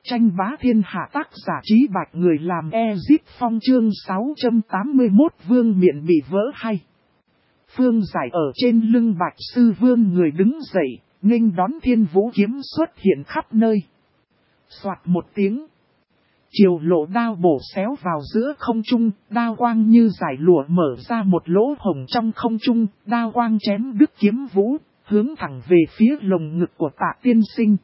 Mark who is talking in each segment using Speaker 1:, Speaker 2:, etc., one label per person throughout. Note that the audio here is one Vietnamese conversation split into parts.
Speaker 1: Tranh bá thiên hạ tác giả Trí Bạch người làm Ezip Phong chương 681 vương miện bị vỡ hay. Phương Giải ở trên lưng Bạch Sư Vương người đứng dậy, nghênh đón thiên vũ kiếm xuất hiện khắp nơi. Soạt một tiếng. Chiều lộ đao bổ xéo vào giữa không trung, đao quang như giải lụa mở ra một lỗ hổng trong không trung, đao quang chém đứt kiếm vũ, hướng thẳng về phía lồng ngực của Tạ Tiên Sinh.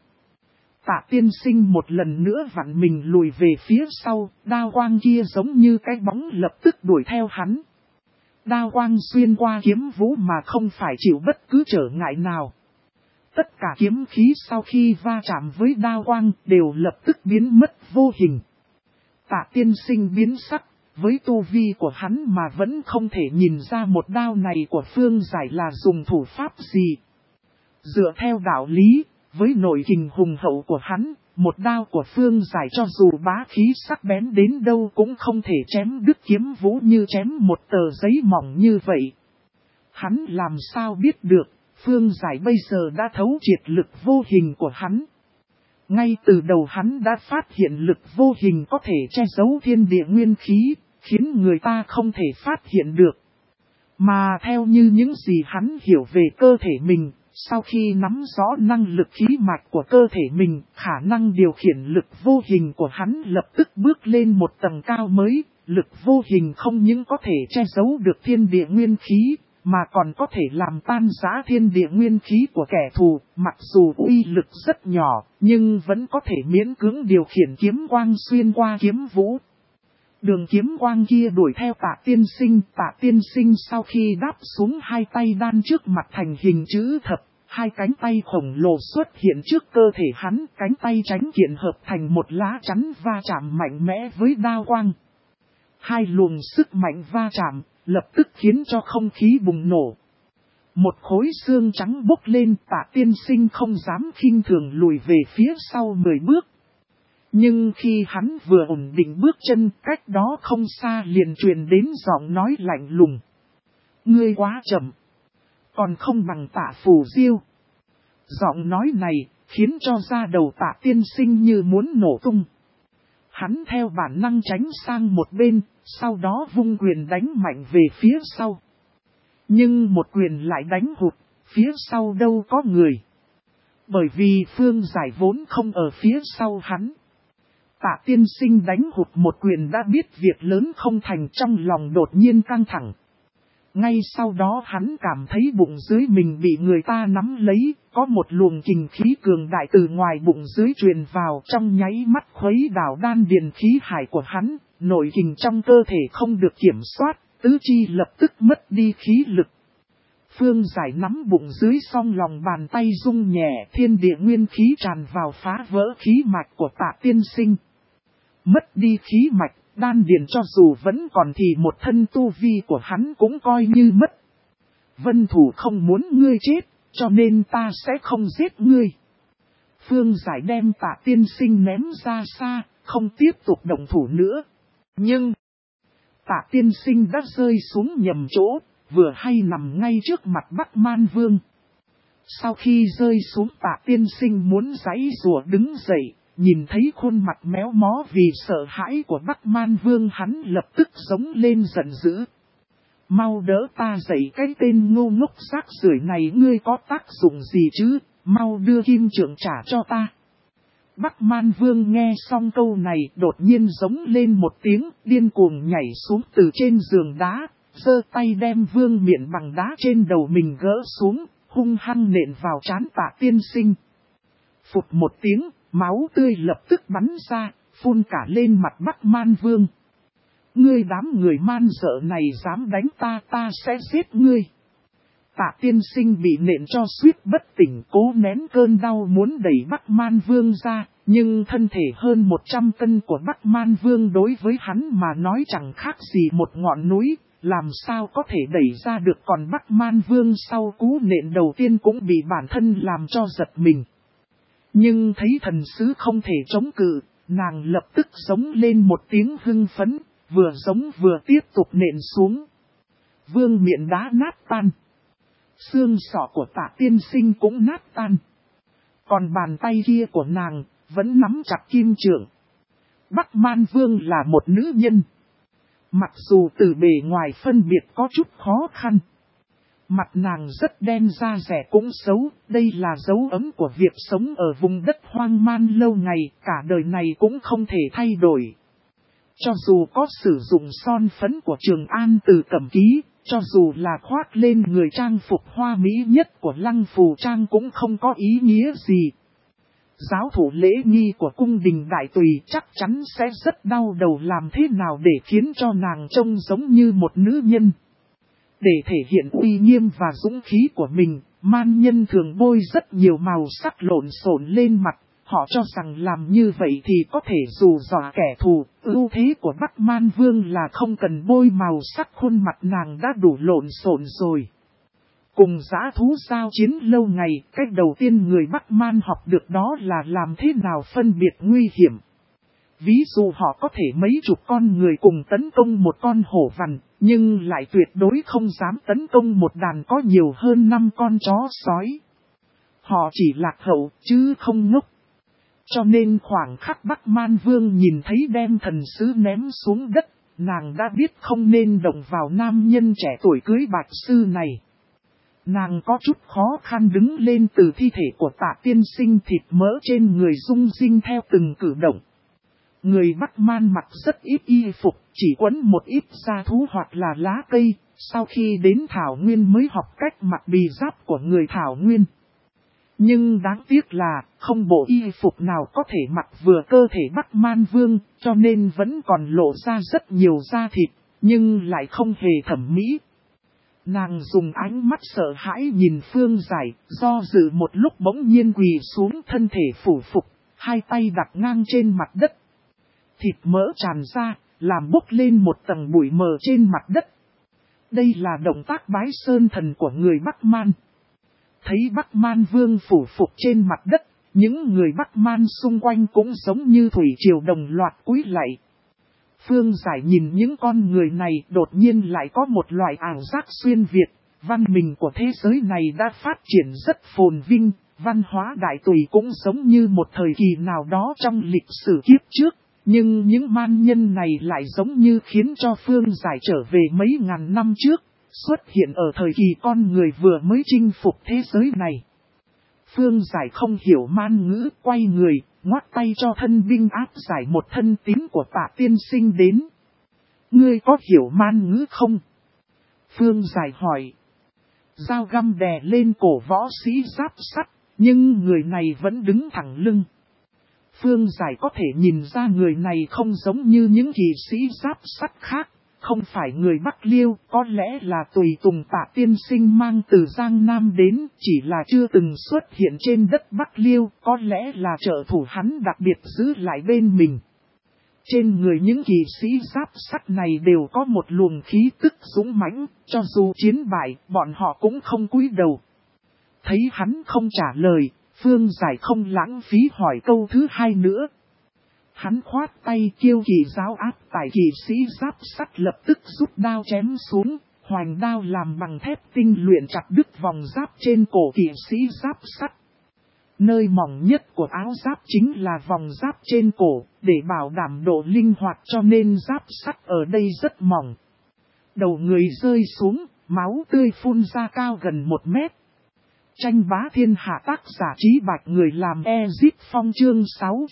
Speaker 1: Tạ Tiên Sinh một lần nữa vặn mình lùi về phía sau, đao quang kia giống như cái bóng lập tức đuổi theo hắn. Đao quang xuyên qua kiếm vũ mà không phải chịu bất cứ trở ngại nào. Tất cả kiếm khí sau khi va chạm với đao quang đều lập tức biến mất vô hình. Tạ Tiên Sinh biến sắc, với tu vi của hắn mà vẫn không thể nhìn ra một đao này của Phương Giải là dùng thủ pháp gì. Dựa theo đạo lý, với nội kình hùng hậu của hắn, một đao của Phương Giải cho dù bá khí sắc bén đến đâu cũng không thể chém đứt kiếm vũ như chém một tờ giấy mỏng như vậy. Hắn làm sao biết được, Phương Giải bây giờ đã thấu triệt lực vô hình của hắn. Ngay từ đầu hắn đã phát hiện lực vô hình có thể che giấu thiên địa nguyên khí, khiến người ta không thể phát hiện được. Mà theo như những gì hắn hiểu về cơ thể mình, sau khi nắm rõ năng lực khí mạch của cơ thể mình, khả năng điều khiển lực vô hình của hắn lập tức bước lên một tầng cao mới. Lực vô hình không những có thể che giấu được thiên địa nguyên khí, mà còn có thể làm tan rã thiên địa nguyên khí của kẻ thù. Mặc dù uy lực rất nhỏ, nhưng vẫn có thể miễn cưỡng điều khiển kiếm quang xuyên qua kiếm vũ. Đường kiếm quang kia đuổi theo Tạ Tiên Sinh. Tạ Tiên Sinh sau khi đáp xuống, hai tay đan trước mặt thành hình chữ thập, hai cánh tay khổng lồ xuất hiện trước cơ thể hắn, cánh tay tránh kiện hợp thành một lá chắn va chạm mạnh mẽ với đao quang. Hai luồng sức mạnh va chạm, lập tức khiến cho không khí bùng nổ. Một khối xương trắng bốc lên, Tạ Tiên Sinh không dám khinh thường lùi về phía sau 10 bước. Nhưng khi hắn vừa ổn định bước chân, cách đó không xa liền truyền đến giọng nói lạnh lùng. Ngươi quá chậm, còn không bằng Tạ Phù Diêu. Giọng nói này khiến cho da đầu Tạ Tiên Sinh như muốn nổ tung. Hắn theo bản năng tránh sang một bên, sau đó vung quyền đánh mạnh về phía sau. Nhưng một quyền lại đánh hụt, phía sau đâu có người. Bởi vì Phương Giải vốn không ở phía sau hắn. Tạ Tiên Sinh đánh hụt một quyền đã biết việc lớn không thành, trong lòng đột nhiên căng thẳng. Ngay sau đó hắn cảm thấy bụng dưới mình bị người ta nắm lấy, có một luồng kình khí cường đại từ ngoài bụng dưới truyền vào, trong nháy mắt khuấy đảo đan điền khí hải của hắn, nội kình trong cơ thể không được kiểm soát, tứ chi lập tức mất đi khí lực. Phương Giải nắm bụng dưới song lòng bàn tay rung nhẹ, thiên địa nguyên khí tràn vào phá vỡ khí mạch của Tạ Tiên Sinh. Mất đi khí mạch, đan điền cho dù vẫn còn thì một thân tu vi của hắn cũng coi như mất. Vân Thủ không muốn ngươi chết, cho nên ta sẽ không giết ngươi. Phương Giải đem Tạ Tiên Sinh ném ra xa, không tiếp tục động thủ nữa. Nhưng Tạ Tiên Sinh đã rơi xuống nhầm chỗ, vừa hay nằm ngay trước mặt Bắc Man Vương. Sau khi rơi xuống, Tạ Tiên Sinh muốn giãy giụa đứng dậy. Nhìn thấy khuôn mặt méo mó vì sợ hãi của Bắc Man Vương, hắn lập tức giống lên giận dữ. Mau đỡ ta dậy, cái tên ngu ngốc rác rưởi này, ngươi có tác dụng gì chứ, mau đưa kim trượng trả cho ta. Bắc Man Vương nghe xong câu này đột nhiên giống lên một tiếng, điên cuồng nhảy xuống từ trên giường đá, giơ tay đem vương miện bằng đá trên đầu mình gỡ xuống, hung hăng nện vào trán Tạ Tiên Sinh. Phụt một tiếng, máu tươi lập tức bắn ra, phun cả lên mặt Bắc Man Vương. Ngươi đám người man dợ này dám đánh ta, ta sẽ giết ngươi. Tạ Tiên Sinh bị nện cho suýt bất tỉnh, cố nén cơn đau muốn đẩy Bắc Man Vương ra, nhưng thân thể hơn 100 cân của Bắc Man Vương đối với hắn mà nói chẳng khác gì một ngọn núi, làm sao có thể đẩy ra được. Còn Bắc Man Vương sau cú nện đầu tiên cũng bị bản thân làm cho giật mình. Nhưng thấy thần sứ không thể chống cự, nàng lập tức giống lên một tiếng hưng phấn, vừa giống vừa tiếp tục nện xuống. Vương miện đá nát tan. Xương sọ của Tạ Tiên Sinh cũng nát tan. Còn bàn tay kia của nàng, vẫn nắm chặt kim trượng. Bắc Man Vương là một nữ nhân. Mặc dù từ bề ngoài phân biệt có chút khó khăn. Mặt nàng rất đen, da rẻ cũng xấu, đây là dấu ấn của việc sống ở vùng đất hoang man lâu ngày, cả đời này cũng không thể thay đổi. Cho dù có sử dụng son phấn của Trường An Từ Cẩm Ký, cho dù là khoác lên người trang phục hoa mỹ nhất của Lăng Phù Trang cũng không có ý nghĩa gì. Giáo thủ lễ nghi của cung đình đại tùy chắc chắn sẽ rất đau đầu làm thế nào để khiến cho nàng trông giống như một nữ nhân. Để thể hiện uy nghiêm và dũng khí của mình, man nhân thường bôi rất nhiều màu sắc lộn xộn lên mặt. Họ cho rằng làm như vậy thì có thể dù dọa kẻ thù. Ưu thế của Bắc Man Vương là không cần bôi màu sắc, khuôn mặt nàng đã đủ lộn xộn rồi. Cùng dã thú giao chiến lâu ngày, cách đầu tiên người Bắc Man học được đó là làm thế nào phân biệt nguy hiểm. Ví dụ họ có thể mấy chục con người cùng tấn công một con hổ vằn, nhưng lại tuyệt đối không dám tấn công một đàn có nhiều hơn 5 con chó sói. Họ chỉ lạc hậu chứ không ngốc. Cho nên khoảng khắc Bắc Man Vương nhìn thấy đem thần sứ ném xuống đất, nàng đã biết không nên động vào nam nhân trẻ tuổi cưới bạch sư này. Nàng có chút khó khăn đứng lên từ thi thể của Tạ tiên sinh, thịt mỡ trên người rung rinh theo từng cử động. Người Bắc Man mặc rất ít y phục, chỉ quấn một ít da thú hoặc là lá cây, sau khi đến Thảo Nguyên mới học cách mặc bì giáp của người Thảo Nguyên. Nhưng đáng tiếc là, không bộ y phục nào có thể mặc vừa cơ thể Bắc Man Vương, cho nên vẫn còn lộ ra rất nhiều da thịt, nhưng lại không hề thẩm mỹ. Nàng dùng ánh mắt sợ hãi nhìn Phương Giải, do dự một lúc bỗng nhiên quỳ xuống, thân thể phủ phục, hai tay đặt ngang trên mặt đất. Thịt mỡ tràn ra, làm bốc lên một tầng bụi mờ trên mặt đất. Đây là động tác bái sơn thần của người Bắc Man. Thấy Bắc Man Vương phủ phục trên mặt đất, những người Bắc Man xung quanh cũng giống như thủy triều đồng loạt cúi lạy. Phương Giải nhìn những con người này, đột nhiên lại có một loại ảo giác xuyên Việt. Văn minh của thế giới này đã phát triển rất phồn vinh, văn hóa đại tùy cũng giống như một thời kỳ nào đó trong lịch sử kiếp trước. Nhưng những man nhân này lại giống như khiến cho Phương Giải trở về mấy ngàn năm trước, xuất hiện ở thời kỳ con người vừa mới chinh phục thế giới này. Phương Giải không hiểu man ngữ, quay người, ngoắt tay cho thân binh áp giải một thân tín của Tạ tiên sinh đến. Ngươi có hiểu man ngữ không? Phương Giải hỏi. Dao găm đè lên cổ võ sĩ giáp sắt, nhưng người này vẫn đứng thẳng lưng. Phương Giải có thể nhìn ra người này không giống như những kỵ sĩ giáp sắt khác, không phải người Bắc Liêu, có lẽ là tùy tùng Tạ tiên sinh mang từ Giang Nam đến, chỉ là chưa từng xuất hiện trên đất Bắc Liêu, có lẽ là trợ thủ hắn đặc biệt giữ lại bên mình. Trên người những kỵ sĩ giáp sắt này đều có một luồng khí tức dũng mãnh, cho dù chiến bại, bọn họ cũng không cúi đầu. Thấy hắn không trả lời, Phương Giải không lãng phí hỏi câu thứ hai nữa. Hắn khoát tay kêu kỵ giáo áp tải, kỵ sĩ giáp sắt lập tức rút đao chém xuống, hoành đao làm bằng thép tinh luyện chặt đứt vòng giáp trên cổ kỵ sĩ giáp sắt. Nơi mỏng nhất của áo giáp chính là vòng giáp trên cổ, để bảo đảm độ linh hoạt cho nên giáp sắt ở đây rất mỏng. Đầu người rơi xuống, máu tươi phun ra cao gần 1 mét. Tranh bá thiên hạ tác giả Trí Bạch, người làm Ezip Phong, chương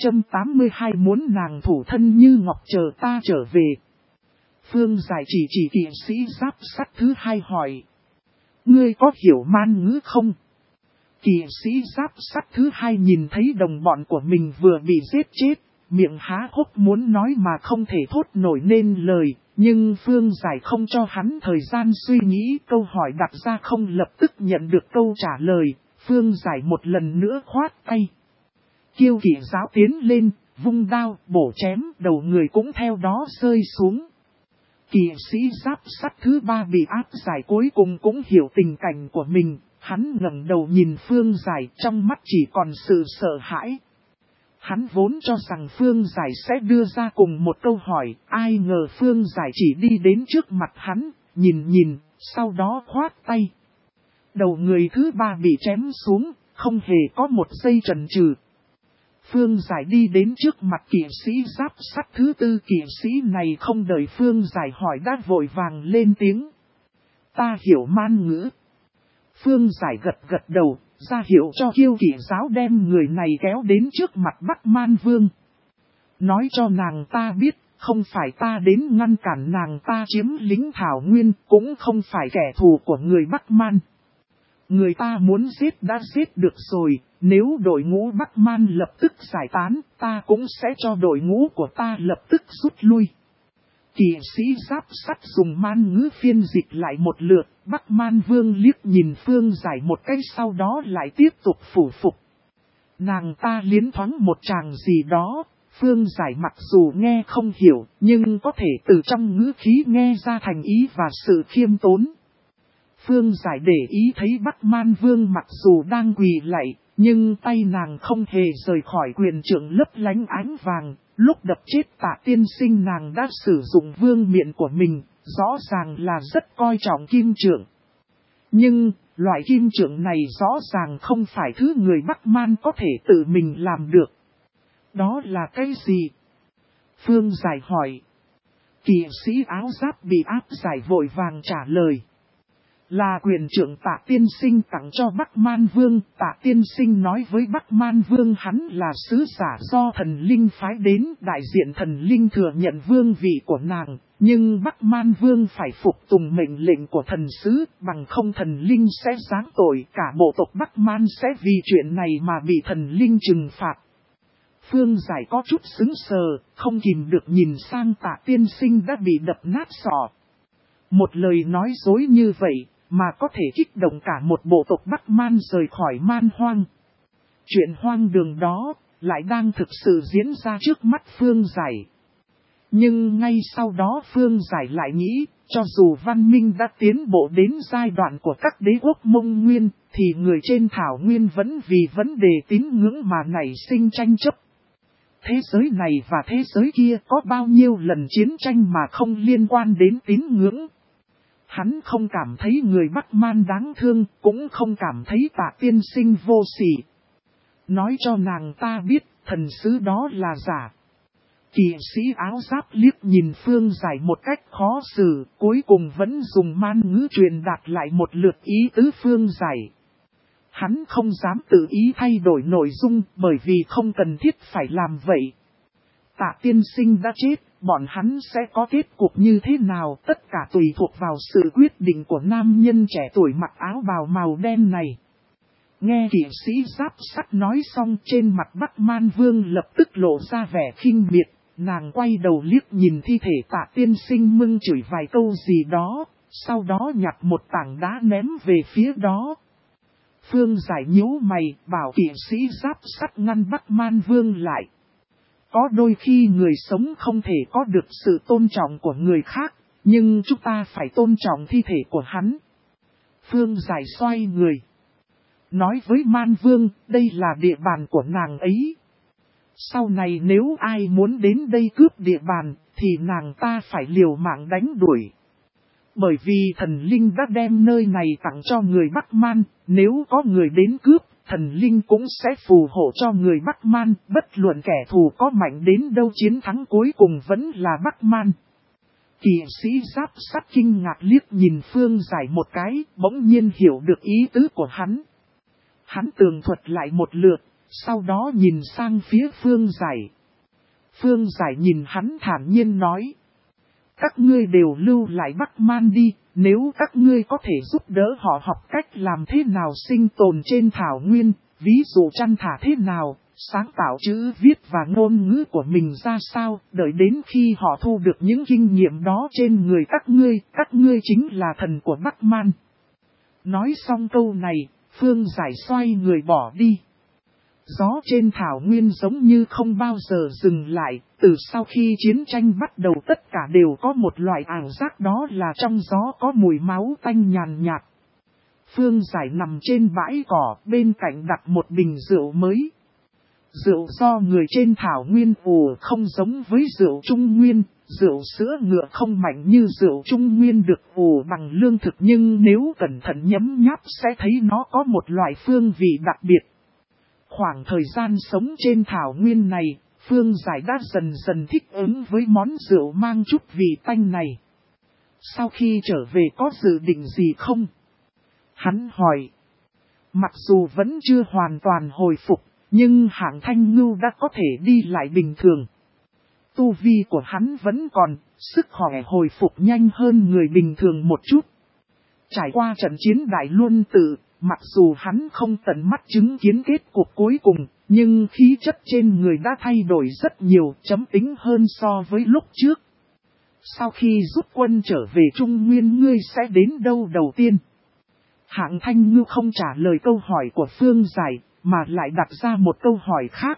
Speaker 1: 682, muốn nàng thủ thân như ngọc chờ ta trở về. Phương Giải chỉ kỵ sĩ giáp sắt thứ hai hỏi. Ngươi có hiểu man ngữ không? Kỵ sĩ giáp sắt thứ hai nhìn thấy đồng bọn của mình vừa bị giết chết, miệng há hốc muốn nói mà không thể thốt nổi nên lời, nhưng Phương Giải không cho hắn thời gian suy nghĩ, câu hỏi đặt ra không lập tức nhận được câu trả lời. Phương Giải một lần nữa khoát tay. Kiêu kỵ giáo tiến lên, vung đao, bổ chém, đầu người cũng theo đó rơi xuống. Kỵ sĩ giáp sắt thứ ba bị áp giải cuối cùng cũng hiểu tình cảnh của mình, hắn ngẩng đầu nhìn Phương Giải, trong mắt chỉ còn sự sợ hãi. Hắn vốn cho rằng Phương Giải sẽ đưa ra cùng một câu hỏi, ai ngờ Phương Giải chỉ đi đến trước mặt hắn, nhìn, sau đó khoát tay. Đầu người thứ ba bị chém xuống, không hề có một giây chần chừ. Phương Giải đi đến trước mặt kỵ sĩ giáp sắt thứ tư. Kỵ sĩ này không đợi Phương Giải hỏi đã vội vàng lên tiếng. Ta hiểu man ngữ. Phương Giải gật gật đầu, ra hiệu cho Kiêu Kỵ giáo đem người này kéo đến trước mặt Bắc Man Vương. Nói cho nàng ta biết, không phải ta đến ngăn cản nàng ta chiếm lính Thảo Nguyên, cũng không phải kẻ thù của người Bắc Man. Người ta muốn giết đã giết được rồi, nếu đội ngũ Bắc Man lập tức giải tán, ta cũng sẽ cho đội ngũ của ta lập tức rút lui. Kỵ sĩ giáp sắt dùng man ngữ phiên dịch lại một lượt, Bắc Man Vương liếc nhìn Phương Giải một cái sau đó lại tiếp tục phủ phục. Nàng ta liến thoáng một tràng gì đó, Phương Giải mặc dù nghe không hiểu, nhưng có thể từ trong ngữ khí nghe ra thành ý và sự khiêm tốn. Phương Giải để ý thấy Bắc Man Vương mặc dù đang quỳ lạy, nhưng tay nàng không hề rời khỏi quyền trượng lấp lánh ánh vàng. Lúc đập chết Tạ tiên sinh nàng đã sử dụng vương miện của mình, rõ ràng là rất coi trọng kim trượng. Nhưng, loại kim trượng này rõ ràng không phải thứ người Bắc Man có thể tự mình làm được. Đó là cái gì? Phương Giải hỏi. Kỵ sĩ áo giáp bị áp giải vội vàng trả lời. Là quyền trượng Tạ tiên sinh tặng cho Bắc Man Vương. Tạ tiên sinh nói với Bắc Man Vương hắn là sứ giả do thần linh phái đến, đại diện thần linh thừa nhận vương vị của nàng. Nhưng Bắc Man Vương phải phục tùng mệnh lệnh của thần sứ, bằng không thần linh sẽ giáng tội, cả bộ tộc Bắc Man sẽ vì chuyện này mà bị thần linh trừng phạt. Phương Giải có chút sững sờ, không kìm được nhìn sang Tạ tiên sinh đã bị đập nát sọ. Một lời nói dối như vậy, mà có thể kích động cả một bộ tộc Bắc Man rời khỏi man hoang. Chuyện hoang đường đó, lại đang thực sự diễn ra trước mắt Phương Giải. Nhưng ngay sau đó Phương Giải lại nghĩ, cho dù văn minh đã tiến bộ đến giai đoạn của các đế quốc Mông Nguyên, thì người trên Thảo Nguyên vẫn vì vấn đề tín ngưỡng mà nảy sinh tranh chấp. Thế giới này và thế giới kia có bao nhiêu lần chiến tranh mà không liên quan đến tín ngưỡng. Hắn không cảm thấy người Bắc Man đáng thương, cũng không cảm thấy Tạ tiên sinh vô sỉ. Nói cho nàng ta biết, thần sứ đó là giả. Kỵ sĩ áo giáp liếc nhìn Phương Giải một cách khó xử, cuối cùng vẫn dùng man ngữ truyền đạt lại một lượt ý tứ Phương Giải. Hắn không dám tự ý thay đổi nội dung, bởi vì không cần thiết phải làm vậy. Tạ tiên sinh đã chết, bọn hắn sẽ có kết cục như thế nào, tất cả tùy thuộc vào sự quyết định của nam nhân trẻ tuổi mặc áo bào màu đen này. Nghe kỵ sĩ giáp sắt nói xong, trên mặt Bắc Man Vương lập tức lộ ra vẻ khinh miệt, nàng quay đầu liếc nhìn thi thể Tạ tiên sinh mưng chửi vài câu gì đó, sau đó nhặt một tảng đá ném về phía đó. Phương Giải nhíu mày, bảo kỵ sĩ giáp sắt ngăn Bắc Man Vương lại. Có đôi khi người sống không thể có được sự tôn trọng của người khác, nhưng chúng ta phải tôn trọng thi thể của hắn. Phương Giải xoay người. Nói với Man Vương, đây là địa bàn của nàng ấy. Sau này nếu ai muốn đến đây cướp địa bàn, thì nàng ta phải liều mạng đánh đuổi. Bởi vì thần linh đã đem nơi này tặng cho người Bắc Man, nếu có người đến cướp, thần linh cũng sẽ phù hộ cho người Bắc Man, bất luận kẻ thù có mạnh đến đâu chiến thắng cuối cùng vẫn là Bắc Man. Kỵ sĩ giáp sắt kinh ngạc liếc nhìn Phương Giải một cái, bỗng nhiên hiểu được ý tứ của hắn. Hắn tường thuật lại một lượt, sau đó nhìn sang phía Phương Giải. Phương Giải nhìn hắn thản nhiên nói. Các ngươi đều lưu lại Bắc Man đi, nếu các ngươi có thể giúp đỡ họ học cách làm thế nào sinh tồn trên Thảo Nguyên, ví dụ chăn thả thế nào, sáng tạo chữ viết và ngôn ngữ của mình ra sao, đợi đến khi họ thu được những kinh nghiệm đó trên người các ngươi chính là thần của Bắc Man. Nói xong câu này, Phương Giải xoay người bỏ đi. Gió trên Thảo Nguyên giống như không bao giờ dừng lại, từ sau khi chiến tranh bắt đầu tất cả đều có một loại ảo giác đó là trong gió có mùi máu tanh nhàn nhạt. Phương Giải nằm trên bãi cỏ, bên cạnh đặt một bình rượu mới. Rượu do người trên Thảo Nguyên ủ không giống với rượu Trung Nguyên, rượu sữa ngựa không mạnh như rượu Trung Nguyên được ủ bằng lương thực nhưng nếu cẩn thận nhấm nháp sẽ thấy nó có một loại phương vị đặc biệt. Khoảng thời gian sống trên thảo nguyên này, Phương Giải đã dần dần thích ứng với món rượu mang chút vị tanh này. Sau khi trở về có dự định gì không? Hắn hỏi. Mặc dù vẫn chưa hoàn toàn hồi phục, nhưng Hạng Thanh Ngưu đã có thể đi lại bình thường. Tu vi của hắn vẫn còn, sức khỏe hồi phục nhanh hơn người bình thường một chút. Trải qua trận chiến Đại Luân Tự, mặc dù hắn không tận mắt chứng kiến kết cục cuối cùng, nhưng khí chất trên người đã thay đổi rất nhiều, chấm tính hơn so với lúc trước. Sau khi rút quân trở về Trung Nguyên ngươi sẽ đến đâu đầu tiên? Hạng Thanh Ngưu không trả lời câu hỏi của Phương Giải, mà lại đặt ra một câu hỏi khác.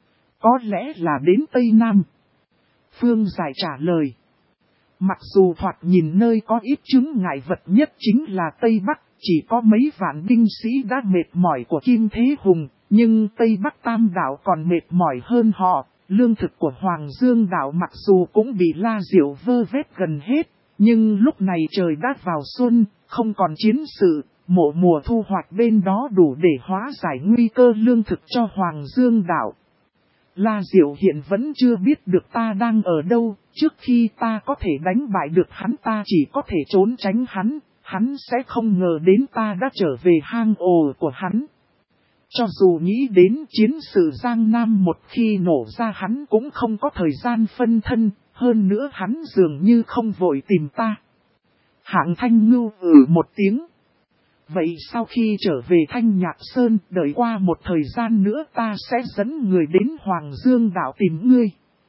Speaker 1: Có lẽ là đến Tây Nam. Phương Giải trả lời. Mặc dù thoạt nhìn nơi có ít chướng ngại vật nhất chính là Tây Bắc, chỉ có mấy vạn binh sĩ đã mệt mỏi của Kim Thế Hùng, nhưng Tây Bắc Tam Đảo còn mệt mỏi hơn họ. Lương thực của Hoàng Dương Đảo mặc dù cũng bị La Diệu vơ vét gần hết, nhưng lúc này trời đã vào xuân, không còn chiến sự, mùa thu hoạch bên đó đủ để hóa giải nguy cơ lương thực cho Hoàng Dương Đảo. La Diệu hiện vẫn chưa biết được ta đang ở đâu, trước khi ta có thể đánh bại được hắn ta chỉ có thể trốn tránh hắn sẽ không ngờ đến ta đã trở về hang ổ của hắn. Cho dù nghĩ đến chiến sự Giang Nam một khi nổ ra hắn cũng không có thời gian phân thân, hơn nữa hắn dường như không vội tìm ta. Hạng Thanh Ngưu một tiếng. Vậy sau khi trở về Thanh Nhạc Sơn, đợi qua một thời gian nữa ta sẽ dẫn người đến Hoàng Dương Đảo tìm ngươi.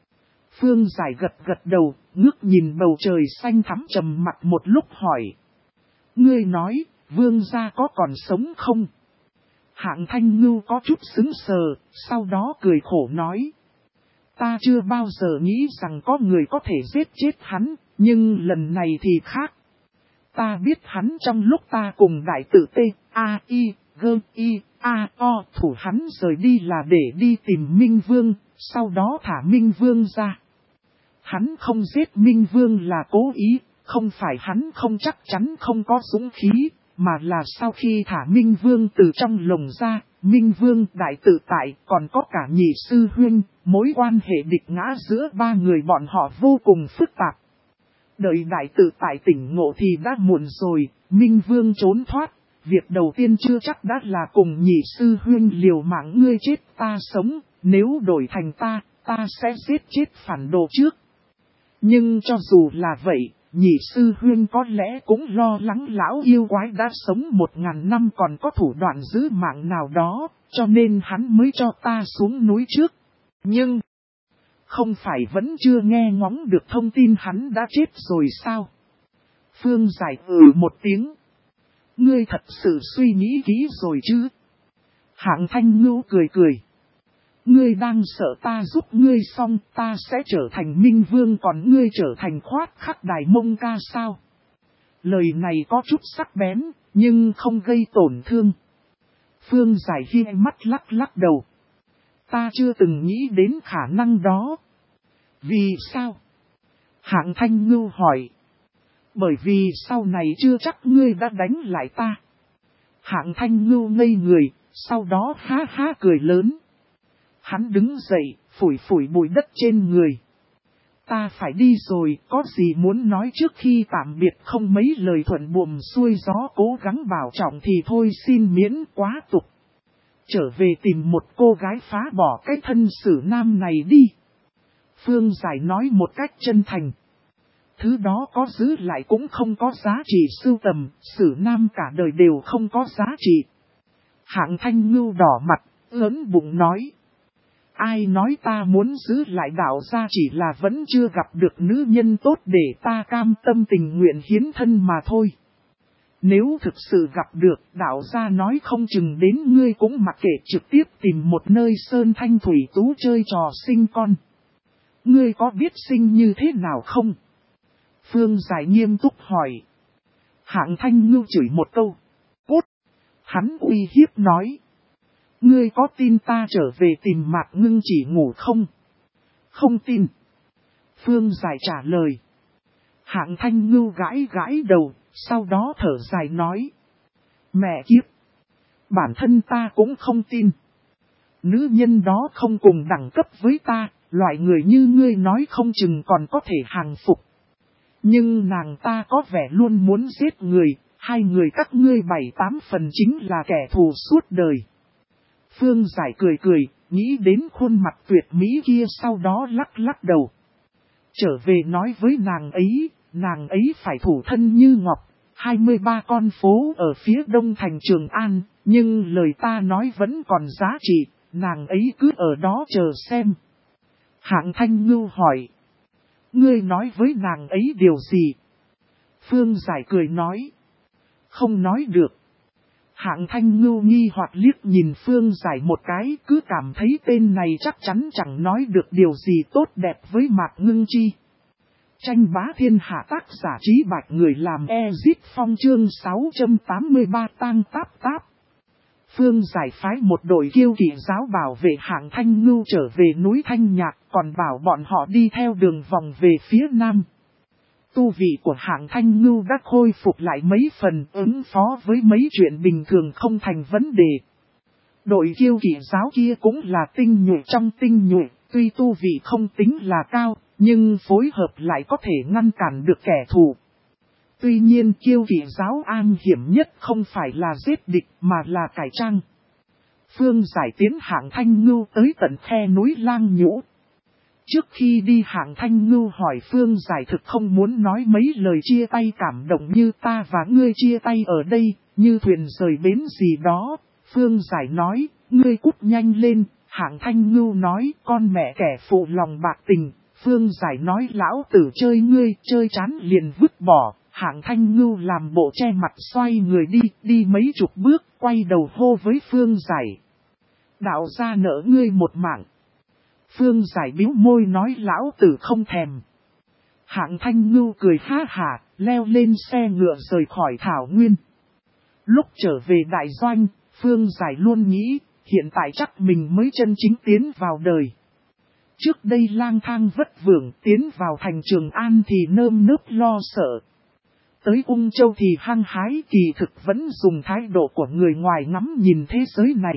Speaker 1: Phương Giải gật đầu, ngước nhìn bầu trời xanh thắm trầm mặc một lúc hỏi. Ngươi nói, vương gia có còn sống không? Hạng Thanh Ngưu có chút sững sờ, sau đó cười khổ nói. Ta chưa bao giờ nghĩ rằng có người có thể giết chết hắn, nhưng lần này thì khác. Ta biết hắn trong lúc ta cùng đại tử T.A.I.G.I.A.O. thủ hắn rời đi là để đi tìm Minh Vương, sau đó thả Minh Vương ra. Hắn không giết Minh Vương là cố ý, không phải hắn không chắc chắn không có dũng khí, mà là sau khi thả Minh Vương từ trong lồng ra, Minh Vương đại tự tại còn có cả nhị sư huynh, mối quan hệ địch ngã giữa ba người bọn họ vô cùng phức tạp. Đợi đại tự tại tỉnh ngộ thì đã muộn rồi, Minh Vương trốn thoát, việc đầu tiên chưa chắc đã là cùng nhị sư huynh liều mạng ngươi chết ta sống, nếu đổi thành ta sẽ giết chết phản đồ trước. Nhưng cho dù là vậy, nhị sư huynh có lẽ cũng lo lắng lão yêu quái đã sống 1000 năm còn có thủ đoạn giữ mạng nào đó, cho nên hắn mới cho ta xuống núi trước. Nhưng, không phải vẫn chưa nghe ngóng được thông tin hắn đã chết rồi sao? Phương Giải một tiếng. Ngươi thật sự suy nghĩ kỹ rồi chứ? Hạng Thanh Ngưu cười. Ngươi đang sợ ta giúp ngươi xong ta sẽ trở thành Minh Vương còn ngươi trở thành Khoát Khắc Đài Mông Ca sao? Lời này có chút sắc bén, nhưng không gây tổn thương. Phương Giải hi mắt lắc đầu. Ta chưa từng nghĩ đến khả năng đó. Vì sao? Hạng Thanh Ngưu hỏi. Bởi vì sau này chưa chắc ngươi đã đánh lại ta. Hạng Thanh Ngưu ngây người, sau đó ha cười lớn. Hắn đứng dậy, phủi bụi đất trên người. Ta phải đi rồi, có gì muốn nói trước khi tạm biệt không mấy lời thuận buồm xuôi gió cố gắng bảo trọng thì thôi xin miễn quá tục. Trở về tìm một cô gái phá bỏ cái thân sử nam này đi. Phương Giải nói một cách chân thành. Thứ đó có giữ lại cũng không có giá trị sưu tầm, sử nam cả đời đều không có giá trị. Hạng Thanh Ngưu đỏ mặt, ớn bụng nói. Ai nói ta muốn giữ lại đạo gia chỉ là vẫn chưa gặp được nữ nhân tốt để ta cam tâm tình nguyện hiến thân mà thôi. Nếu thực sự gặp được đạo gia nói không chừng đến ngươi cũng mặc kệ trực tiếp tìm một nơi sơn thanh thủy tú chơi trò sinh con. Ngươi có biết sinh như thế nào không? Phương Giải nghiêm túc hỏi. Hạng Thanh Ngưu chửi một câu. Cút! Hắn uy hiếp nói. Ngươi có tin ta trở về tìm Mạc Ngưng chỉ ngủ không? Không tin. Phương Giải trả lời. Hạng Thanh Ngưu gãi đầu, sau đó thở dài nói. Mẹ kiếp! Bản thân ta cũng không tin. Nữ nhân đó không cùng đẳng cấp với ta, loại người như ngươi nói không chừng còn có thể hàng phục. Nhưng nàng ta có vẻ luôn muốn giết người, hai người các ngươi 7-8 phần chính là kẻ thù suốt đời. Phương Giải cười cười, nghĩ đến khuôn mặt tuyệt mỹ kia sau đó lắc lắc đầu. Trở về nói với nàng ấy phải thủ thân như ngọc, 23 con phố ở phía đông thành Trường An, nhưng lời ta nói vẫn còn giá trị, nàng ấy cứ ở đó chờ xem. Hạng Thanh Ngưu hỏi. Ngươi nói với nàng ấy điều gì? Phương Giải cười nói. Không nói được. Hạng Thanh Ngưu nghi hoặc liếc nhìn Phương Giải một cái, cứ cảm thấy tên này chắc chắn chẳng nói được điều gì tốt đẹp với Mạc Ngưng Chi. Tranh bá thiên hạ, tác giả Trí Bạch, người làm Ezit Phong, chương 683, tang táp táp. Phương Giải phái một đội kiêu kỵ giáo bảo vệ Hạng Thanh Ngưu trở về núi Thanh Nhạc, còn bảo bọn họ đi theo đường vòng về phía nam. Tu vị của Hạng Thanh Ngưu đã khôi phục lại mấy phần, ứng phó với mấy chuyện bình thường không thành vấn đề. Đội kiêu kỵ giáo kia cũng là tinh nhuệ trong tinh nhuệ, tuy tu vị không tính là cao, nhưng phối hợp lại có thể ngăn cản được kẻ thù. Tuy nhiên kiêu kỵ giáo an hiểm nhất không phải là giết địch mà là cải trang. Phương Giải tiến Hạng Thanh Ngưu tới tận khe núi Lang Nhũ. Trước khi đi Hạng Thanh Ngưu hỏi Phương Giải thực không muốn nói mấy lời chia tay cảm động như ta và ngươi chia tay ở đây, như thuyền rời bến gì đó. Phương Giải nói, ngươi cút nhanh lên. Hạng Thanh Ngưu nói, con mẹ kẻ phụ lòng bạc tình. Phương Giải nói, lão tử chơi ngươi, chơi chán liền vứt bỏ. Hạng Thanh Ngưu làm bộ che mặt xoay người đi mấy chục bước, quay đầu hô với Phương Giải. Đạo gia nợ ngươi một mạng. Phương Giải bĩu môi nói lão tử không thèm. Hạng Thanh Ngưu cười ha hả, leo lên xe ngựa rời khỏi thảo nguyên. Lúc trở về đại doanh, Phương Giải luôn nghĩ, hiện tại chắc mình mới chân chính tiến vào đời. Trước đây lang thang vất vưởng, tiến vào thành Trường An thì nơm nớp lo sợ. Tới Ung Châu thì hăng hái, kỳ thực vẫn dùng thái độ của người ngoài ngắm nhìn thế giới này.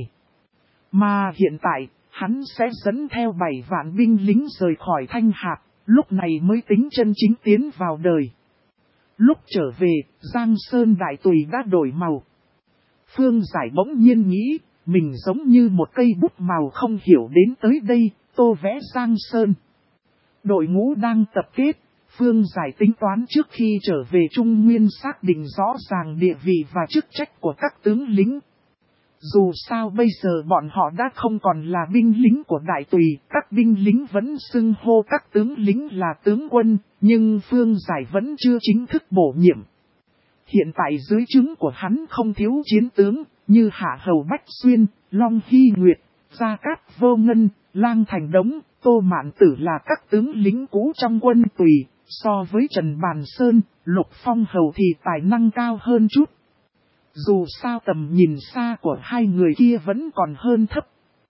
Speaker 1: Mà hiện tại, hắn sẽ dẫn theo 7 vạn binh lính rời khỏi Thanh Hạc, lúc này mới tính chân chính tiến vào đời. Lúc trở về, Giang Sơn Đại Tùy đã đổi màu. Phương Giải bỗng nhiên nghĩ, mình giống như một cây bút màu không hiểu đến tới đây, tô vẽ Giang Sơn. Đội ngũ đang tập kết, Phương Giải tính toán trước khi trở về Trung Nguyên xác định rõ ràng địa vị và chức trách của các tướng lính. Dù sao bây giờ bọn họ đã không còn là binh lính của Đại Tùy, các binh lính vẫn xưng hô các tướng lính là tướng quân, nhưng Phương Giải vẫn chưa chính thức bổ nhiệm. Hiện tại dưới trướng của hắn không thiếu chiến tướng, như Hạ Hầu Bách Xuyên, Long Hy Nguyệt, Gia Cát Vô Ngân, Lang Thành Đống, Tô Mạn Tử là các tướng lính cũ trong quân Tùy, so với Trần Bàn Sơn, Lục Phong Hầu thì tài năng cao hơn chút. Dù sao tầm nhìn xa của hai người kia vẫn còn hơn thấp.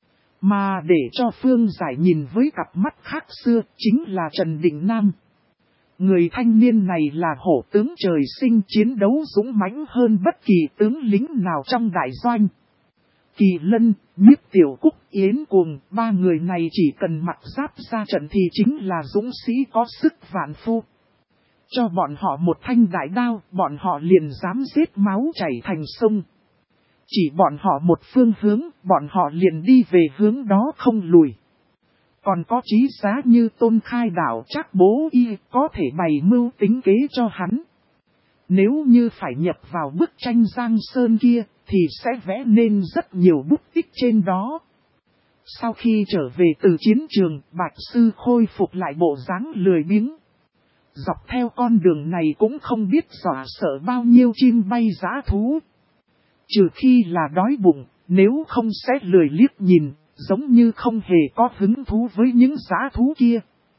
Speaker 1: Mà để cho Phương Giải nhìn với cặp mắt khác xưa chính là Trần Định Nam. Người thanh niên này là hổ tướng trời sinh, chiến đấu dũng mãnh hơn bất kỳ tướng lính nào trong đại doanh. Kỳ Lân, Nhiếp Tiểu Cúc, Yến Cuồng, ba người này chỉ cần mặc giáp ra trận thì chính là dũng sĩ có sức vạn phu. Cho bọn họ một thanh đại đao, bọn họ liền dám giết máu chảy thành sông. Chỉ bọn họ một phương hướng, bọn họ liền đi về hướng đó không lùi. Còn có trí giá như Tôn Khai Đảo Trác Bố Y có thể bày mưu tính kế cho hắn. Nếu như phải nhập vào bức tranh Giang Sơn kia, thì sẽ vẽ nên rất nhiều bút tích trên đó. Sau khi trở về từ chiến trường, Bạch Sư khôi phục lại bộ dáng lười biếng. Dọc theo con đường này cũng không biết dọa sợ bao nhiêu chim bay dã thú. Trừ khi là đói bụng, nếu không sẽ lười liếc nhìn, giống như không hề có hứng thú với những dã thú kia.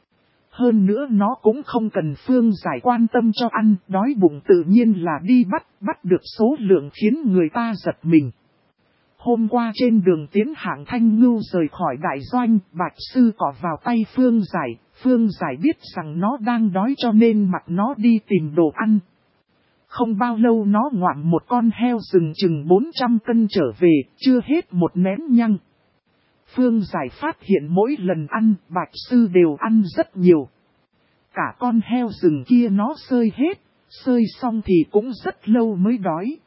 Speaker 1: Hơn nữa nó cũng không cần Phương Giải quan tâm cho ăn, đói bụng tự nhiên là đi bắt được số lượng khiến người ta giật mình. Hôm qua trên đường tiến Hạng Thanh Ngưu rời khỏi đại doanh, Bạch Sư cọ vào tay Phương Giải. Phương Giải biết rằng nó đang đói cho nên mặc nó đi tìm đồ ăn. Không bao lâu nó ngoạm một con heo rừng chừng 400 cân trở về, chưa hết một nén nhăng. Phương Giải phát hiện mỗi lần ăn Bạch Sư đều ăn rất nhiều. Cả con heo rừng kia nó sơi hết, sơi xong thì cũng rất lâu mới đói.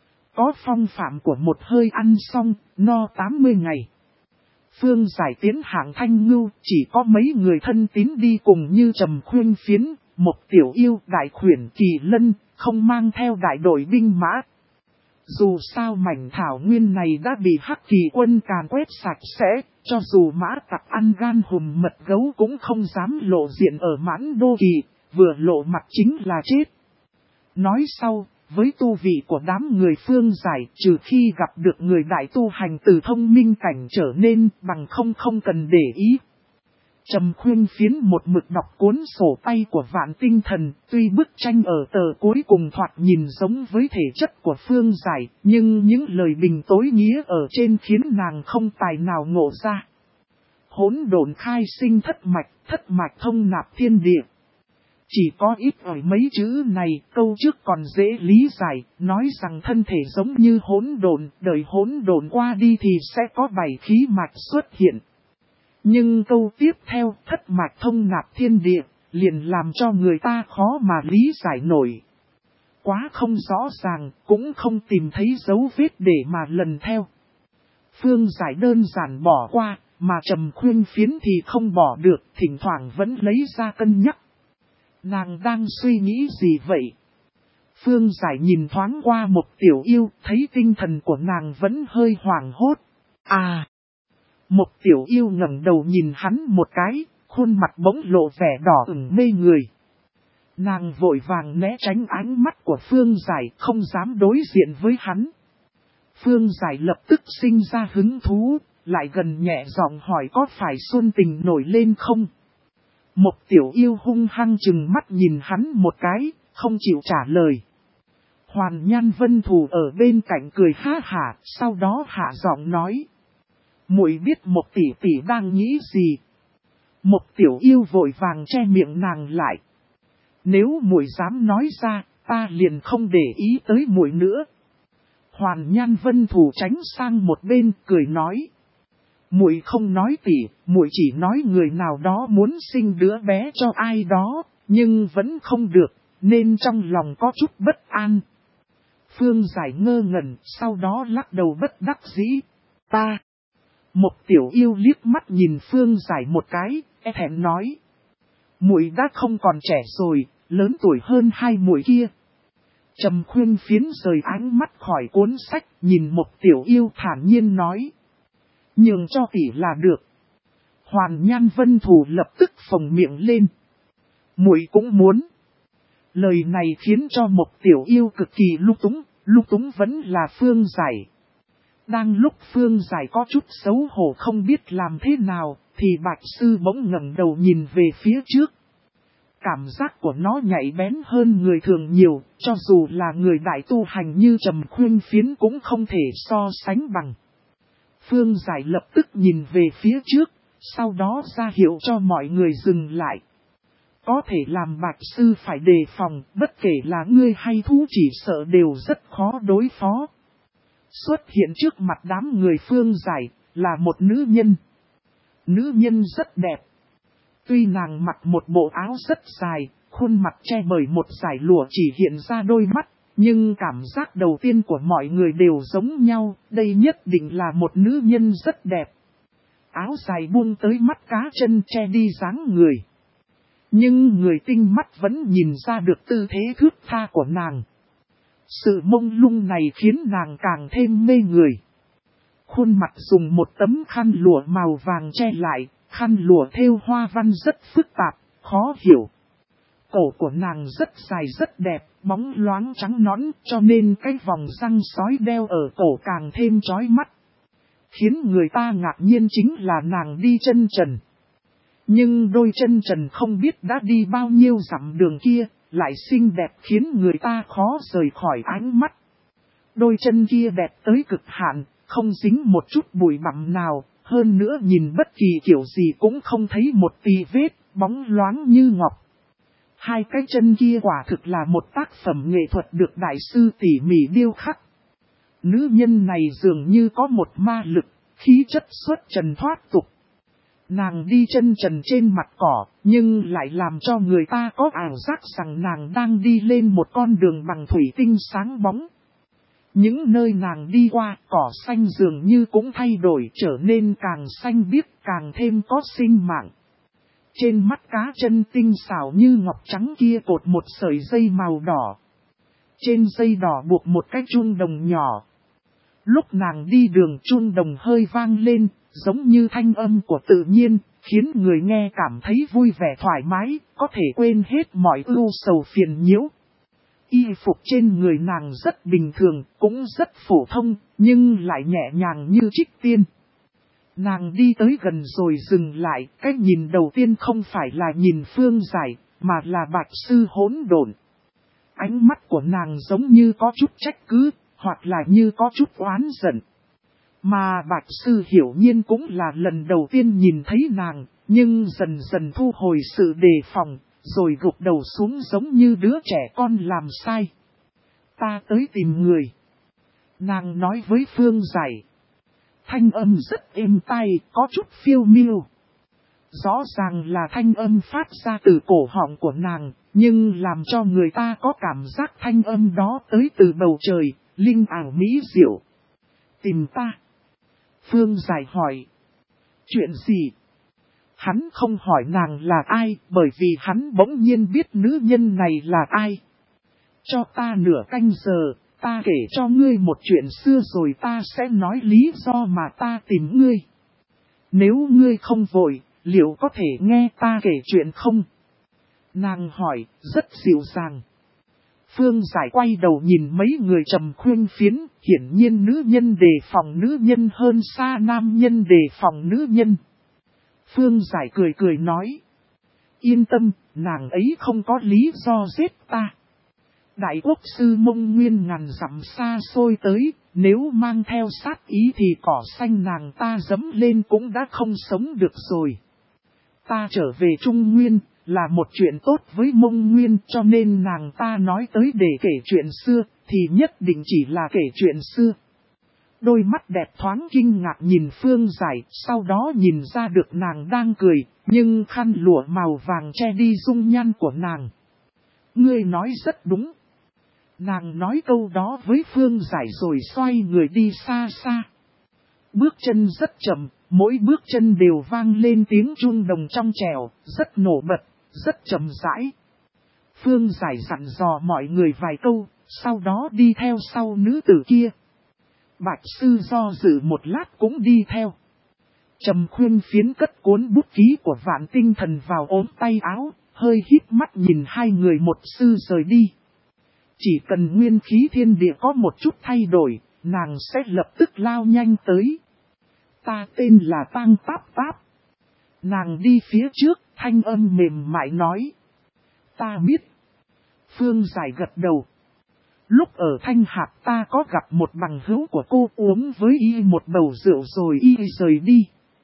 Speaker 1: Có phong phạm của một hơi ăn xong, no 80 ngày. Phương Giải tiến hạng Thanh Ngưu, chỉ có mấy người thân tín đi cùng như Trầm Khuyên Phiến, một Tiểu Yêu, Đại Khuyển Kỳ Lân, không mang theo đại đội binh mã. Dù sao mảnh thảo nguyên này đã bị Hắc Kỳ quân càn quét sạch sẽ, cho dù mã tặc ăn gan hùm mật gấu cũng không dám lộ diện ở Mãn Đô Kỳ, vừa lộ mặt chính là chết. Nói sau, với tu vị của đám người Phương Giải, trừ khi gặp được người đại tu hành từ thông minh cảnh trở nên, bằng không cần để ý. Trầm Khuyên Phiến một mực đọc cuốn sổ tay của Vạn Tinh Thần, tuy bức tranh ở tờ cuối cùng thoạt nhìn giống với thể chất của Phương Giải, nhưng những lời bình tối nghĩa ở trên khiến nàng không tài nào ngộ ra. Hỗn độn khai sinh thất mạch thông nạp thiên địa. Chỉ có ít ở mấy chữ này, câu trước còn dễ lý giải, nói rằng thân thể giống như hỗn độn, đời hỗn độn qua đi thì sẽ có 7 khí mạch xuất hiện. Nhưng câu tiếp theo, thất mạch thông nạp thiên địa, liền làm cho người ta khó mà lý giải nổi. Quá không rõ ràng, cũng không tìm thấy dấu vết để mà lần theo. Phương Giải đơn giản bỏ qua, mà Trầm Khuyên Phiến thì không bỏ được, thỉnh thoảng vẫn lấy ra cân nhắc. Nàng đang suy nghĩ gì vậy? Phương Giải nhìn thoáng qua một Tiểu Yêu, thấy tinh thần của nàng vẫn hơi hoảng hốt. À! Một Tiểu Yêu ngẩng đầu nhìn hắn một cái, khuôn mặt bỗng lộ vẻ đỏ ửng mê người. Nàng vội vàng né tránh ánh mắt của Phương Giải, không dám đối diện với hắn. Phương Giải lập tức sinh ra hứng thú, lại gần nhẹ giọng hỏi có phải xuân tình nổi lên không? Một Tiểu Yêu hung hăng chừng mắt nhìn hắn một cái, không chịu trả lời. Hoàn Nhan Vân Thù ở bên cạnh cười ha hả, sau đó hạ giọng nói. Muội biết một tỷ tỷ đang nghĩ gì? Một Tiểu Yêu vội vàng che miệng nàng lại. Nếu muội dám nói ra, ta liền không để ý tới muội nữa. Hoàn Nhan Vân Thù tránh sang một bên, cười nói. Muội không nói tỷ, muội chỉ nói người nào đó muốn sinh đứa bé cho ai đó, nhưng vẫn không được, nên trong lòng có chút bất an. Phương Giải ngơ ngẩn, sau đó lắc đầu bất đắc dĩ. Ta! Một Tiểu Yêu liếc mắt nhìn Phương Giải một cái, thẹn nói. Muội đã không còn trẻ rồi, lớn tuổi hơn hai muội kia. Trầm Khuyên Phiến rời ánh mắt khỏi cuốn sách, nhìn một Tiểu Yêu thản nhiên nói. Nhường cho tỷ là được. Hoàn Nhan Vân Thù lập tức phồng miệng lên. Muội cũng muốn. Lời này khiến cho một Tiểu Yêu cực kỳ lung túng vẫn là Phương Giải. Đang lúc Phương Giải có chút xấu hổ không biết làm thế nào, thì Bạch Sư bỗng ngẩng đầu nhìn về phía trước. Cảm giác của nó nhạy bén hơn người thường nhiều, cho dù là người đại tu hành như Trầm Khuyên Phiến cũng không thể so sánh bằng. Phương Giải lập tức nhìn về phía trước, sau đó ra hiệu cho mọi người dừng lại. Có thể làm Bạch Sư phải đề phòng, bất kể là ngươi hay thú chỉ sợ đều rất khó đối phó. Xuất hiện trước mặt đám người Phương Giải, là một nữ nhân. Nữ nhân rất đẹp. Tuy nàng mặc một bộ áo rất dài, khuôn mặt che bởi một dải lụa chỉ hiện ra đôi mắt, nhưng cảm giác đầu tiên của mọi người đều giống nhau, đây nhất định là một nữ nhân rất đẹp. Áo dài buông tới mắt cá chân che đi dáng người. Nhưng người tinh mắt vẫn nhìn ra được tư thế thướt tha của nàng. Sự mông lung này khiến nàng càng thêm mê người. Khuôn mặt dùng một tấm khăn lụa màu vàng che lại, khăn lụa thêu hoa văn rất phức tạp, khó hiểu. Cổ của nàng rất dài rất đẹp, bóng loáng trắng nõn, cho nên cái vòng răng sói đeo ở cổ càng thêm chói mắt. Khiến người ta ngạc nhiên chính là nàng đi chân trần. Nhưng đôi chân trần không biết đã đi bao nhiêu dặm đường kia, lại xinh đẹp khiến người ta khó rời khỏi ánh mắt. Đôi chân kia đẹp tới cực hạn, không dính một chút bụi bặm nào, hơn nữa nhìn bất kỳ kiểu gì cũng không thấy một tì vết, bóng loáng như ngọc. Hai cái chân kia quả thực là một tác phẩm nghệ thuật được đại sư tỉ mỉ điêu khắc. Nữ nhân này dường như có một ma lực, khí chất xuất trần thoát tục. Nàng đi chân trần trên mặt cỏ, nhưng lại làm cho người ta có ảo giác rằng nàng đang đi lên một con đường bằng thủy tinh sáng bóng. Những nơi nàng đi qua, cỏ xanh dường như cũng thay đổi, trở nên càng xanh biếc, càng thêm có sinh mạng. Trên mắt cá chân tinh xảo như ngọc trắng kia cột một sợi dây màu đỏ. Trên dây đỏ buộc một cái chuông đồng nhỏ. Lúc nàng đi đường chuông đồng hơi vang lên, giống như thanh âm của tự nhiên, khiến người nghe cảm thấy vui vẻ thoải mái, có thể quên hết mọi ưu sầu phiền nhiễu. Y phục trên người nàng rất bình thường, cũng rất phổ thông, nhưng lại nhẹ nhàng như trích tiên. Nàng đi tới gần rồi dừng lại, cái nhìn đầu tiên không phải là nhìn Phương Giải, mà là Bạch Sư hỗn độn. Ánh mắt của nàng giống như có chút trách cứ, hoặc là như có chút oán giận. Mà Bạch Sư hiển nhiên cũng là lần đầu tiên nhìn thấy nàng, nhưng dần dần thu hồi sự đề phòng, rồi gục đầu xuống giống như đứa trẻ con làm sai. Ta tới tìm người. Nàng nói với Phương Giải. Thanh âm rất êm tai, có chút phiêu miêu. Rõ ràng là thanh âm phát ra từ cổ họng của nàng, nhưng làm cho người ta có cảm giác thanh âm đó tới từ bầu trời, linh ảo mỹ diệu. Tìm ta. Phương Giải hỏi. Chuyện gì? Hắn không hỏi nàng là ai, bởi vì hắn bỗng nhiên biết nữ nhân này là ai. Cho ta nửa canh giờ, ta kể cho ngươi một chuyện xưa rồi ta sẽ nói lý do mà ta tìm ngươi. Nếu ngươi không vội, liệu có thể nghe ta kể chuyện không? Nàng hỏi, rất dịu dàng. Phương Giải quay đầu nhìn mấy người trầm khuyên phiến, hiển nhiên nữ nhân đề phòng nữ nhân hơn xa nam nhân đề phòng nữ nhân. Phương Giải cười cười nói. Yên tâm, nàng ấy không có lý do giết ta. Đại quốc sư Mông Nguyên ngàn dặm xa xôi tới, nếu mang theo sát ý thì cỏ xanh nàng ta dẫm lên cũng đã không sống được rồi. Ta trở về Trung Nguyên, là một chuyện tốt với Mông Nguyên cho nên nàng ta nói tới để kể chuyện xưa, thì nhất định chỉ là kể chuyện xưa. Đôi mắt đẹp thoáng kinh ngạc nhìn Phương Giải, sau đó nhìn ra được nàng đang cười, nhưng khăn lụa màu vàng che đi dung nhan của nàng. Ngươi nói rất đúng. Nàng nói câu đó với Phương Giải rồi xoay người đi xa xa. Bước chân rất chậm, mỗi bước chân đều vang lên tiếng chuông đồng trong trẻo, rất nổ bật, rất chậm rãi. Phương Giải dặn dò mọi người vài câu, sau đó đi theo sau nữ tử kia. Bạch Sư do dự một lát cũng đi theo. Trầm khuyên phiến cất cuốn bút ký của Vạn Tinh Thần vào ốm tay áo, hơi híp mắt nhìn hai người một sư rời đi. Chỉ cần nguyên khí thiên địa có một chút thay đổi, nàng sẽ lập tức lao nhanh tới. Ta tên là Tang Táp Táp. Nàng đi phía trước, thanh âm mềm mại nói. Ta biết. Phương Giải gật đầu. Lúc ở Thanh Hạp ta có gặp một bằng hữu của cô uống với y một bầu rượu rồi y rời đi.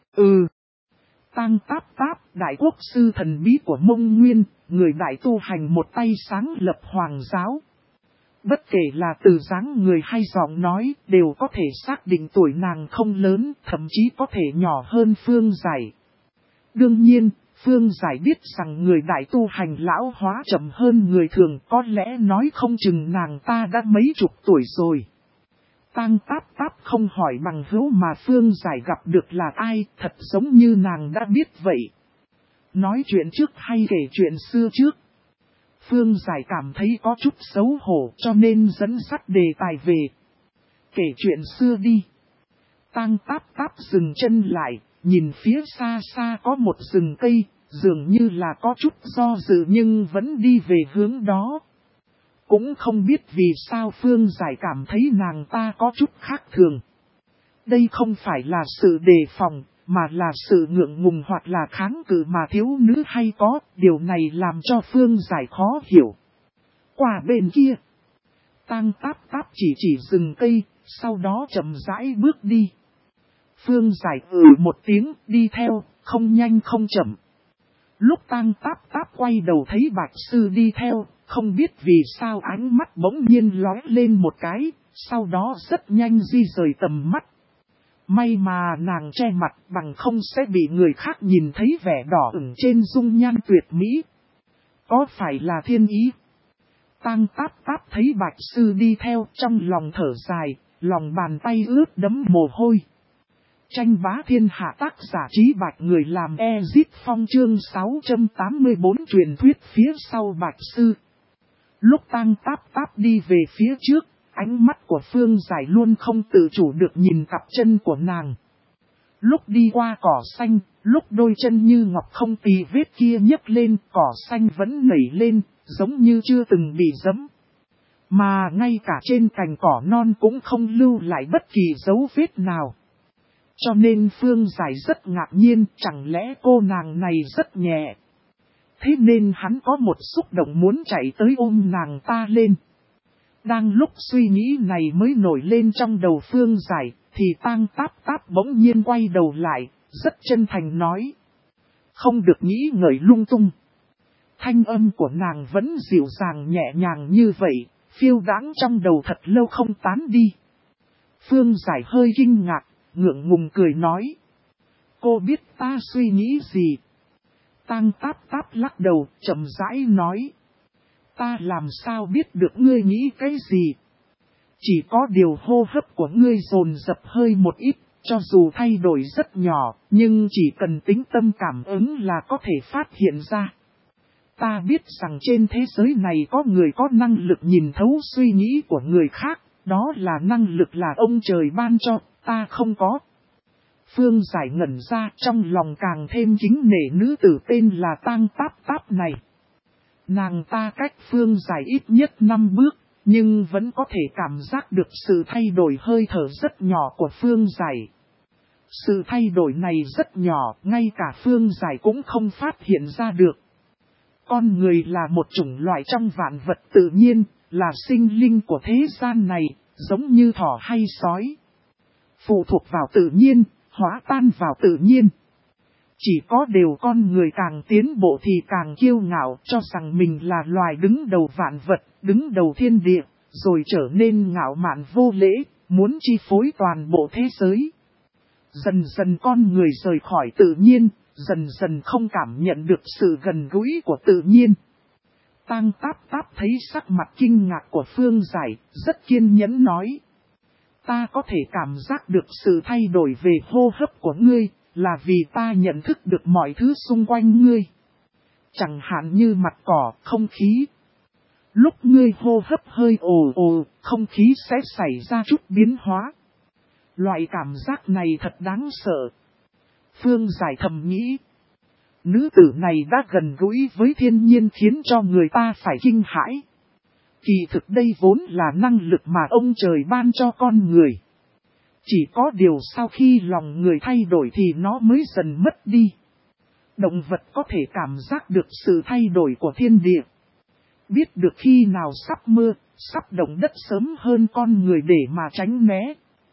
Speaker 1: Tang Táp Táp, đại quốc sư thần bí của Mông Nguyên, người đại tu hành một tay sáng lập hoàng giáo. Bất kể là từ dáng người hay giọng nói, đều có thể xác định tuổi nàng không lớn, thậm chí có thể nhỏ hơn Phương Giải. Đương nhiên, Phương Giải biết rằng người đại tu hành lão hóa chậm hơn người thường, có lẽ nói không chừng nàng ta đã mấy chục tuổi rồi. Tang Táp Táp không hỏi bằng hữu mà Phương Giải gặp được là ai, thật giống như nàng đã biết vậy. Nói chuyện trước hay kể chuyện xưa trước? Phương Giải cảm thấy có chút xấu hổ cho nên dẫn dắt đề tài về. Kể chuyện xưa đi. Tang Táp Táp dừng chân lại, nhìn phía xa xa có một rừng cây, dường như là có chút do dự nhưng vẫn đi về hướng đó. Cũng không biết vì sao Phương Giải cảm thấy nàng ta có chút khác thường. Đây không phải là sự đề phòng, mà là sự ngượng ngùng hoặc là kháng cự mà thiếu nữ hay có, điều này làm cho Phương Giải khó hiểu. Qua bên kia, Tang Táp Táp chỉ dừng cây, sau đó chậm rãi bước đi. Phương Giải một tiếng, đi theo, không nhanh không chậm. Lúc Tang Táp Táp quay đầu thấy Bạch Sư đi theo, không biết vì sao ánh mắt bỗng nhiên lóe lên một cái, sau đó rất nhanh di rời tầm mắt. May mà nàng che mặt bằng không sẽ bị người khác nhìn thấy vẻ đỏ ửng trên dung nhan tuyệt mỹ. Có phải là thiên ý? Tang Táp Táp thấy Bạch Sư đi theo trong lòng thở dài, lòng bàn tay ướt đẫm mồ hôi. Tranh bá thiên hạ tác giả Trí Bạch người làm Ezip Phong chương 684 truyền thuyết phía sau Bạch Sư. Lúc Tang Táp Táp đi về phía trước, ánh mắt của Phương Giải luôn không tự chủ được nhìn cặp chân của nàng. Lúc đi qua cỏ xanh, lúc đôi chân như ngọc không tì vết kia nhấc lên, cỏ xanh vẫn nảy lên, giống như chưa từng bị giẫm. Mà ngay cả trên cành cỏ non cũng không lưu lại bất kỳ dấu vết nào. Cho nên Phương Giải rất ngạc nhiên, chẳng lẽ cô nàng này rất nhẹ. Thế nên hắn có một xúc động muốn chạy tới ôm nàng ta lên. Đang lúc suy nghĩ này mới nổi lên trong đầu Phương Giải, thì Tang Táp Táp bỗng nhiên quay đầu lại, rất chân thành nói. Không được nghĩ ngợi lung tung. Thanh âm của nàng vẫn dịu dàng nhẹ nhàng như vậy, phiêu đãng trong đầu thật lâu không tán đi. Phương Giải hơi kinh ngạc, ngượng ngùng cười nói. Cô biết ta suy nghĩ gì? Tang Táp Táp lắc đầu, chậm rãi nói. Ta làm sao biết được ngươi nghĩ cái gì? Chỉ có điều hô hấp của ngươi dồn dập hơi một ít, cho dù thay đổi rất nhỏ, nhưng chỉ cần tính tâm cảm ứng là có thể phát hiện ra. Ta biết rằng trên thế giới này có người có năng lực nhìn thấu suy nghĩ của người khác, đó là năng lực là ông trời ban cho, ta không có. Phương Giải ngẩn ra, trong lòng càng thêm kính nể nữ tử tên là Tang Táp Táp này. Nàng ta cách Phương Giải ít nhất 5 bước, nhưng vẫn có thể cảm giác được sự thay đổi hơi thở rất nhỏ của Phương Giải. Sự thay đổi này rất nhỏ, ngay cả Phương Giải cũng không phát hiện ra được. Con người là một chủng loại trong vạn vật tự nhiên, là sinh linh của thế gian này, giống như thỏ hay sói. Phụ thuộc vào tự nhiên, hóa tan vào tự nhiên. Chỉ có điều con người càng tiến bộ thì càng kiêu ngạo, cho rằng mình là loài đứng đầu vạn vật, đứng đầu thiên địa, rồi trở nên ngạo mạn vô lễ, muốn chi phối toàn bộ thế giới. Dần dần con người rời khỏi tự nhiên, dần dần không cảm nhận được sự gần gũi của tự nhiên. Tang Táp Táp thấy sắc mặt kinh ngạc của Phương Giải, rất kiên nhẫn nói. Ta có thể cảm giác được sự thay đổi về hô hấp của ngươi, là vì ta nhận thức được mọi thứ xung quanh ngươi. Chẳng hạn như mặt cỏ, không khí. Lúc ngươi hô hấp hơi ồ ồ, không khí sẽ xảy ra chút biến hóa. Loại cảm giác này thật đáng sợ. Phương Giải thầm nghĩ. Nữ tử này đã gần gũi với thiên nhiên khiến cho người ta phải kinh hãi. Kỳ thực đây vốn là năng lực mà ông trời ban cho con người. Chỉ có điều sau khi lòng người thay đổi thì nó mới dần mất đi. Động vật có thể cảm giác được sự thay đổi của thiên địa. Biết được khi nào sắp mưa, sắp động đất sớm hơn con người để mà tránh né.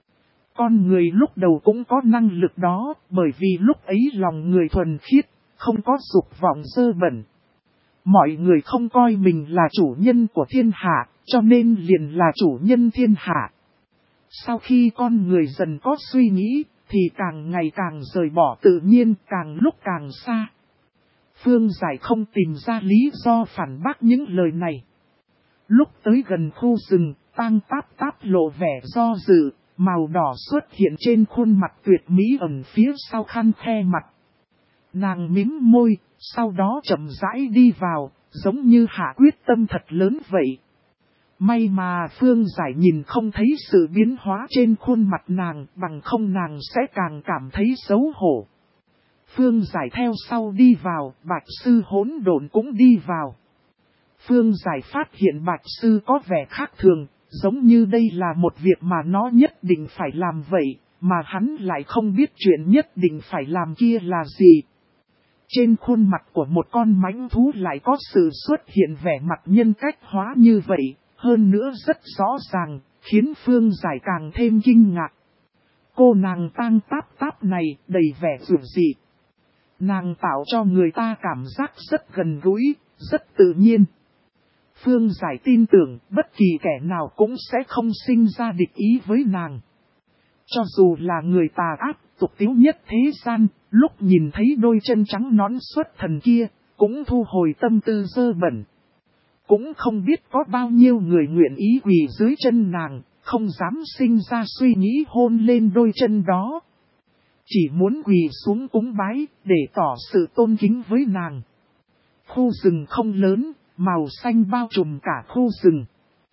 Speaker 1: Con người lúc đầu cũng có năng lực đó, bởi vì lúc ấy lòng người thuần khiết, không có dục vọng dơ bẩn. Mọi người không coi mình là chủ nhân của thiên hạ, cho nên liền là chủ nhân thiên hạ. Sau khi con người dần có suy nghĩ, thì càng ngày càng rời bỏ tự nhiên, càng lúc càng xa. Phương Giải không tìm ra lý do phản bác những lời này. Lúc tới gần khu rừng, Tang Táp Táp lộ vẻ do dự, màu đỏ xuất hiện trên khuôn mặt tuyệt mỹ ẩn phía sau khăn khe mặt. Nàng mím môi, sau đó chậm rãi đi vào, giống như hạ quyết tâm thật lớn vậy. May mà Phương Giải nhìn không thấy sự biến hóa trên khuôn mặt nàng, bằng không nàng sẽ càng cảm thấy xấu hổ. Phương Giải theo sau đi vào, Bạch Sư hỗn độn cũng đi vào. Phương Giải phát hiện Bạch Sư có vẻ khác thường, giống như đây là một việc mà nó nhất định phải làm vậy, mà hắn lại không biết chuyện nhất định phải làm kia là gì. Trên khuôn mặt của một con mãnh thú lại có sự xuất hiện vẻ mặt nhân cách hóa như vậy, hơn nữa rất rõ ràng, khiến Phương Giải càng thêm kinh ngạc. Cô nàng Tang Táp Táp này đầy vẻ dịu dị. Nàng tạo cho người ta cảm giác rất gần gũi, rất tự nhiên. Phương Giải tin tưởng bất kỳ kẻ nào cũng sẽ không sinh ra địch ý với nàng. Cho dù là người tà ác, tục tiếu nhất thế gian, lúc nhìn thấy đôi chân trắng nõn xuất thần kia, cũng thu hồi tâm tư dơ bẩn. Cũng không biết có bao nhiêu người nguyện ý quỳ dưới chân nàng, không dám sinh ra suy nghĩ hôn lên đôi chân đó. Chỉ muốn quỳ xuống cúng bái, để tỏ sự tôn kính với nàng. Khu rừng không lớn, màu xanh bao trùm cả khu rừng.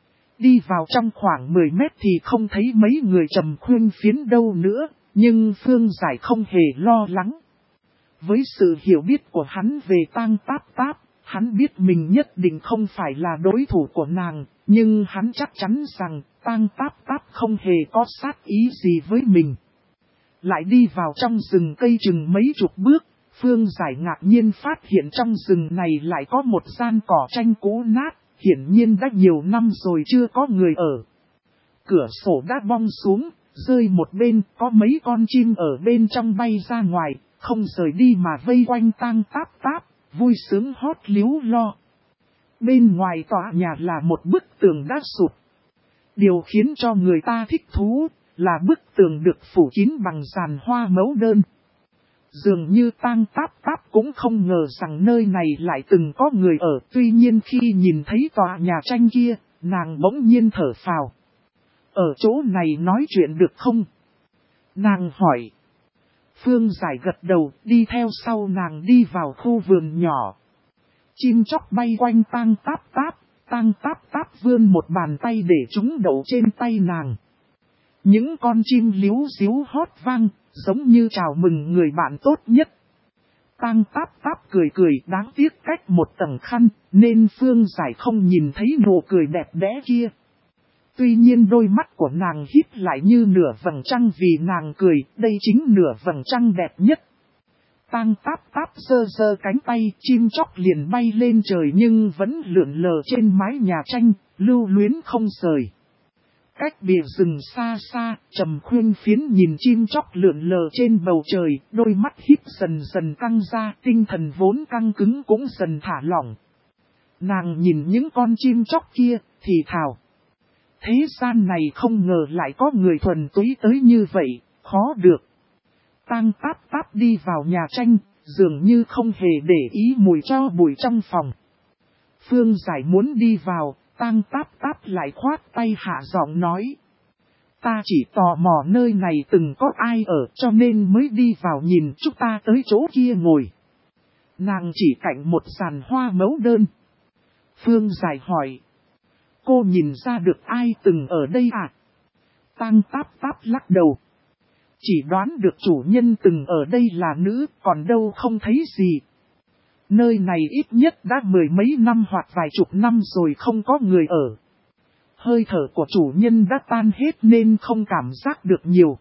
Speaker 1: Đi vào trong khoảng 10 mét thì không thấy mấy người trầm khuyên phiến đâu nữa, nhưng Phương Giải không hề lo lắng. Với sự hiểu biết của hắn về Tang Táp Táp, hắn biết mình nhất định không phải là đối thủ của nàng, nhưng hắn chắc chắn rằng Tang Táp Táp không hề có sát ý gì với mình. Lại đi vào trong rừng cây chừng mấy chục bước, Phương Giải ngạc nhiên phát hiện trong rừng này lại có một gian cỏ tranh cũ nát, hiển nhiên đã nhiều năm rồi chưa có người ở. Cửa sổ đã bong xuống, rơi một bên, có mấy con chim ở bên trong bay ra ngoài, không rời đi mà vây quanh Tang Táp Táp, vui sướng hót líu lo. Bên ngoài tòa nhà là một bức tường đã sụp. Điều khiến cho người ta thích thú là bức tường được phủ kín bằng giàn hoa mẫu đơn. Dường như Tang Táp Táp cũng không ngờ rằng nơi này lại từng có người ở. Tuy nhiên khi nhìn thấy tòa nhà tranh kia, nàng bỗng nhiên thở phào. Ở chỗ này nói chuyện được không? Nàng hỏi. Phương Giải gật đầu, đi theo sau nàng đi vào khu vườn nhỏ. Chim chóc bay quanh Tang Táp Táp, Tang Táp Táp vươn một bàn tay để chúng đậu trên tay nàng. Những con chim líu díu hót vang, giống như chào mừng người bạn tốt nhất. Tang Táp Táp cười cười, đáng tiếc cách một tầng khăn, nên Phương Giải không nhìn thấy nụ cười đẹp đẽ kia. Tuy nhiên đôi mắt của nàng híp lại như nửa vầng trăng vì nàng cười, đây chính nửa vầng trăng đẹp nhất. Tang Táp Táp giơ giơ cánh tay, chim chóc liền bay lên trời nhưng vẫn lượn lờ trên mái nhà tranh, lưu luyến không rời. Cách bìa rừng xa xa, Trầm Khuyên Phiến nhìn chim chóc lượn lờ trên bầu trời, đôi mắt híp dần dần căng ra, tinh thần vốn căng cứng cũng dần thả lỏng. Nàng nhìn những con chim chóc kia, thì thào. Thế gian này không ngờ lại có người thuần túy tới như vậy, khó được. Tang Táp Táp đi vào nhà tranh, dường như không hề để ý mùi tro bụi trong phòng. Phương Giải muốn đi vào, Tang Táp Táp lại khoát tay hạ giọng nói. Ta chỉ tò mò nơi này từng có ai ở cho nên mới đi vào nhìn, chúng ta tới chỗ kia ngồi. Nàng chỉ cạnh một giàn hoa mẫu đơn. Phương Giải hỏi. Cô nhìn ra được ai từng ở đây à? Tang Táp Táp lắc đầu. Chỉ đoán được chủ nhân từng ở đây là nữ, còn đâu không thấy gì. Nơi này ít nhất đã 10 mấy năm hoặc vài chục năm rồi không có người ở. Hơi thở của chủ nhân đã tan hết nên không cảm giác được nhiều.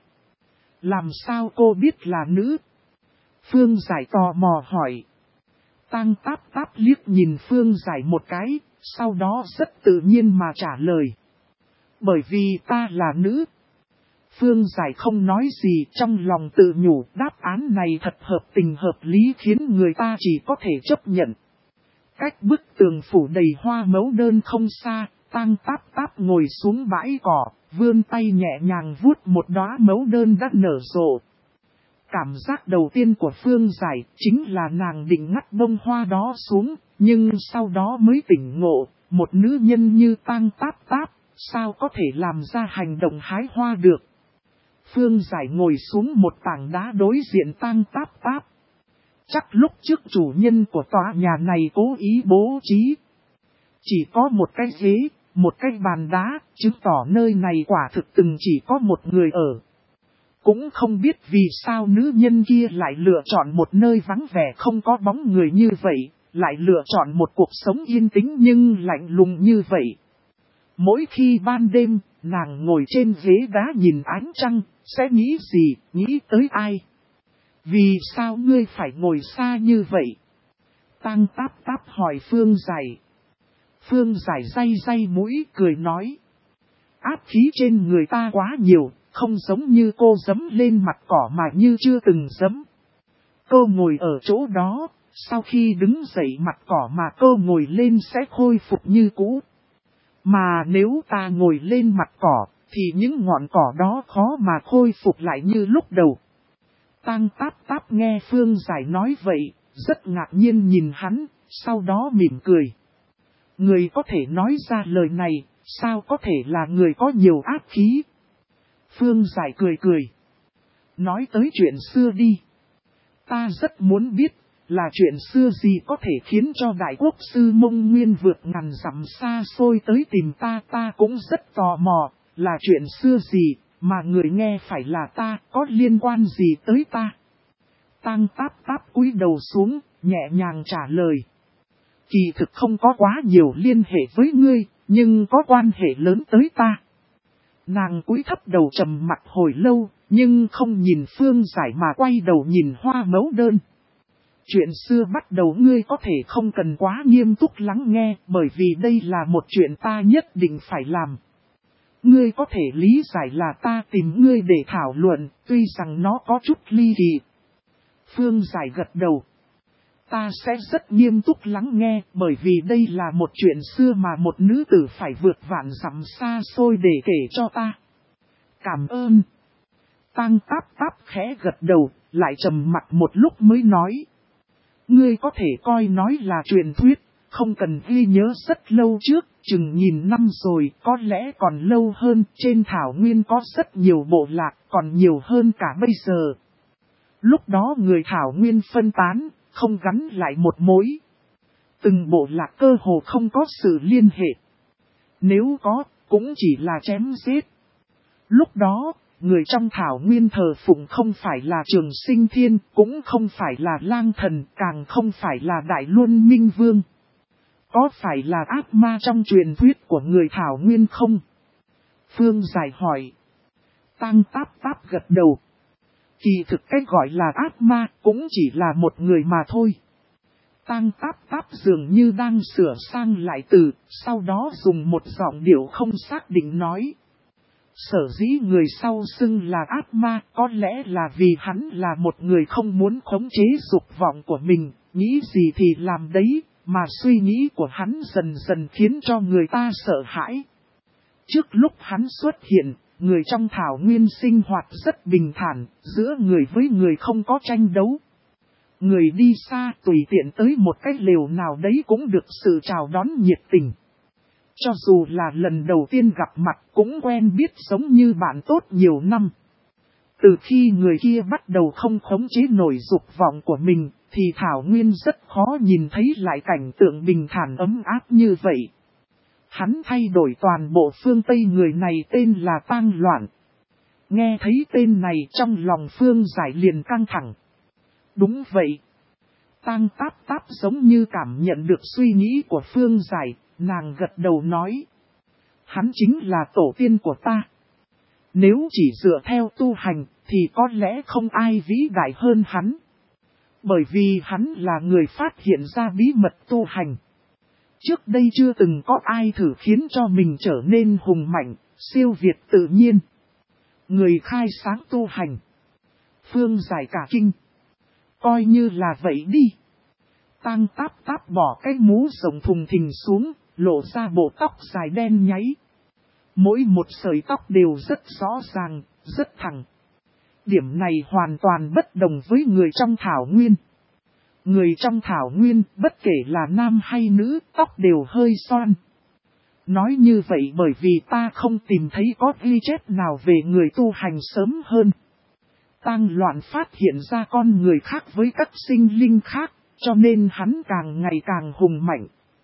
Speaker 1: Làm sao cô biết là nữ? Phương Giải tò mò hỏi. Tang Táp Táp liếc nhìn Phương Giải một cái, sau đó rất tự nhiên mà trả lời. Bởi vì ta là nữ. Phương Giải không nói gì, trong lòng tự nhủ, đáp án này thật hợp tình hợp lý khiến người ta chỉ có thể chấp nhận. Cách bức tường phủ đầy hoa mẫu đơn không xa, Tang Táp Táp ngồi xuống bãi cỏ, vươn tay nhẹ nhàng vuốt một đóa mẫu đơn đã nở rộ. Cảm giác đầu tiên của Phương Giải chính là nàng định ngắt bông hoa đó xuống, nhưng sau đó mới tỉnh ngộ, một nữ nhân như Tang Táp Táp, sao có thể làm ra hành động hái hoa được. Phương Giải ngồi xuống một tảng đá đối diện Tang Táp Táp. Chắc lúc trước chủ nhân của tòa nhà này cố ý bố trí. Chỉ có một cái ghế, một cái bàn đá, chứng tỏ nơi này quả thực từng chỉ có một người ở. Cũng không biết vì sao nữ nhân kia lại lựa chọn một nơi vắng vẻ không có bóng người như vậy, lại lựa chọn một cuộc sống yên tĩnh nhưng lạnh lùng như vậy. Mỗi khi ban đêm, nàng ngồi trên ghế đá nhìn ánh trăng, sẽ nghĩ gì, nghĩ tới ai? Vì sao ngươi phải ngồi xa như vậy? Tang Táp Táp hỏi Phương Giải. Phương Giải day day mũi cười nói. Áp khí trên người ta quá nhiều, không giống như cô giẫm lên mặt cỏ mà như chưa từng giẫm. Cô ngồi ở chỗ đó, sau khi đứng dậy mặt cỏ mà cô ngồi lên sẽ khôi phục như cũ. Mà nếu ta ngồi lên mặt cỏ, thì những ngọn cỏ đó khó mà khôi phục lại như lúc đầu. Tang Táp Táp nghe Phương Giải nói vậy, rất ngạc nhiên nhìn hắn, sau đó mỉm cười. Người có thể nói ra lời này, sao có thể là người có nhiều ác khí? Phương Giải cười cười. Nói tới chuyện xưa đi. Ta rất muốn biết, là chuyện xưa gì có thể khiến cho Đại Quốc sư Mông Nguyên vượt ngàn dặm xa xôi tới tìm ta. Ta cũng rất tò mò, là chuyện xưa gì, mà người nghe phải là ta, có liên quan gì tới ta? Tang Táp Táp cúi đầu xuống, nhẹ nhàng trả lời. Kỳ thực không có quá nhiều liên hệ với ngươi, nhưng có quan hệ lớn tới ta. Nàng cúi thấp đầu trầm mặt hồi lâu, nhưng không nhìn Phương Giải mà quay đầu nhìn Hoa Mẫu Đơn. Chuyện xưa bắt đầu ngươi có thể không cần quá nghiêm túc lắng nghe, bởi vì đây là một chuyện ta nhất định phải làm. Ngươi có thể lý giải là ta tìm ngươi để thảo luận, tuy rằng nó có chút ly kỳ. Phương Giải gật đầu. Ta sẽ rất nghiêm túc lắng nghe, bởi vì đây là một chuyện xưa mà một nữ tử phải vượt vạn dặm xa xôi để kể cho ta. Cảm ơn. Tang Táp Táp khẽ gật đầu, lại trầm mặt một lúc mới nói. Ngươi có thể coi nói là truyền thuyết, không cần ghi nhớ rất lâu trước, chừng nghìn năm rồi, có lẽ còn lâu hơn. Trên thảo nguyên có rất nhiều bộ lạc, còn nhiều hơn cả bây giờ. Lúc đó người thảo nguyên phân tán, không gắn lại một mối. Từng bộ lạc cơ hồ không có sự liên hệ. Nếu có, cũng chỉ là chém giết. Lúc đó, người trong thảo nguyên thờ phụng không phải là Trường Sinh Thiên, cũng không phải là Lang Thần, càng không phải là Đại Luân Minh Vương. Có phải là ác ma trong truyền thuyết của người thảo nguyên không? Phương Giải hỏi. Tang Táp Táp gật đầu. Kỳ thực cách gọi là ác ma cũng chỉ là một người mà thôi. Tang Táp Táp dường như đang sửa sang lại từ, sau đó dùng một giọng điệu không xác định nói. Sở dĩ người sau xưng là ác ma có lẽ là vì hắn là một người không muốn khống chế dục vọng của mình, nghĩ gì thì làm đấy, mà suy nghĩ của hắn dần dần khiến cho người ta sợ hãi. Trước lúc hắn xuất hiện, người trong thảo nguyên sinh hoạt rất bình thản, giữa người với người không có tranh đấu. Người đi xa tùy tiện tới một cái lều nào đấy cũng được sự chào đón nhiệt tình. Cho dù là lần đầu tiên gặp mặt cũng quen biết sống như bạn tốt nhiều năm. Từ khi người kia bắt đầu không khống chế nổi dục vọng của mình, thì thảo nguyên rất khó nhìn thấy lại cảnh tượng bình thản ấm áp như vậy. Hắn thay đổi toàn bộ phương Tây, người này tên là Tang Loạn. Nghe thấy tên này trong lòng Phương Giải liền căng thẳng. Đúng vậy. Tang Táp Táp giống như cảm nhận được suy nghĩ của Phương Giải, nàng gật đầu nói. Hắn chính là tổ tiên của ta. Nếu chỉ dựa theo tu hành thì có lẽ không ai vĩ đại hơn hắn. Bởi vì hắn là người phát hiện ra bí mật tu hành. Trước đây chưa từng có ai thử khiến cho mình trở nên hùng mạnh, siêu việt tự nhiên. Người khai sáng tu hành. Phương Giải cả kinh. Coi như là vậy đi. Tang Táp Táp bỏ cái mũ rồng thùng thình xuống, lộ ra bộ tóc dài đen nháy. Mỗi một sợi tóc đều rất rõ ràng, rất thẳng. Điểm này hoàn toàn bất đồng với người trong thảo nguyên. Người trong thảo nguyên, bất kể là nam hay nữ, tóc đều hơi xoăn. Nói như vậy bởi vì ta không tìm thấy có ghi chép nào về người tu hành sớm hơn. Tang Loạn phát hiện ra con người khác với các sinh linh khác, cho nên hắn càng ngày càng hùng mạnh.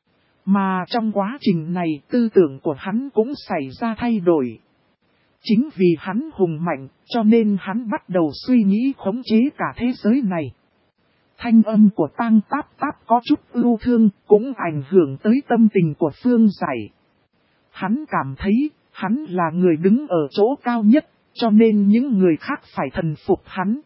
Speaker 1: Mà trong quá trình này tư tưởng của hắn cũng xảy ra thay đổi. Chính vì hắn hùng mạnh, cho nên hắn bắt đầu suy nghĩ khống chế cả thế giới này. Thanh âm của Tang Táp Táp có chút ưu thương, cũng ảnh hưởng tới tâm tình của Phương Giải. Hắn cảm thấy, hắn là người đứng ở chỗ cao nhất, cho nên những người khác phải thần phục hắn.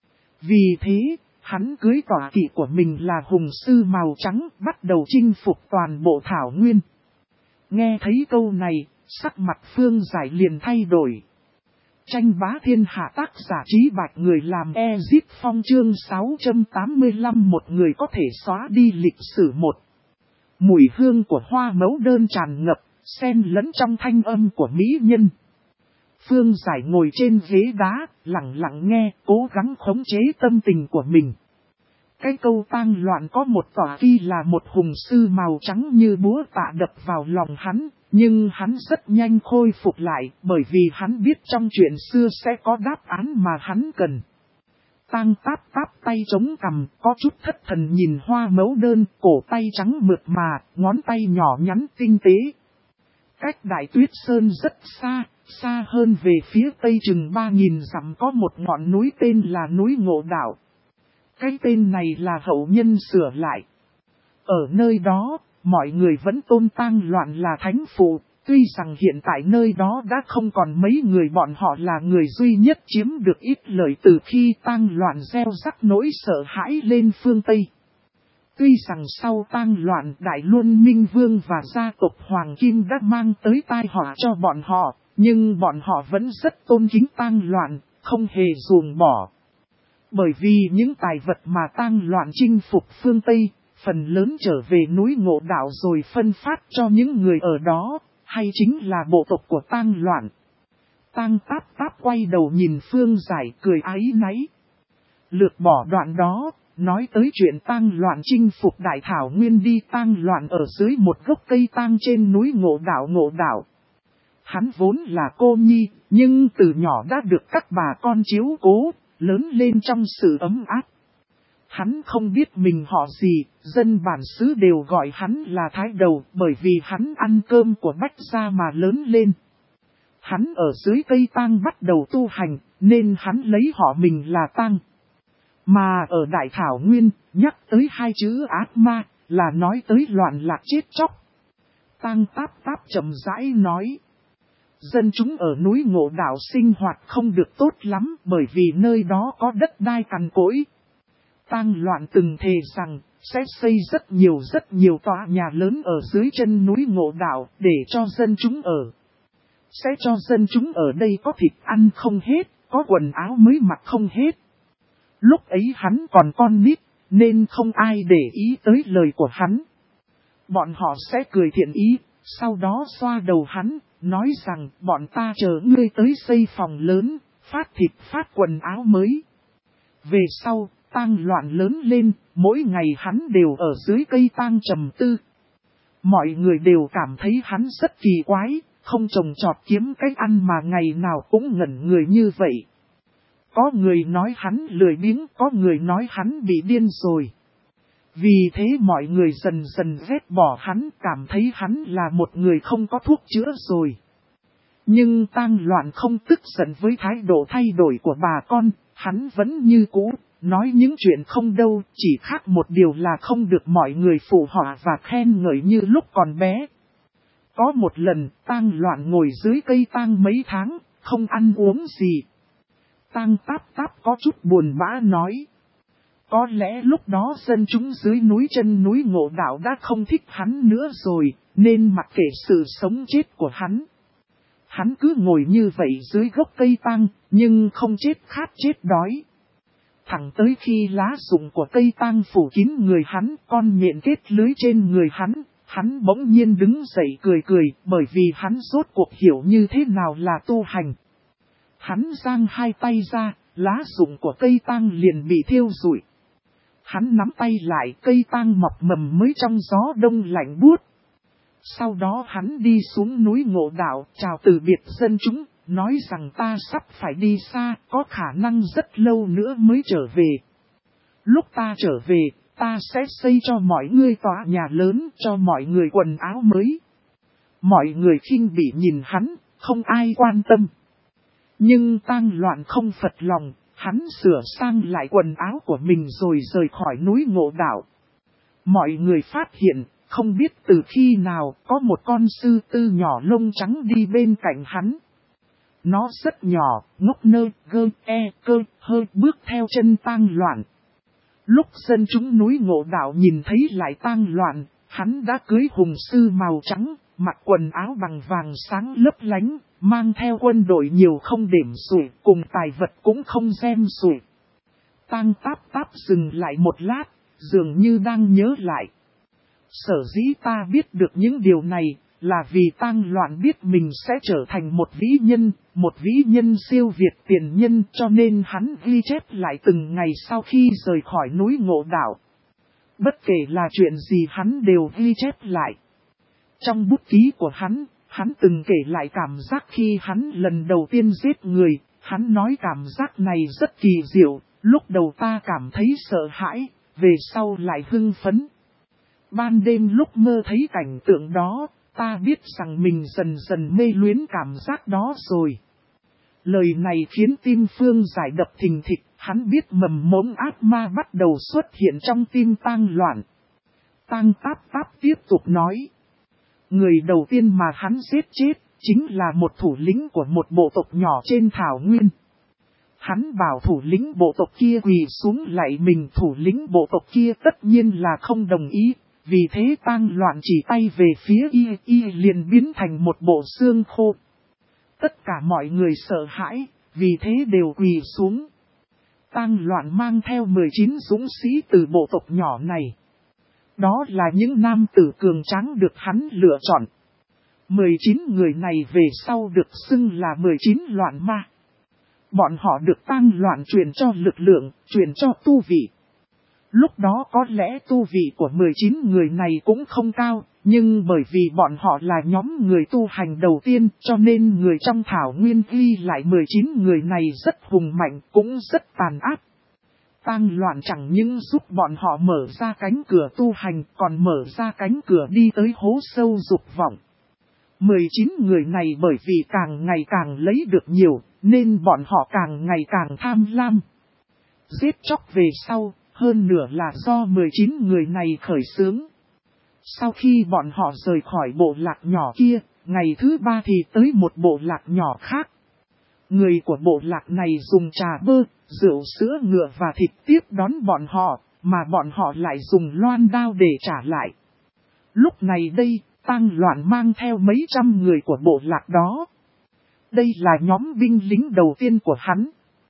Speaker 1: Vì thế, hắn cưới tọa kỵ của mình là hùng sư màu trắng, bắt đầu chinh phục toàn bộ thảo nguyên. Nghe thấy câu này, sắc mặt Phương Giải liền thay đổi. Tranh bá thiên hạ tác giả Trí Bạch, người làm Ezip Phong, chương 685, một người có thể xóa đi lịch sử. Một mùi hương của Hoa Mẫu Đơn tràn ngập, xen lẫn trong thanh âm của mỹ nhân. Phương Giải ngồi trên ghế đá, lặng lặng nghe, cố gắng khống chế tâm tình của mình. Cái câu tang loạn có một tỏa kỳ là một hùng sư màu trắng như búa tạ đập vào lòng hắn, nhưng hắn rất nhanh khôi phục lại, bởi vì hắn biết trong chuyện xưa sẽ có đáp án mà hắn cần. Tang Táp Táp tay chống cằm, có chút thất thần nhìn hoa mẫu đơn, cổ tay trắng mượt mà, ngón tay nhỏ nhắn tinh tế. Cách Đại Tuyết Sơn rất xa, xa hơn về phía tây chừng 3000 dặm có một ngọn núi tên là núi Ngộ Đạo. Cái tên này là hậu nhân sửa lại. Ở nơi đó, mọi người vẫn tôn tang loạn là thánh phụ, tuy rằng hiện tại nơi đó đã không còn mấy người, bọn họ là người duy nhất chiếm được ít lợi từ khi tang loạn gieo rắc nỗi sợ hãi lên phương Tây. Tuy rằng sau tang loạn Đại Luân Minh Vương và gia tộc Hoàng Kim đã mang tới tai họa cho bọn họ, nhưng bọn họ vẫn rất tôn kính tang loạn, không hề ruồng bỏ. Bởi vì những tài vật mà tang loạn chinh phục phương Tây, phần lớn trở về núi Ngộ Đạo rồi phân phát cho những người ở đó, hay chính là bộ tộc của tang loạn. Tang Táp Táp quay đầu nhìn Phương Giải cười áy náy. Lược bỏ đoạn đó, nói tới chuyện tang loạn chinh phục Đại Thảo Nguyên đi tang loạn ở dưới một gốc cây tang trên núi Ngộ Đạo. Hắn vốn là cô nhi, nhưng từ nhỏ đã được các bà con chiếu cố, lớn lên trong sự ấm áp. Hắn không biết mình họ gì, dân bản xứ đều gọi hắn là Thái Đầu, bởi vì hắn ăn cơm của Bách gia mà lớn lên. Hắn ở dưới cây tang bắt đầu tu hành, nên hắn lấy họ mình là Tang. Mà ở Đại Thảo Nguyên, nhắc tới hai chữ ác ma, là nói tới loạn lạc chết chóc. Tang Táp Táp chậm rãi nói. Dân chúng ở núi Ngộ Đạo sinh hoạt không được tốt lắm, bởi vì nơi đó có đất đai cằn cỗi. Tang loạn từng thề rằng, sẽ xây rất nhiều tòa nhà lớn ở dưới chân núi Ngộ Đạo, để cho dân chúng ở. Sẽ cho dân chúng ở đây có thịt ăn không hết, có quần áo mới mặc không hết. Lúc ấy hắn còn con nít, nên không ai để ý tới lời của hắn. Bọn họ sẽ cười thiện ý, sau đó xoa đầu hắn, nói rằng bọn ta chờ ngươi tới xây phòng lớn, phát thịt phát quần áo mới. Về sau, tang loạn lớn lên, mỗi ngày hắn đều ở dưới cây tang trầm tư. Mọi người đều cảm thấy hắn rất kỳ quái, không trồng trọt kiếm cách ăn mà ngày nào cũng ngẩn người như vậy. Có người nói hắn lười biếng, có người nói hắn bị điên rồi. Vì thế mọi người dần dần ghét bỏ hắn, cảm thấy hắn là một người không có thuốc chữa rồi. Nhưng tang loạn không tức giận với thái độ thay đổi của bà con, hắn vẫn như cũ, nói những chuyện không đâu, chỉ khác một điều là không được mọi người phụ họa và khen ngợi như lúc còn bé. Có một lần, tang loạn ngồi dưới cây tang mấy tháng, không ăn uống gì. Tang Táp Táp có chút buồn bã nói. Có lẽ lúc đó dân chúng dưới núi chân núi Ngộ Đạo đã không thích hắn nữa rồi, nên mặc kệ sự sống chết của hắn. Hắn cứ ngồi như vậy dưới gốc cây tang, nhưng không chết khát chết đói. Thẳng tới khi lá rụng của cây tang phủ kín người hắn, con nhện kết lưới trên người hắn bỗng nhiên đứng dậy cười, bởi vì hắn rốt cuộc hiểu như thế nào là tu hành. Hắn giang hai tay ra, lá rụng của cây tang liền bị thiêu rụi. Hắn nắm tay lại, cây tang mọc mầm mới trong gió đông lạnh buốt. Sau đó hắn đi xuống núi Ngộ Đạo, chào từ biệt dân chúng, nói rằng ta sắp phải đi xa, có khả năng rất lâu nữa mới trở về. Lúc ta trở về, ta sẽ xây cho mọi người tòa nhà lớn, cho mọi người quần áo mới. Mọi người khinh bỉ nhìn hắn, không ai quan tâm. Nhưng tang loạn không phật lòng, hắn sửa sang lại quần áo của mình rồi rời khỏi núi Ngộ Đạo. Mọi người phát hiện, không biết từ khi nào có một con sư tư nhỏ lông trắng đi bên cạnh hắn. Nó rất nhỏ, ngốc nơ, cơ, hơi bước theo chân tang loạn. Lúc dân chúng núi Ngộ Đạo nhìn thấy lại tang loạn, hắn đã cưới hùng sư màu trắng, mặc quần áo bằng vàng sáng lấp lánh, mang theo quân đội nhiều không đếm xuể, cùng tài vật cũng không xem xuể. Tang Táp Táp dừng lại một lát, dường như đang nhớ lại. Sở dĩ ta biết được những điều này, là vì Tang Loạn biết mình sẽ trở thành một vĩ nhân siêu việt tiền nhân, cho nên hắn ghi chép lại từng ngày sau khi rời khỏi núi Ngộ Đạo. Bất kể là chuyện gì hắn đều ghi chép lại. Trong bút ký của hắn từng kể lại cảm giác khi hắn lần đầu tiên giết người, hắn nói cảm giác này rất kỳ diệu, lúc đầu ta cảm thấy sợ hãi, về sau lại hưng phấn. Ban đêm lúc mơ thấy cảnh tượng đó, ta biết rằng mình dần dần mê luyến cảm giác đó rồi. Lời này khiến tim Phương Giải đập thình thịch, hắn biết mầm mống ác ma bắt đầu xuất hiện trong tim Tang Loạn. Tang Táp Táp tiếp tục nói. Người đầu tiên mà hắn giết chết, chính là một thủ lĩnh của một bộ tộc nhỏ trên thảo nguyên. Hắn bảo thủ lĩnh bộ tộc kia quỳ xuống lạy mình, thủ lĩnh bộ tộc kia tất nhiên là không đồng ý. Vì thế Tang Loạn chỉ tay về phía y liền biến thành một bộ xương khô. Tất cả mọi người sợ hãi, vì thế đều quỳ xuống. Tang Loạn mang theo 19 dũng sĩ từ bộ tộc nhỏ này. Đó là những nam tử cường tráng được hắn lựa chọn. 19 người này về sau được xưng là 19 loạn ma. Bọn họ được Tang Loạn truyền cho lực lượng, truyền cho tu vị. Lúc đó có lẽ tu vị của 19 người này cũng không cao, nhưng bởi vì bọn họ là nhóm người tu hành đầu tiên, cho nên người trong thảo nguyên ghi lại 19 người này rất hùng mạnh, cũng rất tàn ác. Tang Loạn chẳng những giúp bọn họ mở ra cánh cửa tu hành, còn mở ra cánh cửa đi tới hố sâu dục vọng. 19 người này bởi vì càng ngày càng lấy được nhiều, nên bọn họ càng ngày càng tham lam. Giết chóc về sau, hơn nửa là do 19 người này khởi xướng. Sau khi bọn họ rời khỏi bộ lạc nhỏ kia, ngày thứ 3 thì tới một bộ lạc nhỏ khác. Người của bộ lạc này dùng trà bơ, rượu sữa ngựa và thịt tiếp đón bọn họ, mà bọn họ lại dùng loan đao để trả lại. Lúc này đây, Tang Loạn mang theo mấy trăm người của bộ lạc đó. Đây là nhóm binh lính đầu tiên của hắn.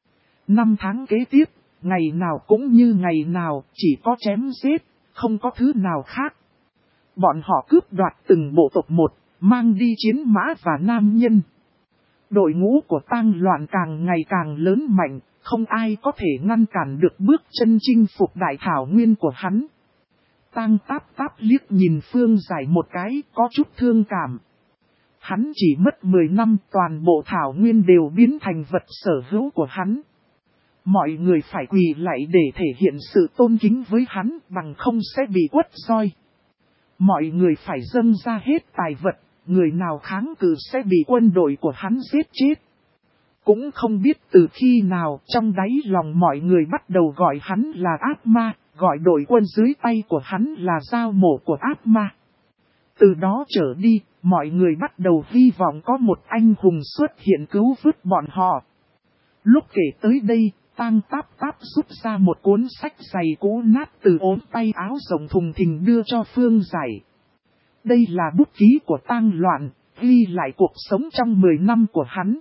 Speaker 1: 5 tháng kế tiếp, ngày nào cũng như ngày nào, chỉ có chém giết, không có thứ nào khác. Bọn họ cướp đoạt từng bộ tộc một, mang đi chiến mã và nam nhân. Đội ngũ của Tang Loạn càng ngày càng lớn mạnh, không ai có thể ngăn cản được bước chân chinh phục đại thảo nguyên của hắn. Tang Táp Táp liếc nhìn Phương Giải một cái, có chút thương cảm. Hắn chỉ mất 10 năm, toàn bộ thảo nguyên đều biến thành vật sở hữu của hắn. Mọi người phải quỳ lạy để thể hiện sự tôn kính với hắn, bằng không sẽ bị quất roi. Mọi người phải dâng ra hết tài vật, người nào kháng cự sẽ bị quân đội của hắn giết chết. Cũng không biết từ khi nào trong đáy lòng mọi người bắt đầu gọi hắn là ác ma, gọi đội quân dưới tay của hắn là dao mổ của ác ma. Từ đó trở đi, mọi người bắt đầu hy vọng có một anh hùng xuất hiện cứu vớt bọn họ. Lúc kể tới đây, Tang Táp Táp rút ra một cuốn sách dày cũ nát từ ốm tay áo rộng thùng thình đưa cho Phương Giải. Đây là bút ký của Tang Loạn, ghi lại cuộc sống trong 10 năm của hắn.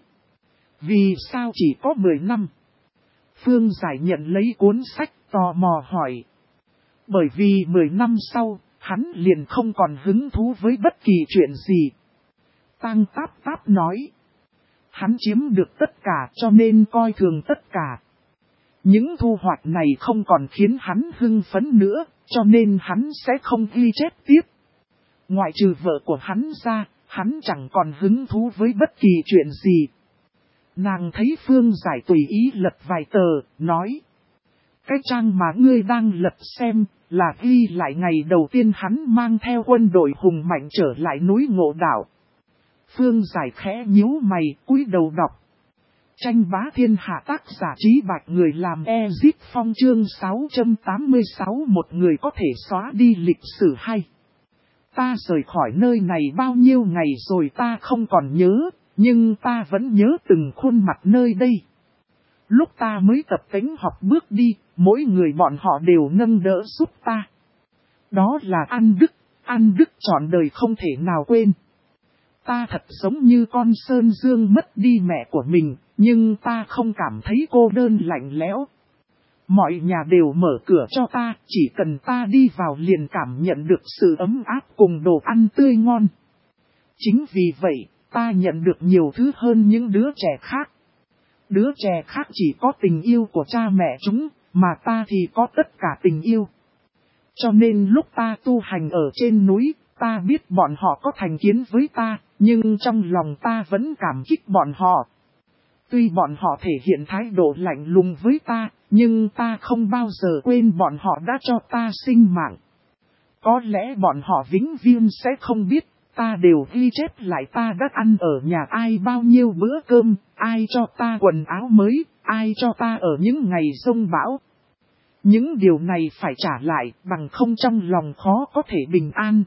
Speaker 1: Vì sao chỉ có 10 năm? Phương Giải nhận lấy cuốn sách tò mò hỏi. Bởi vì 10 năm sau, hắn liền không còn hứng thú với bất kỳ chuyện gì. Tang Táp Táp nói. Hắn chiếm được tất cả cho nên coi thường tất cả. Những thu hoạch này không còn khiến hắn hưng phấn nữa, cho nên hắn sẽ không ghi chép tiếp. Ngoại trừ vợ của hắn ra, hắn chẳng còn hứng thú với bất kỳ chuyện gì. Nàng thấy Phương Giải tùy ý lật vài tờ, nói. Cái trang mà ngươi đang lật xem, là ghi lại ngày đầu tiên hắn mang theo quân đội hùng mạnh trở lại núi Ngộ Đạo. Phương Giải khẽ nhíu mày, cúi đầu đọc. Tranh bá thiên hạ tác giả Trí Bạch người làm Ezip Phong chương 686 một người có thể xóa đi lịch sử hay. Ta rời khỏi nơi này bao nhiêu ngày rồi ta không còn nhớ, nhưng ta vẫn nhớ từng khuôn mặt nơi đây. Lúc ta mới tập tễnh học bước đi, mỗi người bọn họ đều nâng đỡ giúp ta. Đó là An Đức trọn đời không thể nào quên. Ta thật giống như con Sơn Dương mất đi mẹ của mình, nhưng ta không cảm thấy cô đơn lạnh lẽo. Mọi nhà đều mở cửa cho ta, chỉ cần ta đi vào liền cảm nhận được sự ấm áp cùng đồ ăn tươi ngon. Chính vì vậy, ta nhận được nhiều thứ hơn những đứa trẻ khác. Đứa trẻ khác chỉ có tình yêu của cha mẹ chúng, mà ta thì có tất cả tình yêu. Cho nên lúc ta tu hành ở trên núi, ta biết bọn họ có thành kiến với ta, nhưng trong lòng ta vẫn cảm kích bọn họ. Tuy bọn họ thể hiện thái độ lạnh lùng với ta, nhưng ta không bao giờ quên bọn họ đã cho ta sinh mạng. Có lẽ bọn họ vĩnh viễn sẽ không biết, ta đều ghi chép lại ta đã ăn ở nhà ai bao nhiêu bữa cơm, ai cho ta quần áo mới, ai cho ta ở những ngày giông bão. Những điều này phải trả lại, bằng không trong lòng khó có thể bình an.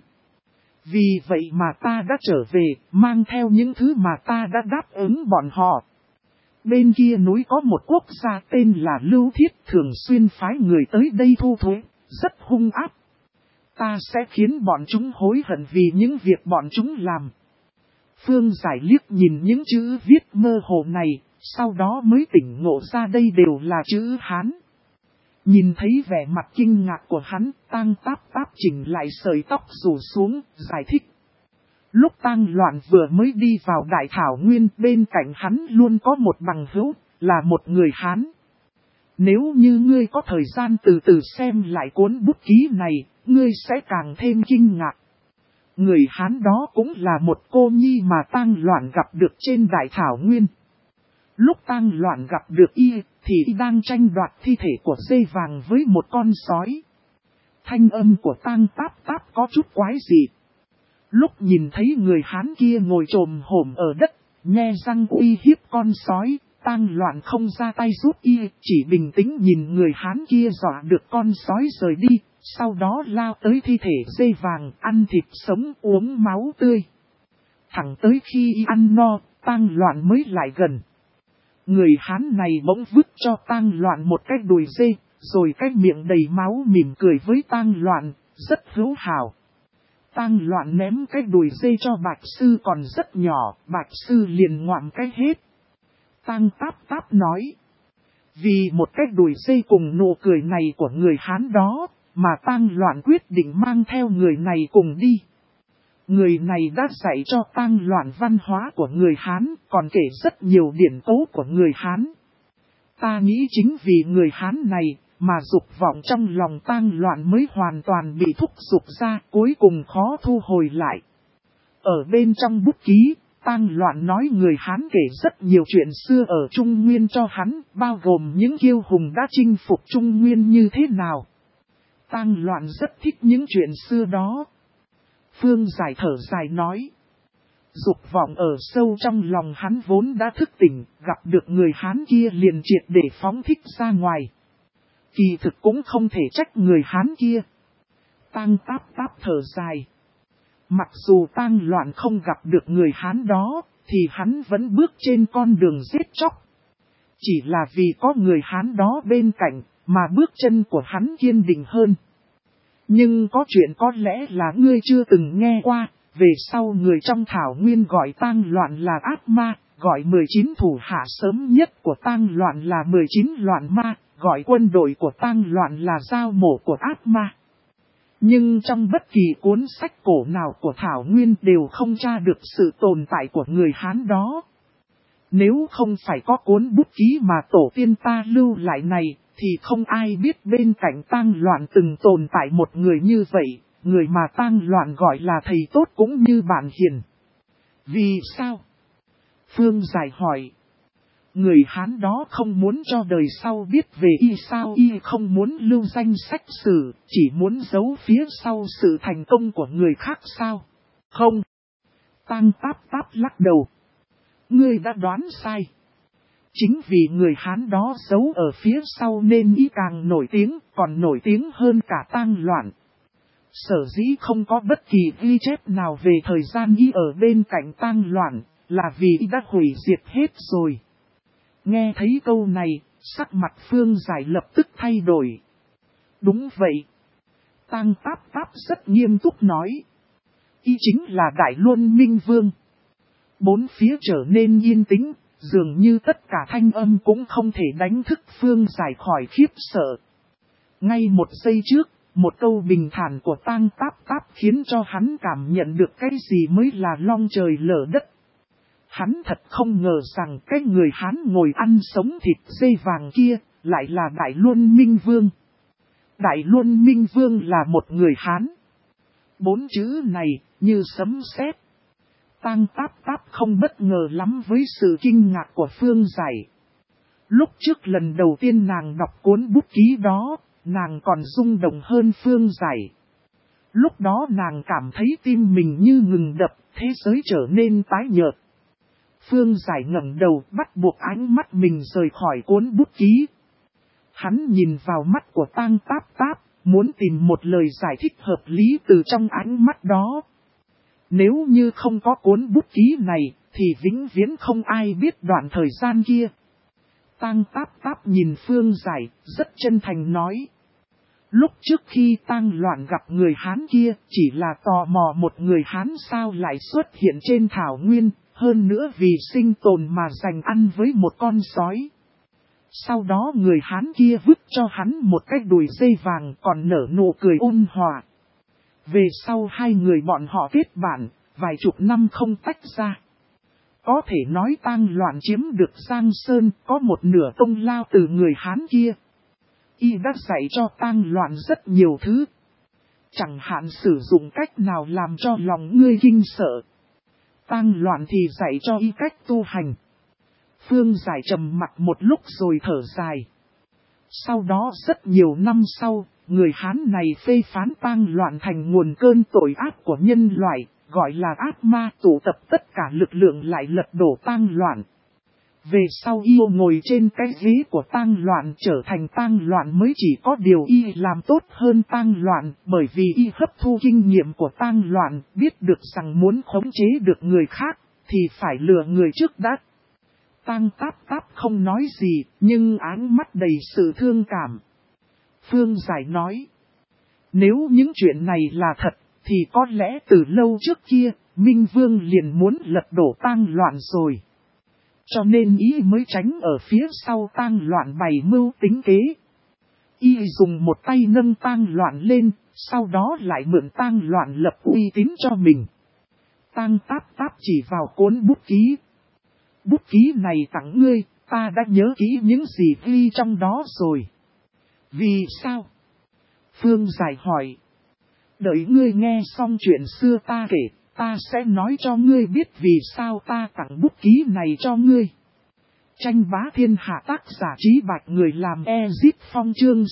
Speaker 1: Vì vậy mà ta đã trở về, mang theo những thứ mà ta đã đáp ứng bọn họ. Bên kia núi có một quốc gia tên là Lưu Thiết, thường xuyên phái người tới đây thu thuế, rất hung ác. Ta sẽ khiến bọn chúng hối hận vì những việc bọn chúng làm. Phương Giải liếc nhìn những chữ viết mơ hồ này, sau đó mới tỉnh ngộ ra đây đều là chữ Hán. Nhìn thấy vẻ mặt kinh ngạc của hắn, Tang Táp Táp chỉnh lại sợi tóc rủ xuống, giải thích. Lúc Tang Loạn vừa mới đi vào Đại Thảo Nguyên, bên cạnh hắn luôn có một bằng hữu, là một người Hán. Nếu như ngươi có thời gian từ từ xem lại cuốn bút ký này, ngươi sẽ càng thêm kinh ngạc. Người Hán đó cũng là một cô nhi mà Tang Loạn gặp được trên Đại Thảo Nguyên. Lúc Tang Loạn gặp được y, thì y đang tranh đoạt thi thể của dê vàng với một con sói. Thanh âm của Tang Táp Táp có chút quái dị. Lúc nhìn thấy người Hán kia ngồi chồm hổm ở đất, nhe răng uy hiếp con sói, Tang Loạn không ra tay giúp y, chỉ bình tĩnh nhìn người Hán kia dọa được con sói rời đi, sau đó lao tới thi thể dê vàng, ăn thịt sống uống máu tươi. Thẳng tới khi y ăn no, Tang Loạn mới lại gần. Người Hán này bỗng vứt cho Tang Loạn một cái đùi dê, rồi cái miệng đầy máu mỉm cười với Tang Loạn, rất hữu hảo. Tang Loạn ném cái đùi dê cho Bạch Sư còn rất nhỏ, Bạch Sư liền ngoạm cái hết. Tang Táp Táp nói, vì một cái đùi dê cùng nụ cười này của người Hán đó, mà Tang Loạn quyết định mang theo người này cùng đi. Người này đã dạy cho Tang Loạn văn hóa của người Hán, còn kể rất nhiều điển cố của người Hán. Ta nghĩ chính vì người Hán này, mà dục vọng trong lòng Tang Loạn mới hoàn toàn bị thúc giục ra, cuối cùng khó thu hồi lại. Ở bên trong bút ký, Tang Loạn nói người Hán kể rất nhiều chuyện xưa ở Trung Nguyên cho hắn, bao gồm những kiêu hùng đã chinh phục Trung Nguyên như thế nào. Tang Loạn rất thích những chuyện xưa đó. Phương Giải thở dài nói. Dục vọng ở sâu trong lòng hắn vốn đã thức tỉnh, gặp được người Hán kia liền triệt để phóng thích ra ngoài. Kỳ thực cũng không thể trách người Hán kia. Tang Táp Táp thở dài. Mặc dù Tang Loạn không gặp được người Hán đó, thì hắn vẫn bước trên con đường giết chóc. Chỉ là vì có người Hán đó bên cạnh, mà bước chân của hắn kiên định hơn. Nhưng có chuyện có lẽ là ngươi chưa từng nghe qua, về sau người trong Thảo Nguyên gọi Tang Loạn là ác ma, gọi 19 thủ hạ sớm nhất của Tang Loạn là 19 loạn ma, gọi quân đội của Tang Loạn là dao mổ của ác ma. Nhưng trong bất kỳ cuốn sách cổ nào của Thảo Nguyên đều không tra được sự tồn tại của người Hán đó. Nếu không phải có cuốn bút ký mà tổ tiên ta lưu lại này, thì không ai biết bên cạnh Tang Loạn từng tồn tại một người như vậy, người mà Tang Loạn gọi là thầy tốt cũng như bạn hiền. Vì sao? Phương Giải hỏi. Người Hán đó không muốn cho đời sau biết về y sao y không muốn lưu danh sách sử, chỉ muốn giấu phía sau sự thành công của người khác sao? Không. Tang Táp Táp lắc đầu. Ngươi đã đoán sai. Chính vì người Hán đó giấu ở phía sau nên y càng nổi tiếng, còn nổi tiếng hơn cả Tang Loạn. Sở dĩ không có bất kỳ ghi chép nào về thời gian y ở bên cạnh Tang Loạn, là vì y đã hủy diệt hết rồi. Nghe thấy câu này, sắc mặt Phương Giải lập tức thay đổi. Đúng vậy. Tang Táp Táp rất nghiêm túc nói. Y chính là Đại Luân Minh Vương. Bốn phía trở nên yên tĩnh, dường như tất cả thanh âm cũng không thể đánh thức Phương Giải khỏi khiếp sợ. Ngay một giây trước, Một câu bình thản của Tang Táp Táp khiến cho hắn cảm nhận được cái gì mới là long trời lở đất. Hắn thật không ngờ rằng cái người Hán ngồi ăn sống thịt dê vàng kia lại là Đại Luân Minh Vương. Đại Luân Minh Vương là một người Hán. 4 chữ này như sấm sét. Tang Táp Táp không bất ngờ lắm với sự kinh ngạc của Phương Giải. Lúc trước lần đầu tiên nàng đọc cuốn bút ký đó, nàng còn rung động hơn Phương Giải. Lúc đó nàng cảm thấy tim mình như ngừng đập, thế giới trở nên tái nhợt. Phương Giải ngẩng đầu bắt buộc ánh mắt mình rời khỏi cuốn bút ký. Hắn nhìn vào mắt của Tang Táp Táp, muốn tìm một lời giải thích hợp lý từ trong ánh mắt đó. Nếu như không có cuốn bút ký này, thì vĩnh viễn không ai biết đoạn thời gian kia. Tang Táp Táp nhìn Phương Giải, rất chân thành nói. Lúc trước khi Tang Loạn gặp người Hán kia, chỉ là tò mò một người Hán sao lại xuất hiện trên thảo nguyên, hơn nữa vì sinh tồn mà giành ăn với một con sói. Sau đó người Hán kia vứt cho hắn một cái đùi dây vàng còn nở nụ cười ôn hòa. Về sau hai người bọn họ kết bạn, vài chục năm không tách ra. Có thể nói Tang Loạn chiếm được Giang Sơn, có một nửa công lao từ người Hán kia. Y đã dạy cho Tang Loạn rất nhiều thứ. Chẳng hạn sử dụng cách nào làm cho lòng ngươi kinh sợ. Tang Loạn thì dạy cho y cách tu hành. Phương Giải trầm mặc một lúc rồi thở dài. Sau đó rất nhiều năm sau, người Hán này phê phán Tang Loạn thành nguồn cơn tội ác của nhân loại, gọi là ác ma, tụ tập tất cả lực lượng lại lật đổ Tang Loạn. Về sau y ngồi trên cái ghế của Tang Loạn, trở thành Tang Loạn mới chỉ có điều y làm tốt hơn Tang Loạn, bởi vì y hấp thu kinh nghiệm của Tang Loạn, biết được rằng muốn khống chế được người khác, thì phải lừa người trước đã. Tang Táp Táp không nói gì, nhưng áng mắt đầy sự thương cảm. Phương Giải nói, nếu những chuyện này là thật, thì có lẽ từ lâu trước kia, Minh Vương liền muốn lật đổ Tang Loạn rồi. Cho nên ý mới tránh ở phía sau Tang Loạn bày mưu tính kế. Y dùng một tay nâng Tang Loạn lên, sau đó lại mượn Tang Loạn lập uy tín cho mình. Tang Táp Táp chỉ vào cuốn bút ký. Bút ký này tặng ngươi, ta đã nhớ kỹ những gì ghi trong đó rồi. Vì sao? Phương Giải hỏi. Đợi ngươi nghe xong chuyện xưa ta kể, ta sẽ nói cho ngươi biết vì sao ta tặng bút ký này cho ngươi. Tranh bá thiên hạ tác giả Trí Bạch người làm Ezip Phong chương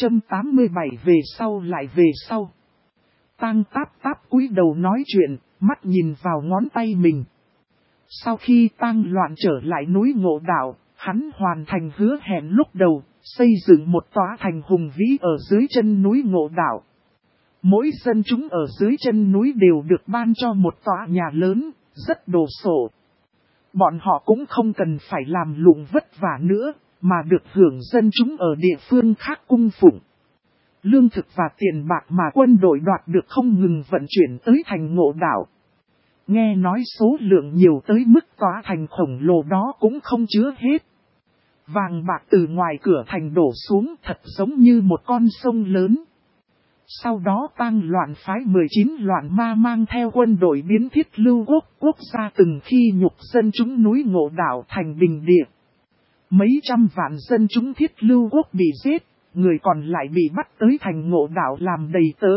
Speaker 1: 687 về sau lại về sau. Tang Táp Táp cúi đầu nói chuyện, mắt nhìn vào ngón tay mình. Sau khi Tang Loạn trở lại núi Ngộ Đạo, hắn hoàn thành hứa hẹn lúc đầu, xây dựng một tòa thành hùng vĩ ở dưới chân núi Ngộ Đạo. Mỗi dân chúng ở dưới chân núi đều được ban cho một tòa nhà lớn, rất đồ sộ. Bọn họ cũng không cần phải làm lụng vất vả nữa, mà được hưởng dân chúng ở địa phương khác cung phụng. Lương thực và tiền bạc mà quân đội đoạt được không ngừng vận chuyển tới thành Ngộ Đạo. Nghe nói số lượng nhiều tới mức tòa thành khổng lồ đó cũng không chứa hết. Vàng bạc từ ngoài cửa thành đổ xuống thật giống như một con sông lớn. Sau đó Tang Loạn phái 19 loạn ma mang theo quân đội biến Thiết Lưu quốc gia từng khi nhục dân chúng núi Ngộ Đạo thành bình địa. Mấy trăm vạn dân chúng Thiết Lưu quốc bị giết, người còn lại bị bắt tới thành Ngộ Đạo làm đầy tớ.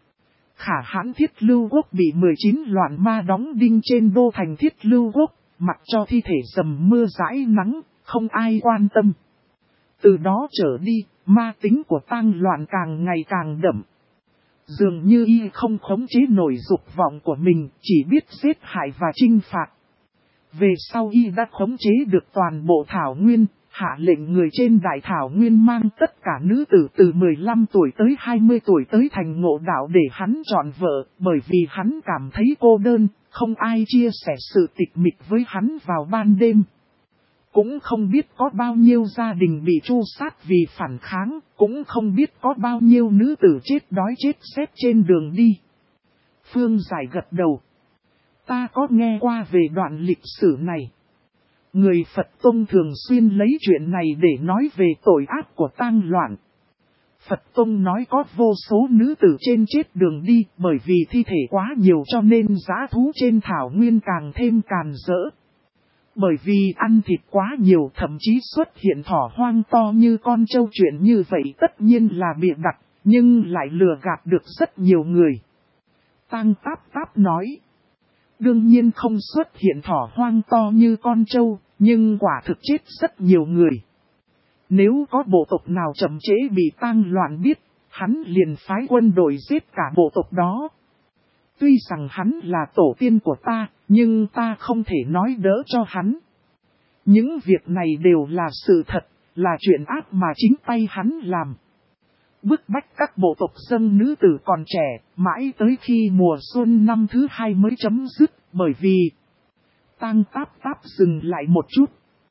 Speaker 1: Khả hãn Thiết Lưu quốc bị 19 loạn ma đóng đinh trên đô thành Thiết Lưu quốc, mặc cho thi thể dầm mưa rãi nắng, không ai quan tâm. Từ đó trở đi, ma tính của Tang Loạn càng ngày càng đậm. Dường như y không khống chế nổi dục vọng của mình, chỉ biết giết hại và trinh phạt. Về sau y đã khống chế được toàn bộ thảo nguyên, hạ lệnh người trên đại thảo nguyên mang tất cả nữ tử từ 15 tuổi tới 20 tuổi tới thành Ngộ Đạo để hắn chọn vợ, bởi vì hắn cảm thấy cô đơn, không ai chia sẻ sự tịch mịch với hắn vào ban đêm. Cũng không biết có bao nhiêu gia đình bị tru sát vì phản kháng, cũng không biết có bao nhiêu nữ tử chết đói chết rét trên đường đi. Phương Giải gật đầu. Ta có nghe qua về đoạn lịch sử này. Người Phật Tông thường xuyên lấy chuyện này để nói về tội ác của Tang Loạn. Phật Tông nói có vô số nữ tử trên chết đường đi, bởi vì thi thể quá nhiều cho nên dã thú trên thảo nguyên càng thêm càn rỡ. Bởi vì ăn thịt quá nhiều, thậm chí xuất hiện thỏ hoang to như con trâu, chuyện như vậy tất nhiên là bịa đặt, nhưng lại lừa gạt được rất nhiều người. Tang Táp Táp nói, đương nhiên không xuất hiện thỏ hoang to như con trâu, nhưng quả thực chết rất nhiều người. Nếu có bộ tộc nào chậm trễ bị tang loạn biết, hắn liền phái quân đội giết cả bộ tộc đó. Tuy rằng hắn là tổ tiên của ta, nhưng ta không thể nói đỡ cho hắn. Những việc này đều là sự thật, là chuyện ác mà chính tay hắn làm. Bức bách các bộ tộc dân nữ tử còn trẻ, mãi tới khi mùa xuân năm thứ 2 mới chấm dứt, bởi vì... Tang Táp Táp dừng lại một chút.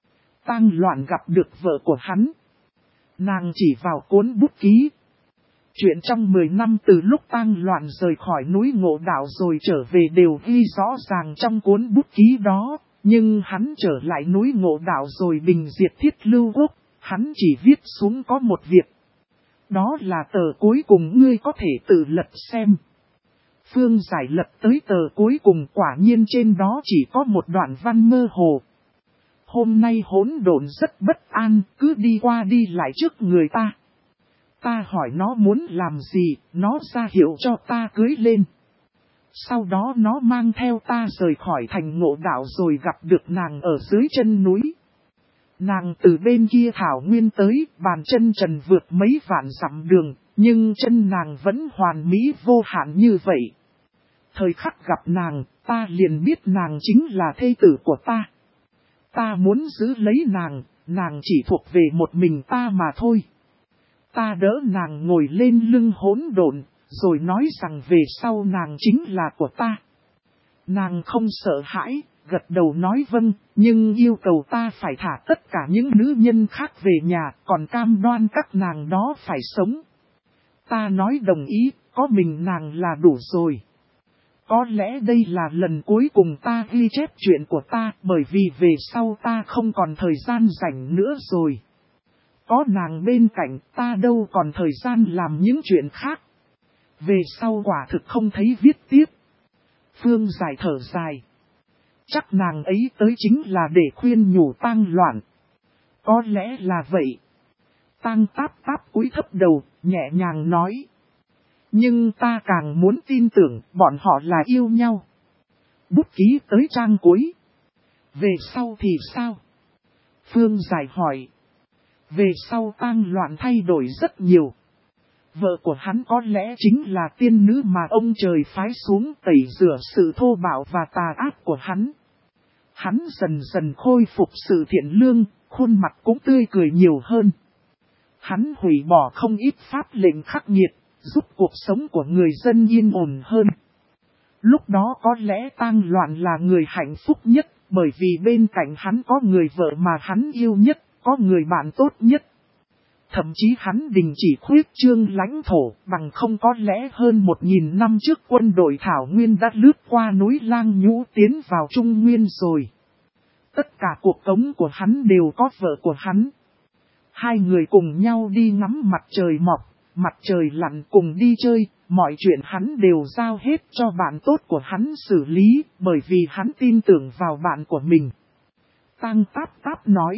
Speaker 1: Tang Loạn gặp được vợ của hắn. Nàng chỉ vào cuốn bút ký. Chuyện trong 10 năm từ lúc Tang Loạn rời khỏi núi Ngộ Đạo rồi trở về đều ghi rõ ràng trong cuốn bút ký đó. Nhưng hắn trở lại núi Ngộ Đạo rồi bình diệt Thiết Lưu Quốc, hắn chỉ viết xuống có một việc. Đó là tờ cuối cùng, ngươi có thể tự lật xem. Phương Giải lật tới tờ cuối cùng, quả nhiên trên đó chỉ có một đoạn văn mơ hồ. Hôm nay hỗn độn rất bất an, cứ đi qua đi lại trước người ta. Ta hỏi nó muốn làm gì, nó ra hiệu cho ta cưới lên. Sau đó nó mang theo ta rời khỏi thành Ngộ Đạo rồi gặp được nàng ở dưới chân núi. Nàng từ bên kia thảo nguyên tới, bàn chân trần vượt mấy vạn dặm đường, nhưng chân nàng vẫn hoàn mỹ vô hạn như vậy. Thời khắc gặp nàng, ta liền biết nàng chính là thê tử của ta. Ta muốn giữ lấy nàng chỉ thuộc về một mình ta mà thôi. Ta đỡ nàng ngồi lên lưng hỗn độn, rồi nói rằng về sau nàng chính là của ta. Nàng không sợ hãi, gật đầu nói vâng, nhưng yêu cầu ta phải thả tất cả những nữ nhân khác về nhà, còn cam đoan các nàng đó phải sống. Ta nói đồng ý, có mình nàng là đủ rồi. Có lẽ đây là lần cuối cùng ta ghi chép chuyện của ta, bởi vì về sau ta không còn thời gian rảnh nữa rồi. Có nàng bên cạnh, ta đâu còn thời gian làm những chuyện khác. Về sau quả thực không thấy viết tiếp. Phương Giải thở dài. Chắc nàng ấy tới chính là để khuyên nhủ Tang Loạn. Có lẽ là vậy. Tang Táp Táp cúi thấp đầu, nhẹ nhàng nói. Nhưng ta càng muốn tin tưởng bọn họ là yêu nhau. Bút ký tới trang cuối. Về sau thì sao? Phương Giải hỏi. Về sau Tang Loạn thay đổi rất nhiều. Vợ của hắn có lẽ chính là tiên nữ mà ông trời phái xuống tẩy rửa sự thô bạo và tà ác của hắn. Hắn dần dần khôi phục sự thiện lương, khuôn mặt cũng tươi cười nhiều hơn. Hắn hủy bỏ không ít pháp lệnh khắc nghiệt, giúp cuộc sống của người dân yên ổn hơn. Lúc đó có lẽ Tang Loạn là người hạnh phúc nhất, bởi vì bên cạnh hắn có người vợ mà hắn yêu nhất, có người bạn tốt nhất. Thậm chí hắn đình chỉ khuyết trương lãnh thổ, bằng không có lẽ hơn 1000 năm trước quân đội Thảo Nguyên đã lướt qua núi Lang Nhũ tiến vào Trung Nguyên rồi. Tất cả cuộc cống của hắn đều có vợ của hắn. Hai người cùng nhau đi ngắm mặt trời mọc, mặt trời lặn, cùng đi chơi, mọi chuyện hắn đều giao hết cho bạn tốt của hắn xử lý, bởi vì hắn tin tưởng vào bạn của mình. Tang Táp Táp nói,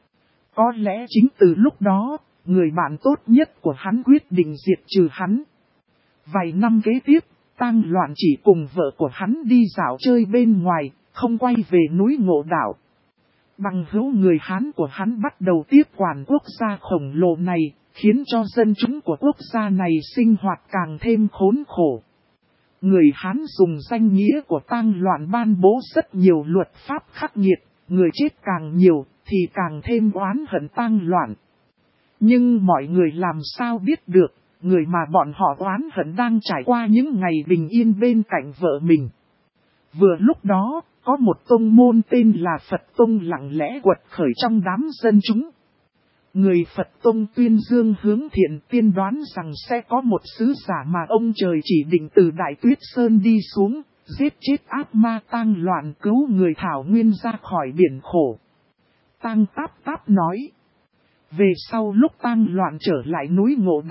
Speaker 1: có lẽ chính từ lúc đó, người bạn tốt nhất của hắn quyết định diệt trừ hắn. Vài năm kế tiếp, Tang Loạn chỉ cùng vợ của hắn đi dạo chơi bên ngoài, không quay về núi Ngộ Đạo. Bằng hữu người Hán của hắn bắt đầu tiếp quản quốc gia khổng lồ này, khiến cho dân chúng của quốc gia này sinh hoạt càng thêm khốn khổ. Người Hán dùng danh nghĩa của Tang Loạn ban bố rất nhiều luật pháp khắc nghiệt, người chết càng nhiều thì càng thêm oán hận Tang Loạn. Nhưng mọi người làm sao biết được, người mà bọn họ oán hận đang trải qua những ngày bình yên bên cạnh vợ mình. Vừa lúc đó, có một tông môn tên là Phật Tông lặng lẽ quật khởi trong đám dân chúng. Người Phật Tông tuyên dương hướng thiện, tiên đoán rằng sẽ có một sứ giả mà ông trời chỉ định từ Đại Tuyết Sơn đi xuống, giết chết ác ma Tang Loạn, cứu người Thảo Nguyên ra khỏi biển khổ. Tang Táp Táp nói. Về sau lúc Tang Loạn trở lại núi Ngộ Đạo,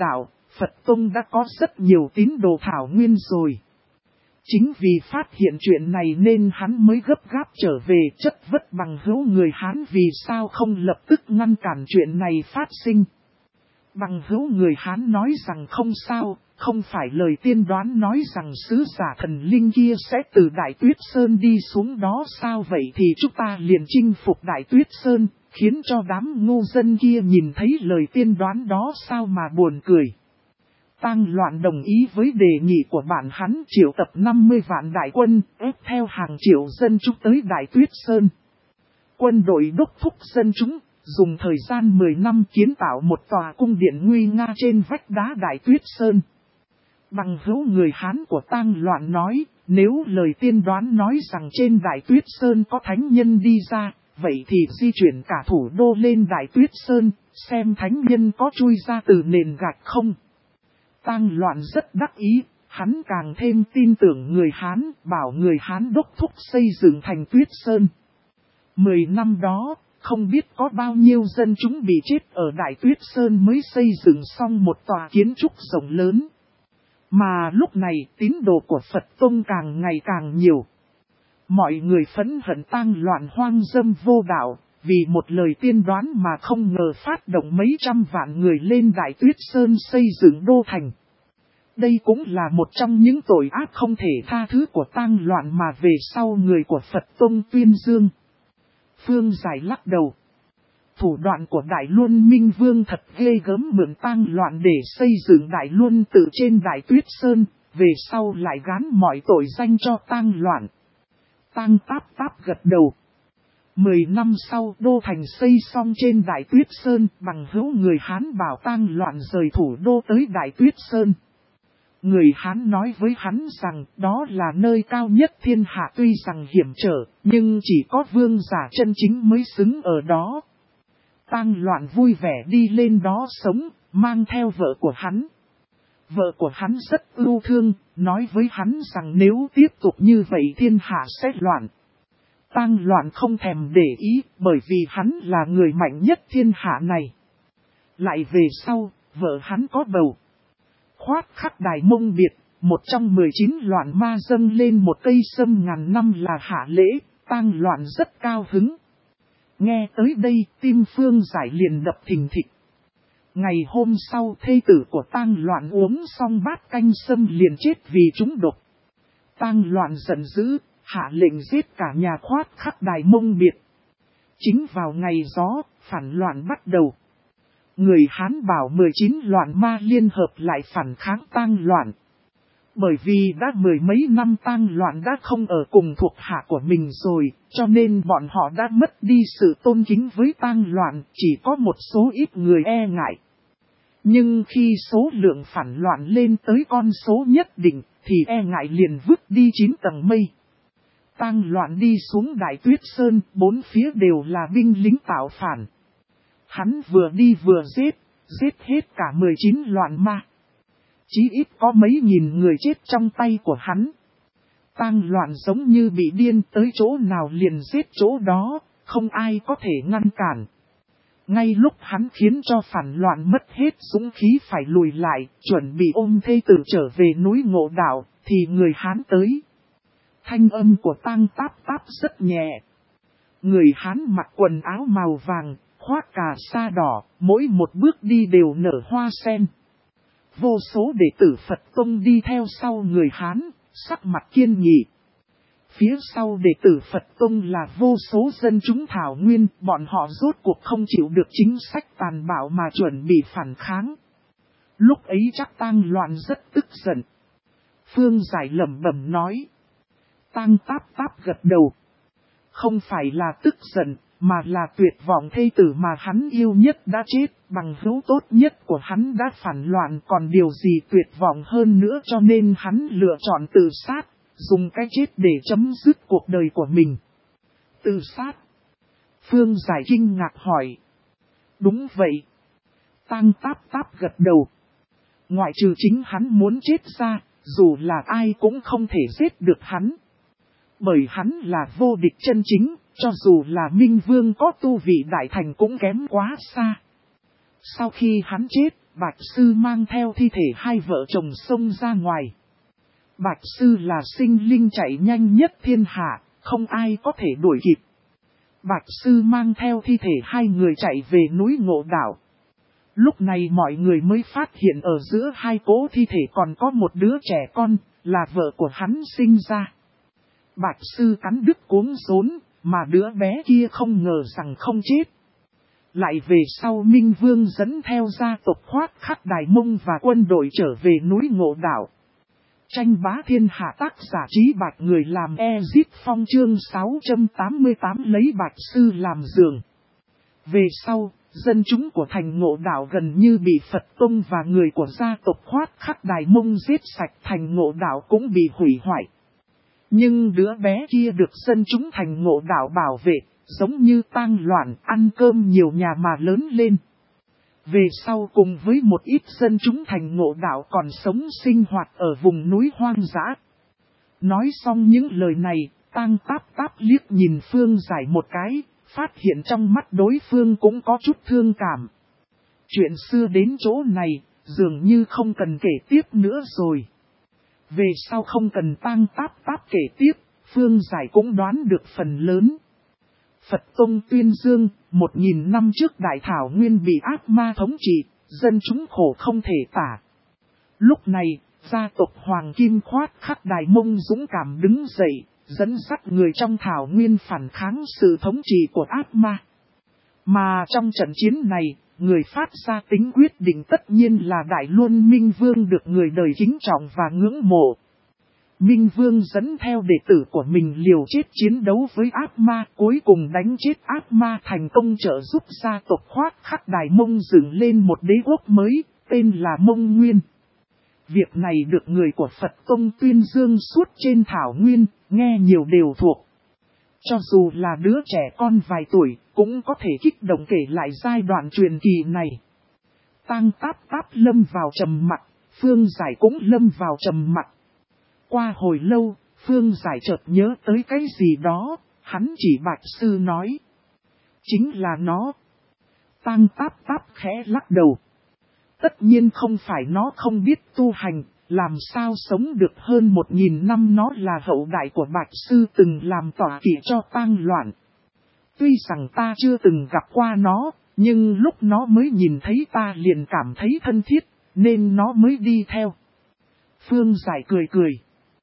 Speaker 1: Phật Tông đã có rất nhiều tín đồ thảo nguyên rồi. Chính vì phát hiện chuyện này nên hắn mới gấp gáp trở về chất vấn bằng hữu người Hán vì sao không lập tức ngăn cản chuyện này phát sinh. Bằng hữu người Hán nói rằng không sao, không phải lời tiên đoán nói rằng sứ giả thần linh kia sẽ từ Đại Tuyết Sơn đi xuống đó sao vậy thì chúng ta liền chinh phục Đại Tuyết Sơn, khiến cho đám ngu dân kia nhìn thấy lời tiên đoán đó sao mà buồn cười. Tang Loạn đồng ý với đề nghị của bạn hắn triệu tập 50 vạn đại quân, ép theo hàng triệu dân chúng tới Đại Tuyết Sơn. Quân đội đốc thúc dân chúng, dùng thời gian 10 năm kiến tạo một tòa cung điện nguy nga trên vách đá Đại Tuyết Sơn. Bằng hữu người Hán của Tang Loạn nói, nếu lời tiên đoán nói rằng trên Đại Tuyết Sơn có thánh nhân đi ra, vậy thì di chuyển cả thủ đô lên Đại Tuyết Sơn, xem thánh nhân có chui ra từ nền gạch không. Tang Loạn rất đắc ý, hắn càng thêm tin tưởng người Hán, bảo người Hán đốc thúc xây dựng thành Tuyết Sơn. 10 năm đó, không biết có bao nhiêu dân chúng bị chết ở Đại Tuyết Sơn mới xây dựng xong một tòa kiến trúc rộng lớn. Mà lúc này tín đồ của Phật Tông càng ngày càng nhiều. Mọi người phẫn hận Tang Loạn hoang dâm vô đạo, vì một lời tiên đoán mà không ngờ phát động mấy trăm vạn người lên Đại Tuyết Sơn xây dựng đô thành. Đây cũng là một trong những tội ác không thể tha thứ của Tang Loạn mà về sau người của Phật Tông tuyên dương. Phương Giải lắc đầu. Thủ đoạn của Đại Luân Minh Vương thật ghê gớm, mượn Tang Loạn để xây dựng Đại Luân tự trên Đại Tuyết Sơn, về sau lại gán mọi tội danh cho Tang Loạn. Tang Táp Táp gật đầu. 10 năm sau đô thành xây xong trên Đại Tuyết Sơn, bằng hữu người Hán bảo Tang Loạn rời thủ đô tới Đại Tuyết Sơn. Người Hán nói với hắn rằng đó là nơi cao nhất thiên hạ, tuy rằng hiểm trở, nhưng chỉ có vương giả chân chính mới xứng ở đó. Tang Loạn vui vẻ đi lên đó sống, mang theo vợ của hắn. Vợ của hắn rất ưu thương, nói với hắn rằng nếu tiếp tục như vậy thiên hạ sẽ loạn. Tang Loạn không thèm để ý, bởi vì hắn là người mạnh nhất thiên hạ này. Lại về sau, vợ hắn có bầu. Khoát khắc Đài Mông Biệt, một trong 19 loạn ma dâng lên một cây sâm ngàn năm là hạ lễ, Tang Loạn rất cao hứng. Nghe tới đây, tim Phương Giải liền đập thình thịch. Ngày hôm sau, thê tử của Tang Loạn uống xong bát canh sâm liền chết vì trúng độc. Tang Loạn giận dữ, hạ lệnh giết cả nhà khoát khắc Đài Mông Biệt. Chính vào ngày gió, phản loạn bắt đầu. Người Hán bảo 19 loạn ma liên hợp lại phản kháng Tang Loạn. Bởi vì đã 10 mấy năm Tang Loạn đã không ở cùng thuộc hạ của mình rồi, cho nên bọn họ đã mất đi sự tôn kính với Tang Loạn, chỉ có một số ít người e ngại. Nhưng khi số lượng phản loạn lên tới con số nhất định, thì e ngại liền vứt đi 9 tầng mây. Tang Loạn đi xuống Đại Tuyết Sơn, bốn phía đều là binh lính tạo phản. Hắn vừa đi vừa giết hết cả 19 loạn ma. Chí ít có mấy nghìn người chết trong tay của hắn. Tang Loạn giống như bị điên, tới chỗ nào liền giết chỗ đó, không ai có thể ngăn cản. Ngay lúc hắn khiến cho phản loạn mất hết dũng khí phải lùi lại, chuẩn bị ôm thê tử trở về núi Ngộ Đạo, thì người Hán tới. Thanh âm của Tang Táp Táp rất nhẹ. Người Hán mặc quần áo màu vàng, khoác cà sa đỏ, mỗi một bước đi đều nở hoa sen. Vô số đệ tử Phật Tông đi theo sau người Hán, sắc mặt kiên nghị. Phía sau đệ tử Phật Tông là vô số dân chúng thảo nguyên, bọn họ rốt cuộc không chịu được chính sách tàn bạo mà chuẩn bị phản kháng. Lúc ấy chắc Tang Loạn rất tức giận. Phương Giải lẩm bẩm nói. Tang Táp Táp gật đầu. Không phải là tức giận, mà là tuyệt vọng thê tử mà hắn yêu nhất đã chết, bằng hữu tốt nhất của hắn đã phản loạn, còn điều gì tuyệt vọng hơn nữa, cho nên hắn lựa chọn tự sát, dùng cái chết để chấm dứt cuộc đời của mình. Tự sát? Phương Giải kinh ngạc hỏi. Đúng vậy. Tang Táp Táp gật đầu. Ngoại trừ chính hắn muốn chết ra, dù là ai cũng không thể giết được hắn. Bởi hắn là vô địch chân chính, cho dù là Minh Vương có tu vị đại thành cũng kém quá xa. Sau khi hắn chết, Bạch Sư mang theo thi thể hai vợ chồng xông ra ngoài. Bạch Sư là sinh linh chạy nhanh nhất thiên hạ, không ai có thể đuổi kịp. Bạch Sư mang theo thi thể hai người chạy về núi Ngộ Đạo. Lúc này mọi người mới phát hiện ở giữa hai cỗ thi thể còn có một đứa trẻ con, là vợ của hắn sinh ra. Bạch Sư cắn đứt cuống rốn, mà đứa bé kia không ngờ rằng không chết. Lại về sau Minh Vương dẫn theo gia tộc Khoát Khắc Đài Mông và quân đội trở về núi Ngộ Đạo. Tranh bá thiên hạ, tác giả Trí Bạch, người làm Ezip Phong, chương 688, lấy Bạch Sư làm giường. Về sau, dân chúng của thành Ngộ Đạo gần như bị Phật Tông và người của gia tộc Khoát Khắc Đài Mông giết sạch, thành Ngộ Đạo cũng bị hủy hoại. Nhưng đứa bé kia được dân chúng thành Ngộ Đạo bảo vệ, giống như tang loạn, ăn cơm nhiều nhà mà lớn lên. Về sau cùng với một ít dân chúng thành Ngộ Đạo còn sống sinh hoạt ở vùng núi hoang dã. Nói xong những lời này, Tang Táp Táp liếc nhìn Phương Giải một cái, phát hiện trong mắt đối phương cũng có chút thương cảm. Chuyện xưa đến chỗ này, dường như không cần kể tiếp nữa rồi. Về sau không cần Tang Táp Táp kể tiếp, Phương Giải cũng đoán được phần lớn. Phật Tông tuyên dương, 1000 năm trước Đại Thảo Nguyên bị ác ma thống trị, dân chúng khổ không thể tả. Lúc này, gia tộc Hoàng Kim Khoát Khắc Đài Mông dũng cảm đứng dậy, dẫn dắt người trong Thảo Nguyên phản kháng sự thống trị của ác ma. Mà trong trận chiến này, người phát ra tính quyết định tất nhiên là Đại Luân Minh Vương, được người đời kính trọng và ngưỡng mộ. Minh Vương dẫn theo đệ tử của mình liều chết chiến đấu với ác ma, cuối cùng đánh chết ác ma, thành công trợ giúp gia tộc Khoát Khắc Đài Mông dựng lên một đế quốc mới, tên là Mông Nguyên. Việc này được người của Phật Tông tuyên dương suốt trên Thảo Nguyên, nghe nhiều đều thuộc. Cho dù là đứa trẻ con vài tuổi, cũng có thể kích động kể lại giai đoạn truyền kỳ này. Tang Táp Táp lâm vào trầm mặc, Phương Giải cũng lâm vào trầm mặc. Qua hồi lâu, Phương Giải chợt nhớ tới cái gì đó, hắn chỉ Bạch Sư nói. Chính là nó. Tang Táp Táp khẽ lắc đầu. Tất nhiên không phải nó không biết tu hành, làm sao sống được hơn 1000 năm, nó là hậu đại của Bạch Sư từng làm tọa kỵ cho tang loạn. Tuy rằng ta chưa từng gặp qua nó, nhưng lúc nó mới nhìn thấy ta liền cảm thấy thân thiết, nên nó mới đi theo. Phương Giải cười cười.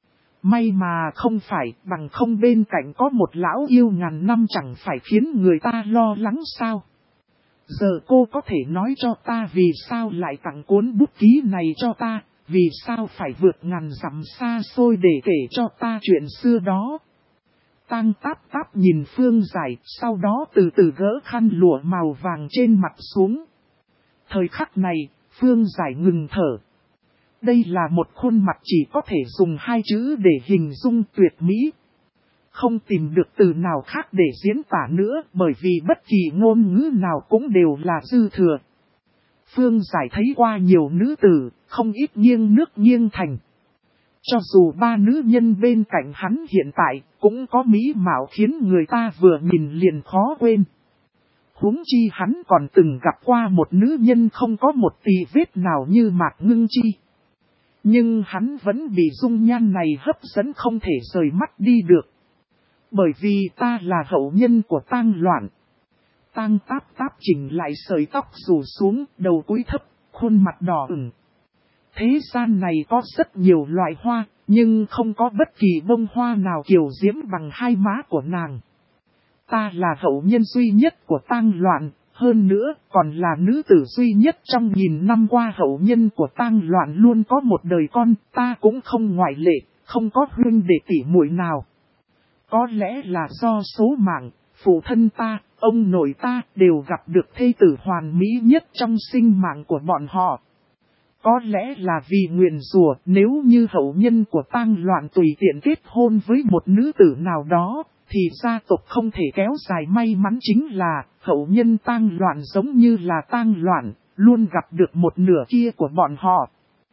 Speaker 1: May mà không phải, bằng không bên cạnh có một lão yêu ngàn năm chẳng phải khiến người ta lo lắng sao. Giờ cô có thể nói cho ta vì sao lại tặng cuốn bút ký này cho ta, vì sao phải vượt ngàn dặm xa xôi để kể cho ta chuyện xưa đó. Tang Táp Táp nhìn Phương Giải, sau đó từ từ gỡ khăn lụa màu vàng trên mặt xuống. Thời khắc này, Phương Giải ngừng thở. Đây là một khuôn mặt chỉ có thể dùng hai chữ để hình dung, tuyệt mỹ. Không tìm được từ nào khác để diễn tả nữa, bởi vì bất kỳ ngôn ngữ nào cũng đều là dư thừa. Phương Giải thấy qua nhiều nữ tử, không ít nghiêng nước nghiêng thành. Cho dù ba nữ nhân bên cạnh hắn hiện tại, cũng có mỹ mạo khiến người ta vừa nhìn liền khó quên. Huống chi hắn còn từng gặp qua một nữ nhân không có một tì vết nào như Mạc Ngưng Chi. Nhưng hắn vẫn bị dung nhan này hấp dẫn không thể rời mắt đi được. Bởi vì ta là hậu nhân của tang loạn. Tang Táp Táp chỉnh lại sợi tóc rủ xuống, đầu cúi thấp, khuôn mặt đỏ ửng. Thế gian này có rất nhiều loại hoa, nhưng không có bất kỳ bông hoa nào kiều diễm bằng hai má của nàng. Ta là hậu nhân duy nhất của tang loạn, hơn nữa còn là nữ tử duy nhất trong 1000 năm qua hậu nhân của tang loạn luôn có một đời con, ta cũng không ngoại lệ, không có huynh đệ tỷ muội nào. Có lẽ là do số mạng, phụ thân ta, ông nội ta đều gặp được thê tử hoàn mỹ nhất trong sinh mạng của bọn họ. Có lẽ là vì nguyền rủa, nếu như hậu nhân của tang loạn tùy tiện kết hôn với một nữ tử nào đó, thì gia tộc không thể kéo dài. May mắn chính là hậu nhân tang loạn giống như là tang loạn, luôn gặp được một nửa kia của bọn họ.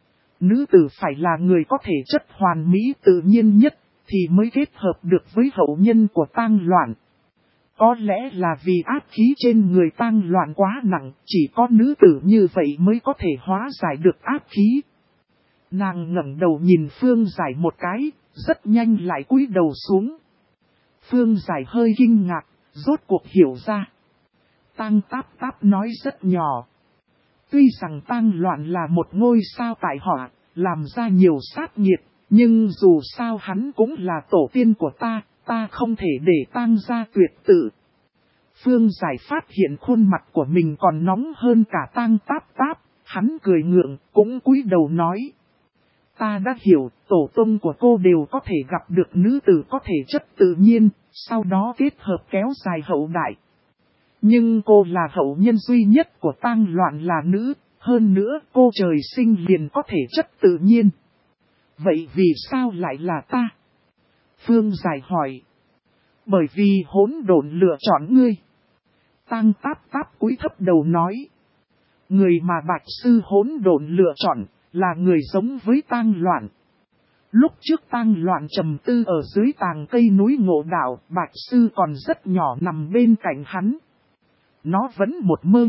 Speaker 1: Nữ tử phải là người có thể chất hoàn mỹ tự nhiên nhất, thì mới kết hợp được với hậu nhân của tang loạn. Có lẽ là vì áp khí trên người Tang Loan quá nặng, chỉ có nữ tử như vậy mới có thể hóa giải được áp khí. Nàng ngẩng đầu nhìn Phương Giải một cái, rất nhanh lại cúi đầu xuống. Phương Giải hơi kinh ngạc, rốt cuộc hiểu ra. Tang Táp Táp nói rất nhỏ. Tuy rằng Tang Loan là một ngôi sao tại họ, làm ra nhiều sát nghiệt, nhưng dù sao hắn cũng là tổ tiên của ta không thể để Tang gia tuyệt tự. Phương Giải phát hiện khuôn mặt của mình còn nóng hơn cả Tang Táp Táp, hắn cười ngượng, cũng cúi đầu nói. Ta đã hiểu, tổ tông của cô đều có thể gặp được nữ tử có thể chất tự nhiên, sau đó kết hợp kéo dài hậu đại. Nhưng cô là hậu nhân duy nhất của Tang Loan là nữ, hơn nữa cô trời sinh liền có thể chất tự nhiên. Vậy vì sao lại là ta? Phương Giải hỏi. Bởi vì hỗn độn lựa chọn ngươi. Tang Táp Táp cúi thấp đầu nói. Người mà Bạch Sư hỗn độn lựa chọn là người giống với Tang Loan. Lúc trước Tang Loan trầm tư ở dưới tàng cây núi Ngộ Đạo, Bạch Sư còn rất nhỏ nằm bên cạnh hắn. Nó vẫn một mơ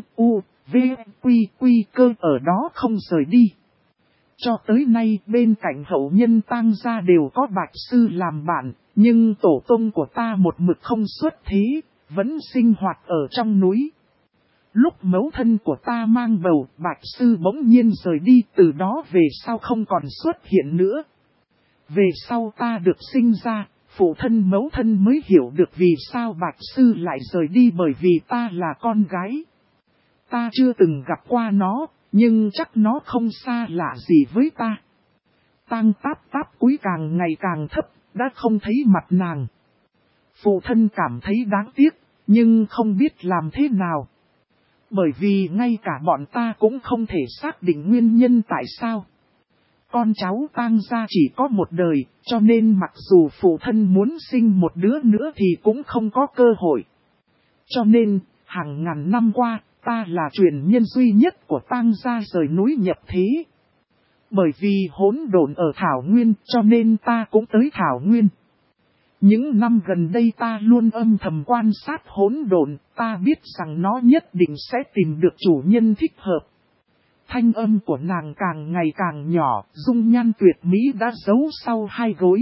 Speaker 1: quy cơ ở đó không rời đi. Cho tới nay bên cạnh hậu nhân Tang gia đều có Bạch Sư làm bạn, nhưng tổ tông của ta một mực không xuất thế, vẫn sinh hoạt ở trong núi. Lúc mẫu thân của ta mang bầu, Bạch Sư bỗng nhiên rời đi, từ đó về sau không còn xuất hiện nữa. Về sau ta được sinh ra, phụ thân mẫu thân mới hiểu được vì sao Bạch Sư lại rời đi, bởi vì ta là con gái. Ta chưa từng gặp qua nó, nhưng chắc nó không xa lạ gì với ta. Tang Táp Táp cúi càng ngày càng thấp, đã không thấy mặt nàng. Phụ thân cảm thấy đáng tiếc, nhưng không biết làm thế nào. Bởi vì ngay cả bọn ta cũng không thể xác định nguyên nhân tại sao. Con cháu Tang gia chỉ có một đời, cho nên mặc dù phụ thân muốn sinh một đứa nữa thì cũng không có cơ hội. Cho nên, hàng ngàn năm qua, ta là truyền nhân duy nhất của Tang gia rời núi nhập thế. Bởi vì hỗn độn ở Thảo Nguyên, cho nên ta cũng tới Thảo Nguyên. Những năm gần đây ta luôn âm thầm quan sát hỗn độn, ta biết rằng nó nhất định sẽ tìm được chủ nhân thích hợp. Thanh âm của nàng càng ngày càng nhỏ, dung nhan tuyệt mỹ đã giấu sau hai gối.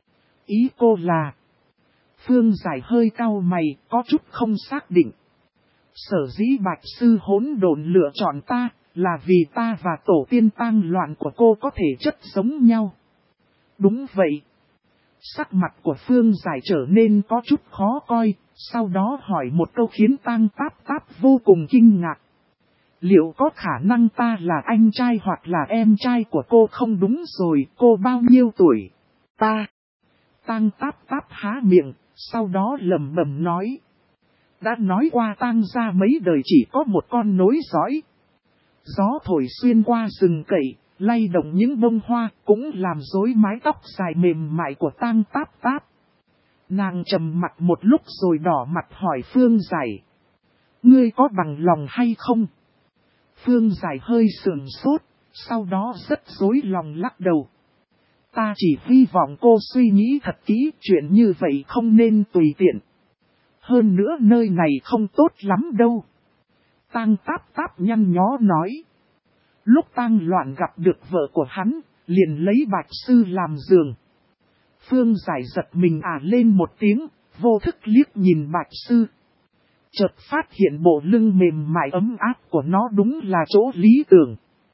Speaker 1: Ý cô là... Phương Giải hơi cau mày, có chút không xác định. Sở dĩ Bạch Sư hỗn độn lựa chọn ta, là vì ta và tổ tiên Tang Loan của cô có thể chất giống nhau. Đúng vậy. Sắc mặt của Phương Giải trở nên có chút khó coi, sau đó hỏi một câu khiến Tang Táp Táp vô cùng kinh ngạc. Liệu có khả năng ta là anh trai hoặc là em trai của cô không? Đúng rồi, cô bao nhiêu tuổi? Ta. Tang Táp Táp há miệng, sau đó lẩm bẩm nói. Đã nói qua Tang gia mấy đời chỉ có một con nối dõi. Gió thổi xuyên qua rừng cậy, lay động những bông hoa, cũng làm rối mái tóc dài mềm mại của Tang Táp Táp. Nàng trầm mặt một lúc rồi đỏ mặt hỏi Phương Giải. Ngươi có bằng lòng hay không? Phương Giải hơi sườn sốt, sau đó rất rối lòng lắc đầu. Ta chỉ hy vọng cô suy nghĩ thật kỹ, chuyện như vậy không nên tùy tiện. Hơn nữa nơi này không tốt lắm đâu. Tang Táp Táp nhăn nhó nói. Lúc Tang Loan gặp được vợ của hắn, liền lấy Bạch Sư làm giường. Phương Giải giật mình lên một tiếng, vô thức liếc nhìn Bạch Sư. Chợt phát hiện bộ lưng mềm mại ấm áp của nó đúng là chỗ lý tưởng.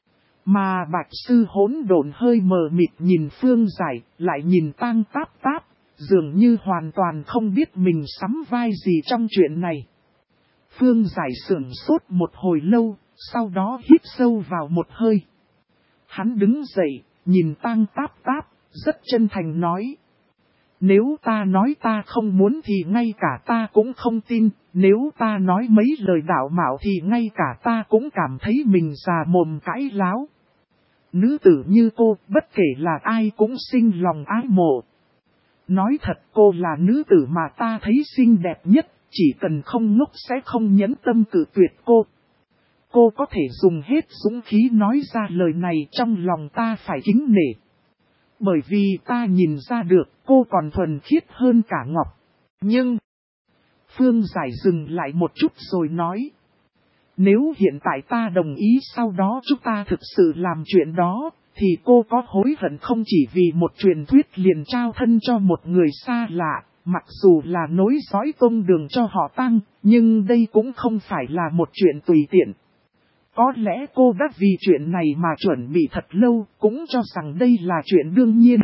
Speaker 1: Mà Bạch Sư hỗn độn hơi mờ mịt nhìn Phương Giải, lại nhìn Tang Táp Táp, dường như hoàn toàn không biết mình sắm vai gì trong chuyện này. Phương Giải sửng sốt một hồi lâu, sau đó hít sâu vào một hơi. Hắn đứng dậy, nhìn Tang Táp Táp, rất chân thành nói. Nếu ta nói ta không muốn thì ngay cả ta cũng không tin, nếu ta nói mấy lời đạo mạo thì ngay cả ta cũng cảm thấy mình già mồm cãi láo. Nữ tử như cô, bất kể là ai cũng sinh lòng ái mộ. Nói thật, cô là nữ tử mà ta thấy xinh đẹp nhất, chỉ cần không ngốc sẽ không nhẫn tâm cự tuyệt cô. Cô có thể dùng hết dũng khí nói ra lời này, trong lòng ta phải kính nể. Bởi vì ta nhìn ra được cô còn thuần khiết hơn cả ngọc. Nhưng, Phương Giải dừng lại một chút rồi nói. Nếu hiện tại ta đồng ý sau đó chúng ta thực sự làm chuyện đó, thì cô có hối hận không? Chỉ vì một truyền thuyết liền trao thân cho một người xa lạ, mặc dù là nối dõi tông đường cho họ Tăng, nhưng đây cũng không phải là một chuyện tùy tiện. Có lẽ cô đã vì chuyện này mà chuẩn bị thật lâu, cũng cho rằng đây là chuyện đương nhiên.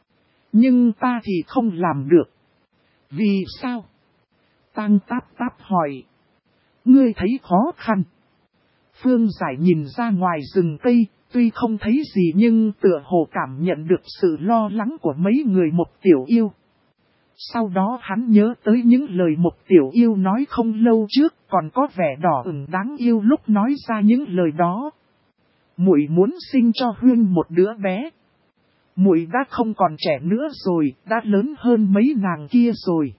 Speaker 1: Nhưng ta thì không làm được. Vì sao? Tăng Táp Táp hỏi. Ngươi thấy khó khăn. Phương Giải nhìn ra ngoài rừng cây, tuy không thấy gì nhưng tựa hồ cảm nhận được sự lo lắng của mấy người Mộc Tiểu Yêu. Sau đó hắn nhớ tới những lời Mộc Tiểu Yêu nói không lâu trước, còn có vẻ đỏ ửng đáng yêu lúc nói ra những lời đó. Muội muốn sinh cho Huyên một đứa bé. Muội đã không còn trẻ nữa rồi, đã lớn hơn mấy nàng kia rồi.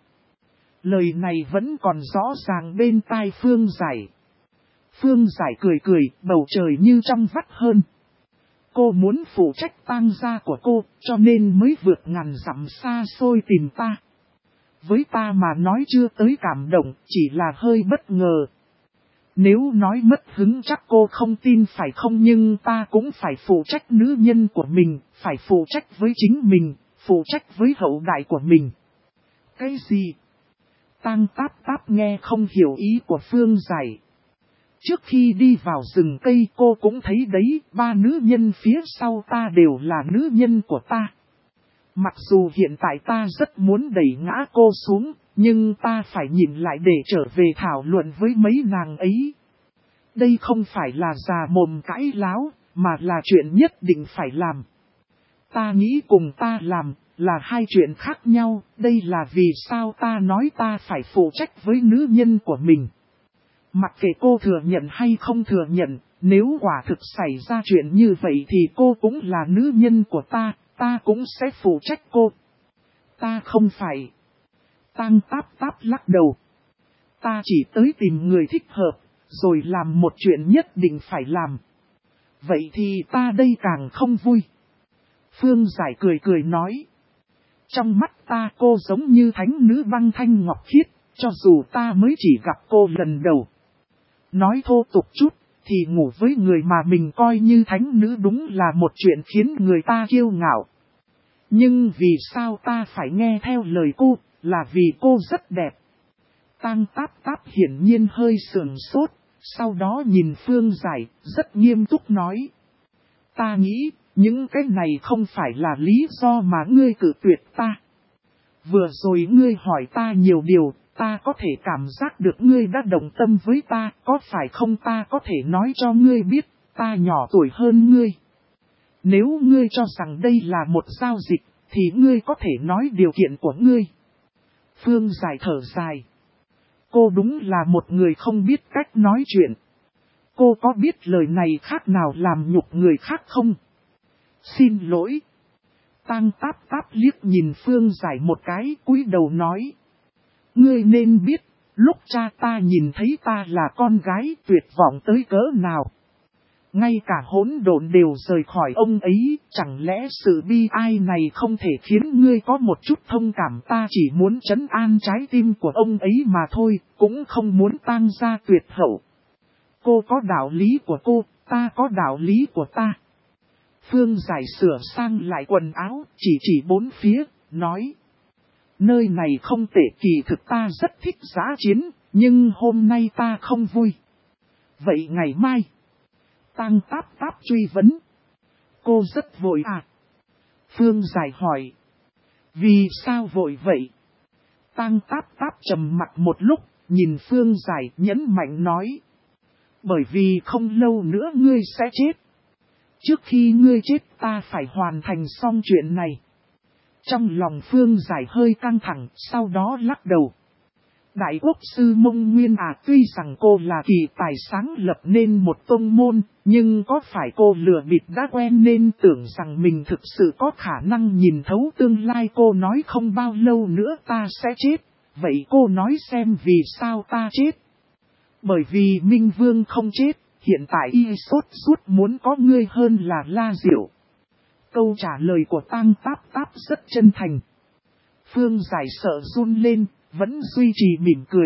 Speaker 1: Lời này vẫn còn rõ ràng bên tai Phương Giải. Phương Giải cười cười, bầu trời như trong vắt hơn. Cô muốn phụ trách tang gia của cô, cho nên mới vượt ngàn dặm xa xôi tìm ta. Với ta mà nói chưa tới cảm động, chỉ là hơi bất ngờ. Nếu nói mất hứng chắc cô không tin phải không, nhưng ta cũng phải phụ trách nữ nhân của mình, phải phụ trách với chính mình, phụ trách với hậu đại của mình. Cái gì? Tăng Táp Táp nghe không hiểu ý của Phương Giải. Trước khi đi vào rừng cây cô cũng thấy đấy, 3 nữ nhân phía sau ta đều là nữ nhân của ta. Mặc dù hiện tại ta rất muốn đẩy ngã cô xuống, nhưng ta phải nhìn lại để trở về thảo luận với mấy nàng ấy. Đây không phải là già mồm cãi láo, mà là chuyện nhất định phải làm. Ta nghĩ cùng ta làm là hai chuyện khác nhau, đây là vì sao ta nói ta phải phụ trách với nữ nhân của mình. Mặc kệ cô thừa nhận hay không thừa nhận, nếu quả thực xảy ra chuyện như vậy thì cô cũng là nữ nhân của ta cũng sẽ phụ trách cô. Ta không phải. Tăng Táp Táp lắc đầu. Ta chỉ tới tìm người thích hợp, rồi làm một chuyện nhất định phải làm. Vậy thì ta đây càng không vui. Phương Giải cười cười nói. Trong mắt ta cô giống như thánh nữ băng thanh ngọc khiết, cho dù ta mới chỉ gặp cô lần đầu. Nói thô tục chút, thì ngủ với người mà mình coi như thánh nữ đúng là một chuyện khiến người ta kiêu ngạo. Nhưng vì sao ta phải nghe theo lời cô, là vì cô rất đẹp. Tăng Táp Táp hiển nhiên hơi sườn sốt, sau đó nhìn Phương Giải, rất nghiêm túc nói. Ta nghĩ, những cái này không phải là lý do mà ngươi cự tuyệt ta. Vừa rồi ngươi hỏi ta nhiều điều, ta có thể cảm giác được ngươi đã đồng tâm với ta, có phải không? Ta có thể nói cho ngươi biết, ta nhỏ tuổi hơn ngươi. Nếu ngươi cho rằng đây là một giao dịch, thì ngươi có thể nói điều kiện của ngươi. Phương Giải thở dài. Cô đúng là một người không biết cách nói chuyện. Cô có biết lời này khác nào làm nhục người khác không? Xin lỗi. Tăng Táp Táp liếc nhìn Phương Giải một cái, cúi đầu nói. Ngươi nên biết, lúc cha ta nhìn thấy ta là con gái tuyệt vọng tới cỡ nào. Ngay cả hỗn độn đều rời khỏi ông ấy, chẳng lẽ sự bi ai này không thể khiến ngươi có một chút thông cảm? Ta chỉ muốn trấn an trái tim của ông ấy mà thôi, cũng không muốn tang gia tuyệt hậu. Cô có đạo lý của cô, ta có đạo lý của ta. Phương Giải sửa sang lại quần áo, chỉ bốn phía, nói. Nơi này không tệ, kỳ thực ta rất thích dã chiến, nhưng hôm nay ta không vui. Vậy ngày mai? Tăng Táp Táp truy vấn. Cô rất vội à? Phương Giải hỏi. Vì sao vội vậy? Tăng Táp Táp trầm mặc một lúc, nhìn Phương Giải nhấn mạnh nói. Bởi vì không lâu nữa ngươi sẽ chết. Trước khi ngươi chết ta phải hoàn thành xong chuyện này. Trong lòng Phương Giải hơi căng thẳng, sau đó lắc đầu. Đại quốc sư Mông Nguyên à, tuy rằng cô là kỳ tài sáng lập nên một tông môn, nhưng có phải cô lừa bịp đã quen nên tưởng rằng mình thực sự có khả năng nhìn thấu tương lai? Cô nói không bao lâu nữa ta sẽ chết, vậy cô nói xem vì sao ta chết? Bởi vì Minh Vương không chết, hiện tại y sốt ruột muốn có ngươi hơn là La Diệu. Câu trả lời của Tăng Táp Táp rất chân thành. Phương Giải sợ run lên, vẫn duy trì mỉm cười.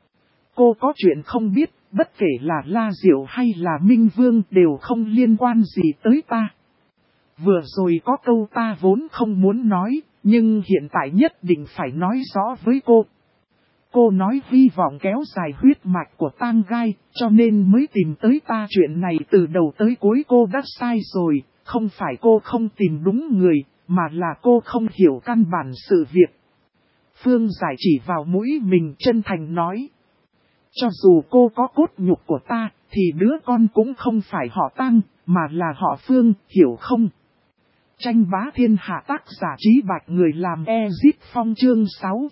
Speaker 1: Cô có chuyện không biết, bất kể là La Diệu hay là Minh Vương đều không liên quan gì tới ta. Vừa rồi có câu ta vốn không muốn nói, nhưng hiện tại nhất định phải nói rõ với cô. Cô nói hy vọng kéo dài huyết mạch của tang gai, cho nên mới tìm tới ta. Chuyện này từ đầu tới cuối cô đã sai rồi, không phải cô không tìm đúng người, mà là cô không hiểu căn bản sự việc. Phương Giải chỉ vào mũi mình chân thành nói. Cho dù cô có cốt nhục của ta, thì đứa con cũng không phải họ Tang, mà là họ Phương, hiểu không? Tranh bá thiên hạ tác giả Trí Bạch người làm Ezip Phong chương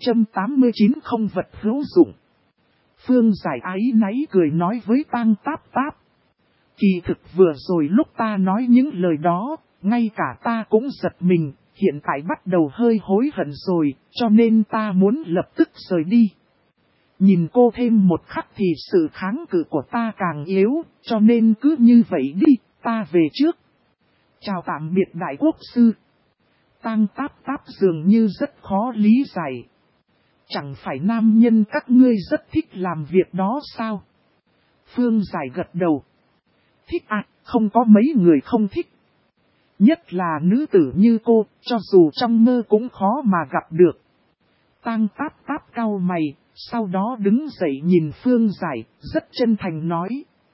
Speaker 1: 689 không vật hữu dụng. Phương Giải áy náy cười nói với Tang Táp Táp. Kỳ thực vừa rồi lúc ta nói những lời đó, ngay cả ta cũng giật mình, hiện tại bắt đầu hơi hối hận rồi, cho nên ta muốn lập tức rời đi. Nhìn cô thêm một khắc thì sự kháng cự của ta càng yếu, cho nên cứ như vậy đi, ta về trước. Chào tạm biệt đại quốc sư. Tang Táp Táp dường như rất khó lý giải. Chẳng phải nam nhân các ngươi rất thích làm việc đó sao? Phương Giải gật đầu. Thích à, không có mấy người không thích. Nhất là nữ tử như cô, cho dù trong mơ cũng khó mà gặp được. Tang Táp Táp cau mày, sau đó đứng dậy nhìn Phương Giải, rất chân thành nói.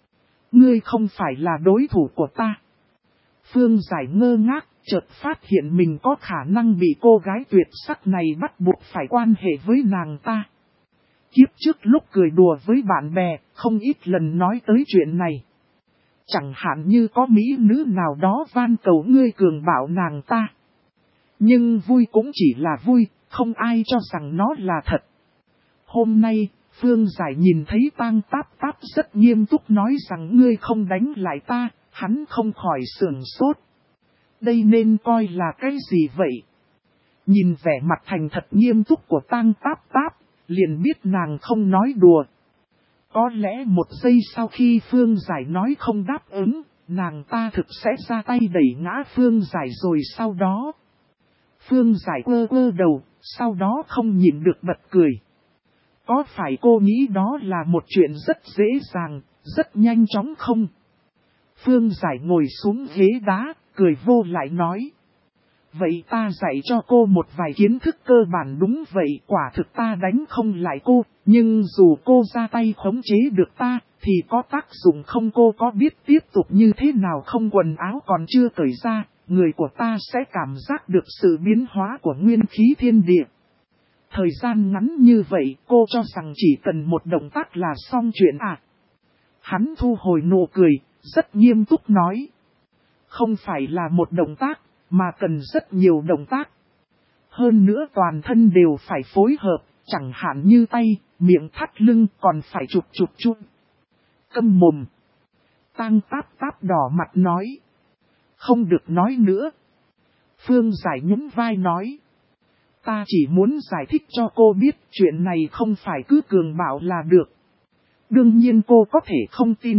Speaker 1: Ngươi không phải là đối thủ của ta. Phương Giải ngơ ngác, chợt phát hiện mình có khả năng bị cô gái tuyệt sắc này bắt buộc phải quan hệ với nàng ta. Kiếp trước lúc cười đùa với bạn bè, không ít lần nói tới chuyện này. Chẳng hạn như có mỹ nữ nào đó van cầu ngươi cường bạo nàng ta. Nhưng vui cũng chỉ là vui, không ai cho rằng nó là thật. Hôm nay, Phương Giải nhìn thấy Tang Táp Táp rất nghiêm túc nói rằng ngươi không đánh lại ta, hắn không khỏi sửng sốt. Đây nên coi là cái gì vậy? Nhìn vẻ mặt thành thật nghiêm túc của Tang Táp Táp, liền biết nàng không nói đùa. Có lẽ một giây sau khi Phương Giải nói không đáp ứng, nàng ta thực sẽ ra tay đẩy ngã Phương Giải rồi sau đó. Phương Giải quơ quơ đầu, sau đó không nhịn được bật cười. Có phải cô nghĩ đó là một chuyện rất dễ dàng, rất nhanh chóng không? Phương Giải ngồi xuống ghế đá, cười vô lại nói. Vậy ta dạy cho cô một vài kiến thức cơ bản. Đúng vậy, quả thực ta đánh không lại cô, nhưng dù cô ra tay khống chế được ta, thì có tác dụng không? Cô có biết tiếp tục như thế nào không? Quần áo còn chưa cởi ra, người của ta sẽ cảm giác được sự biến hóa của nguyên khí thiên địa. Thời gian ngắn như vậy, cô cho rằng chỉ cần một động tác là xong chuyện à? Hắn thu hồi nụ cười, rất nghiêm túc nói. Không phải là một động tác, mà cần rất nhiều động tác. Hơn nữa toàn thân đều phải phối hợp, chẳng hạn như tay, miệng, thắt lưng còn phải chụp chụp. Câm mồm. Tang Táp Táp đỏ mặt nói. Không được nói nữa. Phương Giải nhún vai nói. Ta chỉ muốn giải thích cho cô biết chuyện này không phải cứ cường bạo là được. Đương nhiên cô có thể không tin.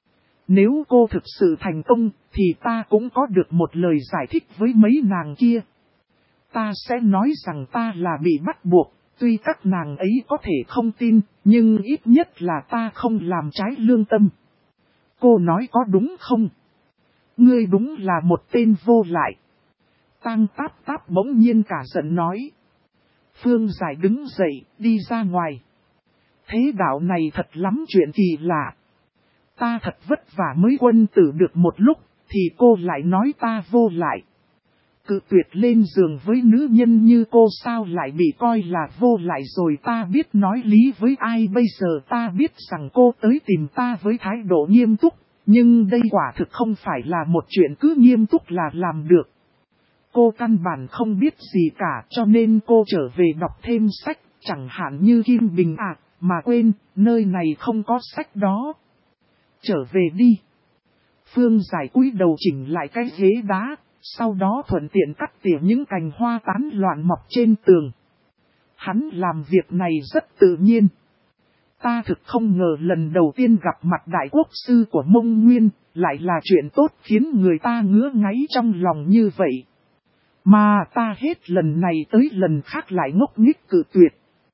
Speaker 1: Nếu cô thực sự thành công, thì ta cũng có được một lời giải thích với mấy nàng kia. Ta sẽ nói rằng ta là bị bắt buộc, tuy các nàng ấy có thể không tin, nhưng ít nhất là ta không làm trái lương tâm. Cô nói có đúng không? Ngươi đúng là một tên vô lại. Tang Táp Táp bỗng nhiên cả giận nói. Phương Giải đứng dậy, đi ra ngoài. Thế đạo này thật lắm chuyện kỳ lạ. Ta thật vất vả mới quân tử được một lúc, thì cô lại nói ta vô lại. Cự tuyệt lên giường với nữ nhân như cô sao lại bị coi là vô lại rồi? Ta biết nói lý với ai bây giờ? Ta biết rằng cô tới tìm ta với thái độ nghiêm túc, nhưng đây quả thực không phải là một chuyện cứ nghiêm túc là làm được. Cô căn bản không biết gì cả, cho nên cô trở về đọc thêm sách, chẳng hạn như Kim Bình mà quên, nơi này không có sách đó. Trở về đi. Phương Giải cúi đầu chỉnh lại cái ghế đá, sau đó thuận tiện cắt tỉa những cành hoa tán loạn mọc trên tường. Hắn làm việc này rất tự nhiên. Ta thực không ngờ lần đầu tiên gặp mặt đại quốc sư của Mông Nguyên, lại là chuyện tốt khiến người ta ngứa ngáy trong lòng như vậy. Mà ta hết lần này tới lần khác lại ngốc nghếch cự tuyệt.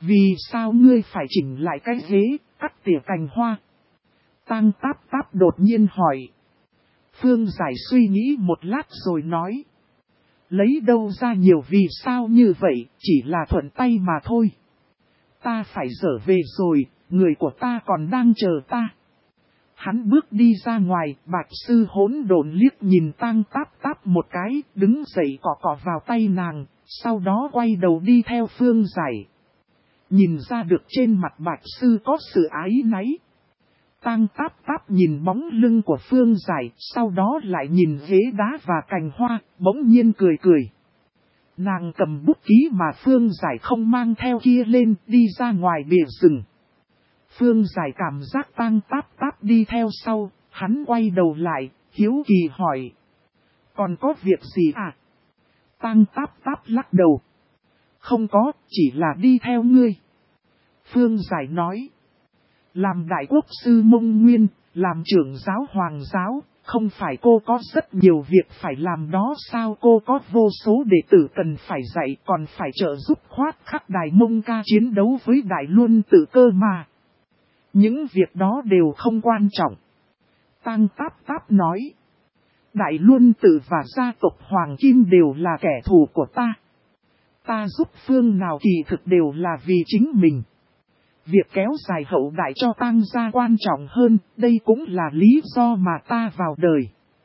Speaker 1: Vì sao ngươi phải chỉnh lại cái ghế, cắt tỉa cành hoa? Tang Táp Táp đột nhiên hỏi. Phương Giải suy nghĩ một lát rồi nói. Lấy đâu ra nhiều vì sao như vậy, chỉ là thuận tay mà thôi. Ta phải trở về rồi, người của ta còn đang chờ ta. Hắn bước đi ra ngoài, Bạch Sư Hỗn Độn liếc nhìn Tang Táp Táp một cái, đứng dậy cọ cọ vào tay nàng, sau đó quay đầu đi theo Phương Giải. Nhìn ra được trên mặt Bạch Sư có sự áy náy. Tang Táp Táp nhìn bóng lưng của Phương Giải, sau đó lại nhìn ghế đá và cành hoa, bỗng nhiên cười cười. Nàng cầm bút ký mà Phương Giải không mang theo kia lên, đi ra ngoài bìa rừng. Phương Giải cảm giác Tang Táp Táp đi theo sau, hắn quay đầu lại, hiếu kỳ hỏi. Còn có việc gì à? Tang Táp Táp lắc đầu. Không có, chỉ là đi theo ngươi. Phương Giải nói. Làm đại quốc sư Mông Nguyên, làm trưởng giáo Hoàng giáo, không phải cô có rất nhiều việc phải làm đó sao? Cô có vô số đệ tử cần phải dạy, còn phải trợ giúp khoát khắc Đại Mông Ca chiến đấu với Đại Luân Tự cơ mà. Những việc đó đều không quan trọng. Tang Táp Táp nói. Đại Luân Tự và gia tộc Hoàng Kim đều là kẻ thù của ta. Ta giúp phương nào kỳ thực đều là vì chính mình. Việc kéo dài hậu đại cho Tang gia quan trọng hơn, đây cũng là lý do mà ta vào đời.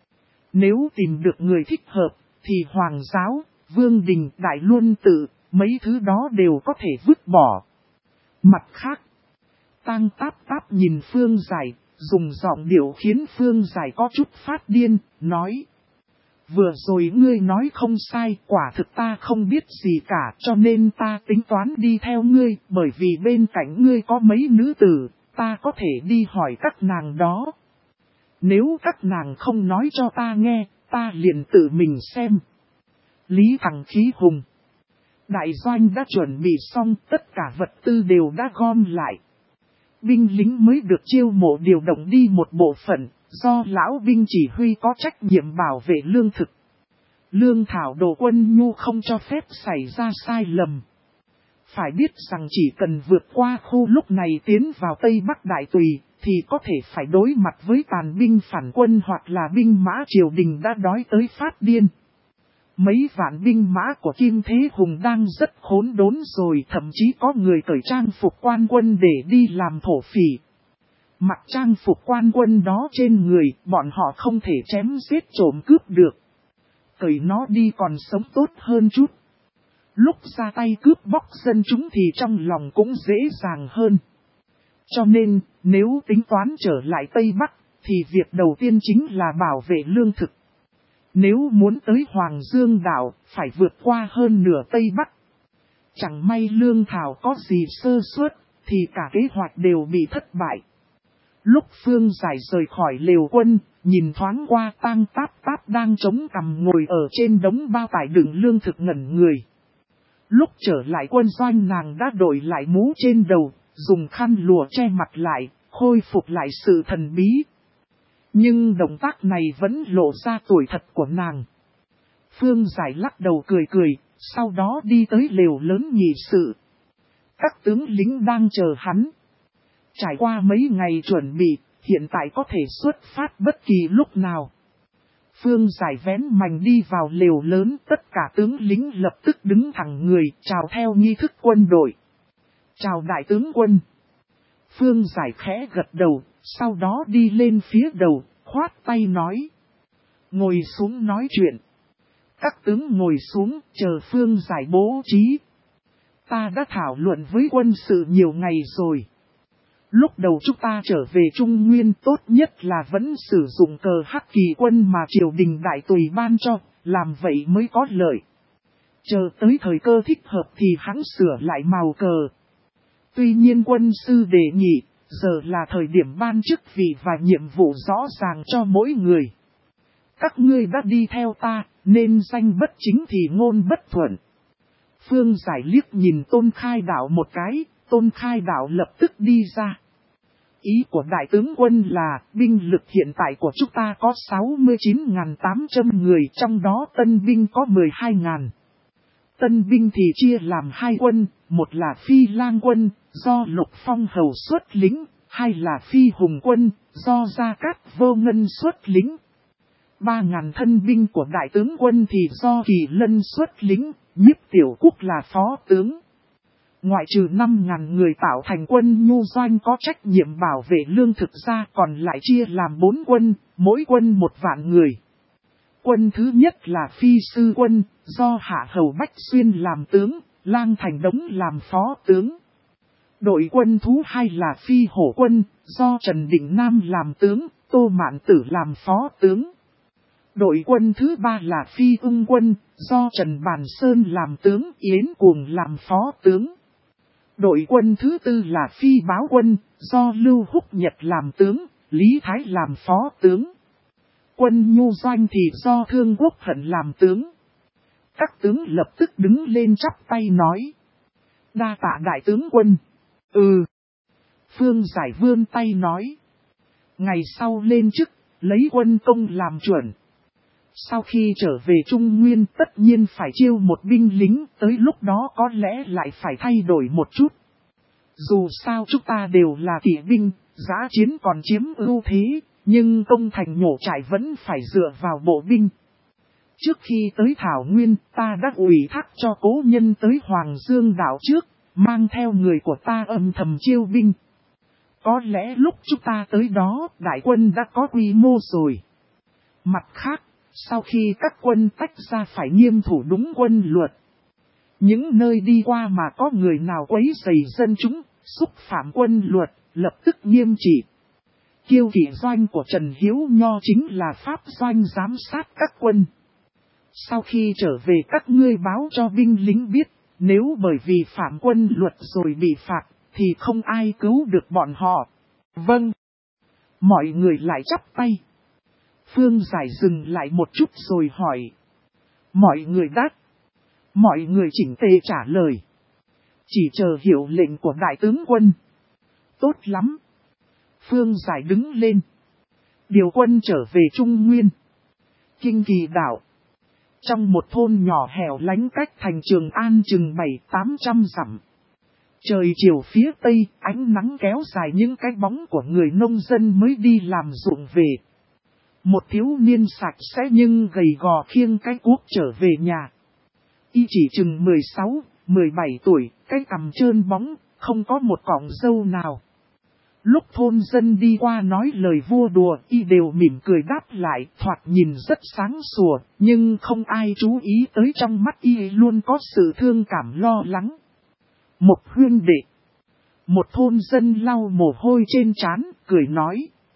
Speaker 1: Nếu tìm được người thích hợp, thì Hoàng giáo, Vương Đình, Đại Luân Tự, mấy thứ đó đều có thể vứt bỏ. Mặt khác, Tang Táp Táp nhìn Phương Giải, dùng giọng điệu khiến Phương Giải có chút phát điên, nói. Vừa rồi ngươi nói không sai, quả thực ta không biết gì cả, cho nên ta tính toán đi theo ngươi, bởi vì bên cạnh ngươi có mấy nữ tử, ta có thể đi hỏi các nàng đó. Nếu các nàng không nói cho ta nghe, ta liền tự mình xem. Lý Thằng Khí Hùng. Đại doanh đã chuẩn bị xong, tất cả vật tư đều đã gom lại. Binh lính mới được chiêu mộ điều động đi một bộ phận, do lão binh chỉ huy có trách nhiệm bảo vệ lương thực. Lương thảo đồ quân nhu không cho phép xảy ra sai lầm. Phải biết rằng chỉ cần vượt qua khu lúc này tiến vào Tây Bắc Đại Tùy, thì có thể phải đối mặt với tàn binh phản quân hoặc là binh mã triều đình đã đói tới phát điên. Mấy vạn binh mã của Kim Thế Hùng đang rất khốn đốn rồi, thậm chí có người cởi trang phục quan quân để đi làm thổ phỉ. Mặc trang phục quan quân đó trên người, bọn họ không thể chém giết trộm cướp được. Cởi nó đi còn sống tốt hơn chút. Lúc ra tay cướp bóc dân chúng thì trong lòng cũng dễ dàng hơn. Cho nên, nếu tính toán trở lại Tây Bắc, thì việc đầu tiên chính là bảo vệ lương thực. Nếu muốn tới Hoàng Dương đảo, phải vượt qua hơn nửa Tây Bắc. Chẳng may lương thảo có gì sơ suất, thì cả kế hoạch đều bị thất bại. Lúc Phương Giải rời khỏi lều quân, nhìn thoáng qua Tang Táp Táp đang chống cằm ngồi ở trên đống bao tải đựng lương thực ngẩn người. Lúc trở lại quân doanh nàng đã đổi lại mũ trên đầu, dùng khăn lụa che mặt lại, khôi phục lại sự thần bí. Nhưng động tác này vẫn lộ ra tuổi thật của nàng. Phương Giải lắc đầu cười cười, sau đó đi tới lều lớn nghị sự. Các tướng lính đang chờ hắn. Trải qua mấy ngày chuẩn bị, hiện tại có thể xuất phát bất kỳ lúc nào. Phương Giải vén mành đi vào lều lớn, tất cả tướng lính lập tức đứng thẳng người, chào theo nghi thức quân đội. Chào đại tướng quân. Phương Giải khẽ gật đầu, sau đó đi lên phía đầu, khoát tay nói. Ngồi xuống nói chuyện. Các tướng ngồi xuống, chờ Phương Giải bố trí. Ta đã thảo luận với quân sự nhiều ngày rồi. Lúc đầu chúng ta trở về Trung Nguyên tốt nhất là vẫn sử dụng cờ Hắc Kỳ quân mà triều đình Đại Tùy ban cho, làm vậy mới có lợi. Chờ tới thời cơ thích hợp thì hắn sửa lại màu cờ. Tuy nhiên quân sư đề nghị, giờ là thời điểm ban chức vị và nhiệm vụ rõ ràng cho mỗi người. Các ngươi đã đi theo ta, nên danh bất chính thì ngôn bất thuận. Phương Giải liếc nhìn Tôn Khai Đạo một cái, Tôn Khai Đạo lập tức đi ra. Ý của đại tướng quân là, binh lực hiện tại của chúng ta có 69.800 người, trong đó tân binh có 12.000. Tân binh thì chia làm hai quân, một là Phi Lang quân, do Lục Phong hầu xuất lính, hai là Phi Hùng quân, do Gia Cát Vô Ngân xuất lính. 3.000 thân binh của đại tướng quân thì do Kỳ Lân xuất lính, Nhiếp Tiểu Quốc là phó tướng. Ngoại trừ 5.000 người tạo thành quân nhu doanh có trách nhiệm bảo vệ lương thực ra, còn lại chia làm 4 quân, mỗi quân 1 vạn người. Quân thứ nhất là Phi Sư quân, do Hạ Hầu Bách Xuyên làm tướng, Lang Thành Đống làm phó tướng. Đội quân thứ hai là Phi Hổ quân, do Trần Định Nam làm tướng, Tô Mạn Tử làm phó tướng. Đội quân thứ ba là Phi Ung quân, do Trần Bàn Sơn làm tướng, Yến Cuồng làm phó tướng. Đội quân thứ tư là Phi Báo quân, do Lưu Húc Nhật làm tướng, Lý Thái làm phó tướng. Quân nhu doanh thì do Thương Quốc Hận làm tướng. Các tướng lập tức đứng lên chắp tay nói: đa tạ đại tướng quân. Phương Giải vươn tay nói: ngày sau lên chức, lấy quân công làm chuẩn. Sau khi trở về Trung Nguyên tất nhiên phải chiêu một binh lính, tới lúc đó có lẽ lại phải thay đổi một chút. Dù sao chúng ta đều là kỵ binh, dã chiến còn chiếm ưu thế, nhưng công thành nhổ trại vẫn phải dựa vào bộ binh. Trước khi tới Thảo Nguyên, ta đã ủy thác cho cố nhân tới Hoàng Dương đảo trước, mang theo người của ta âm thầm chiêu binh. Có lẽ lúc chúng ta tới đó, đại quân đã có quy mô rồi. Mặt khác, sau khi các quân tách ra phải nghiêm thủ đúng quân luật. Những nơi đi qua mà có người nào quấy rầy dân chúng, xúc phạm quân luật, lập tức nghiêm trị. Kiêu kỵ doanh của Trần Hiếu Nho chính là pháp doanh giám sát các quân. Sau khi trở về các ngươi báo cho binh lính biết, nếu bởi vì phạm quân luật rồi bị phạt, thì không ai cứu được bọn họ. Vâng. Mọi người lại chắp tay. Phương Giải dừng lại một chút rồi hỏi. Mọi người đáp. Mọi người chỉnh tề trả lời. Chỉ chờ hiệu lệnh của đại tướng quân. Tốt lắm. Phương Giải đứng lên. Điều quân trở về Trung Nguyên. Kinh Kỳ đảo. Trong một thôn nhỏ hẻo lánh cách thành Trường An chừng 700-800 dặm. Trời chiều phía tây, ánh nắng kéo dài những cái bóng của người nông dân mới đi làm ruộng về. Một thiếu niên sạch sẽ nhưng gầy gò khiêng cái cuốc trở về nhà. Y chỉ chừng 16-17 tuổi, cái cằm trơn bóng, không có một cọng râu nào. Lúc thôn dân đi qua nói lời vua đùa, y đều mỉm cười đáp lại, thoạt nhìn rất sáng sủa, nhưng không ai chú ý tới trong mắt y luôn có sự thương cảm lo lắng. Một huynh đệ. Một thôn dân lau mồ hôi trên trán, cười nói.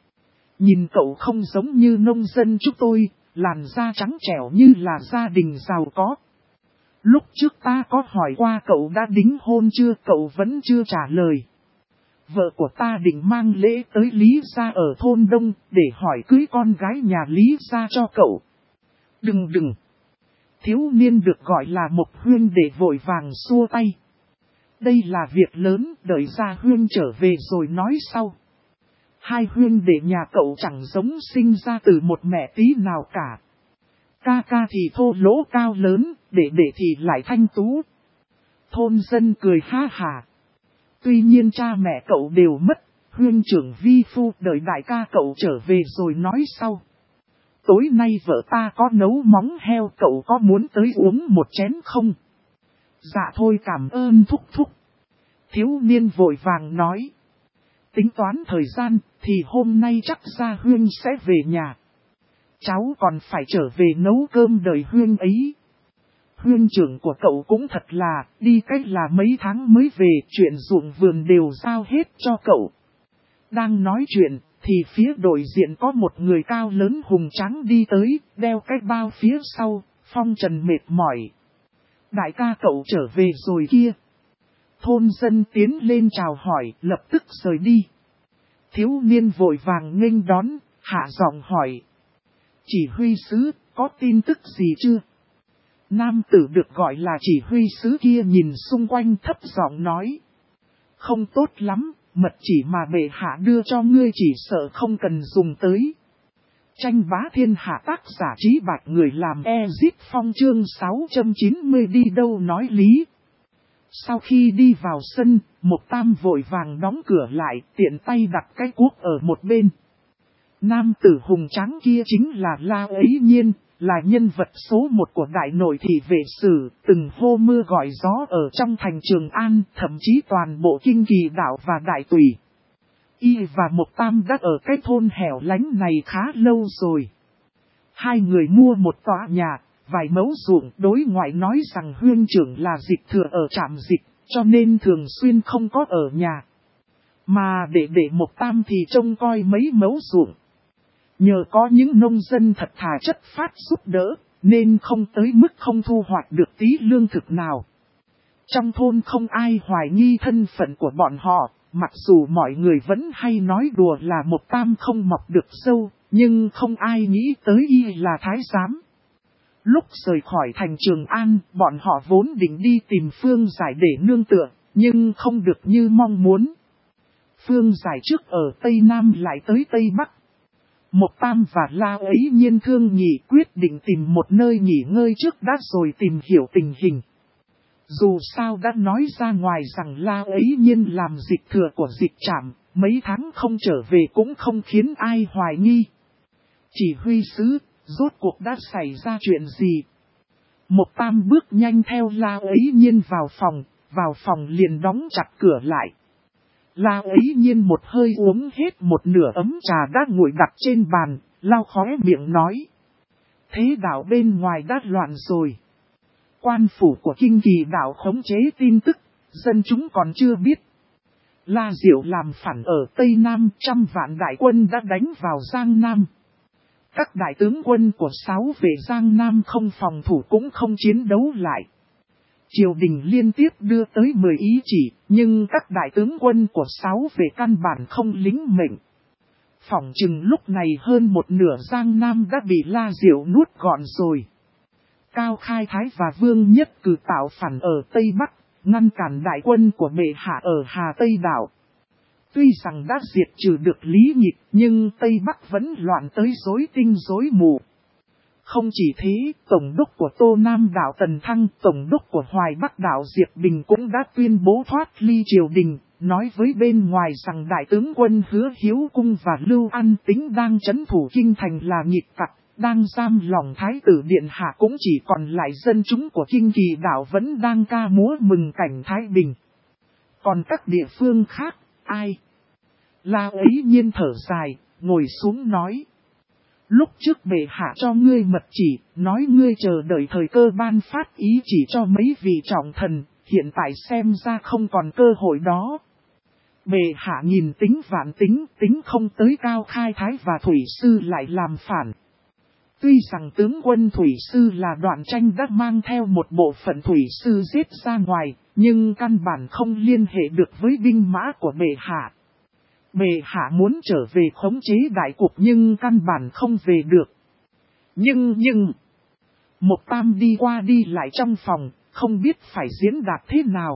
Speaker 1: Nhìn cậu không giống như nông dân chúng tôi, làn da trắng trẻo như là gia đình giàu có. Lúc trước ta có hỏi qua cậu đã đính hôn chưa, cậu vẫn chưa trả lời. Vợ của ta định mang lễ tới Lý gia ở thôn Đông để hỏi cưới con gái nhà Lý gia cho cậu. Đừng. Thiếu niên được gọi là một huynh đệ vội vàng xua tay. Đây là việc lớn, đợi Gia huynh trở về rồi nói sau. Hai huynh đệ nhà cậu chẳng giống sinh ra từ một mẹ tí nào cả. Ca thì thô lỗ cao lớn, đệ thì lại thanh tú. Thôn dân cười ha hà. Tuy nhiên cha mẹ cậu đều mất, huynh trưởng vi phu đợi đại ca cậu trở về rồi nói sau. Tối nay vợ ta có nấu móng heo, cậu có muốn tới uống một chén không? Dạ thôi, cảm ơn thúc thúc. Thiếu niên vội vàng nói. Tính toán thời gian thì hôm nay chắc Gia huynh sẽ về nhà. Cháu còn phải trở về nấu cơm đợi huynh ấy. Huynh trưởng của cậu cũng thật là, đi cách là mấy tháng mới về, chuyện ruộng vườn đều giao hết cho cậu. Đang nói chuyện, thì phía đối diện có một người cao lớn hùng tráng đi tới, đeo cái bao phía sau, phong trần mệt mỏi. Đại ca cậu trở về rồi kia. Thôn dân tiến lên chào hỏi, lập tức rời đi. Thiếu niên vội vàng nghênh đón, hạ giọng hỏi. Chỉ huy sứ, có tin tức gì chưa? Nam tử được gọi là chỉ huy sứ kia nhìn xung quanh thấp giọng nói. Không tốt lắm, mật chỉ mà bệ hạ đưa cho ngươi chỉ sợ không cần dùng tới. Tranh bá thiên hạ tác giả Trí Bạch người làm Ezip Phong chương 690 đi đâu nói lý. Sau khi đi vào sân, Mộc Tam vội vàng đóng cửa lại, tiện tay đặt cái cuốc ở một bên. Nam tử hùng tráng kia chính là La Ấy Nhiên, là nhân vật số 1 của đại nội thị vệ sử, từng hô mưa gọi gió ở trong thành Trường An, thậm chí toàn bộ Kinh Kỳ Đạo và Đại Tùy. Y và Mộc Tam đã ở cái thôn hẻo lánh này khá lâu rồi. Hai người mua một tòa nhà, vài mẫu ruộng, đối ngoại nói rằng huynh trưởng là dịch thừa ở trạm dịch, cho nên thường xuyên không có ở nhà. Mà để Mộc Tam thì trông coi mấy mẫu ruộng. Nhờ có những nông dân thật thà chất phát giúp đỡ, nên không tới mức không thu hoạch được tí lương thực nào. Trong thôn không ai hoài nghi thân phận của bọn họ, mặc dù mọi người vẫn hay nói đùa là Mộc Tam không mọc được sâu, nhưng không ai nghĩ tới y là thái giám. Lúc rời khỏi thành Trường An, bọn họ vốn định đi tìm Phương Giải để nương tựa, nhưng không được như mong muốn. Phương Giải trước ở Tây Nam lại tới Tây Bắc. Mộc Tam và La Ấy Nhiên thương nghị quyết định tìm một nơi nghỉ ngơi trước đã rồi tìm hiểu tình hình. Dù sao đã nói ra ngoài rằng La Ấy Nhiên làm dịch thừa của dịch trạm, mấy tháng không trở về cũng không khiến ai hoài nghi. Chỉ huy sứ, rốt cuộc đã xảy ra chuyện gì? Mộc Tam bước nhanh theo La Ấy Nhiên vào phòng liền đóng chặt cửa lại. La Ấy Nhiên một hơi uống hết một nửa ấm trà đã nguội đặt trên bàn, lau khóe miệng nói. Thế đạo bên ngoài đã loạn rồi. Quan phủ của Kinh Kỳ Đạo khống chế tin tức, dân chúng còn chưa biết. La Diệu làm phản ở Tây Nam, 100 vạn đại quân đã đánh vào Giang Nam. Các đại tướng quân của 6 về Giang Nam không phòng thủ cũng không chiến đấu lại. Triều đình liên tiếp đưa tới 10 ý chỉ, nhưng các đại tướng quân của 6 về căn bản không lính mệnh. Phỏng chừng lúc này hơn một nửa Giang Nam đã bị La Diệu nuốt gọn rồi. Cao Khai Thái và Vương Nhất Cử tạo phản ở Tây Bắc, ngăn cản đại quân của bệ hạ ở Hà Tây Đảo. Tuy rằng đã diệt trừ được Lý Nhịp, nhưng Tây Bắc vẫn loạn tới rối tinh rối mù. Không chỉ thế, Tổng đốc của Tô Nam đảo Tần Thăng, Tổng đốc của Hoài Bắc đảo Diệp Bình cũng đã tuyên bố thoát ly triều đình, nói với bên ngoài rằng đại tướng quân Hứa Hiếu Cung và Lưu An Tính đang trấn thủ kinh thành là nghịch tặc, đang giam lòng Thái tử Điện Hạ, cũng chỉ còn lại dân chúng của Kinh Kỳ đảo vẫn đang ca múa mừng cảnh Thái Bình. Còn các địa phương khác, ai? La Ấy Nhiên thở dài, ngồi xuống nói. Lúc trước bệ hạ cho ngươi mật chỉ, nói ngươi chờ đợi thời cơ ban phát ý chỉ cho mấy vị trọng thần, hiện tại xem ra không còn cơ hội đó. Bệ hạ nhìn tính vạn tính không tới Cao Khai Thái và Thủy Sư lại làm phản. Tuy rằng tướng quân Thủy Sư là Đoạn Tranh đã mang theo một bộ phận Thủy Sư giết ra ngoài, nhưng căn bản không liên hệ được với binh mã của bệ hạ. Bệ hạ muốn trở về khống chế đại cục nhưng căn bản không về được. Nhưng... Mộc Tam đi qua đi lại trong phòng, không biết phải diễn đạt thế nào.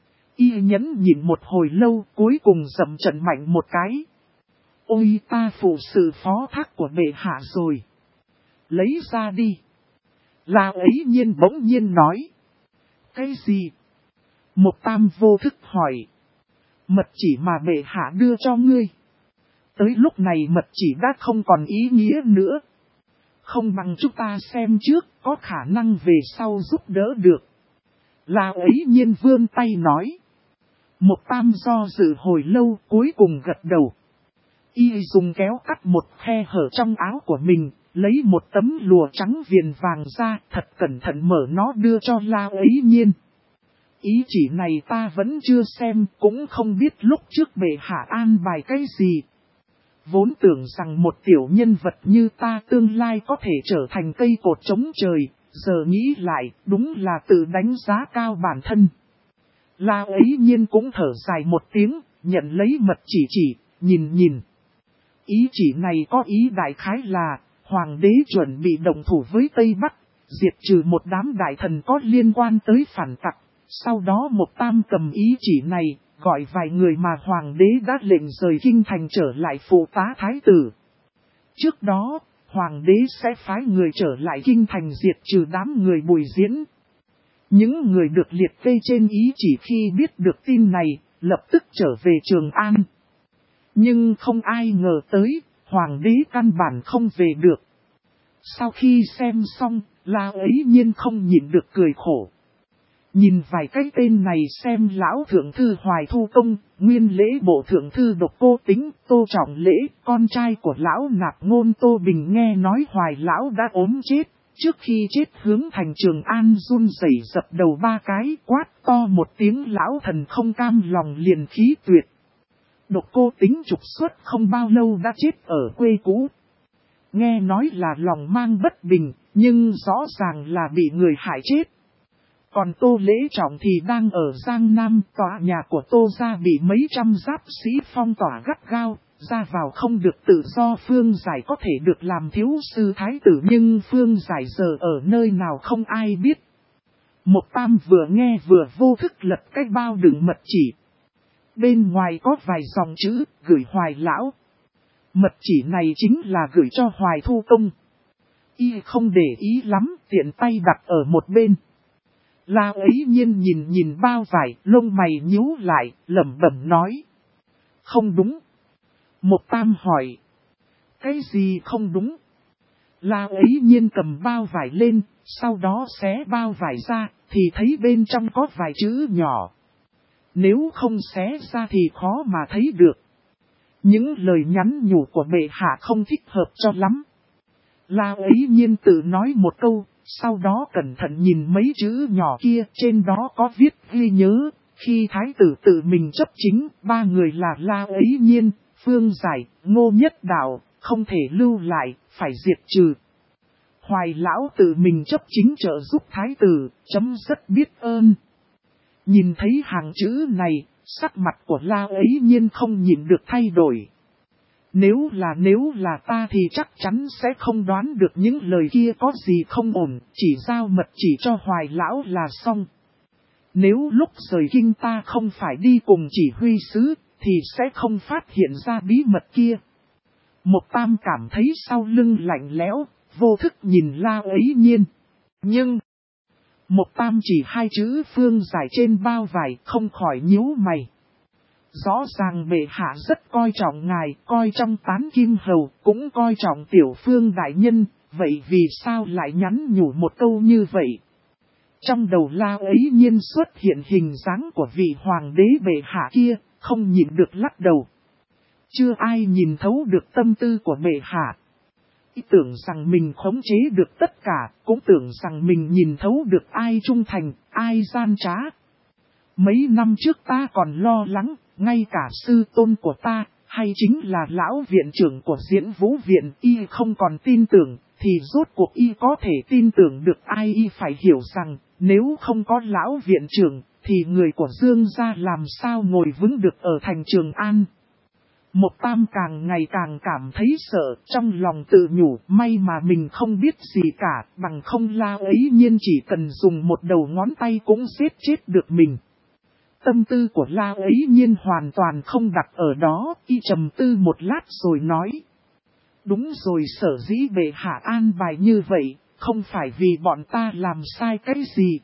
Speaker 1: Y nhẫn nhịn một hồi lâu, cuối cùng dậm trận mạnh một cái. Ôi, ta phụ sự phó thác của bệ hạ rồi. Lấy ra đi. La Ấy Nhiên bỗng nhiên nói. Cái gì? Mộc Tam vô thức hỏi. Mật chỉ mà bệ hạ đưa cho ngươi. Tới lúc này mật chỉ đã không còn ý nghĩa nữa. Không bằng chúng ta xem trước, có khả năng về sau giúp đỡ được. La Ấy Nhiên vươn tay nói. Mộc Tam do dự hồi lâu, cuối cùng gật đầu. Y dùng kéo cắt một khe hở trong áo của mình, lấy một tấm lụa trắng viền vàng ra, thật cẩn thận mở nó đưa cho La Ấy Nhiên. Ý chỉ này ta vẫn chưa xem, cũng không biết lúc trước bệ hạ an bài cái gì. Vốn tưởng rằng một tiểu nhân vật như ta tương lai có thể trở thành cây cột chống trời, giờ nghĩ lại đúng là tự đánh giá cao bản thân. La Ấy Nhiên cũng thở dài một tiếng, nhận lấy mật chỉ, nhìn. Ý chỉ này có ý đại khái là, hoàng đế chuẩn bị động thủ với Tây Bắc, diệt trừ một đám đại thần có liên quan tới phản tặc. Sau đó Mộc Tam cầm ý chỉ này, gọi vài người mà hoàng đế đã lệnh rời kinh thành trở lại phụ tá thái tử. Trước đó, hoàng đế sẽ phái người trở lại kinh thành diệt trừ đám người Bùi Diễn. Những người được liệt kê trên ý chỉ khi biết được tin này, lập tức trở về Trường An. Nhưng không ai ngờ tới, hoàng đế căn bản không về được. Sau khi xem xong, La Ấy Nhiên không nhịn được cười khổ. Nhìn vài cái tên này xem lão thượng thư Hoài Thu Công, nguyên lễ bộ thượng thư Độc Cô Tính, Tô Trọng Lễ, con trai của lão Nạp Ngôn Tô Bình nghe nói Hoài lão đã ốm chết. Trước khi chết hướng thành Trường An run rẩy dập đầu ba cái, quát to một tiếng, lão thần không cam lòng liền khí tuyệt. Độc Cô Tính trục xuất không bao lâu đã chết ở quê cũ. Nghe nói là lòng mang bất bình, nhưng rõ ràng là bị người hại chết. Còn Tô Lễ Trọng thì đang ở Giang Nam, tòa nhà của Tô gia bị mấy trăm giáp sĩ phong tỏa gắt gao, ra vào không được tự do. Phương Giải có thể được làm thiếu sư thái tử, nhưng Phương Giải giờ ở nơi nào không ai biết. Một Tam vừa nghe vừa vô thức lật cái bao đựng mật chỉ. Bên ngoài có vài dòng chữ, gửi Hoài lão. Mật chỉ này chính là gửi cho Hoài Thu Công. Y không để ý lắm, tiện tay đặt ở một bên. La Ấy Nhiên nhìn bao vải, lông mày nhíu lại, lẩm bẩm nói. Không đúng. Một Tam hỏi. Cái gì không đúng? La Ấy Nhiên cầm bao vải lên, sau đó xé bao vải ra, thì thấy bên trong có vài chữ nhỏ. Nếu không xé ra thì khó mà thấy được. Những lời nhắn nhủ của bệ hạ không thích hợp cho lắm. La Ấy Nhiên tự nói một câu, sau đó cẩn thận nhìn mấy chữ nhỏ kia, trên đó có viết ghi nhớ, khi thái tử tự mình chấp chính, ba người là La Ấy Nhiên, Phương Giải, Ngô Nhất Đạo, không thể lưu lại, phải diệt trừ. Hoài lão tự mình chấp chính trợ giúp thái tử, chấm rất biết ơn. Nhìn thấy hàng chữ này, sắc mặt của La Ấy Nhiên không nhịn được thay đổi. Nếu là ta thì chắc chắn sẽ không đoán được những lời kia có gì không ổn, chỉ giao mật chỉ cho Hoài lão là xong. Nếu lúc rời kinh ta không phải đi cùng chỉ huy sứ, thì sẽ không phát hiện ra bí mật kia. Một Tam cảm thấy sau lưng lạnh lẽo, vô thức nhìn La Ấy Nhiên. Nhưng, Một Tam chỉ hai chữ Phương Giải trên bao vải, không khỏi nhíu mày. Rõ ràng bệ hạ rất coi trọng ngài, coi trong tán kim hầu, cũng coi trọng tiểu Phương đại nhân, vậy vì sao lại nhắn nhủ một câu như vậy? Trong đầu La Ấy Nhiên xuất hiện hình dáng của vị hoàng đế bệ hạ kia, không nhìn được lắc đầu. Chưa ai nhìn thấu được tâm tư của bệ hạ. Ý tưởng rằng mình khống chế được tất cả, cũng tưởng rằng mình nhìn thấu được ai trung thành, ai gian trá. Mấy năm trước ta còn lo lắng, ngay cả sư tôn của ta, hay chính là lão viện trưởng của Diễn Vũ Viện, y không còn tin tưởng, thì rốt cuộc y có thể tin tưởng được ai? Y phải hiểu rằng, nếu không có lão viện trưởng, thì người của Dương gia làm sao ngồi vững được ở thành Trường An. Một Tam càng ngày càng cảm thấy sợ, trong lòng tự nhủ, may mà mình không biết gì cả, bằng không La Ấy Nhiên chỉ cần dùng một đầu ngón tay cũng giết chết được mình. Tâm tư của La Ấy Nhiên hoàn toàn không đặt ở đó, y trầm tư một lát rồi nói. Đúng rồi, sở dĩ bệ hạ an bài như vậy, không phải vì bọn ta làm sai cái gì.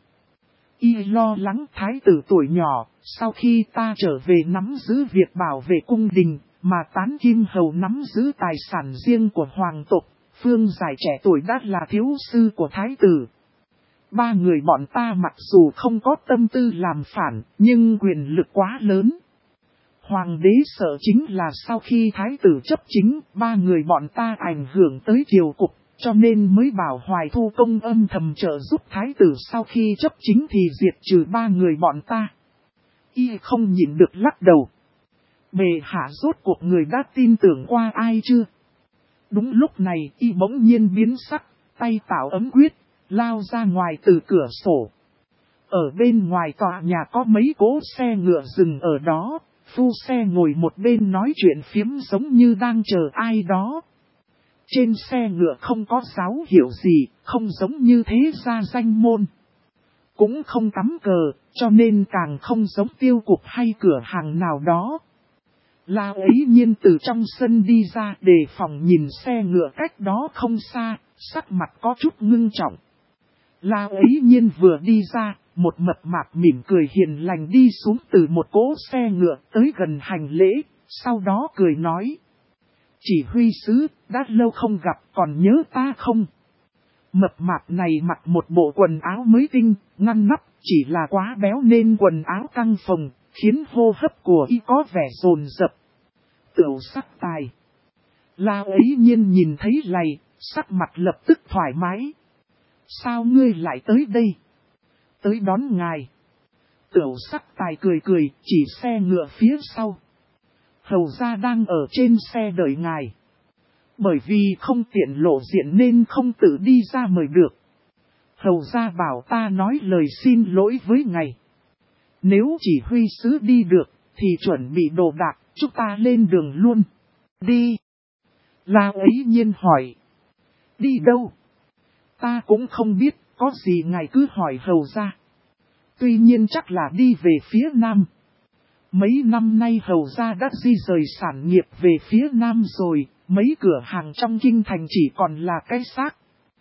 Speaker 1: Y lo lắng thái tử tuổi nhỏ, sau khi ta trở về nắm giữ việc bảo vệ cung đình, mà tán kim hầu nắm giữ tài sản riêng của hoàng tộc, Phương Giải trẻ tuổi đã là thiếu sư của thái tử. Ba người bọn ta mặc dù không có tâm tư làm phản, nhưng quyền lực quá lớn. Hoàng đế sợ chính là sau khi thái tử chấp chính, ba người bọn ta ảnh hưởng tới triều cục, cho nên mới bảo Hoài Thu Công âm thầm trợ giúp thái tử sau khi chấp chính thì diệt trừ ba người bọn ta. Y không nhịn được lắc đầu. Bệ hạ rốt cuộc người đã tin tưởng qua ai chưa? Đúng lúc này y bỗng nhiên biến sắc, tay tạo ấm quyết, lao ra ngoài từ cửa sổ. Ở bên ngoài tòa nhà có mấy cỗ xe ngựa dừng ở đó, phu xe ngồi một bên nói chuyện phiếm giống như đang chờ ai đó. Trên xe ngựa không có dấu hiệu gì, không giống như thế gia danh môn. Cũng không cắm cờ, cho nên càng không giống tiêu cục hay cửa hàng nào đó. La Ấy Nhiên từ trong sân đi ra đề phòng nhìn xe ngựa cách đó không xa, sắc mặt có chút ngưng trọng. La Ấy Nhiên vừa đi ra, một mập mạp mỉm cười hiền lành đi xuống từ một cỗ xe ngựa tới gần hành lễ, sau đó cười nói. Chỉ huy sứ, đã lâu không gặp còn nhớ ta không? Mập mạp này mặc một bộ quần áo mới tinh, ngăn nắp, chỉ là quá béo nên quần áo căng phồng, khiến hô hấp của y có vẻ dồn dập. Tửu Sắc Tài. La ấy nhiên nhìn thấy lầy, sắc mặt lập tức thoải mái. Sao ngươi lại tới đây? Tới đón ngài. Tửu Sắc Tài cười cười, chỉ xe ngựa phía sau. Hầu gia đang ở trên xe đợi ngài. Bởi vì không tiện lộ diện nên không tự đi ra mời được. Hầu gia bảo ta nói lời xin lỗi với ngài. Nếu chỉ huy sứ đi được, thì chuẩn bị đồ đạc, chúng ta lên đường luôn. Đi. La ấy nhiên hỏi. Đi đâu? Ta cũng không biết, có gì ngài cứ hỏi hầu gia. Tuy nhiên chắc là đi về phía nam. Mấy năm nay hầu gia đã di rời sản nghiệp về phía nam rồi, mấy cửa hàng trong kinh thành chỉ còn là cái xác.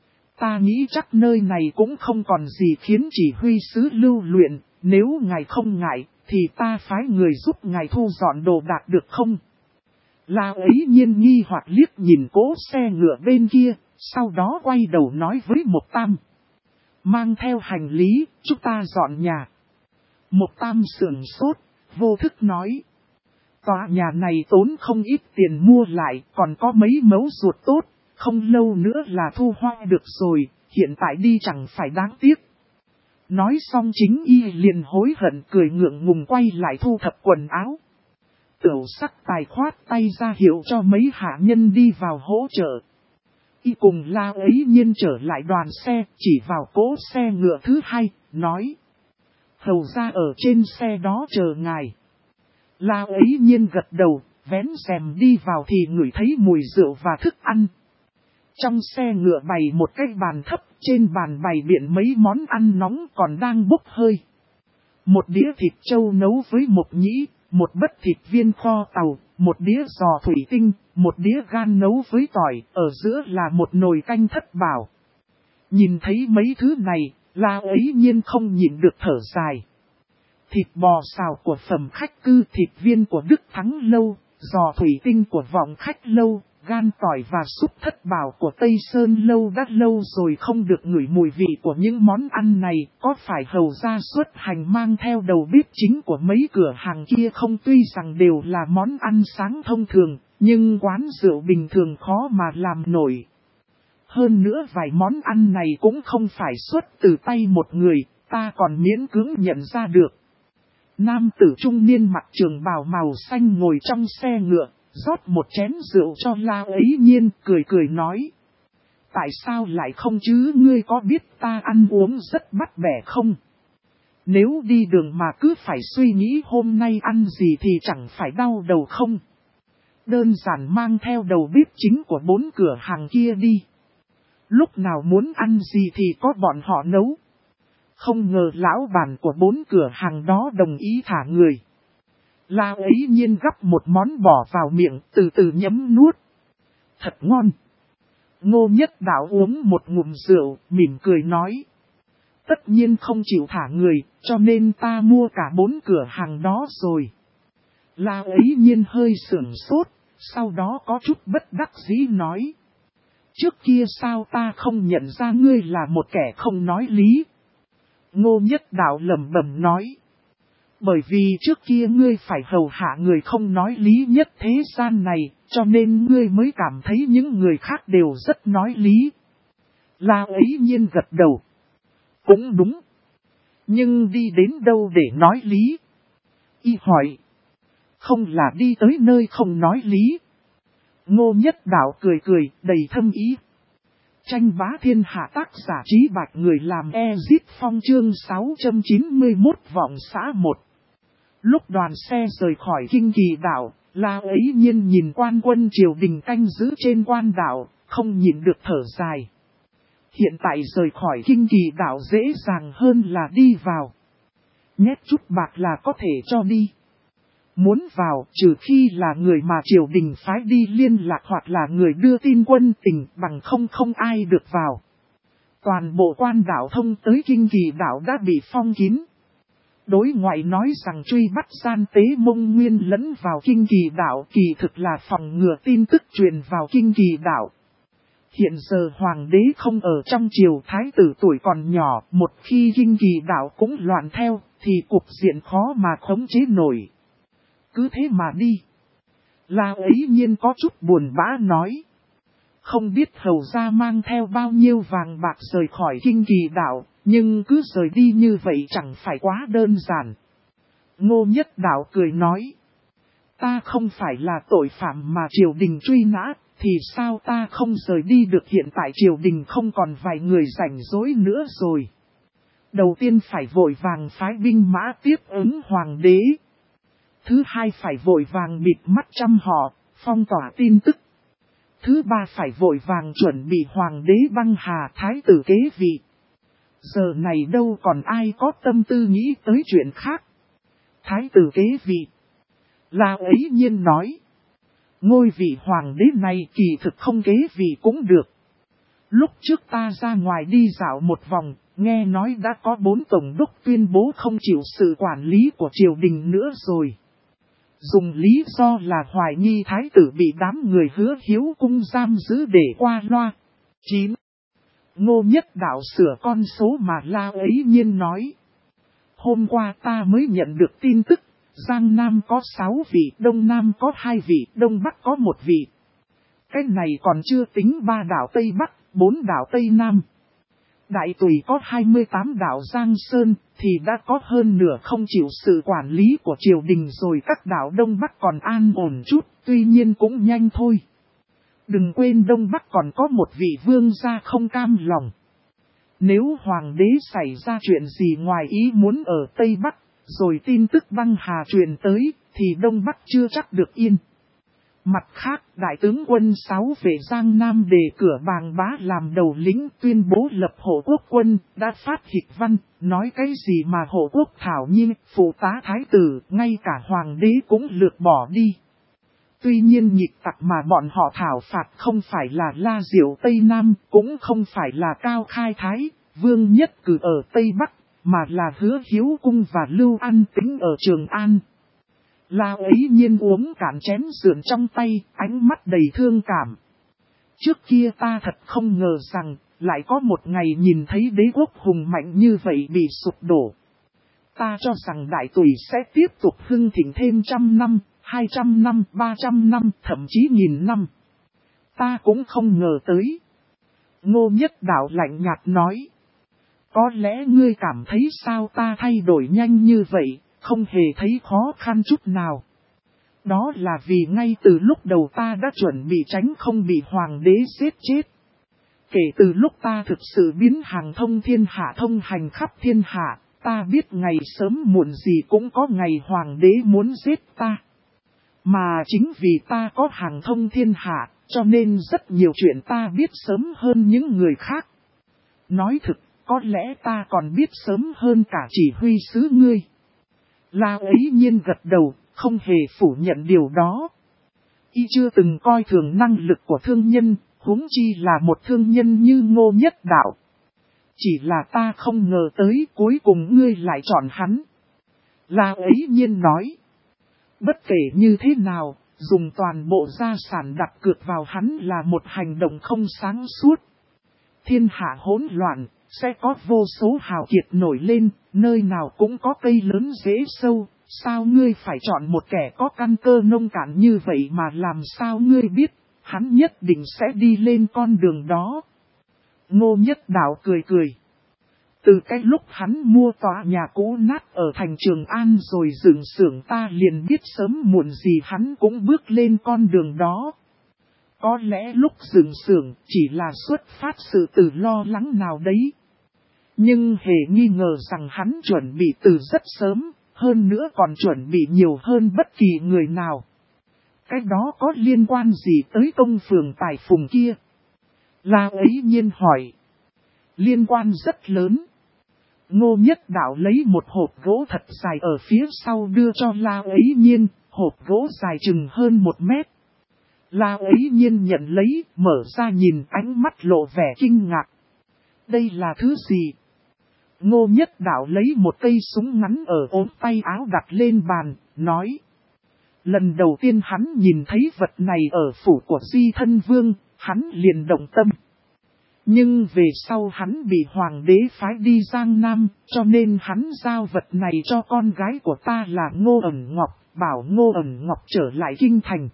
Speaker 1: Ta nghĩ chắc nơi này cũng không còn gì khiến chỉ huy sứ lưu luyện, nếu ngài không ngại, thì ta phái người giúp ngài thu dọn đồ đạc được không? La ấy nhiên nghi hoặc liếc nhìn cỗ xe ngựa bên kia, sau đó quay đầu nói với Mộc Tam. Mang theo hành lý, chúng ta dọn nhà. Mộc Tam sửng sốt, vô thức nói. Tòa nhà này tốn không ít tiền mua lại, còn có mấy mẫu ruột tốt, không lâu nữa là thu hoạch được rồi, hiện tại đi chẳng phải đáng tiếc. Nói xong chính y liền hối hận cười ngượng ngùng quay lại thu thập quần áo. Tửu Sắc Tài khoát tay ra hiệu cho mấy hạ nhân đi vào hỗ trợ. Y cùng La ấy nhiên trở lại đoàn xe, chỉ vào cỗ xe ngựa thứ hai, nói. Hầu ra ở trên xe đó chờ ngài. La ấy nhiên gật đầu, vén rèm đi vào thì ngửi thấy mùi rượu và thức ăn. Trong xe ngựa bày một cái bàn thấp, trên bàn bày biện mấy món ăn nóng còn đang bốc hơi. Một đĩa thịt trâu nấu với mộc nhĩ, một bất thịt viên kho tàu, một đĩa giò thủy tinh, một đĩa gan nấu với tỏi, ở giữa là một nồi canh thất bảo. Nhìn thấy mấy thứ này, La ấy nhiên không nhịn được thở dài. Thịt bò xào của Phẩm Khách Cư, thịt viên của Đức Thắng Lâu, giò thủy tinh của Vọng Khách Lâu, gan tỏi và súp thất bảo của Tây Sơn Lâu đã lâu rồi không được ngửi mùi vị của những món ăn này, có phải hầu gia xuất hành mang theo đầu bếp chính của mấy cửa hàng kia không? Tuy rằng đều là món ăn sáng thông thường, nhưng quán rượu bình thường khó mà làm nổi. Hơn nữa vài món ăn này cũng không phải xuất từ tay một người, ta còn miễn cưỡng nhận ra được. Nam tử trung niên mặc trường bào màu xanh ngồi trong xe ngựa, rót một chén rượu cho La ấy nhiên, cười cười nói. Tại sao lại không chứ, ngươi có biết ta ăn uống rất bắt bẻ không? Nếu đi đường mà cứ phải suy nghĩ hôm nay ăn gì thì chẳng phải đau đầu không? Đơn giản mang theo đầu bếp chính của 4 cửa hàng kia đi. Lúc nào muốn ăn gì thì có bọn họ nấu. Không ngờ lão bản của 4 cửa hàng đó đồng ý thả người. La ấy nhiên gắp một món bỏ vào miệng, từ từ nhấm nuốt. Thật ngon. Ngô Nhất Đạo uống một ngụm rượu, mỉm cười nói. Tất nhiên không chịu thả người, cho nên ta mua cả 4 cửa hàng đó rồi. La ấy nhiên hơi sửng sốt, sau đó có chút bất đắc dĩ nói. Trước kia sao ta không nhận ra ngươi là một kẻ không nói lý? Ngô Nhất Đạo lẩm bẩm nói. Bởi vì trước kia ngươi phải hầu hạ người không nói lý nhất thế gian này, cho nên ngươi mới cảm thấy những người khác đều rất nói lý. La ấy nhiên gật đầu. Cũng đúng. Nhưng đi đến đâu để nói lý? Y hỏi. Không là đi tới nơi không nói lý. Ngô Nhất Đạo cười cười, đầy thâm ý. Tranh bá thiên hạ, tác giả Trí Bạch, người làm Ezit Phong, chương 691 vọng xã 1. Lúc đoàn xe rời khỏi Kinh Kỳ đảo, La ấy nhiên nhìn quan quân triều đình canh giữ trên quan đảo, không nhìn được thở dài. Hiện tại rời khỏi Kinh Kỳ đảo dễ dàng hơn là đi vào. Nhét chút bạc là có thể cho đi. Muốn vào trừ khi là người mà triều đình phái đi liên lạc hoặc là người đưa tin quân tình, bằng không ai được vào. Toàn bộ quan đảo thông tới Kinh Kỳ đảo đã bị phong kín. Đối ngoại nói rằng truy bắt gian tế Mông Nguyên lẫn vào Kinh Kỳ đảo kỳ thực là phòng ngừa tin tức truyền vào Kinh Kỳ đảo. Hiện giờ hoàng đế không ở trong triều, thái tử tuổi còn nhỏ, một khi Kinh Kỳ đảo cũng loạn theo, thì cục diện khó mà khống chế nổi. Cứ thế mà đi. La ấy nhiên có chút buồn bã nói. Không biết hầu gia mang theo bao nhiêu vàng bạc rời khỏi Kinh Kỳ đảo, nhưng cứ rời đi như vậy chẳng phải quá đơn giản. Ngô Nhất Đạo cười nói. Ta không phải là tội phạm mà triều đình truy nã, thì sao ta không rời đi được? Hiện tại triều đình không còn vài người rảnh rỗi nữa rồi. Đầu tiên phải vội vàng phái binh mã tiếp ứng hoàng đế. Thứ hai phải vội vàng bịt mắt trăm họ, phong tỏa tin tức. Thứ ba phải vội vàng chuẩn bị hoàng đế băng hà thái tử kế vị. Giờ này đâu còn ai có tâm tư nghĩ tới chuyện khác. Thái tử kế vị. La ấy nhiên nói. Ngôi vị hoàng đế này kỳ thực không kế vị cũng được. Lúc trước ta ra ngoài đi dạo một vòng, nghe nói đã có 4 tổng đốc tuyên bố không chịu sự quản lý của triều đình nữa rồi. Dùng lý do là hoài nghi thái tử bị đám người Hứa Hiếu cung giam giữ để qua loa. 9. Ngô Nhất Đạo sửa con số mà La ấy nhiên nói. Hôm qua ta mới nhận được tin tức, Giang Nam có 6 vị, Đông Nam có 2 vị, Đông Bắc có 1 vị. Cái này còn chưa tính 3 đảo Tây Bắc, 4 đảo Tây Nam. Đại Tùy có 28 đảo Giang Sơn, thì đã có hơn nửa không chịu sự quản lý của triều đình rồi. Các đảo Đông Bắc còn an ổn chút, tuy nhiên cũng nhanh thôi. Đừng quên Đông Bắc còn có một vị vương gia không cam lòng. Nếu hoàng đế xảy ra chuyện gì ngoài ý muốn ở Tây Bắc, rồi tin tức băng hà truyền tới, thì Đông Bắc chưa chắc được yên. Mặt khác, đại tướng quân 6 về Giang Nam đề cửa Bàng Bá làm đầu lĩnh, tuyên bố lập hộ quốc quân, đã phát hịch văn, nói cái gì mà hộ quốc thảo nhiên, phụ tá thái tử, ngay cả hoàng đế cũng lược bỏ đi. Tuy nhiên nhịp tặc mà bọn họ thảo phạt không phải là La Diệu Tây Nam, cũng không phải là Cao Khai Thái, Vương Nhất Cử ở Tây Bắc, mà là Hứa Hiếu Cung và Lưu An Tĩnh ở Trường An. La ấy nhiên uống cạn chén sườn trong tay, ánh mắt đầy thương cảm. Trước kia ta thật không ngờ rằng, lại có một ngày nhìn thấy đế quốc hùng mạnh như vậy bị sụp đổ. Ta cho rằng Đại Tùy sẽ tiếp tục hưng thịnh thêm 100 năm, 200 năm, 300 năm, thậm chí 1000 năm. Ta cũng không ngờ tới. Ngô Nhất Đạo lạnh nhạt nói. Có lẽ ngươi cảm thấy sao ta thay đổi nhanh như vậy, không hề thấy khó khăn chút nào. Đó là vì ngay từ lúc đầu ta đã chuẩn bị tránh không bị hoàng đế giết chết. Kể từ lúc ta thực sự biến hàng thông thiên hạ thông hành khắp thiên hạ, ta biết ngày sớm muộn gì cũng có ngày hoàng đế muốn giết ta. Mà chính vì ta có hàng thông thiên hạ, cho nên rất nhiều chuyện ta biết sớm hơn những người khác. Nói thực, có lẽ ta còn biết sớm hơn cả chỉ huy sứ ngươi. La ấy nhiên gật đầu, không hề phủ nhận điều đó. Y chưa từng coi thường năng lực của thương nhân, huống chi là một thương nhân như Ngô Nhất Đạo. Chỉ là ta không ngờ tới cuối cùng ngươi lại chọn hắn. La ấy nhiên nói. Bất kể như thế nào, dùng toàn bộ gia sản đặt cược vào hắn là một hành động không sáng suốt. Thiên hạ hỗn loạn, sẽ có vô số hào kiệt nổi lên, nơi nào cũng có cây lớn rễ sâu. Sao ngươi phải chọn một kẻ có căn cơ nông cạn như vậy mà làm sao ngươi biết, hắn nhất định sẽ đi lên con đường đó. Ngô Nhất Đạo cười cười. Từ cái lúc hắn mua tòa nhà cũ nát ở thành Trường An rồi dựng xưởng ta liền biết sớm muộn gì hắn cũng bước lên con đường đó. Có lẽ lúc dựng xưởng chỉ là xuất phát sự từ lo lắng nào đấy. Nhưng hề nghi ngờ rằng hắn chuẩn bị từ rất sớm, hơn nữa còn chuẩn bị nhiều hơn bất kỳ người nào. Cái đó có liên quan gì tới công phường Tài Phùng kia? La ấy nhiên hỏi. Liên quan rất lớn. Ngô Nhất Đạo lấy một hộp gỗ thật dài ở phía sau đưa cho La ấy nhiên, hộp gỗ dài chừng hơn 1 mét. La ấy nhiên nhận lấy, mở ra nhìn, ánh mắt lộ vẻ kinh ngạc. Đây là thứ gì? Ngô Nhất Đạo lấy một cây súng ngắn ở ốm tay áo đặt lên bàn, nói. Lần đầu tiên hắn nhìn thấy vật này ở phủ của Di Thân Vương, hắn liền động tâm. Nhưng về sau hắn bị hoàng đế phái đi Giang Nam, cho nên hắn giao vật này cho con gái của ta là Ngô Ẩn Ngọc, bảo Ngô Ẩn Ngọc trở lại kinh thành.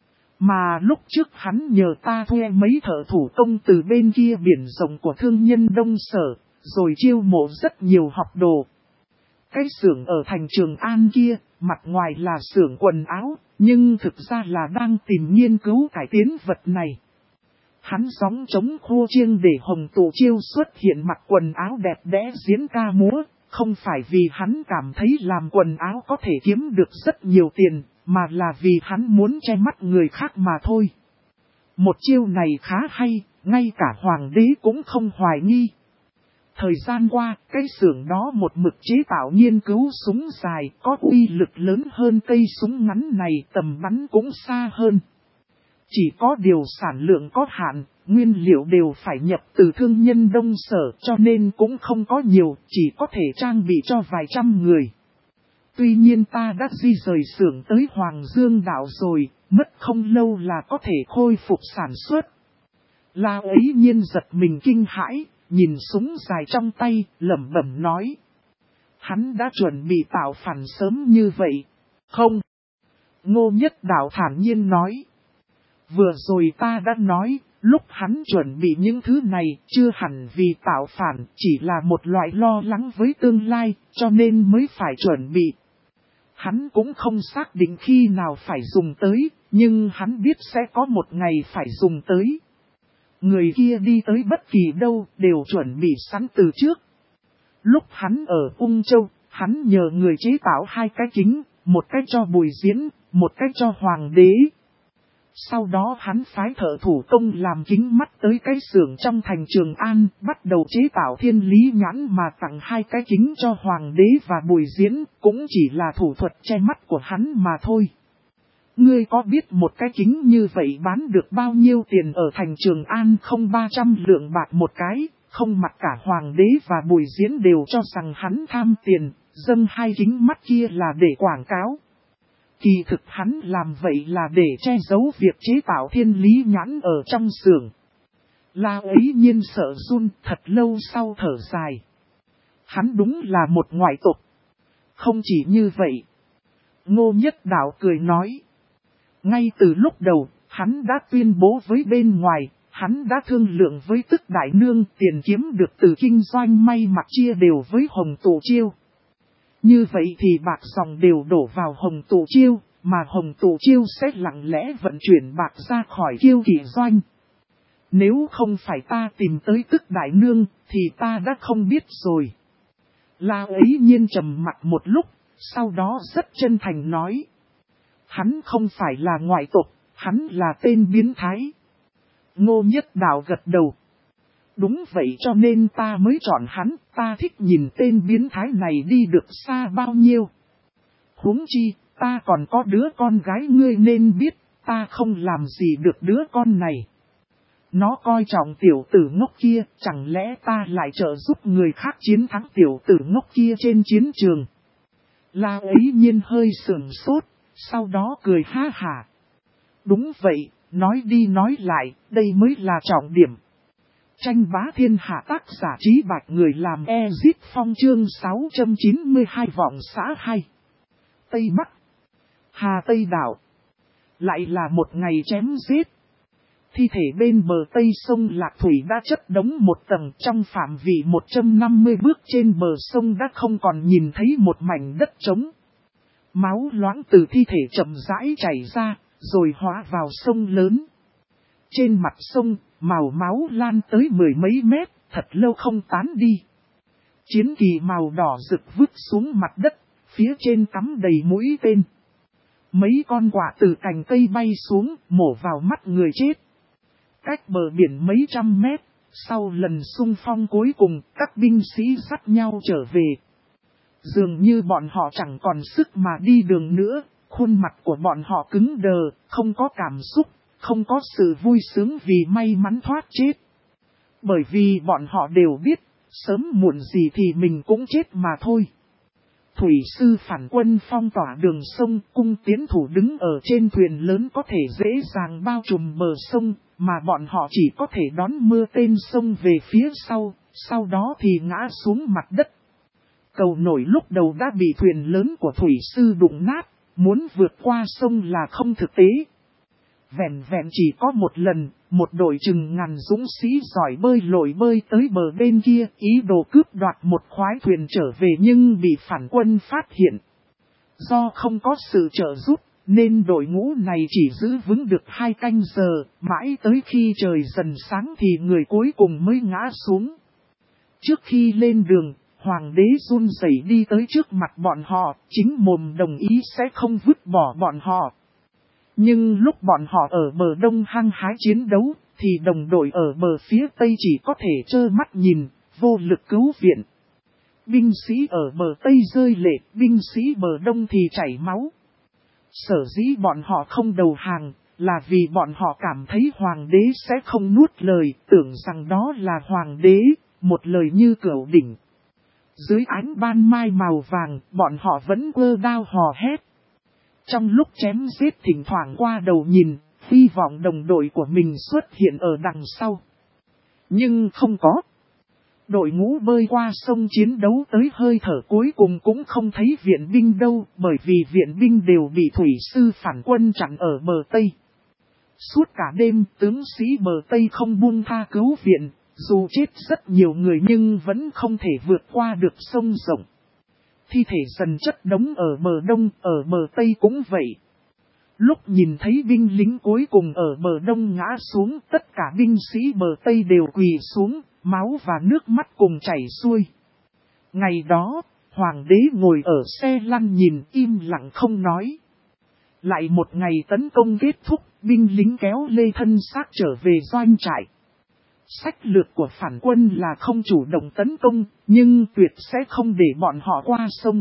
Speaker 1: Mà lúc trước hắn nhờ ta thuê mấy thợ thủ công từ bên kia biển rộng của thương nhân Đông Sở, rồi chiêu mộ rất nhiều học đồ. Cái xưởng ở thành Trường An kia, mặt ngoài là xưởng quần áo, nhưng thực ra là đang tìm nghiên cứu cải tiến vật này. Hắn gióng trống khô chiêng để Hồng Tụ Chiêu xuất hiện mặc quần áo đẹp đẽ diễn ca múa, không phải vì hắn cảm thấy làm quần áo có thể kiếm được rất nhiều tiền, mà là vì hắn muốn che mắt người khác mà thôi. Một chiêu này khá hay, ngay cả hoàng đế cũng không hoài nghi. Thời gian qua, cái xưởng đó một mực chế tạo nghiên cứu súng dài có uy lực lớn hơn cây súng ngắn này, tầm bắn cũng xa hơn. Chỉ có điều sản lượng có hạn, nguyên liệu đều phải nhập từ thương nhân Đông Sở cho nên cũng không có nhiều, chỉ có thể trang bị cho vài trăm người. Tuy nhiên ta đã di rời xưởng tới Hoàng Dương đảo rồi, mất không lâu là có thể khôi phục sản xuất. La ấy nhiên giật mình kinh hãi, nhìn súng dài trong tay, lẩm bẩm nói. Hắn đã chuẩn bị tạo phản sớm như vậy. Không. Ngô Nhất Đạo thản nhiên nói. Vừa rồi ta đã nói, lúc hắn chuẩn bị những thứ này, chưa hẳn vì tạo phản, chỉ là một loại lo lắng với tương lai, cho nên mới phải chuẩn bị. Hắn cũng không xác định khi nào phải dùng tới, nhưng hắn biết sẽ có một ngày phải dùng tới. Người kia đi tới bất kỳ đâu, đều chuẩn bị sẵn từ trước. Lúc hắn ở Ung Châu, hắn nhờ người chế tạo hai cái kính, một cái cho Bùi Diễn, một cái cho Hoàng đế. Sau đó hắn phái thợ thủ công làm kính mắt tới cái xưởng trong thành Trường An, bắt đầu chế tạo Thiên Lý Nhãn mà tặng hai cái kính cho Hoàng đế và Bùi Diễn, cũng chỉ là thủ thuật che mắt của hắn mà thôi. Ngươi có biết một cái kính như vậy bán được bao nhiêu tiền ở thành Trường An không? 300 lượng bạc một cái, không mặc cả Hoàng đế và Bùi Diễn đều cho rằng hắn tham tiền, dâng hai kính mắt kia là để quảng cáo. Kỳ thực hắn làm vậy là để che giấu việc chế tạo Thiên Lý Nhãn ở trong xưởng. La ấy nhiên sợ run, thật lâu sau thở dài. Hắn đúng là một ngoại tộc. Không chỉ như vậy. Ngô Nhất Đạo cười nói. Ngay từ lúc đầu, hắn đã tuyên bố với bên ngoài, hắn đã thương lượng với Tức Đại Nương, tiền kiếm được từ kinh doanh may mặc chia đều với Hồng Tụ Chiêu. Như vậy thì bạc dòng đều đổ vào Hồng Tụ Chiêu, mà Hồng Tụ Chiêu sẽ lặng lẽ vận chuyển bạc ra khỏi Kiêu Kỵ Doanh. Nếu không phải ta tìm tới Tức Đại Nương, thì ta đã không biết rồi. La ấy nhiên trầm mặt một lúc, sau đó rất chân thành nói. Hắn không phải là ngoại tộc, hắn là tên biến thái. Ngô Nhất Đạo gật đầu. Đúng vậy, cho nên ta mới chọn hắn, ta thích nhìn tên biến thái này đi được xa bao nhiêu. Huống chi, ta còn có đứa con gái, ngươi nên biết, ta không làm gì được đứa con này. Nó coi trọng tiểu tử ngốc kia, chẳng lẽ ta lại trợ giúp người khác chiến thắng tiểu tử ngốc kia trên chiến trường. La ấy nhiên hơi sườn sốt, sau đó cười ha hả. Đúng vậy, nói đi nói lại, đây mới là trọng điểm. Tranh bá thiên hạ, tác giả Trí Bạch, người làm Ezit Phong, chương 692 vọng xã 2. Tây Bắc, Hà Tây Đảo. Lại là một ngày chém giết. Thi thể bên bờ Tây sông Lạc Thủy đã chất đống một tầng, trong phạm vi 150 bước trên bờ sông đã không còn nhìn thấy một mảnh đất trống. Máu loãng từ thi thể chậm rãi chảy ra, rồi hóa vào sông lớn. Trên mặt sông, màu máu lan tới 10 mấy mét, thật lâu không tán đi. Chiến kỳ màu đỏ rực vứt xuống mặt đất, phía trên cắm đầy mũi tên. Mấy con quạ từ cành cây bay xuống, mổ vào mắt người chết. Cách bờ biển mấy trăm mét, sau lần xung phong cuối cùng, các binh sĩ dắt nhau trở về. Dường như bọn họ chẳng còn sức mà đi đường nữa, khuôn mặt của bọn họ cứng đờ, không có cảm xúc, không có sự vui sướng vì may mắn thoát chết. Bởi vì bọn họ đều biết, sớm muộn gì thì mình cũng chết mà thôi. Thủy sư phản quân phong tỏa đường sông, cung tiến thủ đứng ở trên thuyền lớn có thể dễ dàng bao trùm bờ sông, mà bọn họ chỉ có thể đón mưa tên sông về phía sau đó thì ngã xuống mặt đất. Cầu nổi lúc đầu đã bị thuyền lớn của thủy sư đụng nát, muốn vượt qua sông là không thực tế. Vẹn vẹn chỉ có một lần, một đội chừng ngàn dũng sĩ giỏi bơi lội bơi tới bờ bên kia, ý đồ cướp đoạt một khoái thuyền trở về nhưng bị phản quân phát hiện. Do không có sự trợ giúp, nên đội ngũ này chỉ giữ vững được 2 canh giờ, mãi tới khi trời dần sáng thì người cuối cùng mới ngã xuống. Trước khi lên đường, Hoàng đế run rẩy đi tới trước mặt bọn họ, chính mồm đồng ý sẽ không vứt bỏ bọn họ. Nhưng lúc bọn họ ở bờ đông hăng hái chiến đấu, thì đồng đội ở bờ phía tây chỉ có thể trơ mắt nhìn, vô lực cứu viện. Binh sĩ ở bờ tây rơi lệ, binh sĩ bờ đông thì chảy máu. Sở dĩ bọn họ không đầu hàng, là vì bọn họ cảm thấy hoàng đế sẽ không nuốt lời, tưởng rằng đó là hoàng đế, một lời như cửu đỉnh. Dưới ánh ban mai màu vàng, bọn họ vẫn quơ đao hò hét. Trong lúc chém giết thỉnh thoảng qua đầu nhìn, hy vọng đồng đội của mình xuất hiện ở đằng sau. Nhưng không có. Đội ngũ bơi qua sông chiến đấu tới hơi thở cuối cùng cũng không thấy viện binh đâu, bởi vì viện binh đều bị thủy sư phản quân chặn ở bờ Tây. Suốt cả đêm, tướng sĩ bờ Tây không buông tha cứu viện, dù chết rất nhiều người nhưng vẫn không thể vượt qua được sông rộng. Thi thể dần chất đống ở bờ đông, ở bờ Tây cũng vậy. Lúc nhìn thấy binh lính cuối cùng ở bờ đông ngã xuống, tất cả binh sĩ bờ Tây đều quỳ xuống, máu và nước mắt cùng chảy xuôi. Ngày đó, hoàng đế ngồi ở xe lăn nhìn im lặng không nói. Lại một ngày tấn công kết thúc, binh lính kéo lê thân xác trở về doanh trại. Sách lược của phản quân là không chủ động tấn công, nhưng tuyệt sẽ không để bọn họ qua sông.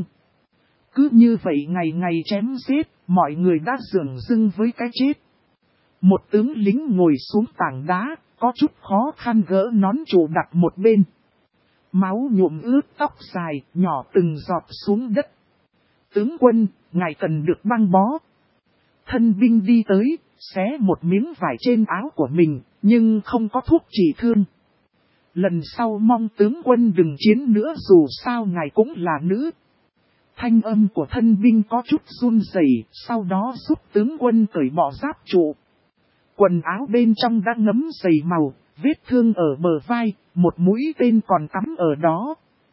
Speaker 1: Cứ như vậy ngày ngày chém giết, mọi người đã dường dưng với cái chết. Một tướng lính ngồi xuống tảng đá, có chút khó khăn gỡ nón trụ đặt một bên. Máu nhuộm ướt tóc dài, nhỏ từng giọt xuống đất. Tướng quân, ngài cần được băng bó. Thân binh đi tới, xé một miếng vải trên áo của mình, nhưng không có thuốc trị thương. Lần sau mong tướng quân đừng chiến nữa dù sao ngài cũng là nữ. Thanh âm của thân binh có chút run rẩy, sau đó giúp tướng quân cởi bỏ giáp trụ. Quần áo bên trong đã ngấm dày màu, vết thương ở bờ vai, một mũi tên còn cắm ở đó.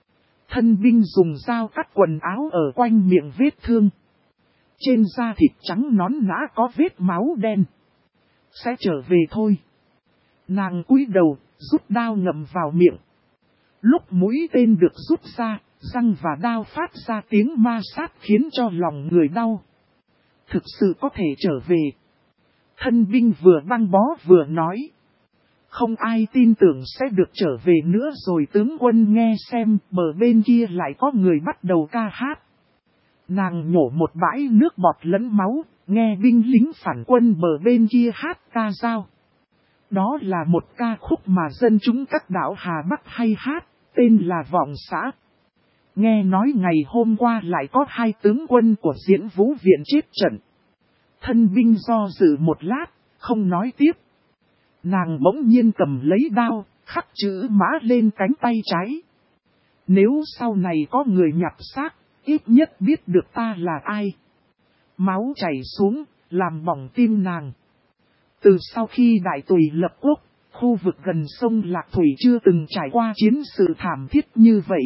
Speaker 1: Thân binh dùng dao cắt quần áo ở quanh miệng vết thương. Trên da thịt trắng nón nã có vết máu đen. Sẽ trở về thôi. Nàng cúi đầu, rút đao ngậm vào miệng. Lúc mũi tên được rút ra, răng và đao phát ra tiếng ma sát khiến cho lòng người đau. Thực sự có thể trở về. Thân binh vừa băng bó vừa nói. Không ai tin tưởng sẽ được trở về nữa rồi tướng quân nghe xem bờ bên kia lại có người bắt đầu ca hát. Nàng nhổ một bãi nước bọt lẫn máu, nghe binh lính phản quân bờ bên kia hát ca dao. Đó là một ca khúc mà dân chúng các đảo Hà Bắc hay hát, tên là Vọng Xã. Nghe nói ngày hôm qua lại có 2 tướng quân của Diễn Vũ Viện chết trận. Thân binh do dự một lát, không nói tiếp. Nàng bỗng nhiên cầm lấy đao, khắc chữ mã lên cánh tay trái. Nếu sau này có người nhặt xác, ít nhất biết được ta là ai. Máu chảy xuống, làm bỏng tim nàng. Từ sau khi Đại Tùy lập quốc, khu vực gần sông Lạc Thủy chưa từng trải qua chiến sự thảm thiết như vậy.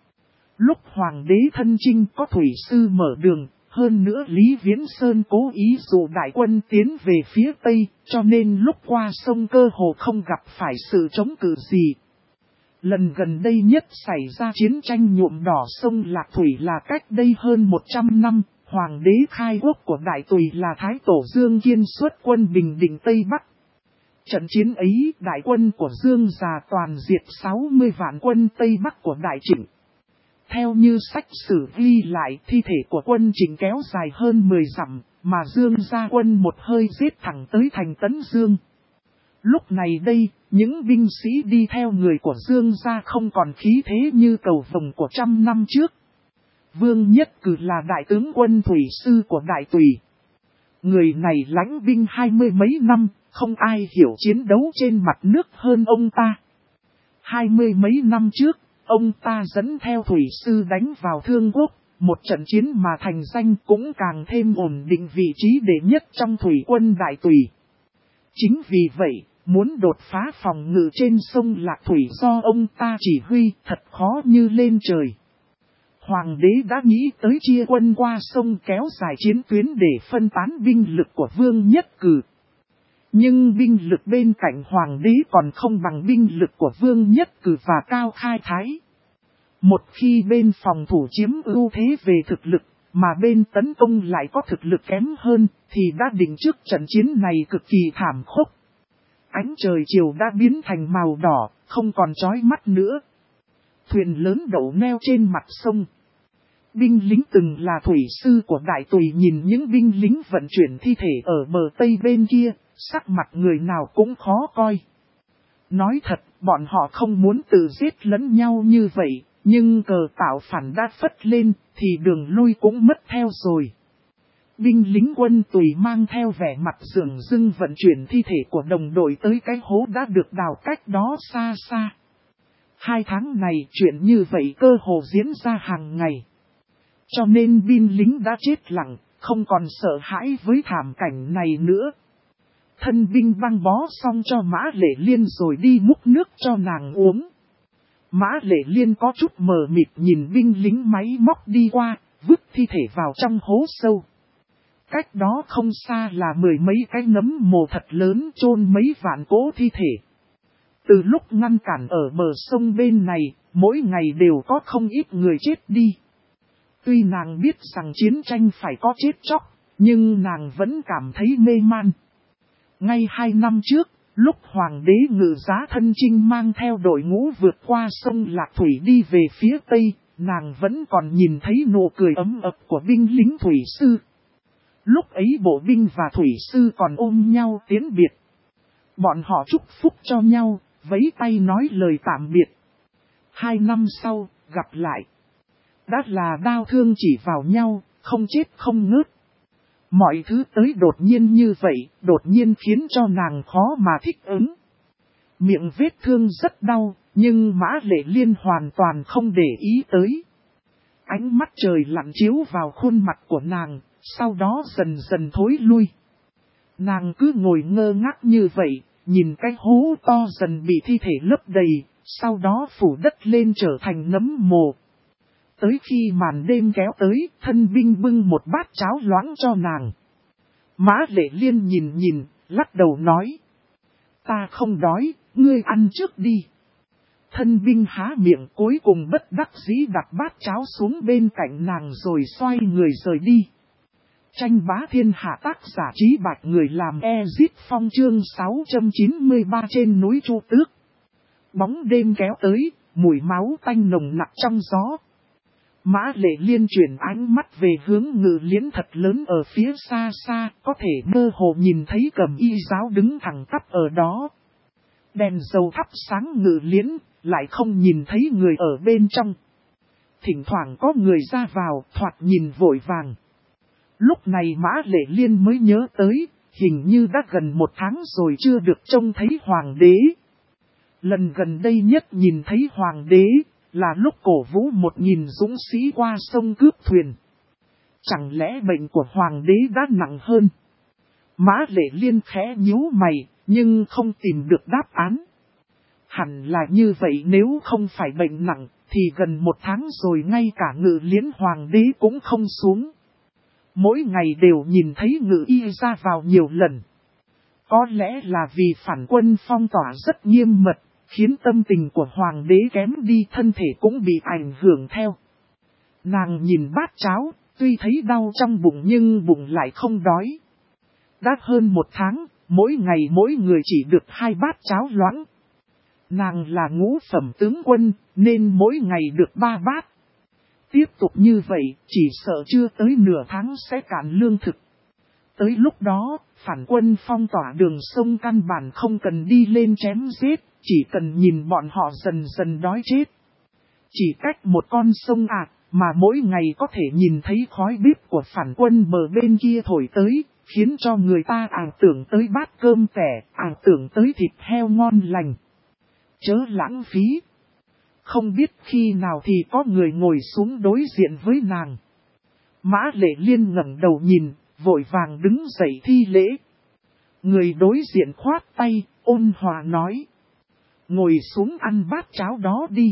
Speaker 1: Lúc Hoàng đế thân chinh có thủy sư mở đường, hơn nữa Lý Viễn Sơn cố ý dụ đại quân tiến về phía Tây, cho nên lúc qua sông cơ hồ không gặp phải sự chống cự gì. Lần gần đây nhất xảy ra chiến tranh nhuộm đỏ sông Lạc Thủy là cách đây hơn 100 năm, Hoàng đế khai quốc của Đại Tùy là Thái Tổ Dương Kiên xuất quân bình định Tây Bắc. Trận chiến ấy, đại quân của Dương Già toàn diệt 60 vạn quân Tây Bắc của Đại Trịnh. Theo như sách sử ghi lại, thi thể của quân Trịnh kéo dài hơn 10 dặm, mà Dương gia quân một hơi giết thẳng tới thành Tấn Dương. Lúc này đây, những binh sĩ đi theo người của Dương gia không còn khí thế như cầu vồng của 100 năm trước. Vương Nhất Cử là đại tướng quân thủy sư của đại tùy. Người này lãnh binh 20 mấy năm, không ai hiểu chiến đấu trên mặt nước hơn ông ta. 20 mấy năm trước, ông ta dẫn theo thủy sư đánh vào Thương Quốc, một trận chiến mà thành danh cũng càng thêm ổn định vị trí đệ nhất trong thủy quân đại tùy. Chính vì vậy, muốn đột phá phòng ngự trên sông Lạc Thủy do ông ta chỉ huy thật khó như lên trời. Hoàng đế đã nghĩ tới chia quân qua sông kéo dài chiến tuyến để phân tán binh lực của Vương Nhất Cử. Nhưng binh lực bên cạnh hoàng đế còn không bằng binh lực của Vương Nhất Cử và Cao Khai Thái. Một khi bên phòng thủ chiếm ưu thế về thực lực, mà bên tấn công lại có thực lực kém hơn, thì đã định trước trận chiến này cực kỳ thảm khốc. Ánh trời chiều đã biến thành màu đỏ, không còn chói mắt nữa. Thuyền lớn đậu neo trên mặt sông. Binh lính từng là thủy sư của đại tùy nhìn những binh lính vận chuyển thi thể ở bờ Tây bên kia, sắc mặt người nào cũng khó coi. Nói thật, bọn họ không muốn tự giết lẫn nhau như vậy, nhưng cờ tạo phản đã phất lên, thì đường lui cũng mất theo rồi. Binh lính quân tùy mang theo vẻ mặt dửng dưng vận chuyển thi thể của đồng đội tới cái hố đã được đào cách đó xa xa. 2 tháng này chuyện như vậy cơ hồ diễn ra hàng ngày. Cho nên binh lính đã chết lặng, không còn sợ hãi với thảm cảnh này nữa. Thân binh băng bó xong cho Mã Lệ Liên rồi đi múc nước cho nàng uống. Mã Lệ Liên có chút mờ mịt nhìn binh lính máy móc đi qua, vứt thi thể vào trong hố sâu. Cách đó không xa là 10 mấy cái nấm mồ thật lớn chôn mấy vạn cỗ thi thể. Từ lúc ngăn cản ở bờ sông bên này, mỗi ngày đều có không ít người chết đi. Tuy nàng biết rằng chiến tranh phải có chết chóc, nhưng nàng vẫn cảm thấy mê man. Ngay 2 năm trước, lúc Hoàng đế Ngự Giá Thân Chinh mang theo đội ngũ vượt qua sông Lạc Thủy đi về phía Tây, nàng vẫn còn nhìn thấy nụ cười ấm ập của binh lính thủy sư. Lúc ấy bộ binh và thủy sư còn ôm nhau tiến biệt. Bọn họ chúc phúc cho nhau, vẫy tay nói lời tạm biệt. 2 năm sau, gặp lại. Đã là đao thương chỉ vào nhau, không chết không ngớt. Mọi thứ tới đột nhiên như vậy, đột nhiên khiến cho nàng khó mà thích ứng. Miệng vết thương rất đau, nhưng Mã Lệ Liên hoàn toàn không để ý tới. Ánh mắt trời lặn chiếu vào khuôn mặt của nàng, sau đó dần dần thối lui. Nàng cứ ngồi ngơ ngác như vậy, nhìn cái hố to dần bị thi thể lấp đầy, sau đó phủ đất lên trở thành nấm mồ. Tới khi màn đêm kéo tới, thân binh bưng một bát cháo loãng cho nàng. Mã Lệ Liên nhìn, lắc đầu nói. Ta không đói, ngươi ăn trước đi. Thân binh há miệng cuối cùng bất đắc dĩ đặt bát cháo xuống bên cạnh nàng rồi xoay người rời đi. Tranh bá thiên hạ tác giả Trí Bạch người làm Ezit Phong chương 693 trên núi Chu Tước. Bóng đêm kéo tới, mùi máu tanh nồng nặc trong gió. Mã Lệ Liên chuyển ánh mắt về hướng Ngự Liễn thật lớn ở phía xa xa, có thể mơ hồ nhìn thấy Cầm Y giáo đứng thẳng tắp ở đó. Đèn dầu thắp sáng Ngự Liễn, lại không nhìn thấy người ở bên trong. Thỉnh thoảng có người ra vào, thoạt nhìn vội vàng. Lúc này Mã Lệ Liên mới nhớ tới, hình như đã gần 1 tháng rồi chưa được trông thấy Hoàng đế. Lần gần đây nhất nhìn thấy Hoàng đế, là lúc cổ vũ 1000 dũng sĩ qua sông cướp thuyền. Chẳng lẽ bệnh của Hoàng đế đã nặng hơn? Mã Lệ Liên khẽ nhíu mày, nhưng không tìm được đáp án. Hẳn là như vậy, nếu không phải bệnh nặng, thì gần 1 tháng rồi ngay cả Ngự Liễn Hoàng đế cũng không xuống. Mỗi ngày đều nhìn thấy Ngự Y ra vào nhiều lần. Có lẽ là vì phản quân phong tỏa rất nghiêm mật, khiến tâm tình của Hoàng đế kém đi, thân thể cũng bị ảnh hưởng theo. Nàng nhìn bát cháo, tuy thấy đau trong bụng nhưng bụng lại không đói. Đã hơn 1 tháng, mỗi ngày mỗi người chỉ được 2 bát cháo loãng. Nàng là ngũ phẩm tướng quân, nên mỗi ngày được 3 bát. Tiếp tục như vậy, chỉ sợ chưa tới nửa tháng sẽ cạn lương thực. Tới lúc đó, phản quân phong tỏa đường sông căn bản không cần đi lên chém giết, chỉ cần nhìn bọn họ dần dần đói chết. Chỉ cách một con sông mà mỗi ngày có thể nhìn thấy khói bếp của phản quân bờ bên kia thổi tới, khiến cho người ta ảo tưởng tới bát cơm tẻ, ảo tưởng tới thịt heo ngon lành. Chớ lãng phí. Không biết khi nào thì có người ngồi xuống đối diện với nàng. Mã Lệ Liên ngẩng đầu nhìn, vội vàng đứng dậy thi lễ. Người đối diện khoát tay, ôn hòa nói. Ngồi xuống ăn bát cháo đó đi.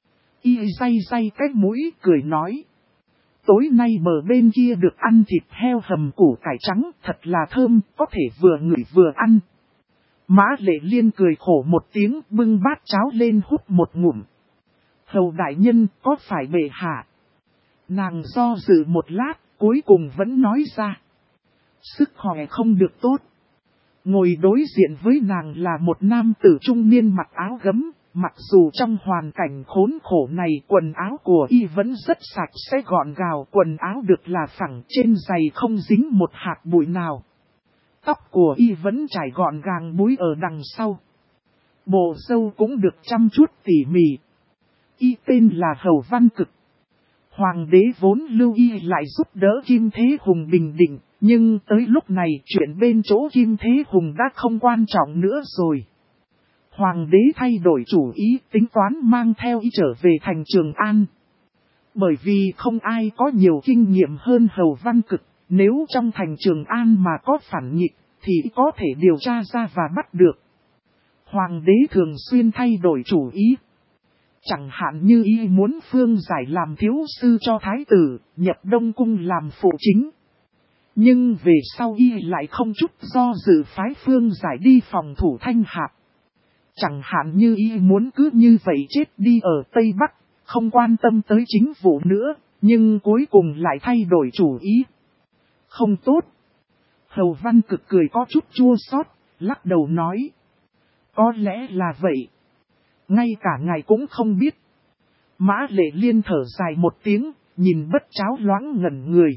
Speaker 1: Y day cái mũi cười nói. Tối nay bờ bên kia được ăn thịt heo hầm củ cải trắng thật là thơm, có thể vừa ngửi vừa ăn. Mã Lệ Liên cười khổ một tiếng bưng bát cháo lên hút một ngụm. Hầu đại nhân có phải bệ hạ? Nàng do dự một lát, cuối cùng vẫn nói ra. Sức khỏe không được tốt. Ngồi đối diện với nàng là một nam tử trung niên mặc áo gấm, mặc dù trong hoàn cảnh khốn khổ này quần áo của y vẫn rất sạch sẽ gọn gàng, quần áo được là phẳng trên giày không dính một hạt bụi nào. Tóc của y vẫn trải gọn gàng búi ở đằng sau. Bộ râu cũng được chăm chút tỉ mỉ. Y tên là Hầu Văn Cực. Hoàng đế vốn lưu y lại giúp đỡ Kim Thế Hùng bình định, nhưng tới lúc này chuyện bên chỗ Kim Thế Hùng đã không quan trọng nữa rồi. Hoàng đế thay đổi chủ ý tính toán mang theo y trở về thành Trường An. Bởi vì không ai có nhiều kinh nghiệm hơn Hầu Văn Cực, nếu trong thành Trường An mà có phản nghịch thì có thể điều tra ra và bắt được. Hoàng đế thường xuyên thay đổi chủ ý. Chẳng hạn như y muốn Phương Giải làm thiếu sư cho thái tử, nhập Đông Cung làm phụ chính. Nhưng về sau y lại không chút do dự phái Phương Giải đi phòng thủ Thanh Hạp. Chẳng hạn như y muốn cứ như vậy chết đi ở Tây Bắc, không quan tâm tới chính vụ nữa, nhưng cuối cùng lại thay đổi chủ ý. Không tốt. Hầu Văn Cực cười có chút chua xót, lắc đầu nói. Có lẽ là vậy. Ngay cả ngài cũng không biết. Mã Lệ Liên thở dài một tiếng, nhìn bát cháo loãng ngẩn người.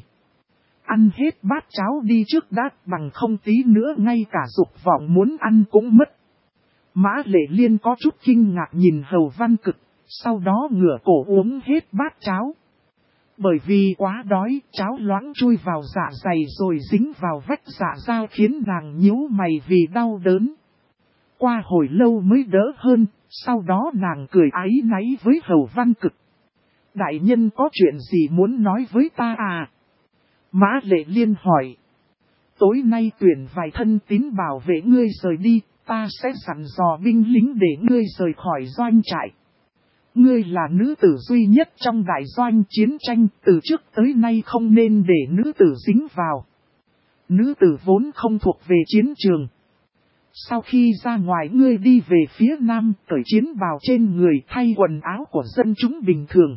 Speaker 1: Ăn hết bát cháo đi trước đã, bằng không tí nữa ngay cả dục vọng muốn ăn cũng mất. Mã Lệ Liên có chút kinh ngạc nhìn Hầu Văn Cực, sau đó ngửa cổ uống hết bát cháo. Bởi vì quá đói, cháo loãng chui vào dạ dày rồi dính vào vách dạ dao khiến nàng nhíu mày vì đau đớn. Qua hồi lâu mới đỡ hơn, sau đó nàng cười áy náy với Hầu Văn Cực. Đại nhân có chuyện gì muốn nói với ta à? Mã Lệ Liên hỏi. Tối nay tuyển vài thân tín bảo vệ ngươi rời đi, ta sẽ sẵn dò binh lính để ngươi rời khỏi doanh trại. Ngươi là nữ tử duy nhất trong đại doanh chiến tranh, từ trước tới nay không nên để nữ tử dính vào. Nữ tử vốn không thuộc về chiến trường. Sau khi ra ngoài ngươi đi về phía nam, cởi chiến bào trên người thay quần áo của dân chúng bình thường.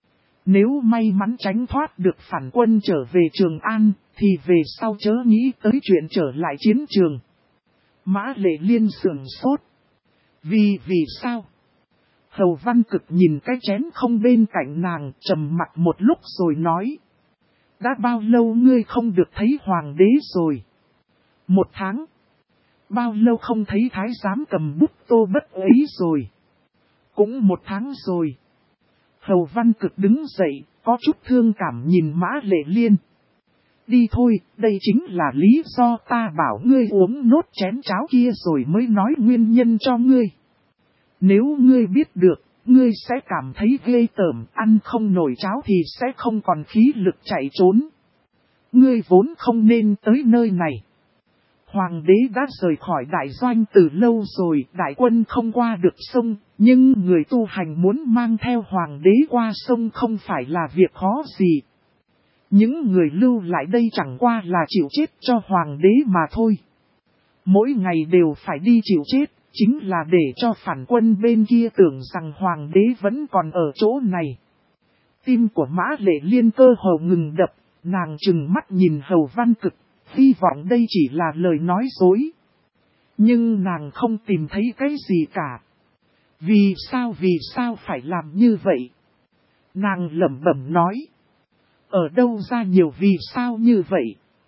Speaker 1: Nếu may mắn tránh thoát được phản quân trở về Trường An, thì về sau chớ nghĩ tới chuyện trở lại chiến trường. Mã Lệ Liên sửng sốt. Vì sao? Hầu Văn Cực nhìn cái chén không bên cạnh nàng, trầm mặc một lúc rồi nói. Đã bao lâu ngươi không được thấy hoàng đế rồi? 1 tháng. Bao lâu không thấy thái giám cầm bút tô bất ấy rồi? Cũng 1 tháng rồi. Hầu Văn Cực đứng dậy, có chút thương cảm nhìn Mã Lệ Liên. Đi thôi, đây chính là lý do ta bảo ngươi uống nốt chén cháo kia rồi mới nói nguyên nhân cho ngươi. Nếu ngươi biết được, ngươi sẽ cảm thấy ghê tởm, ăn không nổi cháo thì sẽ không còn khí lực chạy trốn. Ngươi vốn không nên tới nơi này. Hoàng đế đã rời khỏi đại doanh từ lâu rồi, đại quân không qua được sông, nhưng người tu hành muốn mang theo hoàng đế qua sông không phải là việc khó gì. Những người lưu lại đây chẳng qua là chịu chết cho hoàng đế mà thôi. Mỗi ngày đều phải đi chịu chết, chính là để cho phản quân bên kia tưởng rằng hoàng đế vẫn còn ở chỗ này. Tim của Mã Lệ Liên cơ hồ ngừng đập, nàng trừng mắt nhìn Hầu Văn Cực, hy vọng đây chỉ là lời nói dối. Nhưng nàng không tìm thấy cái gì cả. Vì sao phải làm như vậy? Nàng lẩm bẩm nói. Ở đâu ra nhiều vì sao như vậy?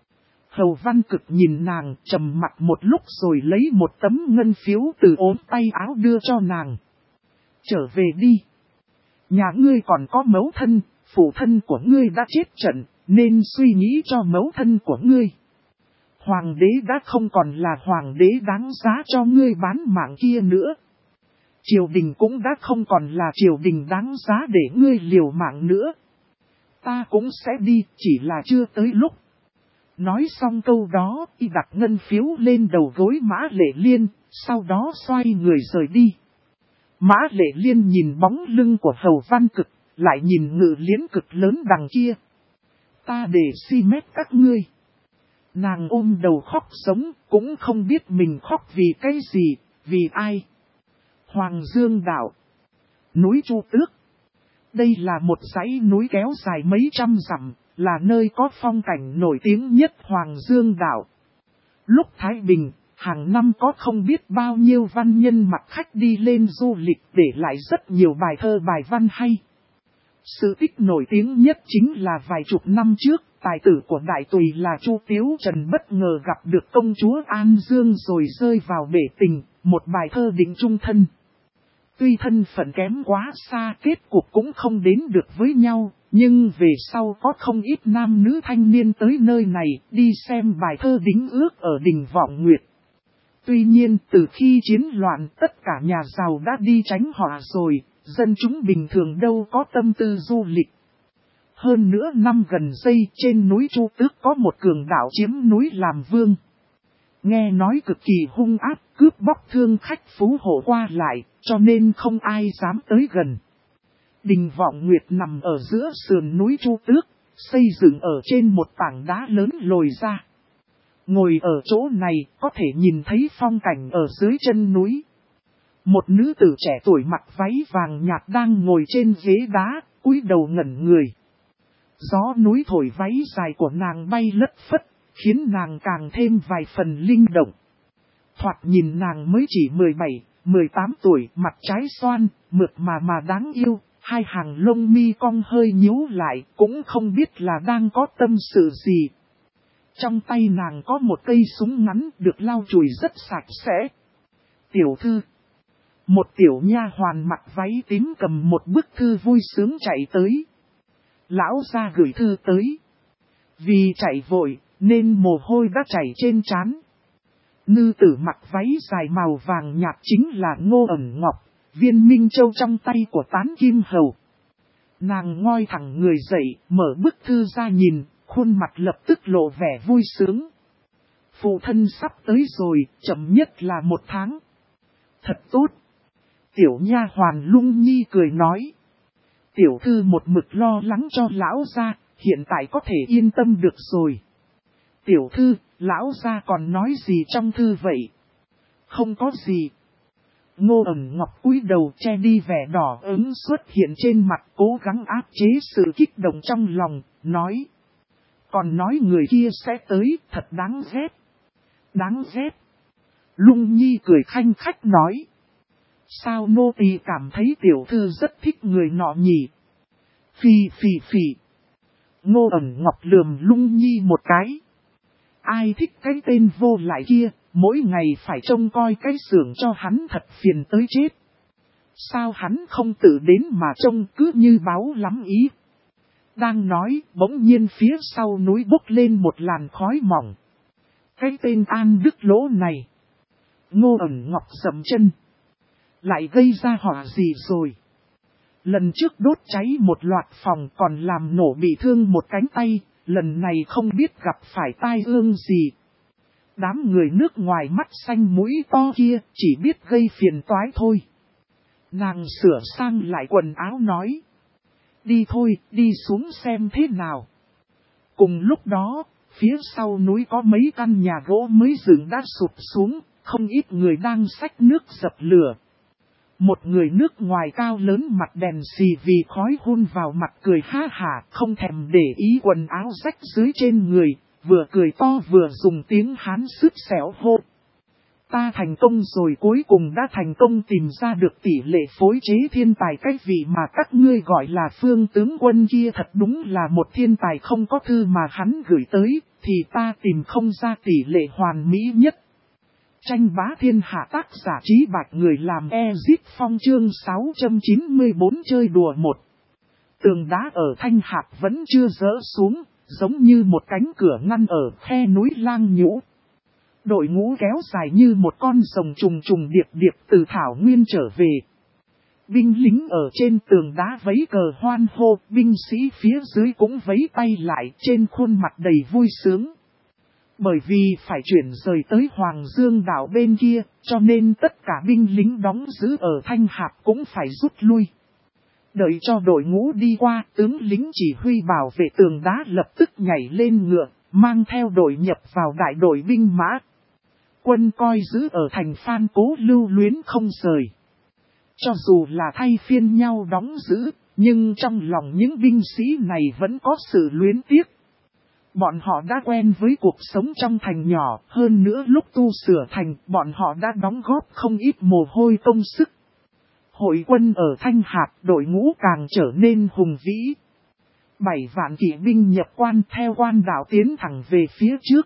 Speaker 1: Hầu Văn Cực nhìn nàng trầm mặt một lúc rồi lấy một tấm ngân phiếu từ ốm tay áo đưa cho nàng. Trở về đi. Nhà ngươi còn có mẫu thân, phụ thân của ngươi đã chết trận, nên suy nghĩ cho mẫu thân của ngươi. Hoàng đế đã không còn là hoàng đế đáng giá cho ngươi bán mạng kia nữa. Triều đình cũng đã không còn là triều đình đáng giá để ngươi liều mạng nữa. Ta cũng sẽ đi, chỉ là chưa tới lúc. Nói xong câu đó, y đặt ngân phiếu lên đầu gối Mã Lệ Liên, sau đó xoay người rời đi. Mã Lệ Liên nhìn bóng lưng của Hầu Văn Cực, lại nhìn Ngự Liễn Cực lớn đằng kia. Ta để si mét các ngươi. Nàng ôm đầu khóc sống, cũng không biết mình khóc vì cái gì, vì ai. Hoàng Dương Đảo, núi Chu Tước. Đây là một dãy núi kéo dài mấy trăm dặm, là nơi có phong cảnh nổi tiếng nhất Hoàng Dương Đảo. Lúc Thái Bình, hàng năm có không biết bao nhiêu văn nhân mặc khách đi lên du lịch để lại rất nhiều bài thơ bài văn hay. Sự tích nổi tiếng nhất chính là vài chục năm trước, tài tử của Đại Tùy là Chu Tiếu Trần bất ngờ gặp được công chúa An Dương rồi rơi vào bể tình, một bài thơ định chung thân. Tuy thân phận kém quá xa kết cục cũng không đến được với nhau, nhưng về sau có không ít nam nữ thanh niên tới nơi này đi xem bài thơ đính ước ở đình Vọng Nguyệt. Tuy nhiên từ khi chiến loạn tất cả nhà giàu đã đi tránh họa rồi, dân chúng bình thường đâu có tâm tư du lịch. Hơn nữa năm gần đây trên núi Chu Tước có một cường đạo chiếm núi làm vương. Nghe nói cực kỳ hung ác, cướp bóc thương khách phú hộ qua lại, cho nên không ai dám tới gần. Đình Vọng Nguyệt nằm ở giữa sườn núi Chu Tước, xây dựng ở trên một tảng đá lớn lồi ra. Ngồi ở chỗ này có thể nhìn thấy phong cảnh ở dưới chân núi. Một nữ tử trẻ tuổi mặc váy vàng nhạt đang ngồi trên ghế đá, cúi đầu ngẩn người. Gió núi thổi váy dài của nàng bay lất phất, khiến nàng càng thêm vài phần linh động. Thoạt nhìn nàng mới chỉ 17, 18 tuổi, mặt trái xoan, mượt mà đáng yêu, hai hàng lông mi cong hơi nhíu lại, cũng không biết là đang có tâm sự gì. Trong tay nàng có một cây súng ngắn được lau chùi rất sạch sẽ. Tiểu thư. Một tiểu nha hoàn mặc váy tím cầm một bức thư vui sướng chạy tới. Lão gia gửi thư tới. Vì chạy vội, nên mồ hôi đã chảy trên trán. Nữ tử mặc váy dài màu vàng nhạt chính là Ngô Ẩn Ngọc, viên minh châu trong tay của Tán Kim Hầu. Nàng ngoi thẳng người dậy, mở bức thư ra nhìn, khuôn mặt lập tức lộ vẻ vui sướng. Phụ thân sắp tới rồi, chậm nhất là 1 tháng. Thật tốt. Tiểu nha hoàn Lung Nhi cười nói. Tiểu thư một mực lo lắng cho lão gia, hiện tại có thể yên tâm được rồi. Tiểu thư, lão gia còn nói gì trong thư vậy? Không có gì. Ngô Ẩn Ngọc cúi đầu che đi vẻ đỏ ửng xuất hiện trên mặt, cố gắng áp chế sự kích động trong lòng, nói. Còn nói người kia sẽ tới, thật đáng ghét. Đáng ghét. Lung Nhi cười khanh khách nói. Sao nô tỳ cảm thấy tiểu thư rất thích người nọ nhỉ? Phì. Ngô Ẩn Ngọc lườm Lung Nhi một cái. Ai thích cái tên vô lại kia, mỗi ngày phải trông coi cái xưởng cho hắn thật phiền tới chết. Sao hắn không tự đến mà trông cứ như báo lắm ý. Đang nói, bỗng nhiên phía sau núi bốc lên một làn khói mỏng. Cái tên An Đức Lỗ này. Ngô Ẩn Ngọc dậm chân. Lại gây ra họa gì rồi? Lần trước đốt cháy một loạt phòng còn làm nổ bị thương một cánh tay, lần này không biết gặp phải tai ương gì. Đám người nước ngoài mắt xanh mũi to kia chỉ biết gây phiền toái thôi. Nàng sửa sang lại quần áo nói. Đi thôi, đi xuống xem thế nào. Cùng lúc đó, phía sau núi có mấy căn nhà gỗ mới dựng đã sụp xuống, không ít người đang xách nước dập lửa. Một người nước ngoài cao lớn mặt đèn xì vì khói hun vào mặt cười ha hả, không thèm để ý quần áo rách dưới trên người, vừa cười to vừa dùng tiếng Hán sứt xẻo hô. Ta thành công rồi, cuối cùng đã thành công tìm ra được tỷ lệ phối chế thiên tài. Cái vị mà các ngươi gọi là Phương tướng quân kia thật đúng là một thiên tài, không có thư mà hắn gửi tới, thì ta tìm không ra tỷ lệ hoàn mỹ nhất. Tranh bá thiên hạ, tác giả Trí Bạch, người làm Ezip Phong, chương 694 chơi đùa 1. Tường đá ở Thanh Hạp vẫn chưa dỡ xuống, giống như một cánh cửa ngăn ở khe núi Lang Nhũ. Đội ngũ kéo dài như một con rồng trùng trùng điệp điệp từ thảo nguyên trở về. Binh lính ở trên tường đá vẫy cờ hoan hô, binh sĩ phía dưới cũng vẫy tay lại, trên khuôn mặt đầy vui sướng. Bởi vì phải chuyển rời tới Hoàng Dương đảo bên kia, cho nên tất cả binh lính đóng giữ ở Thanh Hạp cũng phải rút lui. Đợi cho đội ngũ đi qua, tướng lính chỉ huy bảo vệ tường đá lập tức nhảy lên ngựa, mang theo đội nhập vào đại đội binh mã. Quân coi giữ ở thành Phan Cố lưu luyến không rời. Cho dù là thay phiên nhau đóng giữ, nhưng trong lòng những binh sĩ này vẫn có sự luyến tiếc. Bọn họ đã quen với cuộc sống trong thành nhỏ, hơn nữa lúc tu sửa thành, bọn họ đã đóng góp không ít mồ hôi công sức. Hội quân ở Thanh Hạp, đội ngũ càng trở nên hùng vĩ. 7 vạn kỵ binh nhập quan theo quan đạo tiến thẳng về phía trước.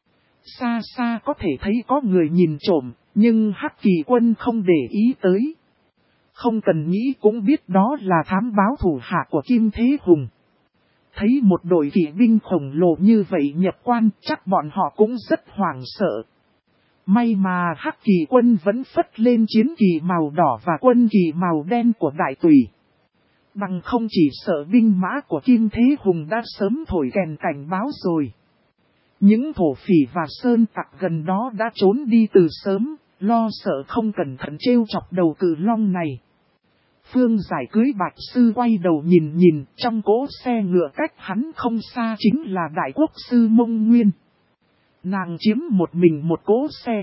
Speaker 1: Xa xa có thể thấy có người nhìn trộm, nhưng Hắc Kỳ quân không để ý tới. Không cần nghĩ cũng biết đó là thám báo thủ hạ của Kim Thế Hùng. Thấy một đội kỵ binh khổng lồ như vậy nhập quan, chắc bọn họ cũng rất hoảng sợ. May mà Hắc Kỳ quân vẫn phất lên chiến kỳ màu đỏ và quân kỳ màu đen của đại tùy. Bằng không chỉ sợ binh mã của Kim Thế Hùng đã sớm thổi kèn cảnh báo rồi. Những thổ phỉ và sơn tặc gần đó đã trốn đi từ sớm, lo sợ không cẩn thận trêu chọc đầu cự long này. Phương Giải cưới Bạch Sư quay đầu nhìn, trong cỗ xe ngựa cách hắn không xa chính là Đại Quốc Sư Mông Nguyên. Nàng chiếm một mình một cỗ xe.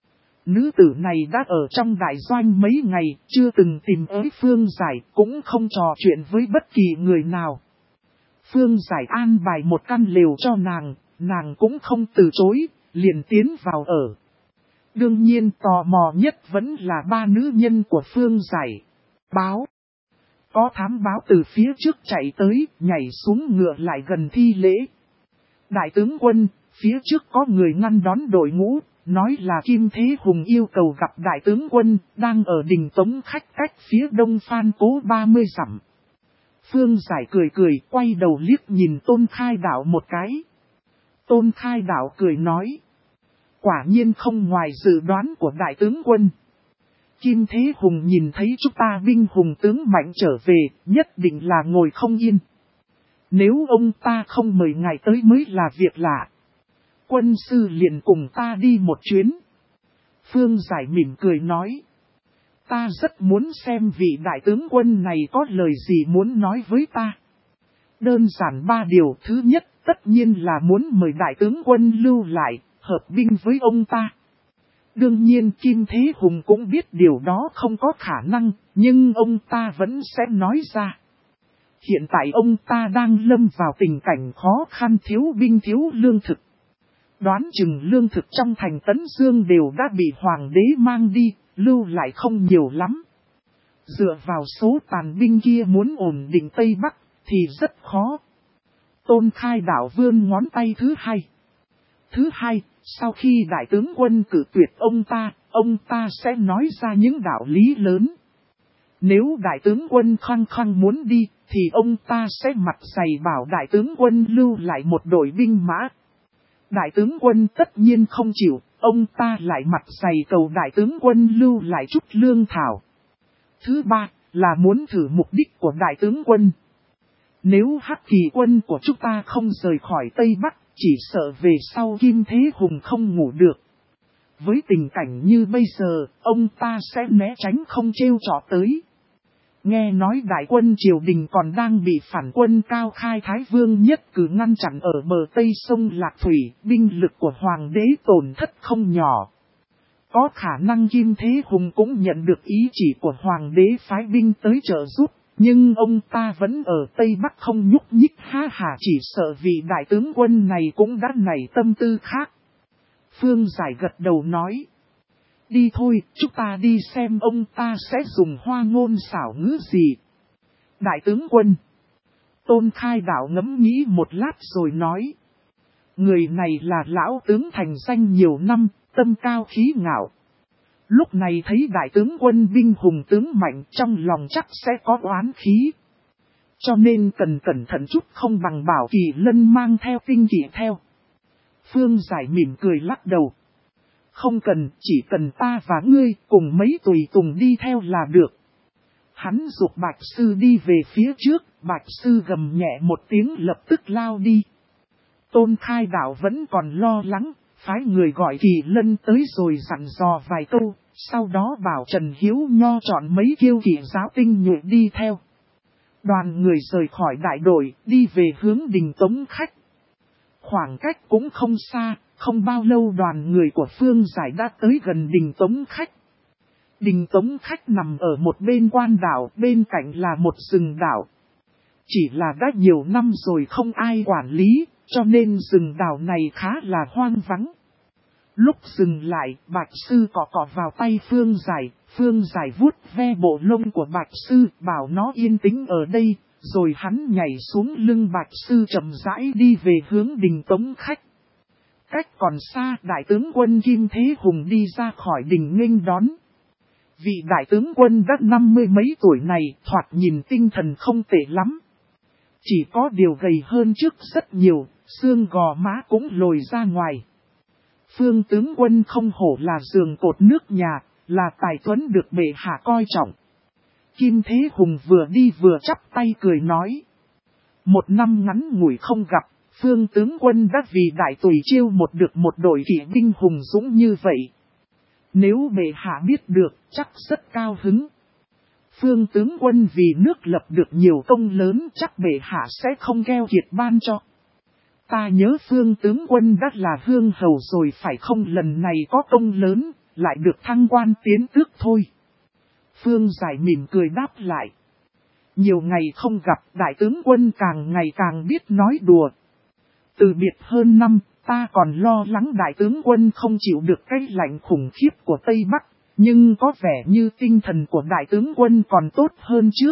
Speaker 1: Nữ tử này đã ở trong đại doanh mấy ngày, chưa từng tìm tới Phương Giải, cũng không trò chuyện với bất kỳ người nào. Phương Giải an bài một căn lều cho nàng cũng không từ chối, liền tiến vào ở. Đương nhiên tò mò nhất vẫn là 3 nữ nhân của Phương Giải. Báo. Có thám báo từ phía trước chạy tới, nhảy xuống ngựa lại gần thi lễ. Đại tướng quân, phía trước có người ngăn đón đội ngũ, nói là Kim Thế Hùng yêu cầu gặp đại tướng quân, đang ở đình Tống Khách cách phía đông Phan Cố 30 dặm. Phương Giải cười, quay đầu liếc nhìn Tôn Khai Đạo một cái. Tôn Khai Đạo cười nói. Quả nhiên không ngoài dự đoán của đại tướng quân. Kim Thế Hùng nhìn thấy chúng ta binh hùng tướng mạnh trở về, nhất định là ngồi không yên. Nếu ông ta không mời ngài tới mới là việc lạ. Quân sư liền cùng ta đi một chuyến. Phương Giải mỉm cười nói. Ta rất muốn xem vị đại tướng quân này có lời gì muốn nói với ta. Đơn giản 3 điều. Thứ nhất, tất nhiên là muốn mời đại tướng quân lưu lại, hợp binh với ông ta. Đương nhiên Kim Thế Hùng cũng biết điều đó không có khả năng, nhưng ông ta vẫn sẽ nói ra. Hiện tại ông ta đang lâm vào tình cảnh khó khăn, thiếu binh thiếu lương thực. Đoán chừng lương thực trong thành Tấn Dương đều đã bị hoàng đế mang đi, lưu lại không nhiều lắm. Dựa vào số tàn binh kia muốn ổn định Tây Bắc thì rất khó. Tôn Khai Đạo vươn ngón tay thứ hai. Thứ hai, sau khi đại tướng quân cử tuyệt ông ta sẽ nói ra những đạo lý lớn. Nếu đại tướng quân khăng khăng muốn đi, thì ông ta sẽ mặt dày bảo đại tướng quân lưu lại một đội binh mã. Đại tướng quân tất nhiên không chịu, ông ta lại mặt dày cầu đại tướng quân lưu lại chút lương thảo. Thứ ba, là muốn thử mục đích của đại tướng quân. Nếu Hắc Kỳ quân của chúng ta không rời khỏi Tây Bắc, chỉ sợ về sau Kim Thế Hùng không ngủ được. Với tình cảnh như bây giờ, ông ta sẽ né tránh không trêu chọc tới. Nghe nói đại quân triều đình còn đang bị phản quân Cao Khai Thái Vương nhất cử ngăn chặn ở bờ Tây sông Lạc Thủy, binh lực của hoàng đế tổn thất không nhỏ. Có khả năng Kim Thế Hùng cũng nhận được ý chỉ của hoàng đế phái binh tới trợ giúp. Nhưng ông ta vẫn ở Tây Bắc không nhúc nhích, chỉ sợ vị đại tướng quân này cũng đã nảy tâm tư khác. Phương Giải gật đầu nói. Đi thôi, chúng ta đi xem ông ta sẽ dùng hoa ngôn xảo ngữ gì. Đại tướng quân. Tôn Khai Đạo ngẫm nghĩ một lát rồi nói. Người này là lão tướng thành danh nhiều năm, tâm cao khí ngạo. Lúc này thấy đại tướng quân binh hùng tướng mạnh trong lòng chắc sẽ có oán khí. Cho nên cần cẩn thận chút không bằng bảo Kỳ Lân mang theo tinh kỵ theo. Phương Giải mỉm cười lắc đầu. Không cần, chỉ cần ta và ngươi cùng mấy tùy tùng đi theo là được. Hắn giục Bạch Sư đi về phía trước, Bạch Sư gầm nhẹ một tiếng lập tức lao đi. Tôn Khai Đạo vẫn còn lo lắng, phái người gọi Kỳ Lân tới rồi dặn dò vài câu, sau đó bảo Trần Hiếu Nho chọn mấy kiêu kỵ giáo tinh nhuệ đi theo. Đoàn người rời khỏi đại đội, đi về hướng đình Tống Khách. Khoảng cách cũng không xa, không bao lâu đoàn người của Phương Giải đã tới gần đình Tống Khách. Đình Tống Khách nằm ở một bên quan đảo, bên cạnh là một rừng đảo. Chỉ là đã nhiều năm rồi không ai quản lý, cho nên rừng đảo này khá là hoang vắng. Lúc dừng lại, Bạch Sư cọ cọ vào tay Phương Giải vuốt ve bộ lông của Bạch Sư, bảo nó yên tĩnh ở đây, rồi hắn nhảy xuống lưng Bạch Sư chậm rãi đi về hướng đình Tống Khách. Cách còn xa, đại tướng quân Kim Thế Hùng đi ra khỏi đình nghênh đón. Vị đại tướng quân đã 50 mấy tuổi này, thoạt nhìn tinh thần không tệ lắm. Chỉ có điều gầy hơn trước rất nhiều, xương gò má cũng lồi ra ngoài. Phương tướng quân không hổ là giường cột nước nhà, là tài tuấn được bệ hạ coi trọng. Kim Thế Hùng vừa đi vừa chắp tay cười nói. Một năm ngắn ngủi không gặp, Phương tướng quân đã vì đại tùy chiêu được một đội kỵ binh hùng dũng như vậy. Nếu bệ hạ biết được, chắc rất cao hứng. Phương tướng quân vì nước lập được nhiều công lớn, chắc bệ hạ sẽ không keo kiệt ban cho. Ta nhớ Phương tướng quân đã là hương hầu rồi phải không, lần này có công lớn, lại được thăng quan tiến tước thôi. Phương Giải mỉm cười đáp lại. Nhiều ngày không gặp, đại tướng quân càng ngày càng biết nói đùa. Từ biệt hơn năm, ta còn lo lắng đại tướng quân không chịu được cái lạnh khủng khiếp của Tây Bắc, nhưng có vẻ như tinh thần của đại tướng quân còn tốt hơn trước.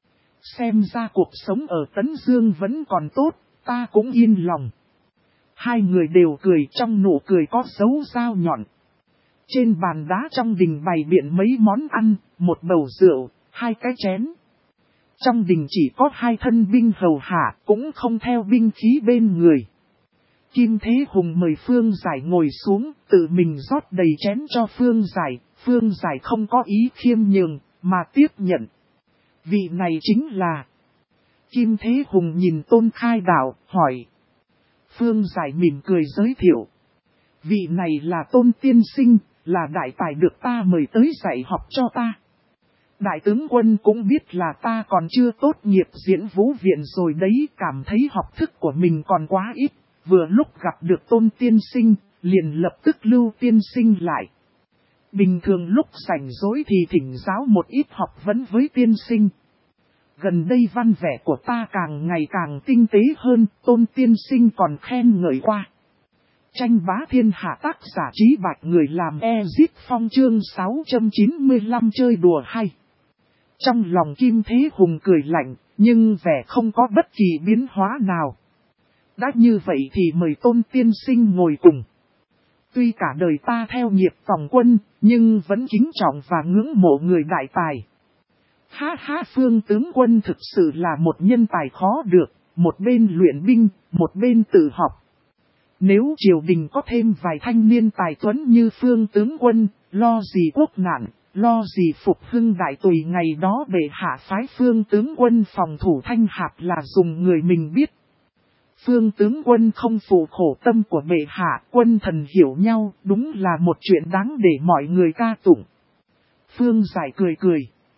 Speaker 1: Xem ra cuộc sống ở Tấn Dương vẫn còn tốt, ta cũng yên lòng. Hai người đều cười, trong nụ cười có dấu dao nhọn. Trên bàn đá trong đình bày biện mấy món ăn, một bầu rượu, hai cái chén. Trong đình chỉ có hai thân binh hầu hạ, cũng không theo binh khí bên người. Kim Thế Hùng mời Phương Giải ngồi xuống, tự mình rót đầy chén cho Phương Giải. Phương Giải không có ý khiêm nhường, mà tiếp nhận. Vị này chính là... Kim Thế Hùng nhìn Tôn Khai Đạo, hỏi. Phương Giải mỉm cười giới thiệu. Vị này là Tôn Tiên Sinh, là đại tài được ta mời tới dạy học cho ta. Đại tướng quân cũng biết là ta còn chưa tốt nghiệp diễn vũ viện rồi đấy, cảm thấy học thức của mình còn quá ít. Vừa lúc gặp được Tôn Tiên Sinh, liền lập tức lưu Tiên Sinh lại. Bình thường lúc rảnh rỗi thì thỉnh giáo một ít học vấn với Tiên Sinh. Gần đây văn vẻ của ta càng ngày càng tinh tế hơn, Tôn Tiên Sinh còn khen ngợi qua. Tranh bá thiên hạ tác giả Trí Bạch người làm Ezip Phong chương 695 chơi đùa hay. Trong lòng Kim Thế Hùng cười lạnh, nhưng vẻ không có bất kỳ biến hóa nào. Đã như vậy thì mời Tôn Tiên Sinh ngồi cùng. Tuy cả đời ta theo nghiệp phòng quân, nhưng vẫn kính trọng và ngưỡng mộ người đại tài. Ha ha, Phương tướng quân thực sự là một nhân tài khó được, một bên luyện binh, một bên tự học. Nếu triều đình có thêm vài thanh niên tài tuấn như Phương tướng quân, lo gì quốc nạn, lo gì phục hưng đại tùy, ngày đó bệ hạ phái Phương tướng quân phòng thủ Thanh Hạp là dùng người mình biết. Phương tướng quân không phụ khổ tâm của bệ hạ, quân thần hiểu nhau, đúng là một chuyện đáng để mọi người ca tụng. Phương Giải cười cười.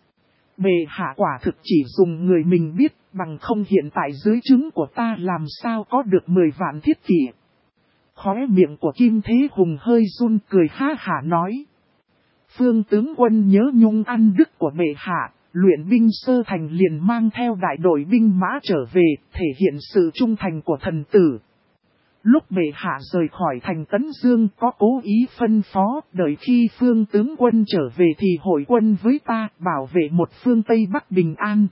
Speaker 1: Bệ hạ quả thực chỉ dùng người mình biết, bằng không hiện tại dưới trướng của ta làm sao có được 10 vạn thiết kỵ. Khóe miệng của Kim Thế Hùng hơi run, cười ha hả nói. Phương tướng quân nhớ nhung ăn đức của bệ hạ, luyện binh sơ thành liền mang theo đại đội binh mã trở về, thể hiện sự trung thành của thần tử. Lúc bệ hạ rời khỏi thành Tấn Dương có cố ý phân phó, đợi khi phương tướng quân trở về thì hội quân với ta, bảo vệ một phương Tây Bắc bình an.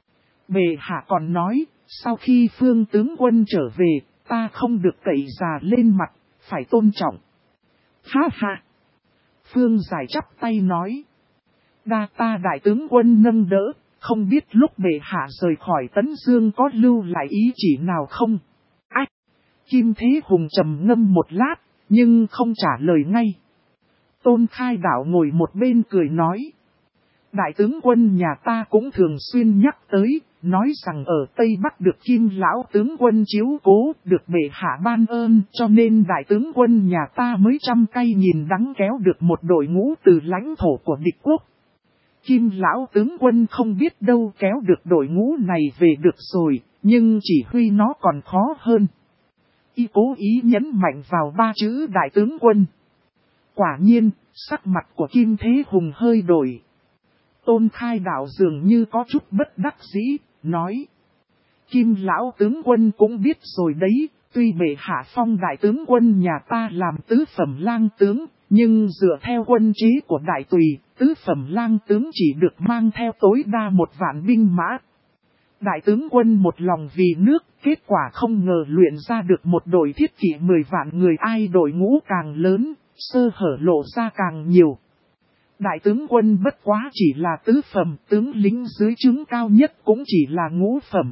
Speaker 1: Bệ hạ còn nói, sau khi phương tướng quân trở về, ta không được cậy già lên mặt, phải tôn trọng. Ha ha! Phương Giải chắp tay nói. Đa ta đại tướng quân nâng đỡ, không biết lúc bệ hạ rời khỏi Tấn Dương có lưu lại ý chỉ nào không? Ách! Kim Thế Hùng trầm ngâm một lát, nhưng không trả lời ngay. Tôn Khai Đạo ngồi một bên cười nói. Đại tướng quân nhà ta cũng thường xuyên nhắc tới, nói rằng ở Tây Bắc được Kim Lão tướng quân chiếu cố, được bệ hạ ban ơn, cho nên đại tướng quân nhà ta mới trăm cây nhìn đắng kéo được một đội ngũ từ lãnh thổ của địch quốc. Kim Lão tướng quân không biết đâu kéo được đội ngũ này về được rồi, nhưng chỉ huy nó còn khó hơn. Y cố ý nhấn mạnh vào ba chữ đại tướng quân. Quả nhiên, sắc mặt của Kim Thế Hùng hơi đổi. Tôn Khai Đạo dường như có chút bất đắc dĩ, nói. Kim Lão tướng quân cũng biết rồi đấy, tuy bệ hạ phong đại tướng quân nhà ta làm tứ phẩm lang tướng, nhưng dựa theo quân chế của đại tùy, tứ phẩm lang tướng chỉ được mang theo tối đa 1.000 binh mã. Đại tướng quân một lòng vì nước, kết quả không ngờ luyện ra được một đội thiết kỵ 10 vạn người, ai đội ngũ càng lớn, sơ hở lộ ra càng nhiều. Đại tướng quân bất quá chỉ là tứ phẩm, tướng lính dưới trướng cao nhất cũng chỉ là ngũ phẩm.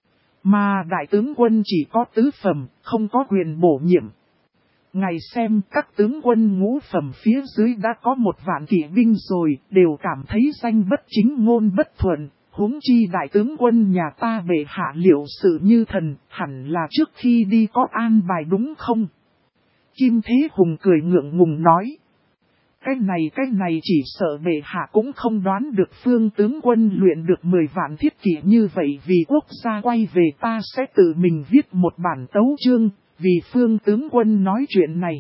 Speaker 1: Mà đại tướng quân chỉ có tứ phẩm, không có quyền bổ nhiệm. Ngài xem các tướng quân ngũ phẩm phía dưới đã có 1.000 kỵ binh rồi, đều cảm thấy danh bất chính ngôn bất thuận. Huống chi đại tướng quân nhà ta bệ hạ liệu sự như thần, hẳn là trước khi đi có an bài đúng không? Kim Thế Hùng cười ngượng ngùng nói. Cái này chỉ sợ bệ hạ cũng không đoán được phương tướng quân luyện được 10 vạn thiết kỵ như vậy, vì quốc gia quay về ta sẽ tự mình viết một bản tấu chương, vì phương tướng quân nói chuyện này.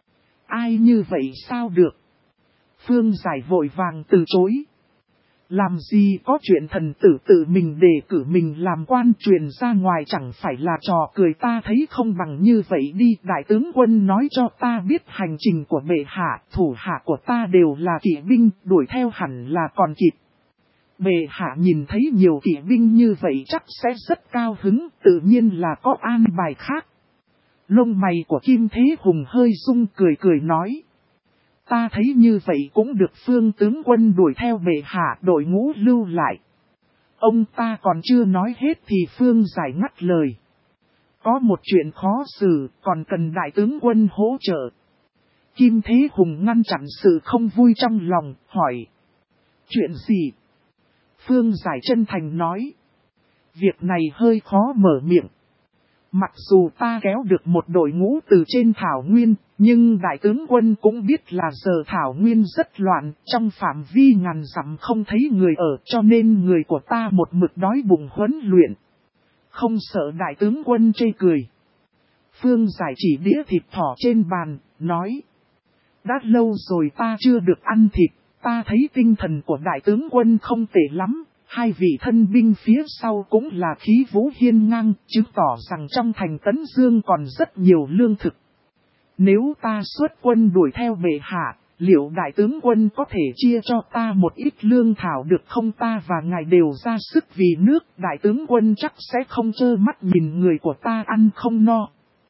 Speaker 1: Ai như vậy sao được? Phương Giải vội vàng từ chối. Làm gì có chuyện thần tử tự mình đề cử mình làm quan truyền ra ngoài, chẳng phải là trò cười, ta thấy không bằng như vậy đi. Đại tướng quân nói cho ta biết hành trình của bệ hạ, thủ hạ của ta đều là kỵ binh, đuổi theo hẳn là còn kịp. Bệ hạ nhìn thấy nhiều kỵ binh như vậy chắc sẽ rất cao hứng, tự nhiên là có an bài khác. Lông mày của Kim Thế Hùng hơi rung, cười nói. Ta thấy như vậy cũng được, phương tướng quân đuổi theo bệ hạ, đội ngũ lưu lại. Ông ta còn chưa nói hết thì Phương Giải ngắt lời. Có một chuyện khó xử, còn cần đại tướng quân hỗ trợ. Kim Thế Hùng ngăn chặn sự không vui trong lòng, hỏi. Chuyện gì? Phương Giải chân thành nói. Việc này hơi khó mở miệng. Mặc dù ta kéo được một đội ngũ từ trên Thảo Nguyên, nhưng đại tướng quân cũng biết là giờ Thảo Nguyên rất loạn, trong phạm vi ngàn dặm không thấy người ở, cho nên người của ta một mực đói bụng huấn luyện. Không sợ đại tướng quân chê cười. Phương Giải chỉ đĩa thịt thỏ trên bàn, nói. Đã lâu rồi ta chưa được ăn thịt, ta thấy tinh thần của đại tướng quân không tệ lắm. Hai vị thân binh phía sau cũng là khí vũ hiên ngang, chứng tỏ rằng trong thành Tấn Dương còn rất nhiều lương thực. Nếu ta xuất quân đuổi theo bệ hạ, liệu đại tướng quân có thể chia cho ta một ít lương thảo được không? Ta và ngài đều ra sức vì nước, đại tướng quân chắc sẽ không trơ mắt nhìn người của ta ăn không no.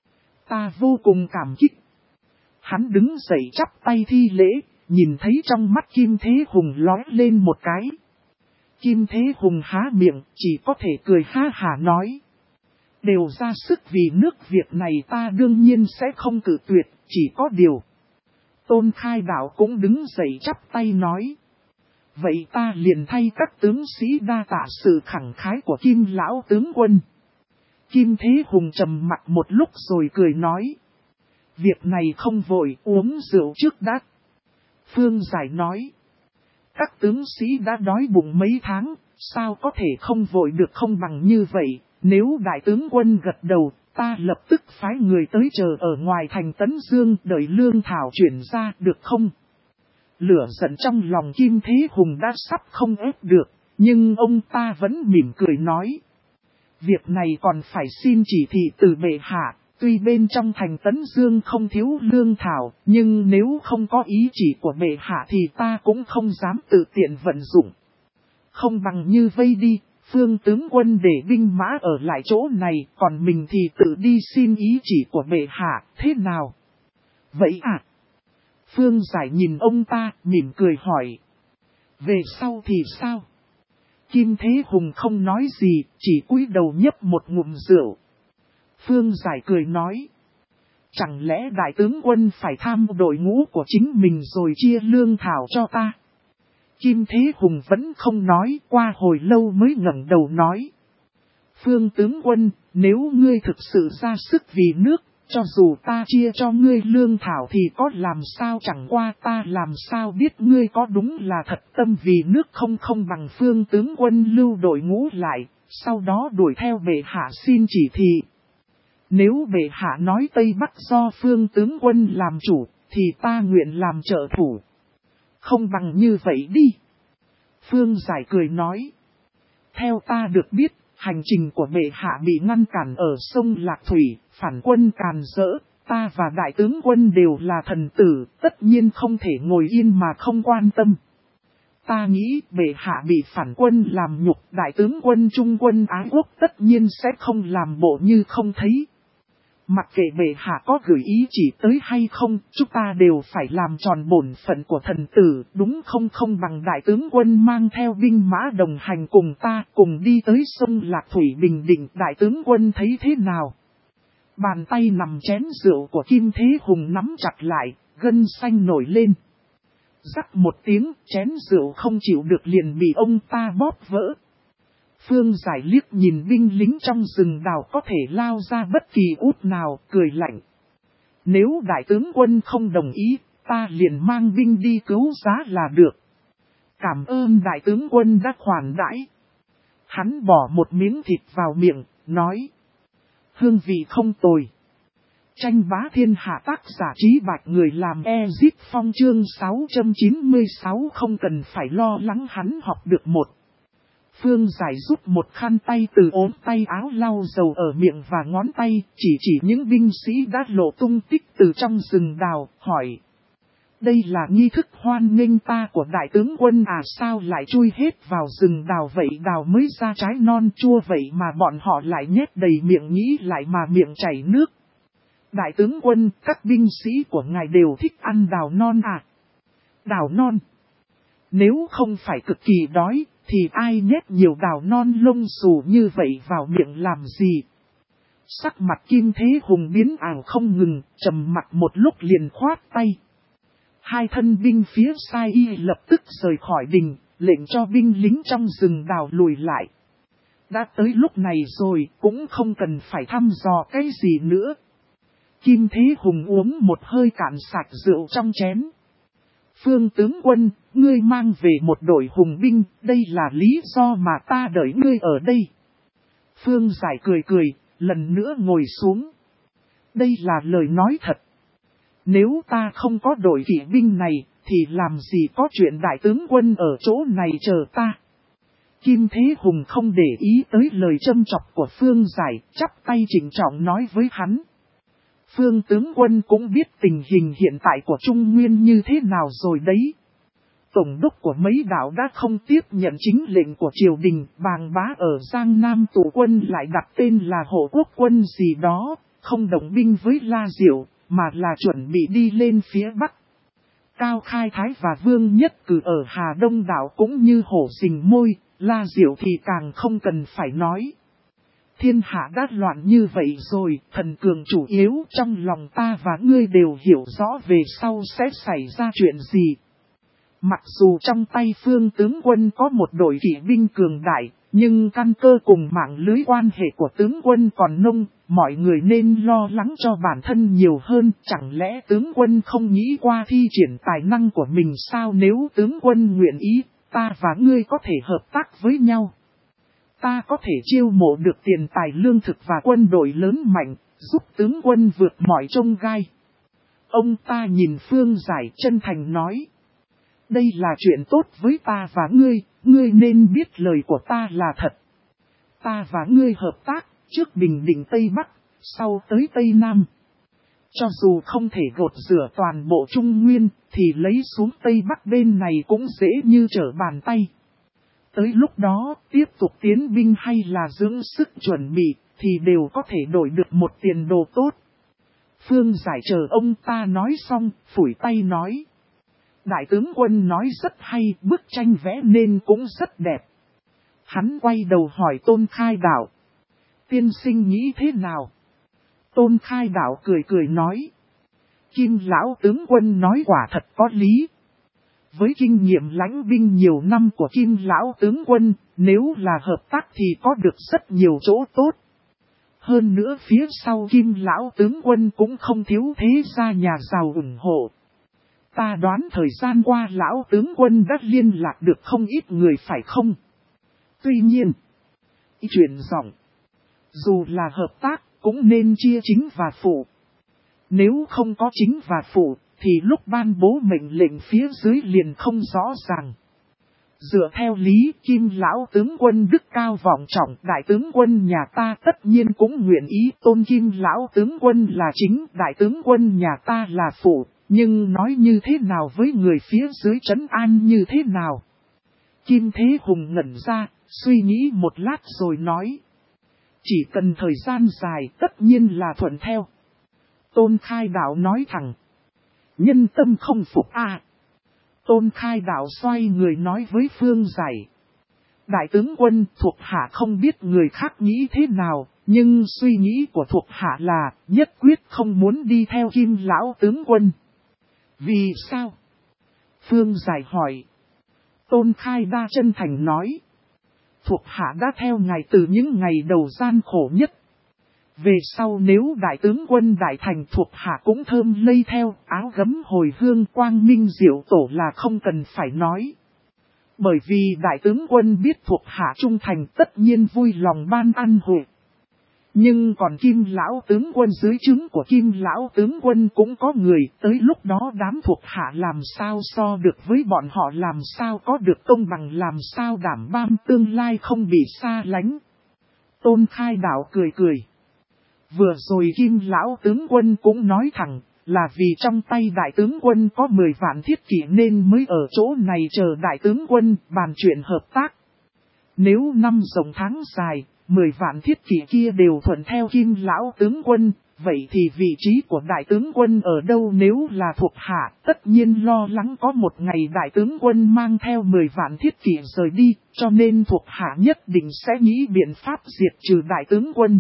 Speaker 1: Ta vô cùng cảm kích. Hắn đứng dậy chắp tay thi lễ, nhìn thấy trong mắt Kim Thế Hùng lóe lên một cái. Kim Thế Hùng há miệng, chỉ có thể cười ha hả nói. Đều ra sức vì nước, việc này ta đương nhiên sẽ không cự tuyệt, chỉ có điều. Tôn Khai Đạo cũng đứng dậy chắp tay nói. Vậy ta liền thay các tướng sĩ đa tạ sự khẳng khái của Kim Lão tướng quân. Kim Thế Hùng trầm mặt một lúc rồi cười nói. Việc này không vội, uống rượu trước đã. Phương Giải nói. Các tướng sĩ đã đói bụng mấy tháng, sao có thể không vội được, không bằng như vậy. Nếu đại tướng quân gật đầu, ta lập tức phái người tới chờ ở ngoài thành Tấn Dương, đợi lương thảo chuyển ra, được không? Lửa giận trong lòng Kim Thế Hùng đã sắp không ép được, nhưng ông ta vẫn mỉm cười nói. Việc này còn phải xin chỉ thị từ bệ hạ, Tuy bên trong thành Tấn Dương không thiếu lương thảo, nhưng nếu không có ý chỉ của bệ hạ thì ta cũng không dám tự tiện vận dụng. Không bằng như vây đi, Phương tướng quân để binh mã ở lại chỗ này, còn mình thì tự đi xin ý chỉ của bệ hạ, thế nào? Vậy à? Phương Giải nhìn ông ta, mỉm cười hỏi. Về sau thì sao? Kim Thế Hùng không nói gì, chỉ cúi đầu nhấp một ngụm rượu. Phương Giải cười nói. Chẳng lẽ đại tướng quân phải tham đội ngũ của chính mình rồi chia lương thảo cho ta? Kim Thế Hùng vẫn không nói, qua hồi lâu mới ngẩng đầu nói. Phương tướng quân, nếu ngươi thực sự ra sức vì nước, cho dù ta chia cho ngươi lương thảo thì có làm sao, chẳng qua ta làm sao biết ngươi có đúng là thật tâm vì nước không. Không bằng Phương tướng quân lưu đội ngũ lại, sau đó đuổi theo bệ hạ xin chỉ thị. Nếu bệ hạ nói Tây Bắc do Phương tướng quân làm chủ, thì ta nguyện làm trợ thủ. Không bằng như vậy đi. Phương Giải cười nói. Theo ta được biết, hành trình của bệ hạ bị ngăn cản ở sông Lạc Thủy, phản quân càn rỡ, ta và đại tướng quân đều là thần tử, tất nhiên không thể ngồi yên mà không quan tâm. Ta nghĩ bệ hạ bị phản quân làm nhục, đại tướng quân Trung quân Ái Quốc tất nhiên sẽ không làm bộ như không thấy. Mặc kệ bệ hạ có gửi ý chỉ tới hay không, chúng ta đều phải làm tròn bổn phận của thần tử, đúng không? Không bằng đại tướng quân mang theo binh mã đồng hành cùng ta, cùng đi tới sông Lạc Thủy Bình Định, đại tướng quân thấy thế nào? Bàn tay nằm chén rượu của Kim Thế Hùng nắm chặt lại, gân xanh nổi lên. Rắc một tiếng, chén rượu không chịu được liền bị ông ta bóp vỡ. Phương Giải liếc nhìn binh lính trong rừng đào có thể lao ra bất kỳ út nào, cười lạnh. Nếu đại tướng quân không đồng ý, ta liền mang binh đi cứu giá là được. Cảm ơn đại tướng quân đã khoản đãi. Hắn bỏ một miếng thịt vào miệng, nói. Hương vị không tồi. Tranh bá thiên hạ tác giả Trí Bạch người làm Ezip Phong chương 696 không cần phải lo lắng hắn học được một. Phương Giải rút một khăn tay từ ốm tay áo lau dầu ở miệng và ngón tay, chỉ những binh sĩ đã lộ tung tích từ trong rừng đào, hỏi. Đây là nghi thức hoan nghênh ta của đại tướng quân à, sao lại chui hết vào rừng đào vậy, đào mới ra trái non chua vậy mà bọn họ lại nhét đầy miệng, nghĩ lại mà miệng chảy nước. Đại tướng quân, các binh sĩ của ngài đều thích ăn đào non à? Đào non? Nếu không phải cực kỳ đói, thì ai nhét nhiều đào non lông xù như vậy vào miệng làm gì? Sắc mặt Kim Thế Hùng biến ảo không ngừng, trầm mặt một lúc liền khoát tay. Hai thân binh phía sai y lập tức rời khỏi đình, lệnh cho binh lính trong rừng đào lùi lại. Đã tới lúc này rồi, cũng không cần phải thăm dò cái gì nữa. Kim Thế Hùng uống một hơi cạn sạch rượu trong chén. Phương tướng quân, ngươi mang về một đội hùng binh, đây là lý do mà ta đợi ngươi ở đây. Phương Giải cười, lần nữa ngồi xuống. Đây là lời nói thật. Nếu ta không có đội kỵ binh này, thì làm gì có chuyện đại tướng quân ở chỗ này chờ ta. Kim Thế Hùng không để ý tới lời châm chọc của Phương Giải, chắp tay trịnh trọng nói với hắn. Phương tướng quân cũng biết tình hình hiện tại của Trung Nguyên như thế nào rồi đấy. Tổng đốc của mấy đảo đã không tiếp nhận chính lệnh của triều đình, Bàng Bá ở Giang Nam tụ quân lại đặt tên là Hộ Quốc quân gì đó, không đồng binh với La Diệu, mà là chuẩn bị đi lên phía Bắc. Cao Khai Thái và Vương Nhất Cử ở Hà Đông đảo cũng như hổ rình môi, La Diệu thì càng không cần phải nói. Thiên hạ đã loạn như vậy rồi, thần cường chủ yếu trong lòng ta và ngươi đều hiểu rõ về sau sẽ xảy ra chuyện gì. Mặc dù trong tay Phương tướng quân có một đội kỵ binh cường đại, nhưng căn cơ cùng mạng lưới quan hệ của tướng quân còn nông, mọi người nên lo lắng cho bản thân nhiều hơn. Chẳng lẽ tướng quân không nghĩ qua thi triển tài năng của mình sao? Nếu tướng quân nguyện ý, ta và ngươi có thể hợp tác với nhau. Ta có thể chiêu mộ được tiền tài lương thực và quân đội lớn mạnh, giúp tướng quân vượt mọi chông gai. Ông ta nhìn Phương Giải chân thành nói. Đây là chuyện tốt với ta và ngươi nên biết lời của ta là thật. Ta và ngươi hợp tác, trước Bình Định Tây Bắc, sau tới Tây Nam. Cho dù không thể gột rửa toàn bộ Trung Nguyên, thì lấy xuống Tây Bắc bên này cũng dễ như trở bàn tay. Tới lúc đó, tiếp tục tiến binh hay là dưỡng sức chuẩn bị, thì đều có thể đổi được một tiền đồ tốt. Phương Giải chờ ông ta nói xong, phủi tay nói. Đại tướng quân nói rất hay, bức tranh vẽ nên cũng rất đẹp. Hắn quay đầu hỏi Tôn Khai Đạo. Tiên sinh nghĩ thế nào? Tôn Khai Đạo cười cười nói. Kim lão tướng quân nói quả thật có lý. Với kinh nghiệm lãnh binh nhiều năm của Kim lão tướng quân, nếu là hợp tác thì có được rất nhiều chỗ tốt. Hơn nữa phía sau Kim lão tướng quân cũng không thiếu thế gia nhà giàu ủng hộ. Ta đoán thời gian qua lão tướng quân đã liên lạc được không ít người phải không? Tuy nhiên, chuyện rộng, dù là hợp tác cũng nên chia chính và phụ. Nếu không có chính và phụ, thì lúc ban bố mệnh lệnh phía dưới liền không rõ ràng. Dựa theo lý, Kim lão tướng quân đức cao vọng trọng, đại tướng quân nhà ta tất nhiên cũng nguyện ý tôn Kim lão tướng quân là chính, đại tướng quân nhà ta là phụ, nhưng nói như thế nào với người phía dưới trấn an như thế nào? Kim Thế Hùng ngẩn ra, suy nghĩ một lát rồi nói. Chỉ cần thời gian dài tất nhiên là thuận theo. Tôn Khai Đạo nói thẳng. Nhân tâm không phục a. Tôn Khai Đạo xoay người nói với Phương Giải. Đại tướng quân thuộc hạ không biết người khác nghĩ thế nào, nhưng suy nghĩ của thuộc hạ là nhất quyết không muốn đi theo Kim lão tướng quân. Vì sao? Phương Giải hỏi. Tôn Khai đa chân thành nói. Thuộc hạ đã theo ngài từ những ngày đầu gian khổ nhất. Về sau nếu đại tướng quân đại thành thuộc hạ cũng thơm lây theo, áo gấm hồi hương quang minh diệu tổ là không cần phải nói. Bởi vì đại tướng quân biết thuộc hạ trung thành tất nhiên vui lòng ban ăn hội. Nhưng còn Kim lão tướng quân dưới trướng của Kim lão tướng quân cũng có người, tới lúc đó đám thuộc hạ làm sao so được với bọn họ, làm sao có được công bằng, làm sao đảm bảo tương lai không bị xa lánh. Tôn Khai Đạo cười cười. Vừa rồi Kim lão tướng quân cũng nói thẳng, là vì trong tay đại tướng quân có 10 vạn thiết kỷ nên mới ở chỗ này chờ đại tướng quân bàn chuyện hợp tác. Nếu năm rộng tháng dài, 10 vạn thiết kỷ kia đều thuận theo Kim lão tướng quân, vậy thì vị trí của đại tướng quân ở đâu? Nếu là thuộc hạ, tất nhiên lo lắng có một ngày đại tướng quân mang theo 10 vạn thiết kỷ rời đi, cho nên thuộc hạ nhất định sẽ nghĩ biện pháp diệt trừ đại tướng quân.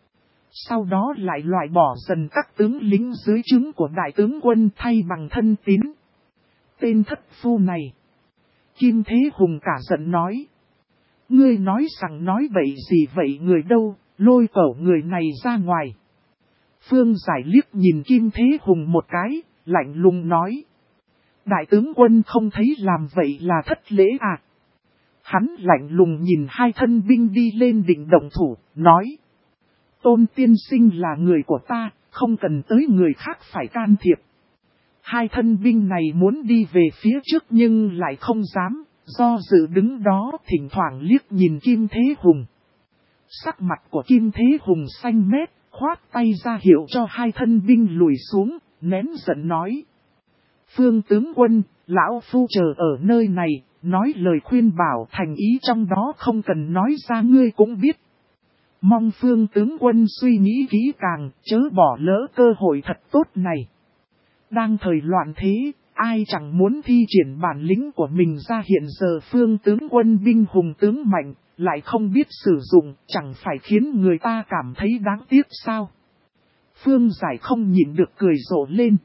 Speaker 1: Sau đó lại loại bỏ dần các tướng lính dưới trướng của đại tướng quân thay bằng thân tín. Tên thất phu này. Kim Thế Hùng cả giận nói. Ngươi nói rằng nói bậy gì vậy, người đâu, lôi cẩu người này ra ngoài. Phương Giải liếc nhìn Kim Thế Hùng một cái, lạnh lùng nói. Đại tướng quân không thấy làm vậy là thất lễ à? Hắn lạnh lùng nhìn hai thân binh đi lên định động thủ, nói. Tôn tiên sinh là người của ta, không cần tới người khác phải can thiệp. Hai thân binh này muốn đi về phía trước nhưng lại không dám, do dự đứng đó thỉnh thoảng liếc nhìn Kim Thế Hùng. Sắc mặt của Kim Thế Hùng xanh mét, khoát tay ra hiệu cho hai thân binh lùi xuống, nén giận nói. Phương tướng quân, lão phu chờ ở nơi này, nói lời khuyên bảo thành ý trong đó không cần nói ra ngươi cũng biết. Mong Phương tướng quân suy nghĩ kỹ càng, chớ bỏ lỡ cơ hội thật tốt này. Đang thời loạn thế, ai chẳng muốn thi triển bản lĩnh của mình ra, hiện giờ Phương tướng quân binh hùng tướng mạnh, lại không biết sử dụng, chẳng phải khiến người ta cảm thấy đáng tiếc sao? Phương Giải không nhịn được cười rộ lên.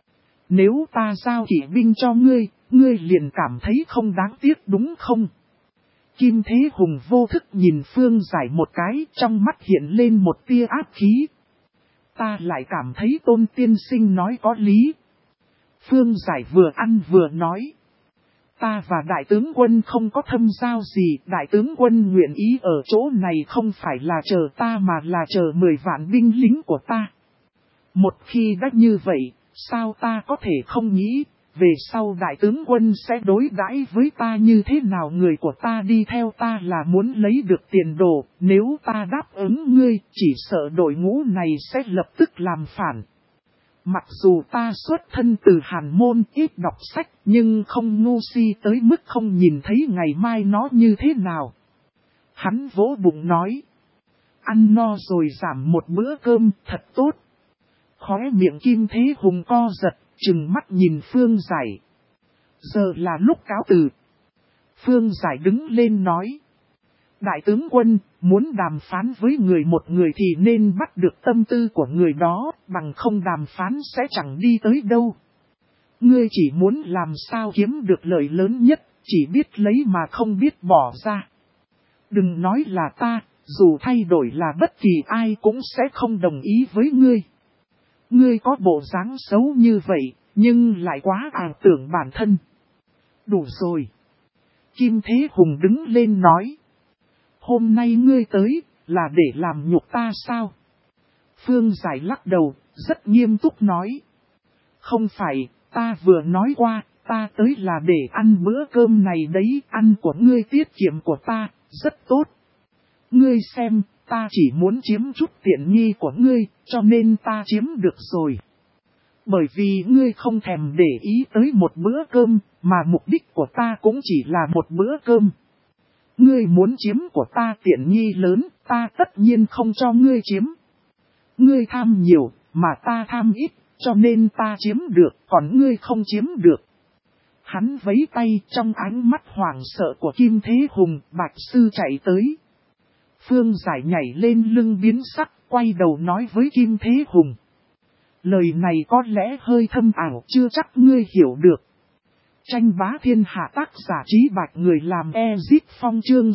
Speaker 1: Nếu ta giao kỵ binh cho ngươi, ngươi liền cảm thấy không đáng tiếc đúng không? Kim Thế Hùng vô thức nhìn Phương Giải một cái, trong mắt hiện lên một tia áp khí. Ta lại cảm thấy Tôn tiên sinh nói có lý. Phương Giải vừa ăn vừa nói. Ta và đại tướng quân không có thâm giao gì, đại tướng quân nguyện ý ở chỗ này không phải là chờ ta mà là chờ 10 vạn binh lính của ta. Một khi đã như vậy, sao ta có thể không nghĩ, về sau đại tướng quân sẽ đối đãi với ta như thế nào? Người của ta đi theo ta là muốn lấy được tiền đồ, nếu ta đáp ứng ngươi, chỉ sợ đội ngũ này sẽ lập tức làm phản. Mặc dù ta xuất thân từ Hàn môn ít đọc sách, nhưng không ngu si tới mức không nhìn thấy ngày mai nó như thế nào. Hắn vỗ bụng nói. Ăn no rồi giảm một bữa cơm, thật tốt. Khóe miệng Kim Thế Hùng co giật, trừng mắt nhìn Phương Giải. Giờ là lúc cáo từ. Phương Giải đứng lên nói. Đại tướng quân, muốn đàm phán với một người thì nên bắt được tâm tư của người đó, bằng không đàm phán sẽ chẳng đi tới đâu. Ngươi chỉ muốn làm sao kiếm được lợi lớn nhất, chỉ biết lấy mà không biết bỏ ra. Đừng nói là ta, dù thay đổi là bất kỳ ai cũng sẽ không đồng ý với ngươi. Ngươi có bộ dáng xấu như vậy, nhưng lại quá ảo tưởng bản thân. Đủ rồi. Kim Thế Hùng đứng lên nói. Hôm nay ngươi tới, là để làm nhục ta sao? Phương Giải lắc đầu, rất nghiêm túc nói. Không phải, ta vừa nói qua, ta tới là để ăn bữa cơm này đấy, ăn của ngươi tiết kiệm của ta, rất tốt. Ngươi xem, ta chỉ muốn chiếm chút tiện nghi của ngươi, cho nên ta chiếm được rồi. Bởi vì ngươi không thèm để ý tới một bữa cơm, mà mục đích của ta cũng chỉ là một bữa cơm. Ngươi muốn chiếm của ta tiện nghi lớn, ta tất nhiên không cho ngươi chiếm. Ngươi tham nhiều, mà ta tham ít, cho nên ta chiếm được, còn ngươi không chiếm được. Hắn vẫy tay, trong ánh mắt hoảng sợ của Kim Thế Hùng, Bạch Sư chạy tới. Phương Giải nhảy lên lưng biến sắc, quay đầu nói với Kim Thế Hùng. Lời này có lẽ hơi thâm ảo, chưa chắc ngươi hiểu được. Tranh bá thiên hạ tác giả Trí Bạch, người làm Ezip Phong chương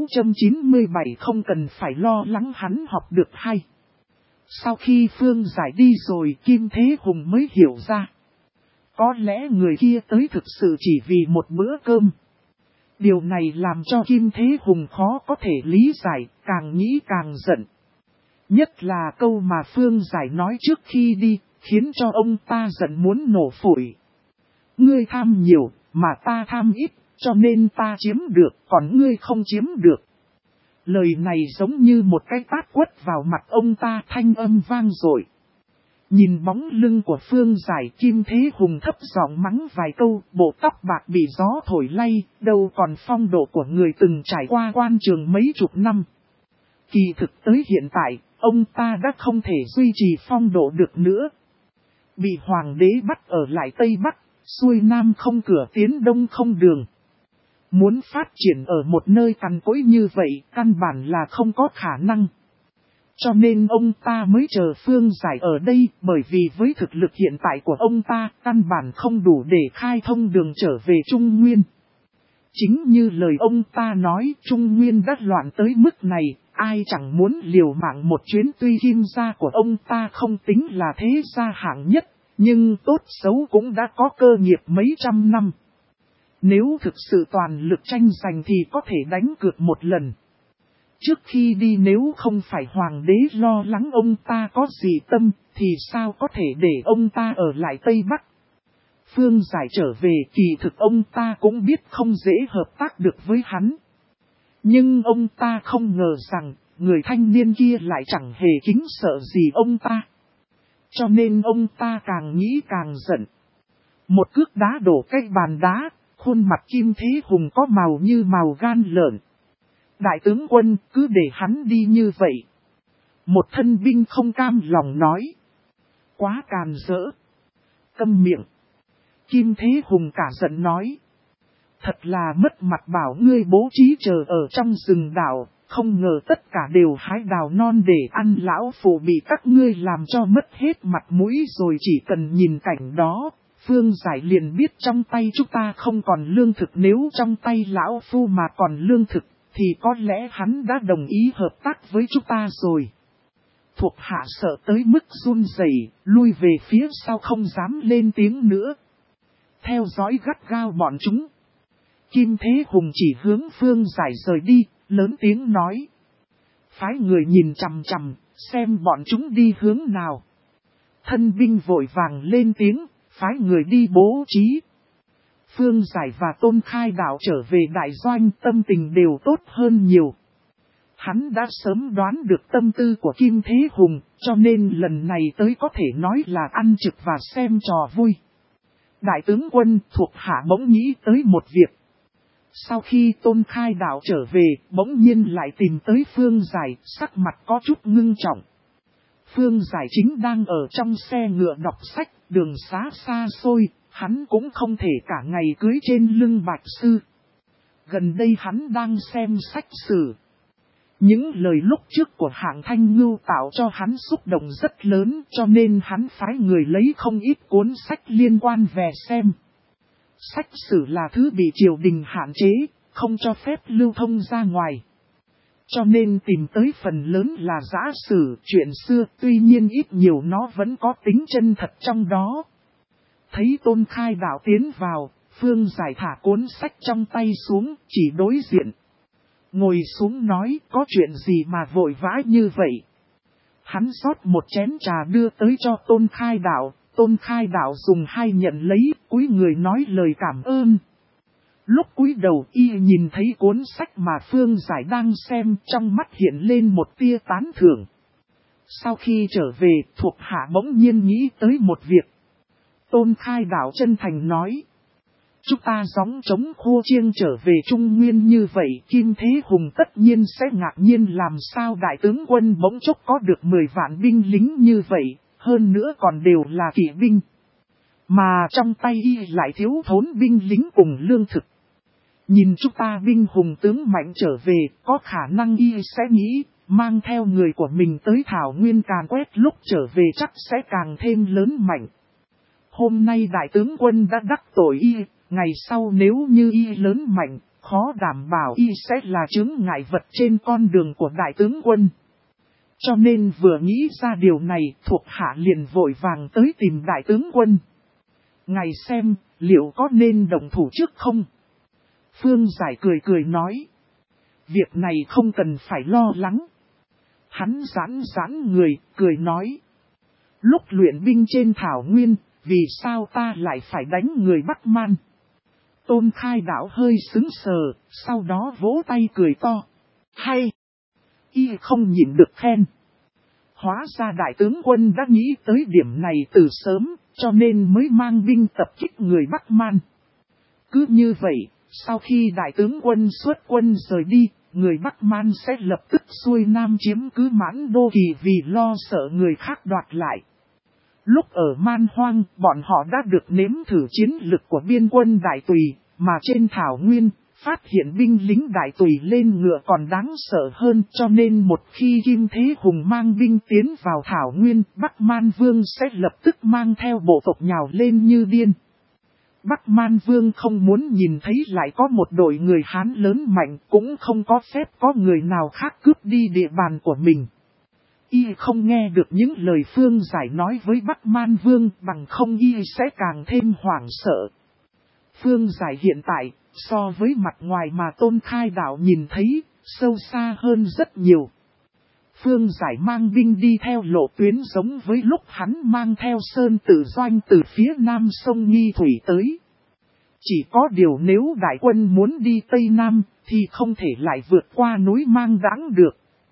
Speaker 1: 697, không cần phải lo lắng hắn học được hay. Sau khi Phương Giải đi rồi, Kim Thế Hùng mới hiểu ra. Có lẽ người kia tới thực sự chỉ vì một bữa cơm. Điều này làm cho Kim Thế Hùng khó có thể lý giải, càng nghĩ càng giận. Nhất là câu mà Phương Giải nói trước khi đi, khiến cho ông ta giận muốn nổ phổi. Ngươi tham nhiều, mà ta tham ít, cho nên ta chiếm được, còn ngươi không chiếm được. Lời này giống như một cái tát quất vào mặt ông ta, thanh âm vang dội. Nhìn bóng lưng của Phương Giải, Kim Thế Hùng thấp giọng mắng vài câu, bộ tóc bạc bị gió thổi lay, đâu còn phong độ của người từng trải qua quan trường mấy chục năm. Kỳ thực tới hiện tại, ông ta đã không thể duy trì phong độ được nữa. Bị hoàng đế bắt ở lại Tây Bắc, xuôi Nam không cửa tiến Đông không đường. Muốn phát triển ở một nơi cằn cỗi như vậy, căn bản là không có khả năng. Cho nên ông ta mới chờ Phương Giải ở đây, bởi vì với thực lực hiện tại của ông ta, căn bản không đủ để khai thông đường trở về Trung Nguyên. Chính như lời ông ta nói, Trung Nguyên đã loạn tới mức này, ai chẳng muốn liều mạng một chuyến. Tuy Kim gia của ông ta không tính là thế gia hạng nhất, nhưng tốt xấu cũng đã có cơ nghiệp mấy trăm năm. Nếu thực sự toàn lực tranh giành thì có thể đánh cược một lần. Trước khi đi nếu không phải hoàng đế lo lắng ông ta có gì tâm, thì sao có thể để ông ta ở lại Tây Bắc. Phương Giải trở về, kỳ thực ông ta cũng biết không dễ hợp tác được với hắn. Nhưng ông ta không ngờ rằng, người thanh niên kia lại chẳng hề kính sợ gì ông ta. Cho nên ông ta càng nghĩ càng giận. Một cước đá đổ cái bàn đá, khuôn mặt Kim Thế Hùng có màu như màu gan lợn. Đại tướng quân, cứ để hắn đi như vậy. Một thân binh không cam lòng nói. Quá càn rỡ. Câm miệng. Kim Thế Hùng cả giận nói. Thật là mất mặt, bảo ngươi bố trí chờ ở trong rừng đảo, không ngờ tất cả đều hái đào non để ăn, lão phụ bị các ngươi làm cho mất hết mặt mũi rồi. Chỉ cần nhìn cảnh đó, Phương Giải liền biết trong tay chúng ta không còn lương thực. Nếu trong tay lão phu mà còn lương thực, thì có lẽ hắn đã đồng ý hợp tác với chúng ta rồi. Thuộc hạ sợ tới mức run rẩy, lui về phía sau không dám lên tiếng nữa. Theo dõi gắt gao bọn chúng. Kim Thế Hùng chỉ hướng Phương Giải rời đi, lớn tiếng nói. Phái người nhìn chằm chằm, xem bọn chúng đi hướng nào. Thân binh vội vàng lên tiếng, phái người đi bố trí. Phương Giải và Tôn Khai Đạo trở về đại doanh tâm tình đều tốt hơn nhiều. Hắn đã sớm đoán được tâm tư của Kim Thế Hùng, cho nên lần này tới có thể nói là ăn trực và xem trò vui. Đại tướng quân thuộc hạ bỗng nghĩ tới một việc. Sau khi Tôn Khai Đạo trở về, bỗng nhiên lại tìm tới Phương Giải, sắc mặt có chút ngưng trọng. Phương Giải chính đang ở trong xe ngựa đọc sách, đường xá xa xôi, hắn cũng không thể cả ngày cưới trên lưng Bạch Sư. Gần đây hắn đang xem sách sử. Những lời lúc trước của Hạng Thanh Ngưu tạo cho hắn xúc động rất lớn, cho nên hắn phái người lấy không ít cuốn sách liên quan về xem. Sách sử là thứ bị triều đình hạn chế, không cho phép lưu thông ra ngoài. Cho nên tìm tới phần lớn là giã sử, chuyện xưa, tuy nhiên ít nhiều nó vẫn có tính chân thật trong đó. Thấy Tôn Khai Đạo tiến vào, Phương Giải thả cuốn sách trong tay xuống, chỉ đối diện. Ngồi xuống nói, có chuyện gì mà vội vã như vậy? Hắn rót một chén trà đưa tới cho Tôn Khai Đạo, Tôn Khai Đạo dùng hai nhận lấy, cúi người nói lời cảm ơn. Lúc cúi đầu y nhìn thấy cuốn sách mà Phương Giải đang xem, trong mắt hiện lên một tia tán thưởng. Sau khi trở về, thuộc hạ bỗng nhiên nghĩ tới một việc. Tôn Khai Đạo chân thành nói. Chúng ta gióng trống khô chiêng trở về Trung Nguyên như vậy, Kim Thế Hùng tất nhiên sẽ ngạc nhiên làm sao đại tướng quân bỗng chốc có được 10 vạn binh lính như vậy, hơn nữa còn đều là kỵ binh. Mà trong tay y lại thiếu thốn binh lính cùng lương thực. Nhìn chúng ta binh hùng tướng mạnh trở về, có khả năng y sẽ nghĩ, mang theo người của mình tới Thảo Nguyên càn quét lúc trở về chắc sẽ càng thêm lớn mạnh. Hôm nay đại tướng quân đã đắc tội y, ngày sau nếu như y lớn mạnh, khó đảm bảo y sẽ là chướng ngại vật trên con đường của đại tướng quân. Cho nên vừa nghĩ ra điều này, thuộc hạ liền vội vàng tới tìm đại tướng quân. Ngài xem, liệu có nên đồng thủ trước không? Phương Giải cười cười nói. Việc này không cần phải lo lắng. Hắn giãn người, cười nói. Lúc luyện binh trên Thảo Nguyên, vì sao ta lại phải đánh người Bắc Man? Tôn Khai Đạo hơi sững sờ, sau đó vỗ tay cười to. Hay! Y không nhịn được khen. Hóa ra đại tướng quân đã nghĩ tới điểm này từ sớm, cho nên mới mang binh tập kích người Bắc Man. Cứ như vậy, sau khi đại tướng quân xuất quân rời đi, người Bắc Man sẽ lập tức xuôi nam chiếm cứ Mãn Đô Kỳ vì lo sợ người khác đoạt lại. Lúc ở Man Hoang, bọn họ đã được nếm thử chiến lực của biên quân Đại Tùy, mà trên Thảo Nguyên, phát hiện binh lính Đại Tùy lên ngựa còn đáng sợ hơn, cho nên một khi Kim Thế Hùng mang binh tiến vào Thảo Nguyên, Bắc Man Vương sẽ lập tức mang theo bộ tộc nhào lên như điên. Bắc Man Vương không muốn nhìn thấy lại có một đội người Hán lớn mạnh, cũng không có phép có người nào khác cướp đi địa bàn của mình. Y không nghe được những lời Phương Giải nói với Bắc Man Vương, bằng không y sẽ càng thêm hoảng sợ. Phương Giải hiện tại, so với mặt ngoài mà Tôn Khai Đạo nhìn thấy, sâu xa hơn rất nhiều. Phương Giải mang binh đi theo lộ tuyến giống với lúc hắn mang theo Sơn Tử Doanh từ phía nam sông Nghi Thủy tới. Chỉ có điều nếu đại quân muốn đi Tây Nam, thì không thể lại vượt qua núi Mang Đãng được.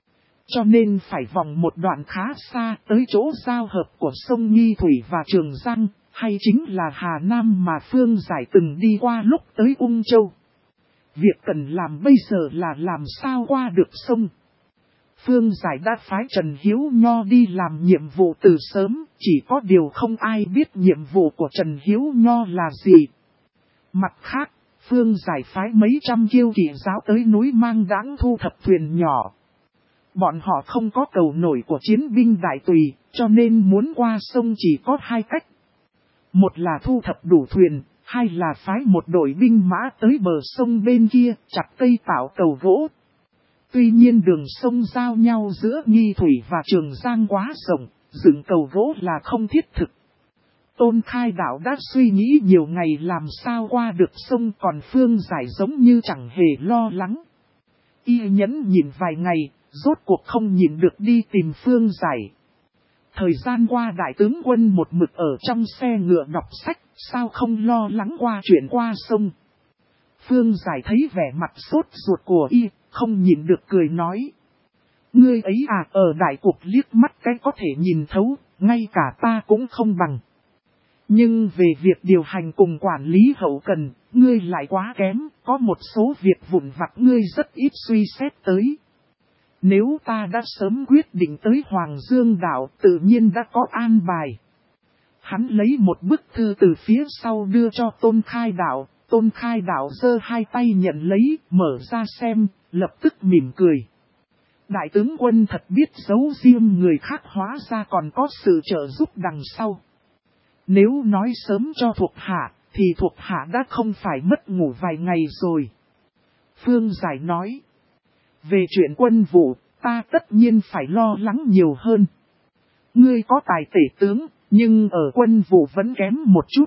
Speaker 1: Cho nên phải vòng một đoạn khá xa tới chỗ giao hợp của sông Nghi Thủy và Trường Giang, hay chính là Hà Nam mà Phương Giải từng đi qua lúc tới Ung Châu. Việc cần làm bây giờ là làm sao qua được sông. Phương Giải đã phái Trần Hiếu Nho đi làm nhiệm vụ từ sớm, chỉ có điều không ai biết nhiệm vụ của Trần Hiếu Nho là gì. Mặt khác, Phương Giải phái mấy trăm kiêu kỵ giáo tới núi Mang Đãng thu thập thuyền nhỏ. Bọn họ không có cầu nổi của chiến binh Đại Tùy, cho nên muốn qua sông chỉ có hai cách. Một là thu thập đủ thuyền, hai là phái một đội binh mã tới bờ sông bên kia, chặt cây tạo cầu gỗ. Tuy nhiên đường sông giao nhau giữa Nghi Thủy và Trường Giang quá rộng, dựng cầu gỗ là không thiết thực. Tôn Khai Đạo đã suy nghĩ nhiều ngày làm sao qua được sông, còn Phương Giải giống như chẳng hề lo lắng. Y nhẫn nhìn vài ngày, rốt cuộc không nhìn được đi tìm Phương Giải. Thời gian qua đại tướng quân một mực ở trong xe ngựa đọc sách, Sao không lo lắng qua chuyện qua sông? Phương Giải thấy vẻ mặt sốt ruột của y, không nhịn được cười nói. Ngươi ấy à, ở đại cục liếc mắt cái có thể nhìn thấu, ngay cả ta cũng không bằng. Nhưng về việc điều hành cùng quản lý hậu cần, ngươi lại quá kém, có một số việc vụn vặt ngươi rất ít suy xét tới. Nếu ta đã sớm quyết định tới Hoàng Dương Đảo, tự nhiên đã có an bài. Hắn lấy một bức thư từ phía sau đưa cho Tôn Khai Đạo, Tôn Khai Đạo giơ hai tay nhận lấy, mở ra xem, lập tức mỉm cười. Đại tướng quân thật biết giấu riêng người khác, hóa ra còn có sự trợ giúp đằng sau. Nếu nói sớm cho thuộc hạ, thì thuộc hạ đã không phải mất ngủ vài ngày rồi. Phương Giải nói. Về chuyện quân vụ, ta tất nhiên phải lo lắng nhiều hơn. Ngươi có tài tể tướng, nhưng ở quân vụ vẫn kém một chút.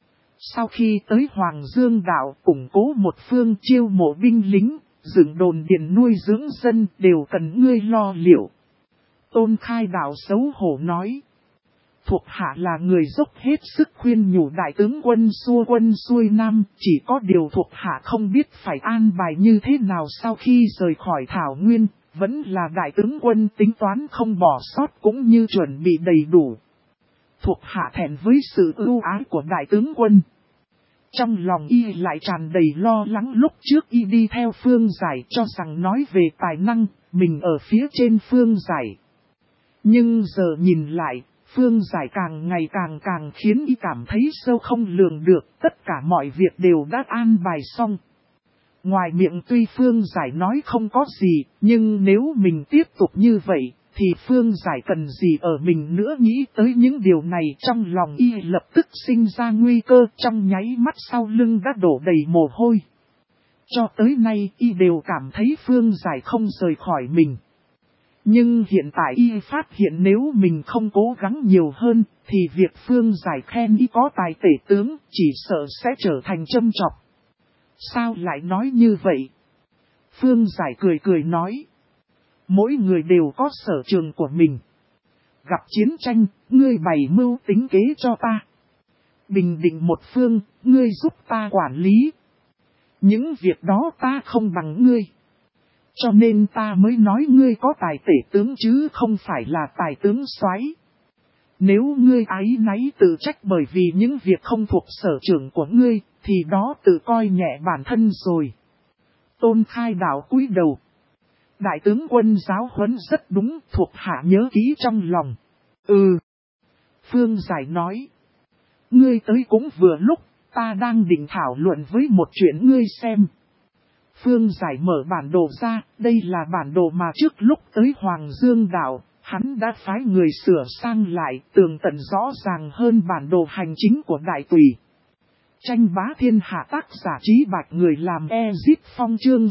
Speaker 1: Sau khi tới Hoàng Dương Đảo, củng cố một phương, chiêu mộ binh lính, dựng đồn điền nuôi dưỡng dân đều cần ngươi lo liệu. Tôn Khai Đạo xấu hổ nói. Thuộc hạ là người dốc hết sức khuyên nhủ đại tướng quân xuôi nam, chỉ có điều thuộc hạ không biết phải an bài như thế nào sau khi rời khỏi Thảo Nguyên, vẫn là đại tướng quân tính toán không bỏ sót cũng như chuẩn bị đầy đủ. Thuộc hạ thẹn với sự ưu ái của đại tướng quân. Trong lòng y lại tràn đầy lo lắng, lúc trước y đi theo Phương Giải cho rằng nói về tài năng, mình ở phía trên Phương Giải. Nhưng giờ nhìn lại, Phương Giải càng ngày càng khiến y cảm thấy sâu không lường được, tất cả mọi việc đều đã an bài xong. Ngoài miệng tuy Phương Giải nói không có gì, nhưng nếu mình tiếp tục như vậy, thì Phương Giải cần gì ở mình nữa. Nghĩ tới những điều này trong lòng y lập tức sinh ra nguy cơ, trong nháy mắt sau lưng đã đổ đầy mồ hôi. Cho tới nay y đều cảm thấy Phương Giải không rời khỏi mình. Nhưng hiện tại y phát hiện nếu mình không cố gắng nhiều hơn, thì việc Phương Giải khen y có tài tể tướng chỉ sợ sẽ trở thành châm chọc. Sao lại nói như vậy? Phương Giải cười nói. Mỗi người đều có sở trường của mình. Gặp chiến tranh, ngươi bày mưu tính kế cho ta. Bình định một phương, ngươi giúp ta quản lý. Những việc đó ta không bằng ngươi. Cho nên ta mới nói ngươi có tài tể tướng chứ không phải là tài tướng soái. Nếu ngươi áy náy tự trách bởi vì những việc không thuộc sở trường của ngươi, thì đó tự coi nhẹ bản thân rồi. Tôn Khai Đạo cúi đầu. Đại tướng quân giáo huấn rất đúng, thuộc hạ nhớ kỹ trong lòng. Phương Giải nói. Ngươi tới cũng vừa lúc, ta đang định thảo luận với một chuyện ngươi xem. Phương Giải mở bản đồ ra, đây là bản đồ mà trước lúc tới Hoàng Dương Đảo, hắn đã phái người sửa sang lại, tường tận rõ ràng hơn bản đồ hành chính của đại tùy. Tranh bá thiên hạ, tác giả Trí Bạch, người làm Ezip Phong, chương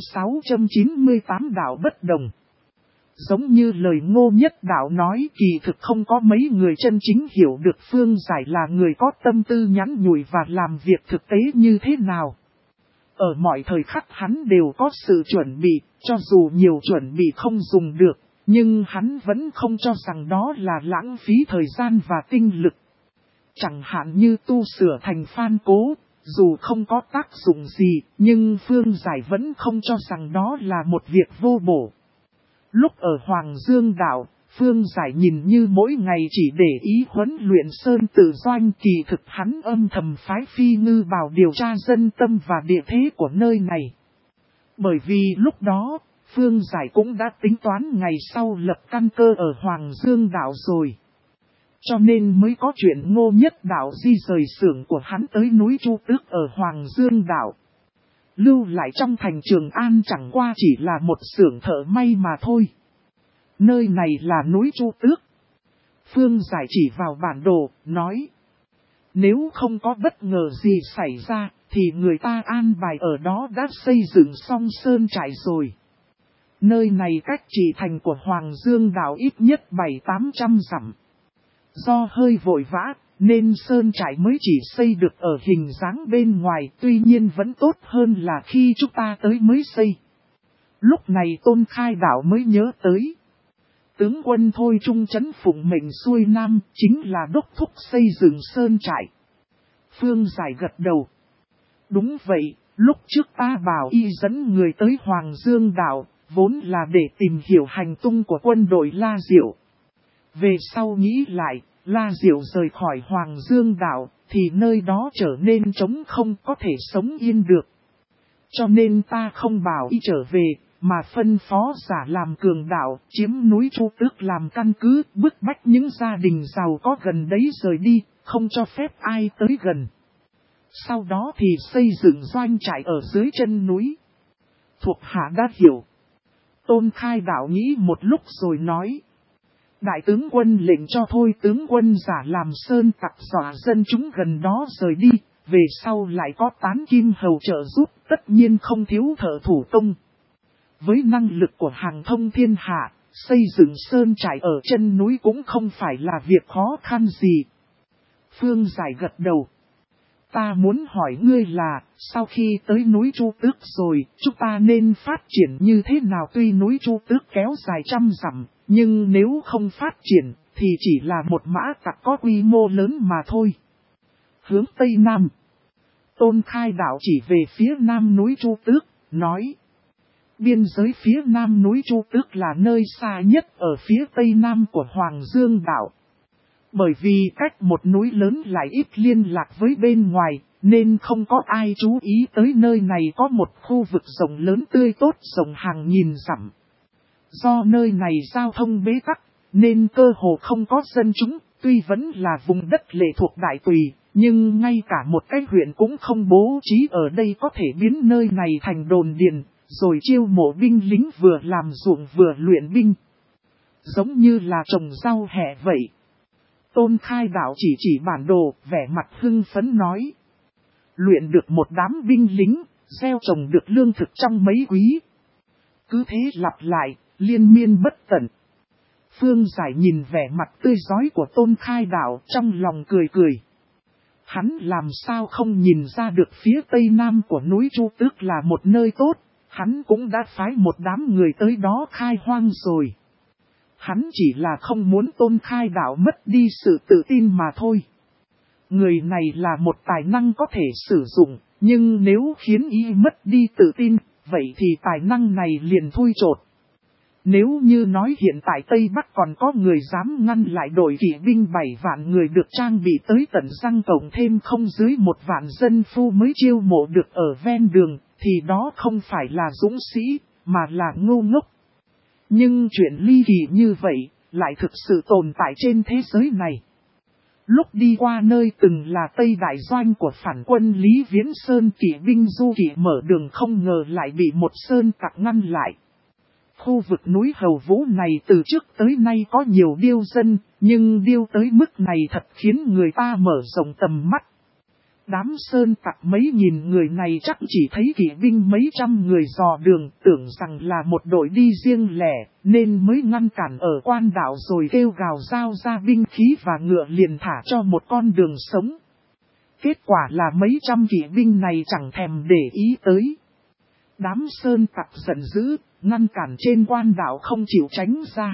Speaker 1: 698 Đạo bất đồng. Giống như lời Ngô Nhất Đạo nói, kỳ thực không có mấy người chân chính hiểu được Phương Giải là người có tâm tư nhắn nhủi và làm việc thực tế như thế nào. Ở mọi thời khắc hắn đều có sự chuẩn bị, cho dù nhiều chuẩn bị không dùng được, nhưng hắn vẫn không cho rằng đó là lãng phí thời gian và tinh lực. Chẳng hạn như tu sửa thành Phan Cố, dù không có tác dụng gì, nhưng Phương Giải vẫn không cho rằng đó là một việc vô bổ. Lúc ở Hoàng Dương Đảo, Phương Giải nhìn như mỗi ngày chỉ để ý huấn luyện Sơn Tử Doanh, kỳ thực hắn âm thầm phái Phi Ngư Bảo điều tra dân tâm và địa thế của nơi này. Bởi vì lúc đó, Phương Giải cũng đã tính toán ngày sau lập căn cơ ở Hoàng Dương Đảo rồi. Cho nên mới có chuyện Ngô Nhất Đạo di rời xưởng của hắn tới núi Chu Tước ở Hoàng Dương Đảo. Lưu lại trong thành Trường An chẳng qua chỉ là một xưởng thợ may mà thôi. Nơi này là núi Chu Tước. Phương Giải chỉ vào bản đồ, nói. Nếu không có bất ngờ gì xảy ra, thì người ta an bài ở đó đã xây dựng xong sơn trại rồi. Nơi này cách chỉ thành của Hoàng Dương Đảo ít nhất 700-800 dặm. Do hơi vội vã, nên sơn trại mới chỉ xây được ở hình dáng bên ngoài, tuy nhiên vẫn tốt hơn là khi chúng ta tới mới xây. Lúc này Tôn Khai Đạo mới nhớ tới. Tướng quân Thôi Trung trấn phụng mệnh xuôi nam, chính là đốc thúc xây dựng sơn trại. Phương Giải gật đầu. Đúng vậy, lúc trước ta bảo y dẫn người tới Hoàng Dương Đảo, vốn là để tìm hiểu hành tung của quân đội La Diệu. Về sau nghĩ lại, La Diệu rời khỏi Hoàng Dương Đảo, thì nơi đó trở nên trống không có thể sống yên được. Cho nên ta không bảo y trở về, mà phân phó giả làm cường đạo, chiếm núi Chu Tước làm căn cứ, bức bách những gia đình giàu có gần đấy rời đi, không cho phép ai tới gần. Sau đó thì xây dựng doanh trại ở dưới chân núi. Thuộc hạ đã hiểu. Tôn Khai Đạo nghĩ một lúc rồi nói. Đại tướng quân lệnh cho thôi tướng quân giả làm sơn tặc dọa dân chúng gần đó rời đi, về sau lại có Tán Kim Hầu trợ giúp, tất nhiên không thiếu thợ thủ công. Với năng lực của hàng thông thiên hạ, xây dựng sơn trại ở chân núi cũng không phải là việc khó khăn gì. Phương Giải gật đầu. Ta muốn hỏi ngươi là, sau khi tới núi Chu Tước rồi, chúng ta nên phát triển như thế nào? Tuy núi Chu Tước kéo dài trăm dặm, nhưng nếu không phát triển, thì chỉ là một mã tặc có quy mô lớn mà thôi. Hướng Tây Nam. Tôn Khai Đạo chỉ về phía nam núi Chu Tước, nói. Biên giới phía nam núi Chu Tước là nơi xa nhất ở phía tây nam của Hoàng Dương Đảo. Bởi vì cách một núi lớn lại ít liên lạc với bên ngoài, nên không có ai chú ý tới nơi này có một khu vực rộng lớn tươi tốt rộng hàng nghìn dặm. Do nơi này giao thông bế tắc, nên cơ hồ không có dân chúng, tuy vẫn là vùng đất lệ thuộc Đại Tùy, nhưng ngay cả một cái huyện cũng không bố trí ở đây có thể biến nơi này thành đồn điền, rồi chiêu mộ binh lính vừa làm ruộng vừa luyện binh. Giống như là trồng rau hẹ vậy. Tôn Khai Đạo chỉ bản đồ, vẻ mặt hưng phấn nói. Luyện được một đám binh lính, gieo trồng được lương thực trong mấy quý. Cứ thế lặp lại, liên miên bất tận. Phương Giải nhìn vẻ mặt tươi rói của Tôn Khai Đạo trong lòng cười cười. Hắn làm sao không nhìn ra được phía tây nam của núi Chu Tước là một nơi tốt, hắn cũng đã phái một đám người tới đó khai hoang rồi. Hắn chỉ là không muốn Tôn Khai Đạo mất đi sự tự tin mà thôi. Người này là một tài năng có thể sử dụng, nhưng nếu khiến y mất đi tự tin, vậy thì tài năng này liền thui chột. Nếu như nói hiện tại Tây Bắc còn có người dám ngăn lại đội kỵ binh 7 vạn người được trang bị tới tận răng cộng thêm không dưới 1 vạn dân phu mới chiêu mộ được ở ven đường, thì đó không phải là dũng sĩ, mà là ngu ngốc. Nhưng chuyện ly kỳ như vậy, lại thực sự tồn tại trên thế giới này. Lúc đi qua nơi từng là Tây Đại Doanh của phản quân Lý Viễn Sơn, kỵ binh du kỵ mở đường không ngờ lại bị một sơn tặc ngăn lại. Khu vực núi Hầu Vũ này từ trước tới nay có nhiều điêu dân, nhưng điêu tới mức này thật khiến người ta mở rộng tầm mắt. Đám sơn tặc mấy nghìn người này chắc chỉ thấy kỵ binh mấy trăm người dò đường, tưởng rằng là một đội đi riêng lẻ, nên mới ngăn cản ở quan đảo rồi kêu gào giao ra binh khí và ngựa liền thả cho một con đường sống. Kết quả là mấy trăm kỵ binh này chẳng thèm để ý tới. Đám sơn tặc giận dữ, ngăn cản trên quan đảo không chịu tránh ra.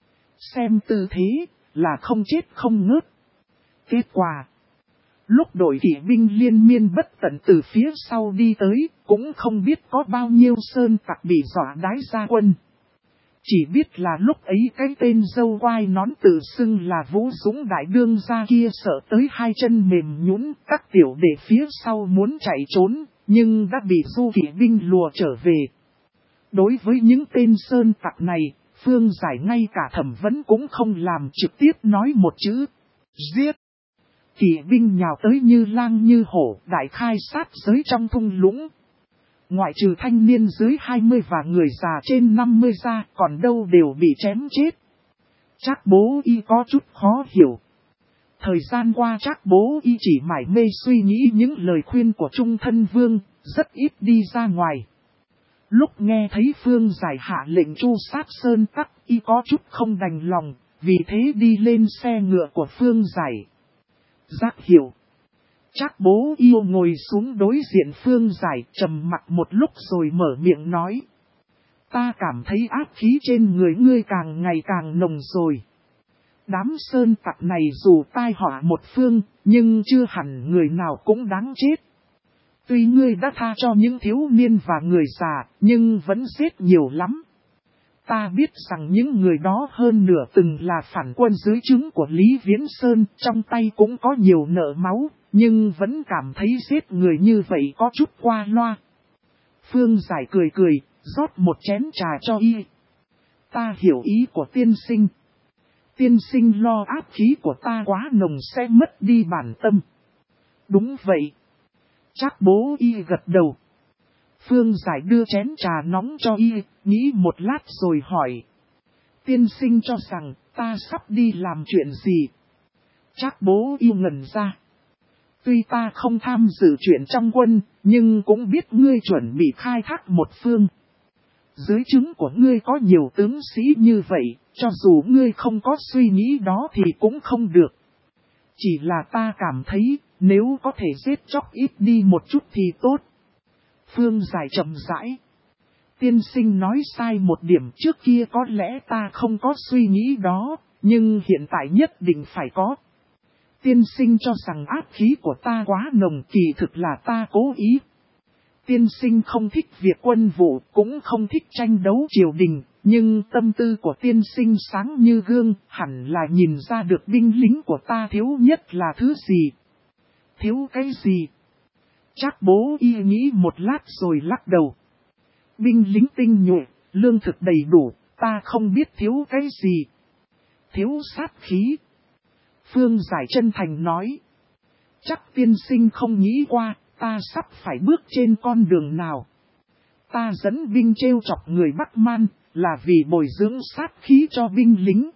Speaker 1: Xem tư thế, là không chết không ngớt. Kết quả, lúc đội kỵ binh liên miên bất tận từ phía sau đi tới, cũng không biết có bao nhiêu sơn tặc bị dọa đái ra quân. Chỉ biết là lúc ấy cái tên dâu quai nón tự xưng là Vũ Dũng đại đương gia kia sợ tới hai chân mềm nhũn, các tiểu đệ phía sau muốn chạy trốn, nhưng đã bị du kỵ binh lùa trở về. Đối với những tên sơn tặc này, Phương Giải ngay cả thẩm vấn cũng không làm, trực tiếp nói một chữ, giết. Kỵ binh nhào tới như lang như hổ, đại khai sát giới trong thung lũng. Ngoại trừ thanh niên dưới 20 và người già trên 50 ra, còn đâu đều bị chém chết. Trác Bố Y có chút khó hiểu. Thời gian qua Trác Bố Y chỉ mải mê suy nghĩ những lời khuyên của Trung Thân Vương, rất ít đi ra ngoài. Lúc nghe thấy Phương Giải hạ lệnh tru sát sơn tặc, Y có chút không đành lòng, vì thế đi lên xe ngựa của Phương Giải. Giác hiểu. Trác Bố Yêu ngồi xuống đối diện Phương Giải, trầm mặc một lúc rồi mở miệng nói. Ta cảm thấy ác khí trên người ngươi càng ngày càng nồng rồi. Đám sơn tặc này dù tai họa một phương, nhưng chưa hẳn người nào cũng đáng chết. Tuy ngươi đã tha cho những thiếu niên và người già, nhưng vẫn giết nhiều lắm. Ta biết rằng những người đó hơn nửa từng là phản quân dưới trướng của Lý Viễn Sơn, trong tay cũng có nhiều nợ máu, nhưng vẫn cảm thấy giết người như vậy có chút qua loa. Phương Giải cười cười, rót một chén trà cho y. Ta hiểu ý của tiên sinh. Tiên sinh lo áp khí của ta quá nồng sẽ mất đi bản tâm. Đúng vậy. Trác Bố Y gật đầu. Phương Giải đưa chén trà nóng cho y, nghĩ một lát rồi hỏi. Tiên sinh cho rằng ta sắp đi làm chuyện gì? Trác Bố Y ngẩn ra. Tuy ta không tham dự chuyện trong quân, nhưng cũng biết ngươi chuẩn bị khai thác một phương. Dưới trướng của ngươi có nhiều tướng sĩ như vậy, cho dù ngươi không có suy nghĩ đó thì cũng không được. Chỉ là ta cảm thấy, nếu có thể giết chóc ít đi một chút thì tốt. Phương Giải chậm rãi. Tiên sinh nói sai một điểm, trước kia có lẽ ta không có suy nghĩ đó, nhưng hiện tại nhất định phải có. Tiên sinh cho rằng áp khí của ta quá nồng, kỳ thực là ta cố ý. Tiên sinh không thích việc quân vụ, cũng không thích tranh đấu triều đình, nhưng tâm tư của tiên sinh sáng như gương, hẳn là nhìn ra được binh lính của ta thiếu nhất là thứ gì. Thiếu cái gì? Trác Bố Y nghĩ một lát rồi lắc đầu. Binh lính tinh nhuệ, lương thực đầy đủ, ta không biết thiếu cái gì. Thiếu sát khí. Phương Giải chân thành nói. Chắc tiên sinh không nghĩ qua, ta sắp phải bước trên con đường nào. Ta dẫn binh trêu chọc người Bắc Man, là vì bồi dưỡng sát khí cho binh lính.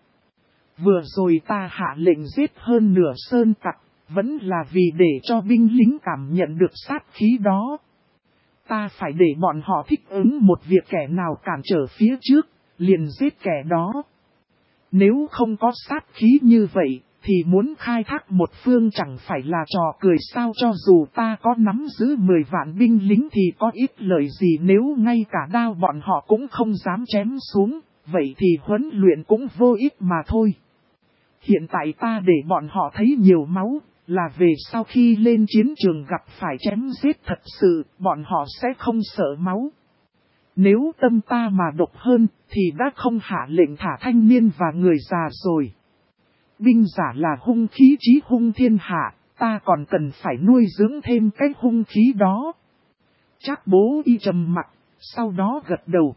Speaker 1: Vừa rồi ta hạ lệnh giết hơn nửa sơn tặc, vẫn là vì để cho binh lính cảm nhận được sát khí đó. Ta phải để bọn họ thích ứng một việc kẻ nào cản trở phía trước, liền giết kẻ đó. Nếu không có sát khí như vậy, thì muốn khai thác một phương chẳng phải là trò cười sao, cho dù ta có nắm giữ 10 vạn binh lính thì có ít lợi gì nếu ngay cả đao bọn họ cũng không dám chém xuống, vậy thì huấn luyện cũng vô ích mà thôi. Hiện tại ta để bọn họ thấy nhiều máu, là về sau khi lên chiến trường gặp phải chém giết thật sự, bọn họ sẽ không sợ máu. Nếu tâm ta mà độc hơn, thì đã không hạ lệnh thả thanh niên và người già rồi. Binh giả là hung khí chí hung thiên hạ, ta còn cần phải nuôi dưỡng thêm cái hung khí đó. Trác Bố Y trầm mặc, sau đó gật đầu.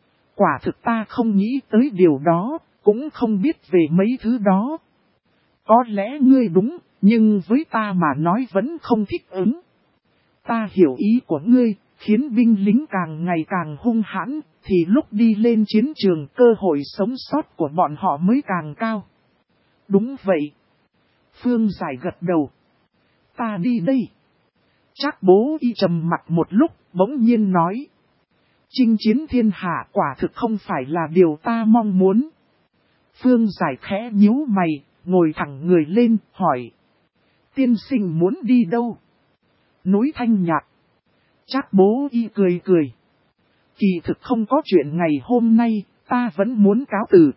Speaker 1: Quả thực ta không nghĩ tới điều đó, cũng không biết về mấy thứ đó. Có lẽ ngươi đúng, nhưng với ta mà nói vẫn không thích ứng. Ta hiểu ý của ngươi, khiến binh lính càng ngày càng hung hãn, thì lúc đi lên chiến trường cơ hội sống sót của bọn họ mới càng cao. Đúng vậy. Phương Giải gật đầu. Ta đi đây. Trác Bố Y trầm mặt một lúc, bỗng nhiên nói. Chinh chiến thiên hạ quả thực không phải là điều ta mong muốn. Phương Giải khẽ nhíu mày, ngồi thẳng người lên, hỏi. Tiên sinh muốn đi đâu? Núi Thanh Nhạc. Trác Bố Y cười cười. Kỳ thực không có chuyện ngày hôm nay, ta vẫn muốn cáo từ.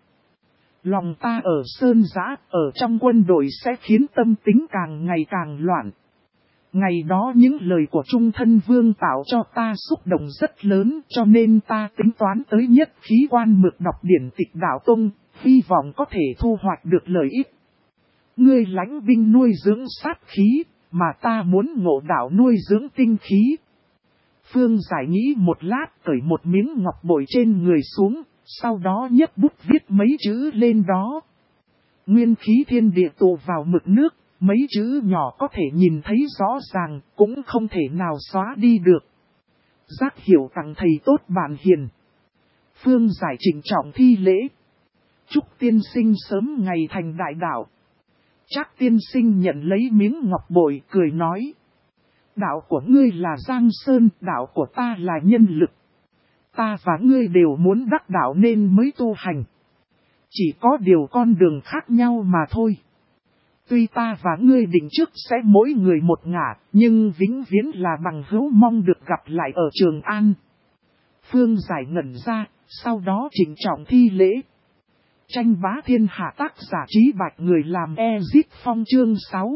Speaker 1: Lòng ta ở sơn giã, ở trong quân đội sẽ khiến tâm tính càng ngày càng loạn. Ngày đó những lời của Trung Thân Vương tạo cho ta xúc động rất lớn, cho nên ta tính toán tới nhất khí quan mực đọc điển tịch đạo tông, hy vọng có thể thu hoạch được lợi ích. Ngươi lãnh binh nuôi dưỡng sát khí, mà ta muốn ngộ đạo nuôi dưỡng tinh khí. Phương Giải nghĩ một lát, cởi một miếng ngọc bội trên người xuống, sau đó nhấc bút viết mấy chữ lên đó. Nguyên khí thiên địa tụ vào mực nước, mấy chữ nhỏ có thể nhìn thấy rõ ràng, cũng không thể nào xóa đi được. Giác hiểu tặng thầy tốt bạn hiền. Phương Giải trịnh trọng thi lễ. Chúc tiên sinh sớm ngày thành đại đạo. Trác tiên sinh nhận lấy miếng ngọc bội cười nói. Đạo của ngươi là Giang Sơn, đạo của ta là nhân lực. Ta và ngươi đều muốn đắc đạo nên mới tu hành. Chỉ có điều con đường khác nhau mà thôi. Tuy ta và ngươi định trước sẽ mỗi người một ngả, nhưng vĩnh viễn là bằng hữu mong được gặp lại ở Trường An. Phương Giải ngẩn ra, sau đó trịnh trọng thi lễ. Tranh bá thiên hạ tác giả Trí Bạch người làm Ezit Phong chương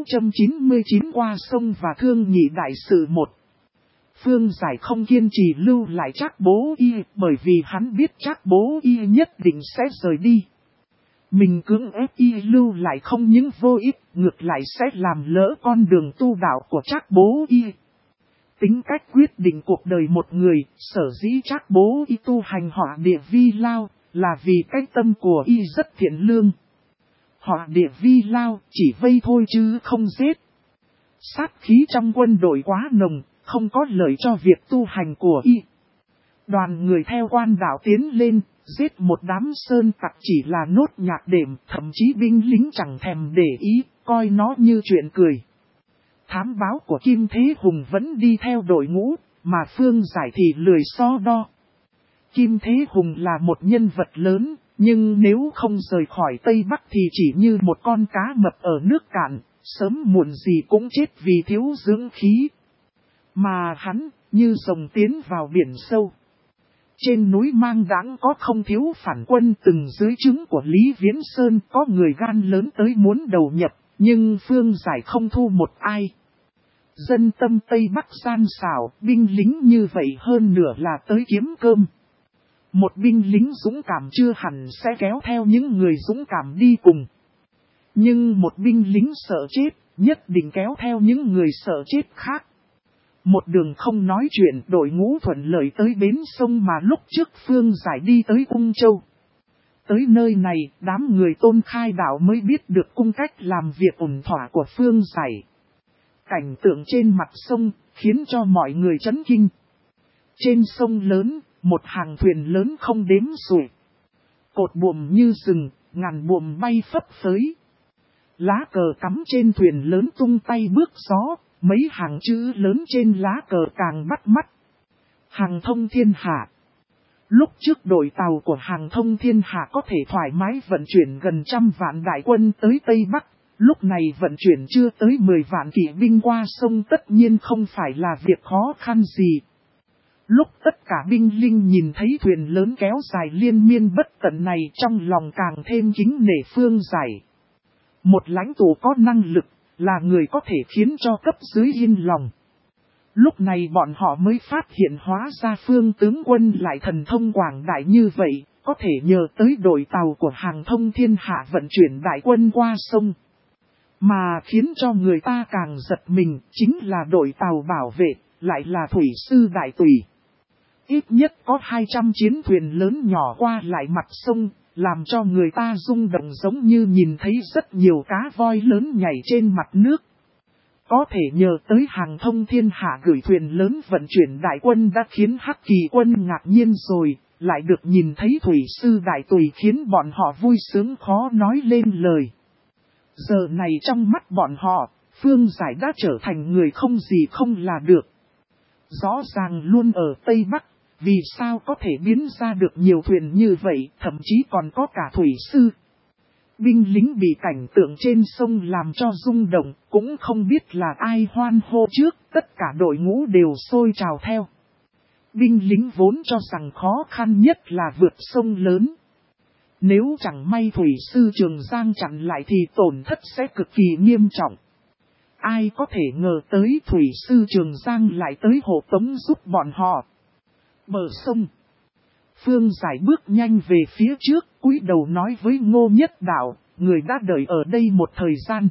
Speaker 1: 699 qua sông và thương nhị đại sự 1. Phương Giải không kiên trì lưu lại Trác Bố Y bởi vì hắn biết Trác Bố Y nhất định sẽ rời đi. Mình cưỡng ép Y lưu lại không những vô ích, ngược lại sẽ làm lỡ con đường tu đạo của Trác Bố Y. Tính cách quyết định cuộc đời một người, sở dĩ Trác Bố Y tu hành Hỏa Địa Vi Lao, là vì cái tâm của Y rất thiện lương. Hỏa Địa Vi Lao chỉ vây thôi chứ không giết. Sát khí trong quân đội quá nồng, không có lợi cho việc tu hành của Y. Đoàn người theo quan đạo tiến lên, giết một đám sơn tặc chỉ là nốt nhạc đệm, thậm chí binh lính chẳng thèm để ý, coi nó như chuyện cười. Thám báo của Kim Thế Hùng vẫn đi theo đội ngũ, mà Phương Giải thì lười so đo. Kim Thế Hùng là một nhân vật lớn, nhưng nếu không rời khỏi Tây Bắc thì chỉ như một con cá mập ở nước cạn, sớm muộn gì cũng chết vì thiếu dưỡng khí. Mà hắn, như rồng tiến vào biển sâu. Trên núi Mang Đãng có không thiếu phản quân từng dưới trướng của Lý Viễn Sơn, có người gan lớn tới muốn đầu nhập, nhưng Phương Giải không thu một ai. Dân tâm Tây Bắc gian xảo, binh lính như vậy hơn nửa là tới kiếm cơm. Một binh lính dũng cảm chưa hẳn sẽ kéo theo những người dũng cảm đi cùng. Nhưng một binh lính sợ chết, nhất định kéo theo những người sợ chết khác. Một đường không nói chuyện, đội ngũ thuận lợi tới bến sông mà lúc trước Phương Giải đi tới Ung Châu. Tới nơi này, đám người Tôn Khai Đạo mới biết được cung cách làm việc ổn thỏa của Phương Giải. Cảnh tượng trên mặt sông, khiến cho mọi người chấn kinh. Trên sông lớn, một hàng thuyền lớn không đếm xuể. Cột buồm như rừng, ngàn buồm bay phấp phới. Lá cờ cắm trên thuyền lớn tung tay bước gió, mấy hàng chữ lớn trên lá cờ càng bắt mắt. Hàng thông thiên hạ. Lúc trước đội tàu của hàng thông thiên hạ có thể thoải mái vận chuyển gần 100 vạn đại quân tới Tây Bắc. Lúc này vận chuyển chưa tới 10 vạn kỵ binh qua sông tất nhiên không phải là việc khó khăn gì. Lúc tất cả binh lính nhìn thấy thuyền lớn kéo dài liên miên bất tận này trong lòng càng thêm kính nể Phương Giải. Một lãnh tụ có năng lực, là người có thể khiến cho cấp dưới yên lòng. Lúc này bọn họ mới phát hiện hóa ra Phương tướng quân lại thần thông quảng đại như vậy, có thể nhờ tới đội tàu của hàng thông thiên hạ vận chuyển đại quân qua sông. Mà khiến cho người ta càng giật mình chính là đội tàu bảo vệ, lại là thủy sư đại tùy. Ít nhất có 200 chiến thuyền lớn nhỏ qua lại mặt sông, làm cho người ta rung động giống như nhìn thấy rất nhiều cá voi lớn nhảy trên mặt nước. Có thể nhờ tới hàng thông thiên hạ gửi thuyền lớn vận chuyển đại quân đã khiến Hắc Kỳ quân ngạc nhiên rồi, lại được nhìn thấy thủy sư đại tùy khiến bọn họ vui sướng khó nói lên lời. Giờ này trong mắt bọn họ, Phương Giải đã trở thành người không gì không là được. Rõ ràng luôn ở Tây Bắc, vì sao có thể biến ra được nhiều thuyền như vậy, thậm chí còn có cả thủy sư. Binh lính bị cảnh tượng trên sông làm cho rung động, cũng không biết là ai hoan hô trước, tất cả đội ngũ đều sôi trào theo. Binh lính vốn cho rằng khó khăn nhất là vượt sông lớn. Nếu chẳng may thủy sư Trường Giang chặn lại thì tổn thất sẽ cực kỳ nghiêm trọng. Ai có thể ngờ tới thủy sư Trường Giang lại tới hộ tống giúp bọn họ. Bờ sông. Phương Giải bước nhanh về phía trước, cúi đầu nói với Ngô Nhất Đạo, người đã đợi ở đây một thời gian.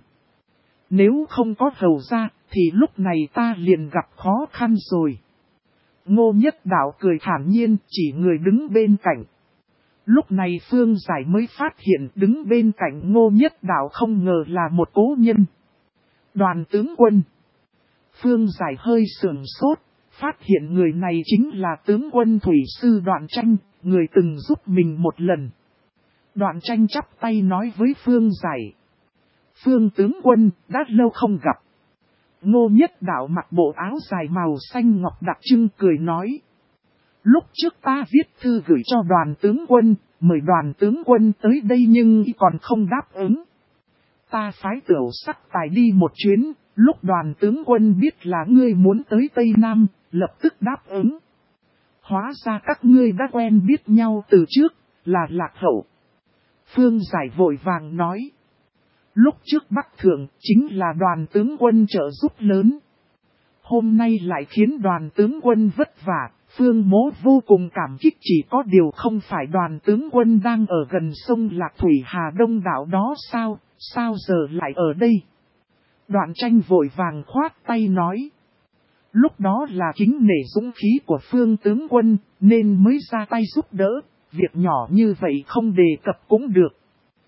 Speaker 1: Nếu không có hầu ra, thì lúc này ta liền gặp khó khăn rồi. Ngô Nhất Đạo cười thản nhiên, chỉ người đứng bên cạnh. Lúc này Phương Giải mới phát hiện đứng bên cạnh Ngô Nhất Đạo không ngờ là một cố nhân. Đoàn tướng quân. Phương Giải hơi sườn sốt, phát hiện người này chính là tướng quân thủy sư Đoạn Tranh, người từng giúp mình một lần. Đoạn Tranh chắp tay nói với Phương Giải. Phương tướng quân, đã lâu không gặp. Ngô Nhất Đạo mặc bộ áo dài màu xanh ngọc đặc trưng cười nói. Lúc trước ta viết thư gửi cho đoàn tướng quân, mời đoàn tướng quân tới đây nhưng còn không đáp ứng. Ta phái Tiểu Sắc Tài đi một chuyến, lúc đoàn tướng quân biết là ngươi muốn tới Tây Nam, lập tức đáp ứng. Hóa ra các ngươi đã quen biết nhau từ trước, là Lạc Hậu. Phương Giải vội vàng nói. Lúc trước Bắc Thượng chính là đoàn tướng quân trợ giúp lớn. Hôm nay lại khiến đoàn tướng quân vất vả, Phương Mỗ vô cùng cảm kích, chỉ có điều không phải đoàn tướng quân đang ở gần sông Lạc Thủy Hà Đông đảo đó sao giờ lại ở đây? Đoạn Tranh vội vàng khoát tay nói. Lúc đó là kính nể dũng khí của Phương tướng quân, nên mới ra tay giúp đỡ, việc nhỏ như vậy không đề cập cũng được.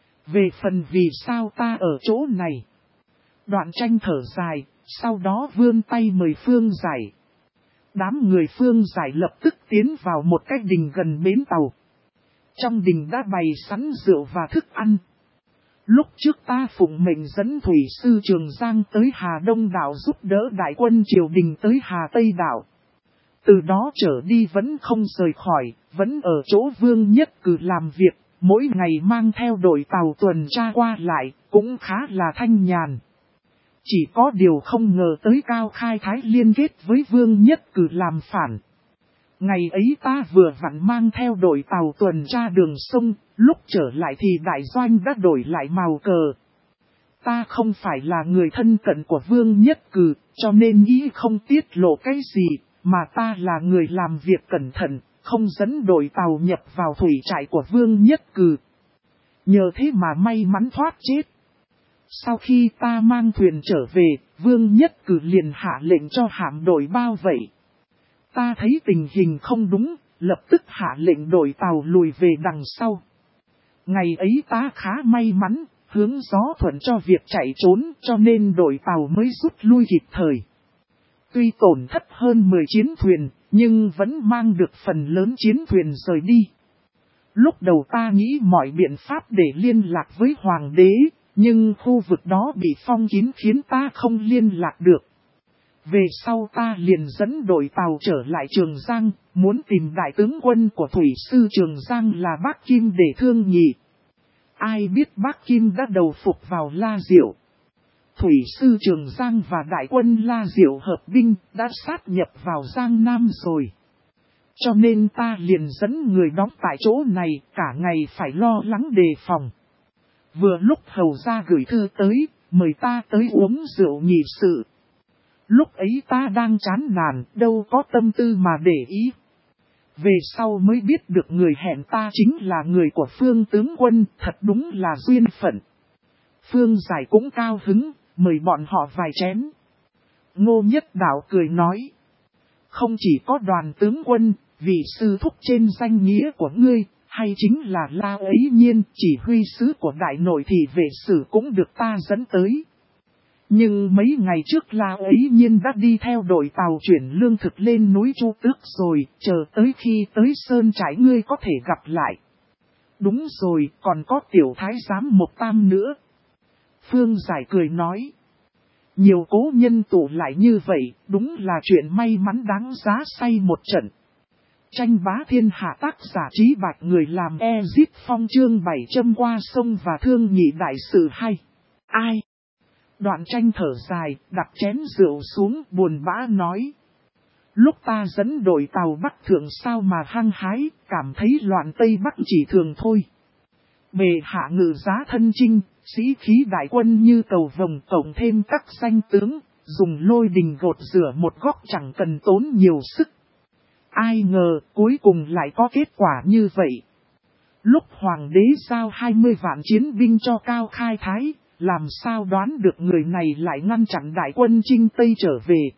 Speaker 1: Về phần vì sao ta ở chỗ này? Đoạn Tranh thở dài, sau đó vươn tay mời Phương Giải. Đám người Phương Giải lập tức tiến vào một cái đình gần bến tàu. Trong đình đã bày sẵn rượu và thức ăn. Lúc trước ta phụng mệnh dẫn thủy sư Trường Giang tới Hà Đông đảo giúp đỡ đại quân triều đình tới Hà Tây đảo. Từ đó trở đi vẫn không rời khỏi, vẫn ở chỗ Vương Nhất Cử làm việc, mỗi ngày mang theo đội tàu tuần tra qua lại, cũng khá là thanh nhàn. Chỉ có điều không ngờ tới Cao Khai Thái liên kết với Vương Nhất Cử làm phản. Ngày ấy ta vừa vặn mang theo đội tàu tuần tra đường sông, lúc trở lại thì đại doanh đã đổi lại màu cờ. Ta không phải là người thân cận của Vương Nhất Cử, cho nên ý không tiết lộ cái gì, mà ta là người làm việc cẩn thận, không dẫn đội tàu nhập vào thủy trại của Vương Nhất Cử. Nhờ thế mà may mắn thoát chết. Sau khi ta mang thuyền trở về, Vương Nhất Cử liền hạ lệnh cho hạm đội bao vây. Ta thấy tình hình không đúng, lập tức hạ lệnh đội tàu lùi về đằng sau. Ngày ấy ta khá may mắn, hướng gió thuận cho việc chạy trốn, cho nên đội tàu mới rút lui kịp thời. Tuy tổn thất hơn 10 chiến thuyền, nhưng vẫn mang được phần lớn chiến thuyền rời đi. Lúc đầu ta nghĩ mọi biện pháp để liên lạc với Hoàng đế, nhưng khu vực đó bị phong kín khiến ta không liên lạc được. Về sau ta liền dẫn đội tàu trở lại Trường Giang, muốn tìm đại tướng quân của thủy sư Trường Giang là Bác Kim để thương nghị. Ai biết Bác Kim đã đầu phục vào La Diệu. Thủy sư Trường Giang và đại quân La Diệu hợp binh đã sát nhập vào Giang Nam rồi. Cho nên ta liền dẫn người đóng tại chỗ này, cả ngày phải lo lắng đề phòng. Vừa lúc hầu gia gửi thư tới, mời ta tới uống rượu nghị sự. Lúc ấy ta đang chán nản, đâu có tâm tư mà để ý. Về sau mới biết được người hẹn ta chính là người của Phương tướng quân, thật đúng là duyên phận. Phương Giải cũng cao hứng, mời bọn họ vài chén. Ngô Nhất Đạo cười nói. Không chỉ có đoàn tướng quân, vị sư thúc trên danh nghĩa của ngươi, hay chính là La Ấy Nhiên, chỉ huy sứ của đại nội thì vệ sử cũng được ta dẫn tới. Nhưng mấy ngày trước La Ấy Nhiên đã đi theo đội tàu chuyển lương thực lên núi Chu Tước rồi, chờ tới khi tới Sơn Trại ngươi có thể gặp lại. Đúng rồi, còn có tiểu thái giám Mộc Tam nữa. Phương Giải cười nói. Nhiều cố nhân tụ lại như vậy, đúng là chuyện may mắn đáng giá say một trận. Tranh bá thiên hạ tác giả Trí Bạch người làm Ezip Phong chương 700 qua sông và thương nhị đại sự hay. Ai? Đoạn Tranh thở dài, đặt chén rượu xuống buồn bã nói. Lúc ta dẫn đội tàu Bắc Thượng sao mà hăng hái, cảm thấy loạn Tây Bắc chỉ thường thôi. Bề hạ ngự giá thân chinh, sĩ khí đại quân như cầu vồng cộng thêm các danh tướng, dùng lôi đình gột rửa một góc chẳng cần tốn nhiều sức. Ai ngờ cuối cùng lại có kết quả như vậy. Lúc Hoàng đế giao 20 vạn chiến binh cho Cao Khai Thái, làm sao đoán được người này lại ngăn chặn đại quân chinh Tây trở về.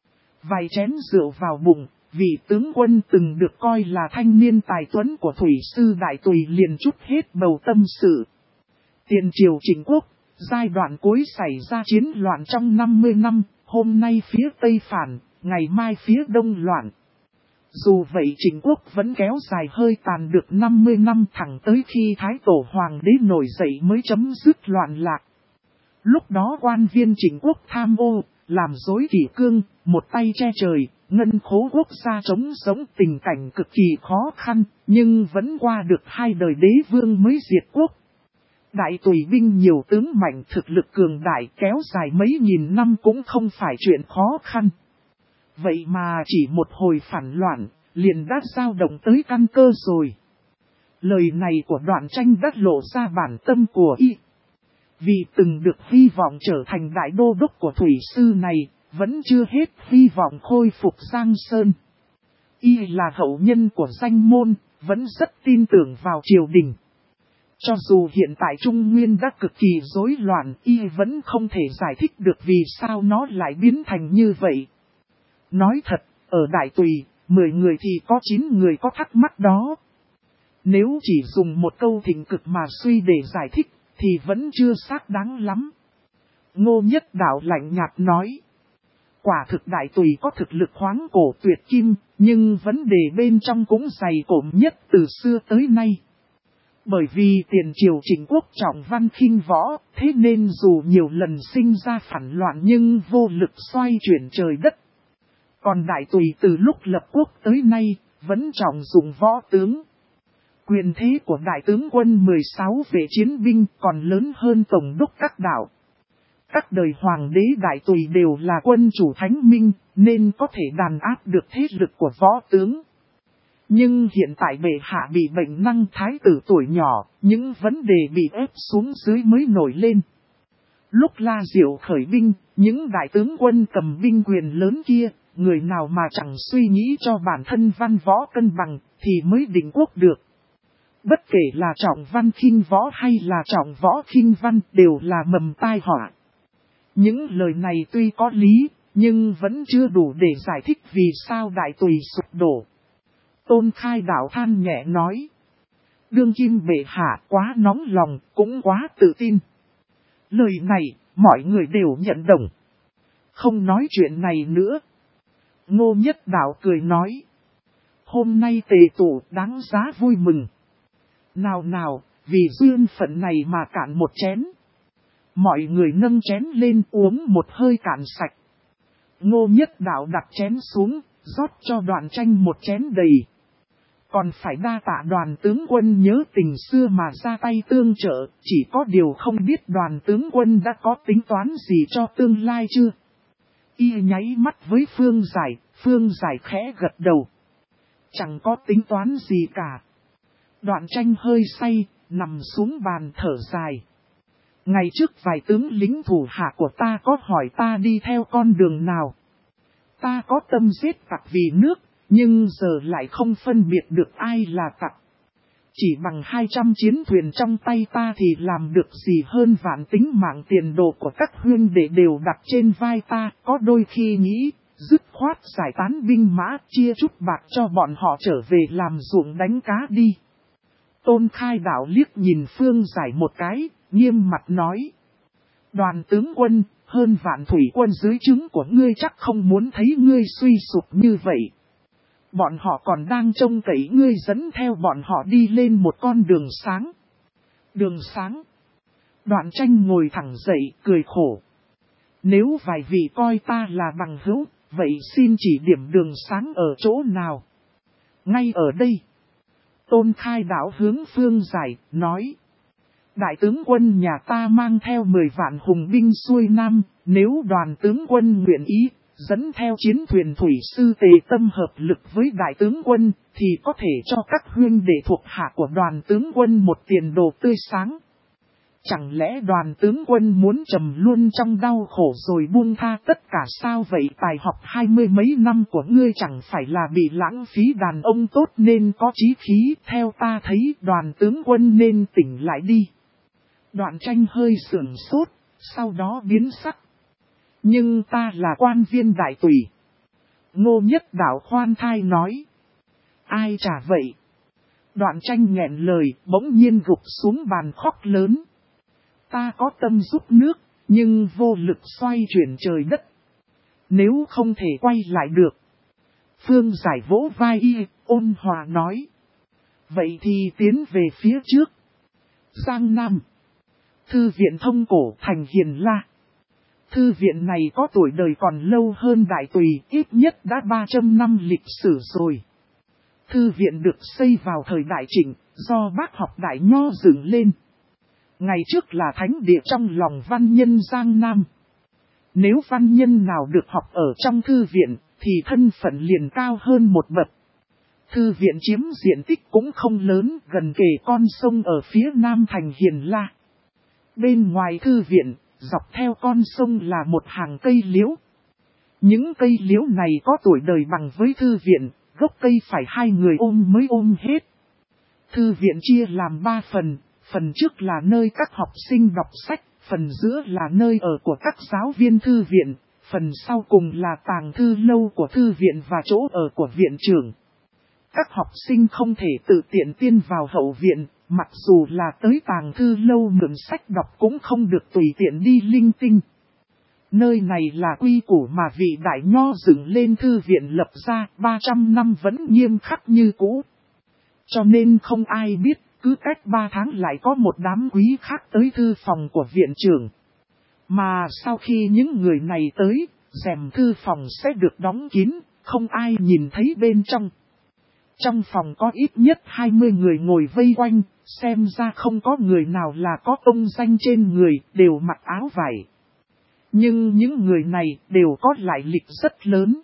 Speaker 1: Vài chén rượu vào bụng, vị tướng quân từng được coi là thanh niên tài tuấn của thủy sư đại tùy liền chút hết bầu tâm sự. Tiền triều Trịnh Quốc, giai đoạn cuối xảy ra chiến loạn trong 50 năm, hôm nay phía Tây phản, ngày mai phía Đông loạn. Dù vậy Trịnh Quốc vẫn kéo dài hơi tàn được 50 năm thẳng tới khi Thái Tổ Hoàng đế nổi dậy mới chấm dứt loạn lạc. Lúc đó quan viên Trịnh Quốc tham ô, làm rối kỷ cương, một tay che trời, ngân khố quốc gia trống sống tình cảnh cực kỳ khó khăn, nhưng vẫn qua được 2 đời đế vương mới diệt quốc. Đại tùy binh nhiều tướng mạnh thực lực cường đại kéo dài mấy nghìn năm cũng không phải chuyện khó khăn. Vậy mà chỉ một hồi phản loạn, liền đã dao động tới căn cơ rồi. Lời này của Đoạn Tranh đã lộ ra bản tâm của y. Vì từng được hy vọng trở thành đại đô đốc của thủy sư này, vẫn chưa hết hy vọng khôi phục Giang Sơn. Y là hậu nhân của danh môn, vẫn rất tin tưởng vào triều đình. Cho dù hiện tại Trung Nguyên đã cực kỳ rối loạn, y vẫn không thể giải thích được vì sao nó lại biến thành như vậy. Nói thật, ở Đại Tùy, 10 người thì có 9 người có thắc mắc đó. Nếu chỉ dùng một câu thịnh cực mà suy để giải thích, thì vẫn chưa xác đáng lắm. Ngô Nhất Đạo lạnh nhạt nói. Quả thực Đại Tùy có thực lực khoáng cổ tuyệt kim, nhưng vấn đề bên trong cũng dày cộm nhất từ xưa tới nay. Bởi vì tiền triều Trịnh Quốc trọng văn khinh võ, thế nên dù nhiều lần sinh ra phản loạn nhưng vô lực xoay chuyển trời đất. Còn Đại Tùy từ lúc lập quốc tới nay, vẫn trọng dụng võ tướng. Quyền thế của Đại tướng quân 16 vệ chiến binh còn lớn hơn tổng đốc các đạo. Các đời hoàng đế Đại Tùy đều là quân chủ thánh minh, nên có thể đàn áp được thế lực của võ tướng. Nhưng hiện tại bệ hạ bị bệnh năng thái tử tuổi nhỏ, những vấn đề bị ép xuống dưới mới nổi lên. Lúc La Diệu khởi binh, những đại tướng quân cầm binh quyền lớn kia, người nào mà chẳng suy nghĩ cho bản thân văn võ cân bằng, thì mới định quốc được. Bất kể là trọng văn khinh võ hay là trọng võ khinh văn đều là mầm tai họa. Những lời này tuy có lý, nhưng vẫn chưa đủ để giải thích vì sao Đại Tùy sụp đổ. Tôn Khai Đạo than nhẹ nói. Đương kim bệ hạ quá nóng lòng, cũng quá tự tin. Lời này, mọi người đều nhận đồng. Không nói chuyện này nữa. Ngô Nhất Đạo cười nói. Hôm nay tề tụ đáng giá vui mừng. Nào, vì duyên phận này mà cạn một chén. Mọi người nâng chén lên uống một hơi cạn sạch. Ngô Nhất Đạo đặt chén xuống, rót cho Đoạn Tranh một chén đầy. Còn phải đa tạ Đoàn tướng quân nhớ tình xưa mà ra tay tương trợ, chỉ có điều không biết Đoàn tướng quân đã có tính toán gì cho tương lai chưa? Y nháy mắt với Phương Giải khẽ gật đầu. Chẳng có tính toán gì cả. Đoạn Tranh hơi say, nằm xuống bàn thở dài. Ngày trước vài tướng lính thủ hạ của ta có hỏi ta đi theo con đường nào. Ta có tâm giết tặc vì nước, nhưng giờ lại không phân biệt được ai là tặc. Chỉ bằng 200 chiến thuyền trong tay ta thì làm được gì hơn vạn tính mạng tiền đồ của các huynh đệ đều đặt trên vai ta. Có đôi khi nghĩ, dứt khoát giải tán binh mã, chia chút bạc cho bọn họ trở về làm ruộng đánh cá đi. Tôn Khai Đạo liếc nhìn Phương Giải một cái, nghiêm mặt nói. Đoàn tướng quân, hơn vạn thủy quân dưới trướng của ngươi chắc không muốn thấy ngươi suy sụp như vậy. Bọn họ còn đang trông cậy ngươi dẫn theo bọn họ đi lên một con đường sáng. Đường sáng. Đoạn Tranh ngồi thẳng dậy, cười khổ. Nếu vài vị coi ta là bằng hữu, vậy xin chỉ điểm đường sáng ở chỗ nào? Ngay ở đây. Tôn Khai Đạo hướng Phương Giải, nói. Đại tướng quân nhà ta mang theo 10 vạn hùng binh xuôi nam, nếu đoàn tướng quân nguyện ý, dẫn theo chiến thuyền thủy sư Tề Tâm hợp lực với đại tướng quân, thì có thể cho các huynh đệ thuộc hạ của đoàn tướng quân một tiền đồ tươi sáng. Chẳng lẽ đoàn tướng quân muốn trầm luôn trong đau khổ rồi buông tha tất cả sao vậy? Tài học 20 mấy năm của ngươi chẳng phải là bị lãng phí, đàn ông tốt nên có chí khí, theo ta thấy đoàn tướng quân nên tỉnh lại đi. Đoạn Tranh hơi sửng sốt, sau đó biến sắc. Nhưng ta là quan viên Đại Tùy. Ngô Nhất Đạo khoan thai nói. Ai trả vậy? Đoạn Tranh nghẹn lời, bỗng nhiên gục xuống bàn khóc lớn. Ta có tâm giúp nước, nhưng vô lực xoay chuyển trời đất. Nếu không thể quay lại được. Phương Giải vỗ vai y, ôn hòa nói. Vậy thì tiến về phía trước. Giang Nam. Thư viện Thông Cổ thành Hiền La. Thư viện này có tuổi đời còn lâu hơn Đại Tùy, ít nhất đã 300 năm lịch sử rồi. Thư viện được xây vào thời Đại Trịnh, do bác học Đại Nho dựng lên. Ngày trước là thánh địa trong lòng văn nhân Giang Nam. Nếu văn nhân nào được học ở trong thư viện, thì thân phận liền cao hơn một bậc. Thư viện chiếm diện tích cũng không lớn, gần kề con sông ở phía nam thành Hiền La. Bên ngoài thư viện, dọc theo con sông là một hàng cây liễu. Những cây liễu này có tuổi đời bằng với thư viện, gốc cây phải 2 người ôm mới ôm hết. Thư viện chia làm 3 phần, phần trước là nơi các học sinh đọc sách, phần giữa là nơi ở của các giáo viên thư viện, phần sau cùng là tàng thư lâu của thư viện và chỗ ở của viện trưởng. Các học sinh không thể tự tiện tiên vào hậu viện, mặc dù là tới tàng thư lâu mượn sách đọc cũng không được tùy tiện đi linh tinh. Nơi này là quy củ mà vị đại nho dựng lên thư viện lập ra 300 năm vẫn nghiêm khắc như cũ. Cho nên không ai biết, cứ cách 3 tháng lại có một đám quý khác tới thư phòng của viện trưởng. Mà sau khi những người này tới, rèm thư phòng sẽ được đóng kín, không ai nhìn thấy bên trong. Trong phòng có ít nhất 20 người ngồi vây quanh, xem ra không có người nào là có công danh trên người, đều mặc áo vải. Nhưng những người này đều có lại lịch rất lớn.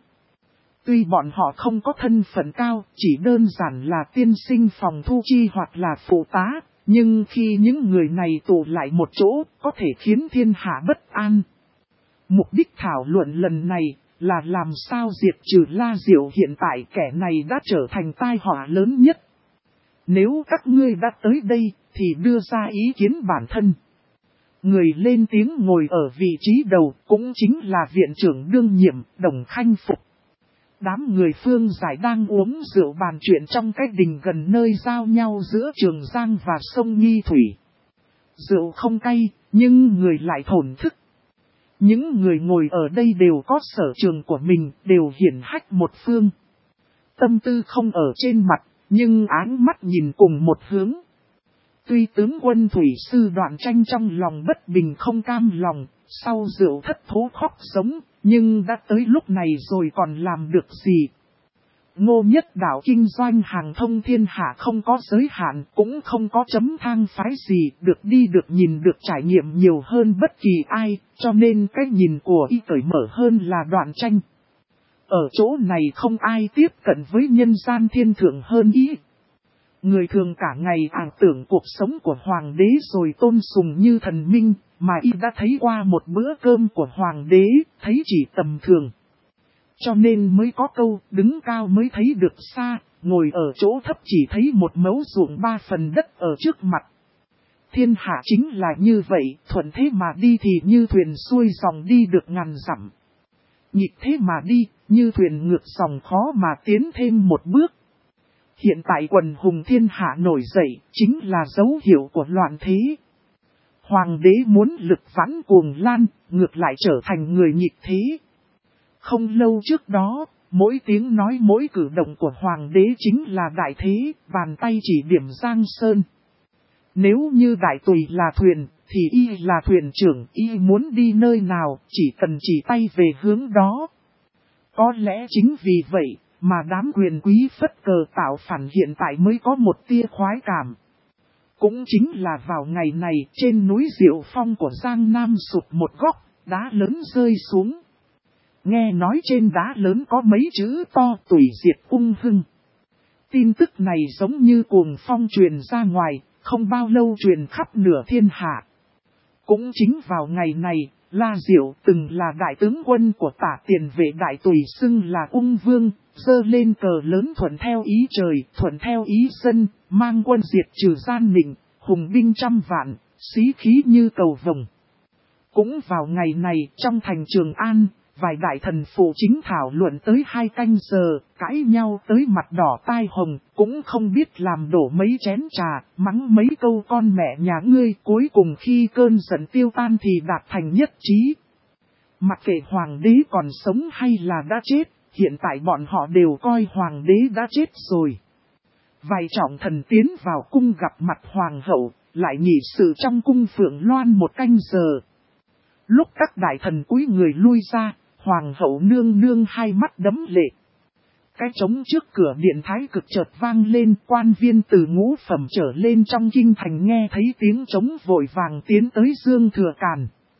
Speaker 1: Tuy bọn họ không có thân phận cao, chỉ đơn giản là tiên sinh phòng thu chi hoặc là phụ tá, nhưng khi những người này tụ lại một chỗ, có thể khiến thiên hạ bất an. Mục đích thảo luận lần này là làm sao diệt trừ La Diệu, hiện tại kẻ này đã trở thành tai họa lớn nhất. Nếu các ngươi đã tới đây, thì đưa ra ý kiến bản thân. Người lên tiếng ngồi ở vị trí đầu cũng chính là viện trưởng đương nhiệm, Đồng Khanh Phục. Đám người Phương Giải đang uống rượu bàn chuyện trong cái đình gần nơi giao nhau giữa Trường Giang và sông Nghi Thủy. Rượu không cay, nhưng người lại thổn thức. Những người ngồi ở đây đều có sở trường của mình, đều hiển hách một phương. Tâm tư không ở trên mặt, nhưng áng mắt nhìn cùng một hướng. Tuy tướng quân Thủy Sư Đoạn Tranh trong lòng bất bình không cam lòng, sau rượu thất thố khóc sống, nhưng đã tới lúc này rồi còn làm được gì? Ngô Nhất Đạo kinh doanh hàng thông thiên hạ không có giới hạn, cũng không có chấm thang phái gì, được đi được nhìn được trải nghiệm nhiều hơn bất kỳ ai, cho nên cái nhìn của y cởi mở hơn là Đoạn Tranh. Ở chỗ này không ai tiếp cận với nhân gian thiên thượng hơn y. Người thường cả ngày ảo tưởng cuộc sống của hoàng đế rồi tôn sùng như thần minh, mà y đã thấy qua một bữa cơm của hoàng đế, thấy chỉ tầm thường. Cho nên mới có câu, đứng cao mới thấy được xa, ngồi ở chỗ thấp chỉ thấy một mẫu ruộng 3 phần đất ở trước mặt. Thiên hạ chính là như vậy, thuận thế mà đi thì như thuyền xuôi dòng đi được ngàn dặm. Nghịch thế mà đi, như thuyền ngược dòng khó mà tiến thêm một bước. Hiện tại quần hùng thiên hạ nổi dậy, chính là dấu hiệu của loạn thế. Hoàng đế muốn lực vãn cuồng lan, ngược lại trở thành người nghịch thế. Không lâu trước đó, mỗi tiếng nói mỗi cử động của hoàng đế chính là đại thế, bàn tay chỉ điểm Giang Sơn. Nếu như đại tùy là thuyền, thì y là thuyền trưởng, y muốn đi nơi nào, chỉ cần chỉ tay về hướng đó. Có lẽ chính vì vậy, mà đám quyền quý phất cờ tạo phản hiện tại mới có một tia khoái cảm. Cũng chính là vào ngày này, trên núi Diệu Phong của Giang Nam sụt một góc, đá lớn rơi xuống. Nghe nói trên đá lớn có mấy chữ to tùy diệt ung hưng. Tin tức này giống như cuồng phong truyền ra ngoài, không bao lâu truyền khắp nửa thiên hạ. Cũng chính vào ngày này, La Diệu từng là đại tướng quân của Tả Tiền Vệ đại tùy xưng là ung vương, giơ lên cờ lớn thuận theo ý trời, thuận theo ý dân, mang quân diệt trừ gian nịnh, hùng binh trăm vạn, xí khí như cầu vồng. Cũng vào ngày này, trong thành Trường An, vài đại thần phụ chính thảo luận tới 2 canh giờ, cãi nhau tới mặt đỏ tai hồng, cũng không biết làm đổ mấy chén trà, mắng mấy câu con mẹ nhà ngươi, cuối cùng khi cơn giận tiêu tan thì đạt thành nhất trí. Mặc kệ hoàng đế còn sống hay là đã chết, hiện tại bọn họ đều coi hoàng đế đã chết rồi. Vài trọng thần tiến vào cung gặp mặt hoàng hậu, lại nghị sự trong cung Phượng Loan 1 canh giờ. Lúc các đại thần cúi người lui ra, hoàng hậu nương nương hai mắt đẫm lệ. Cái trống trước cửa điện thái cực chợt vang lên, quan viên từ ngũ phẩm trở lên trong kinh thành nghe thấy tiếng trống vội vàng tiến tới Dương Thừa Càn.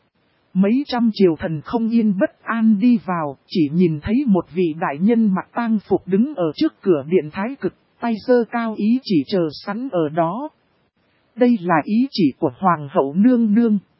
Speaker 1: Mấy trăm triều thần không yên bất an đi vào, chỉ nhìn thấy một vị đại nhân mặc tang phục đứng ở trước cửa điện thái cực, tay giơ cao ý chỉ chờ sẵn ở đó. Đây là ý chỉ của Hoàng hậu nương nương.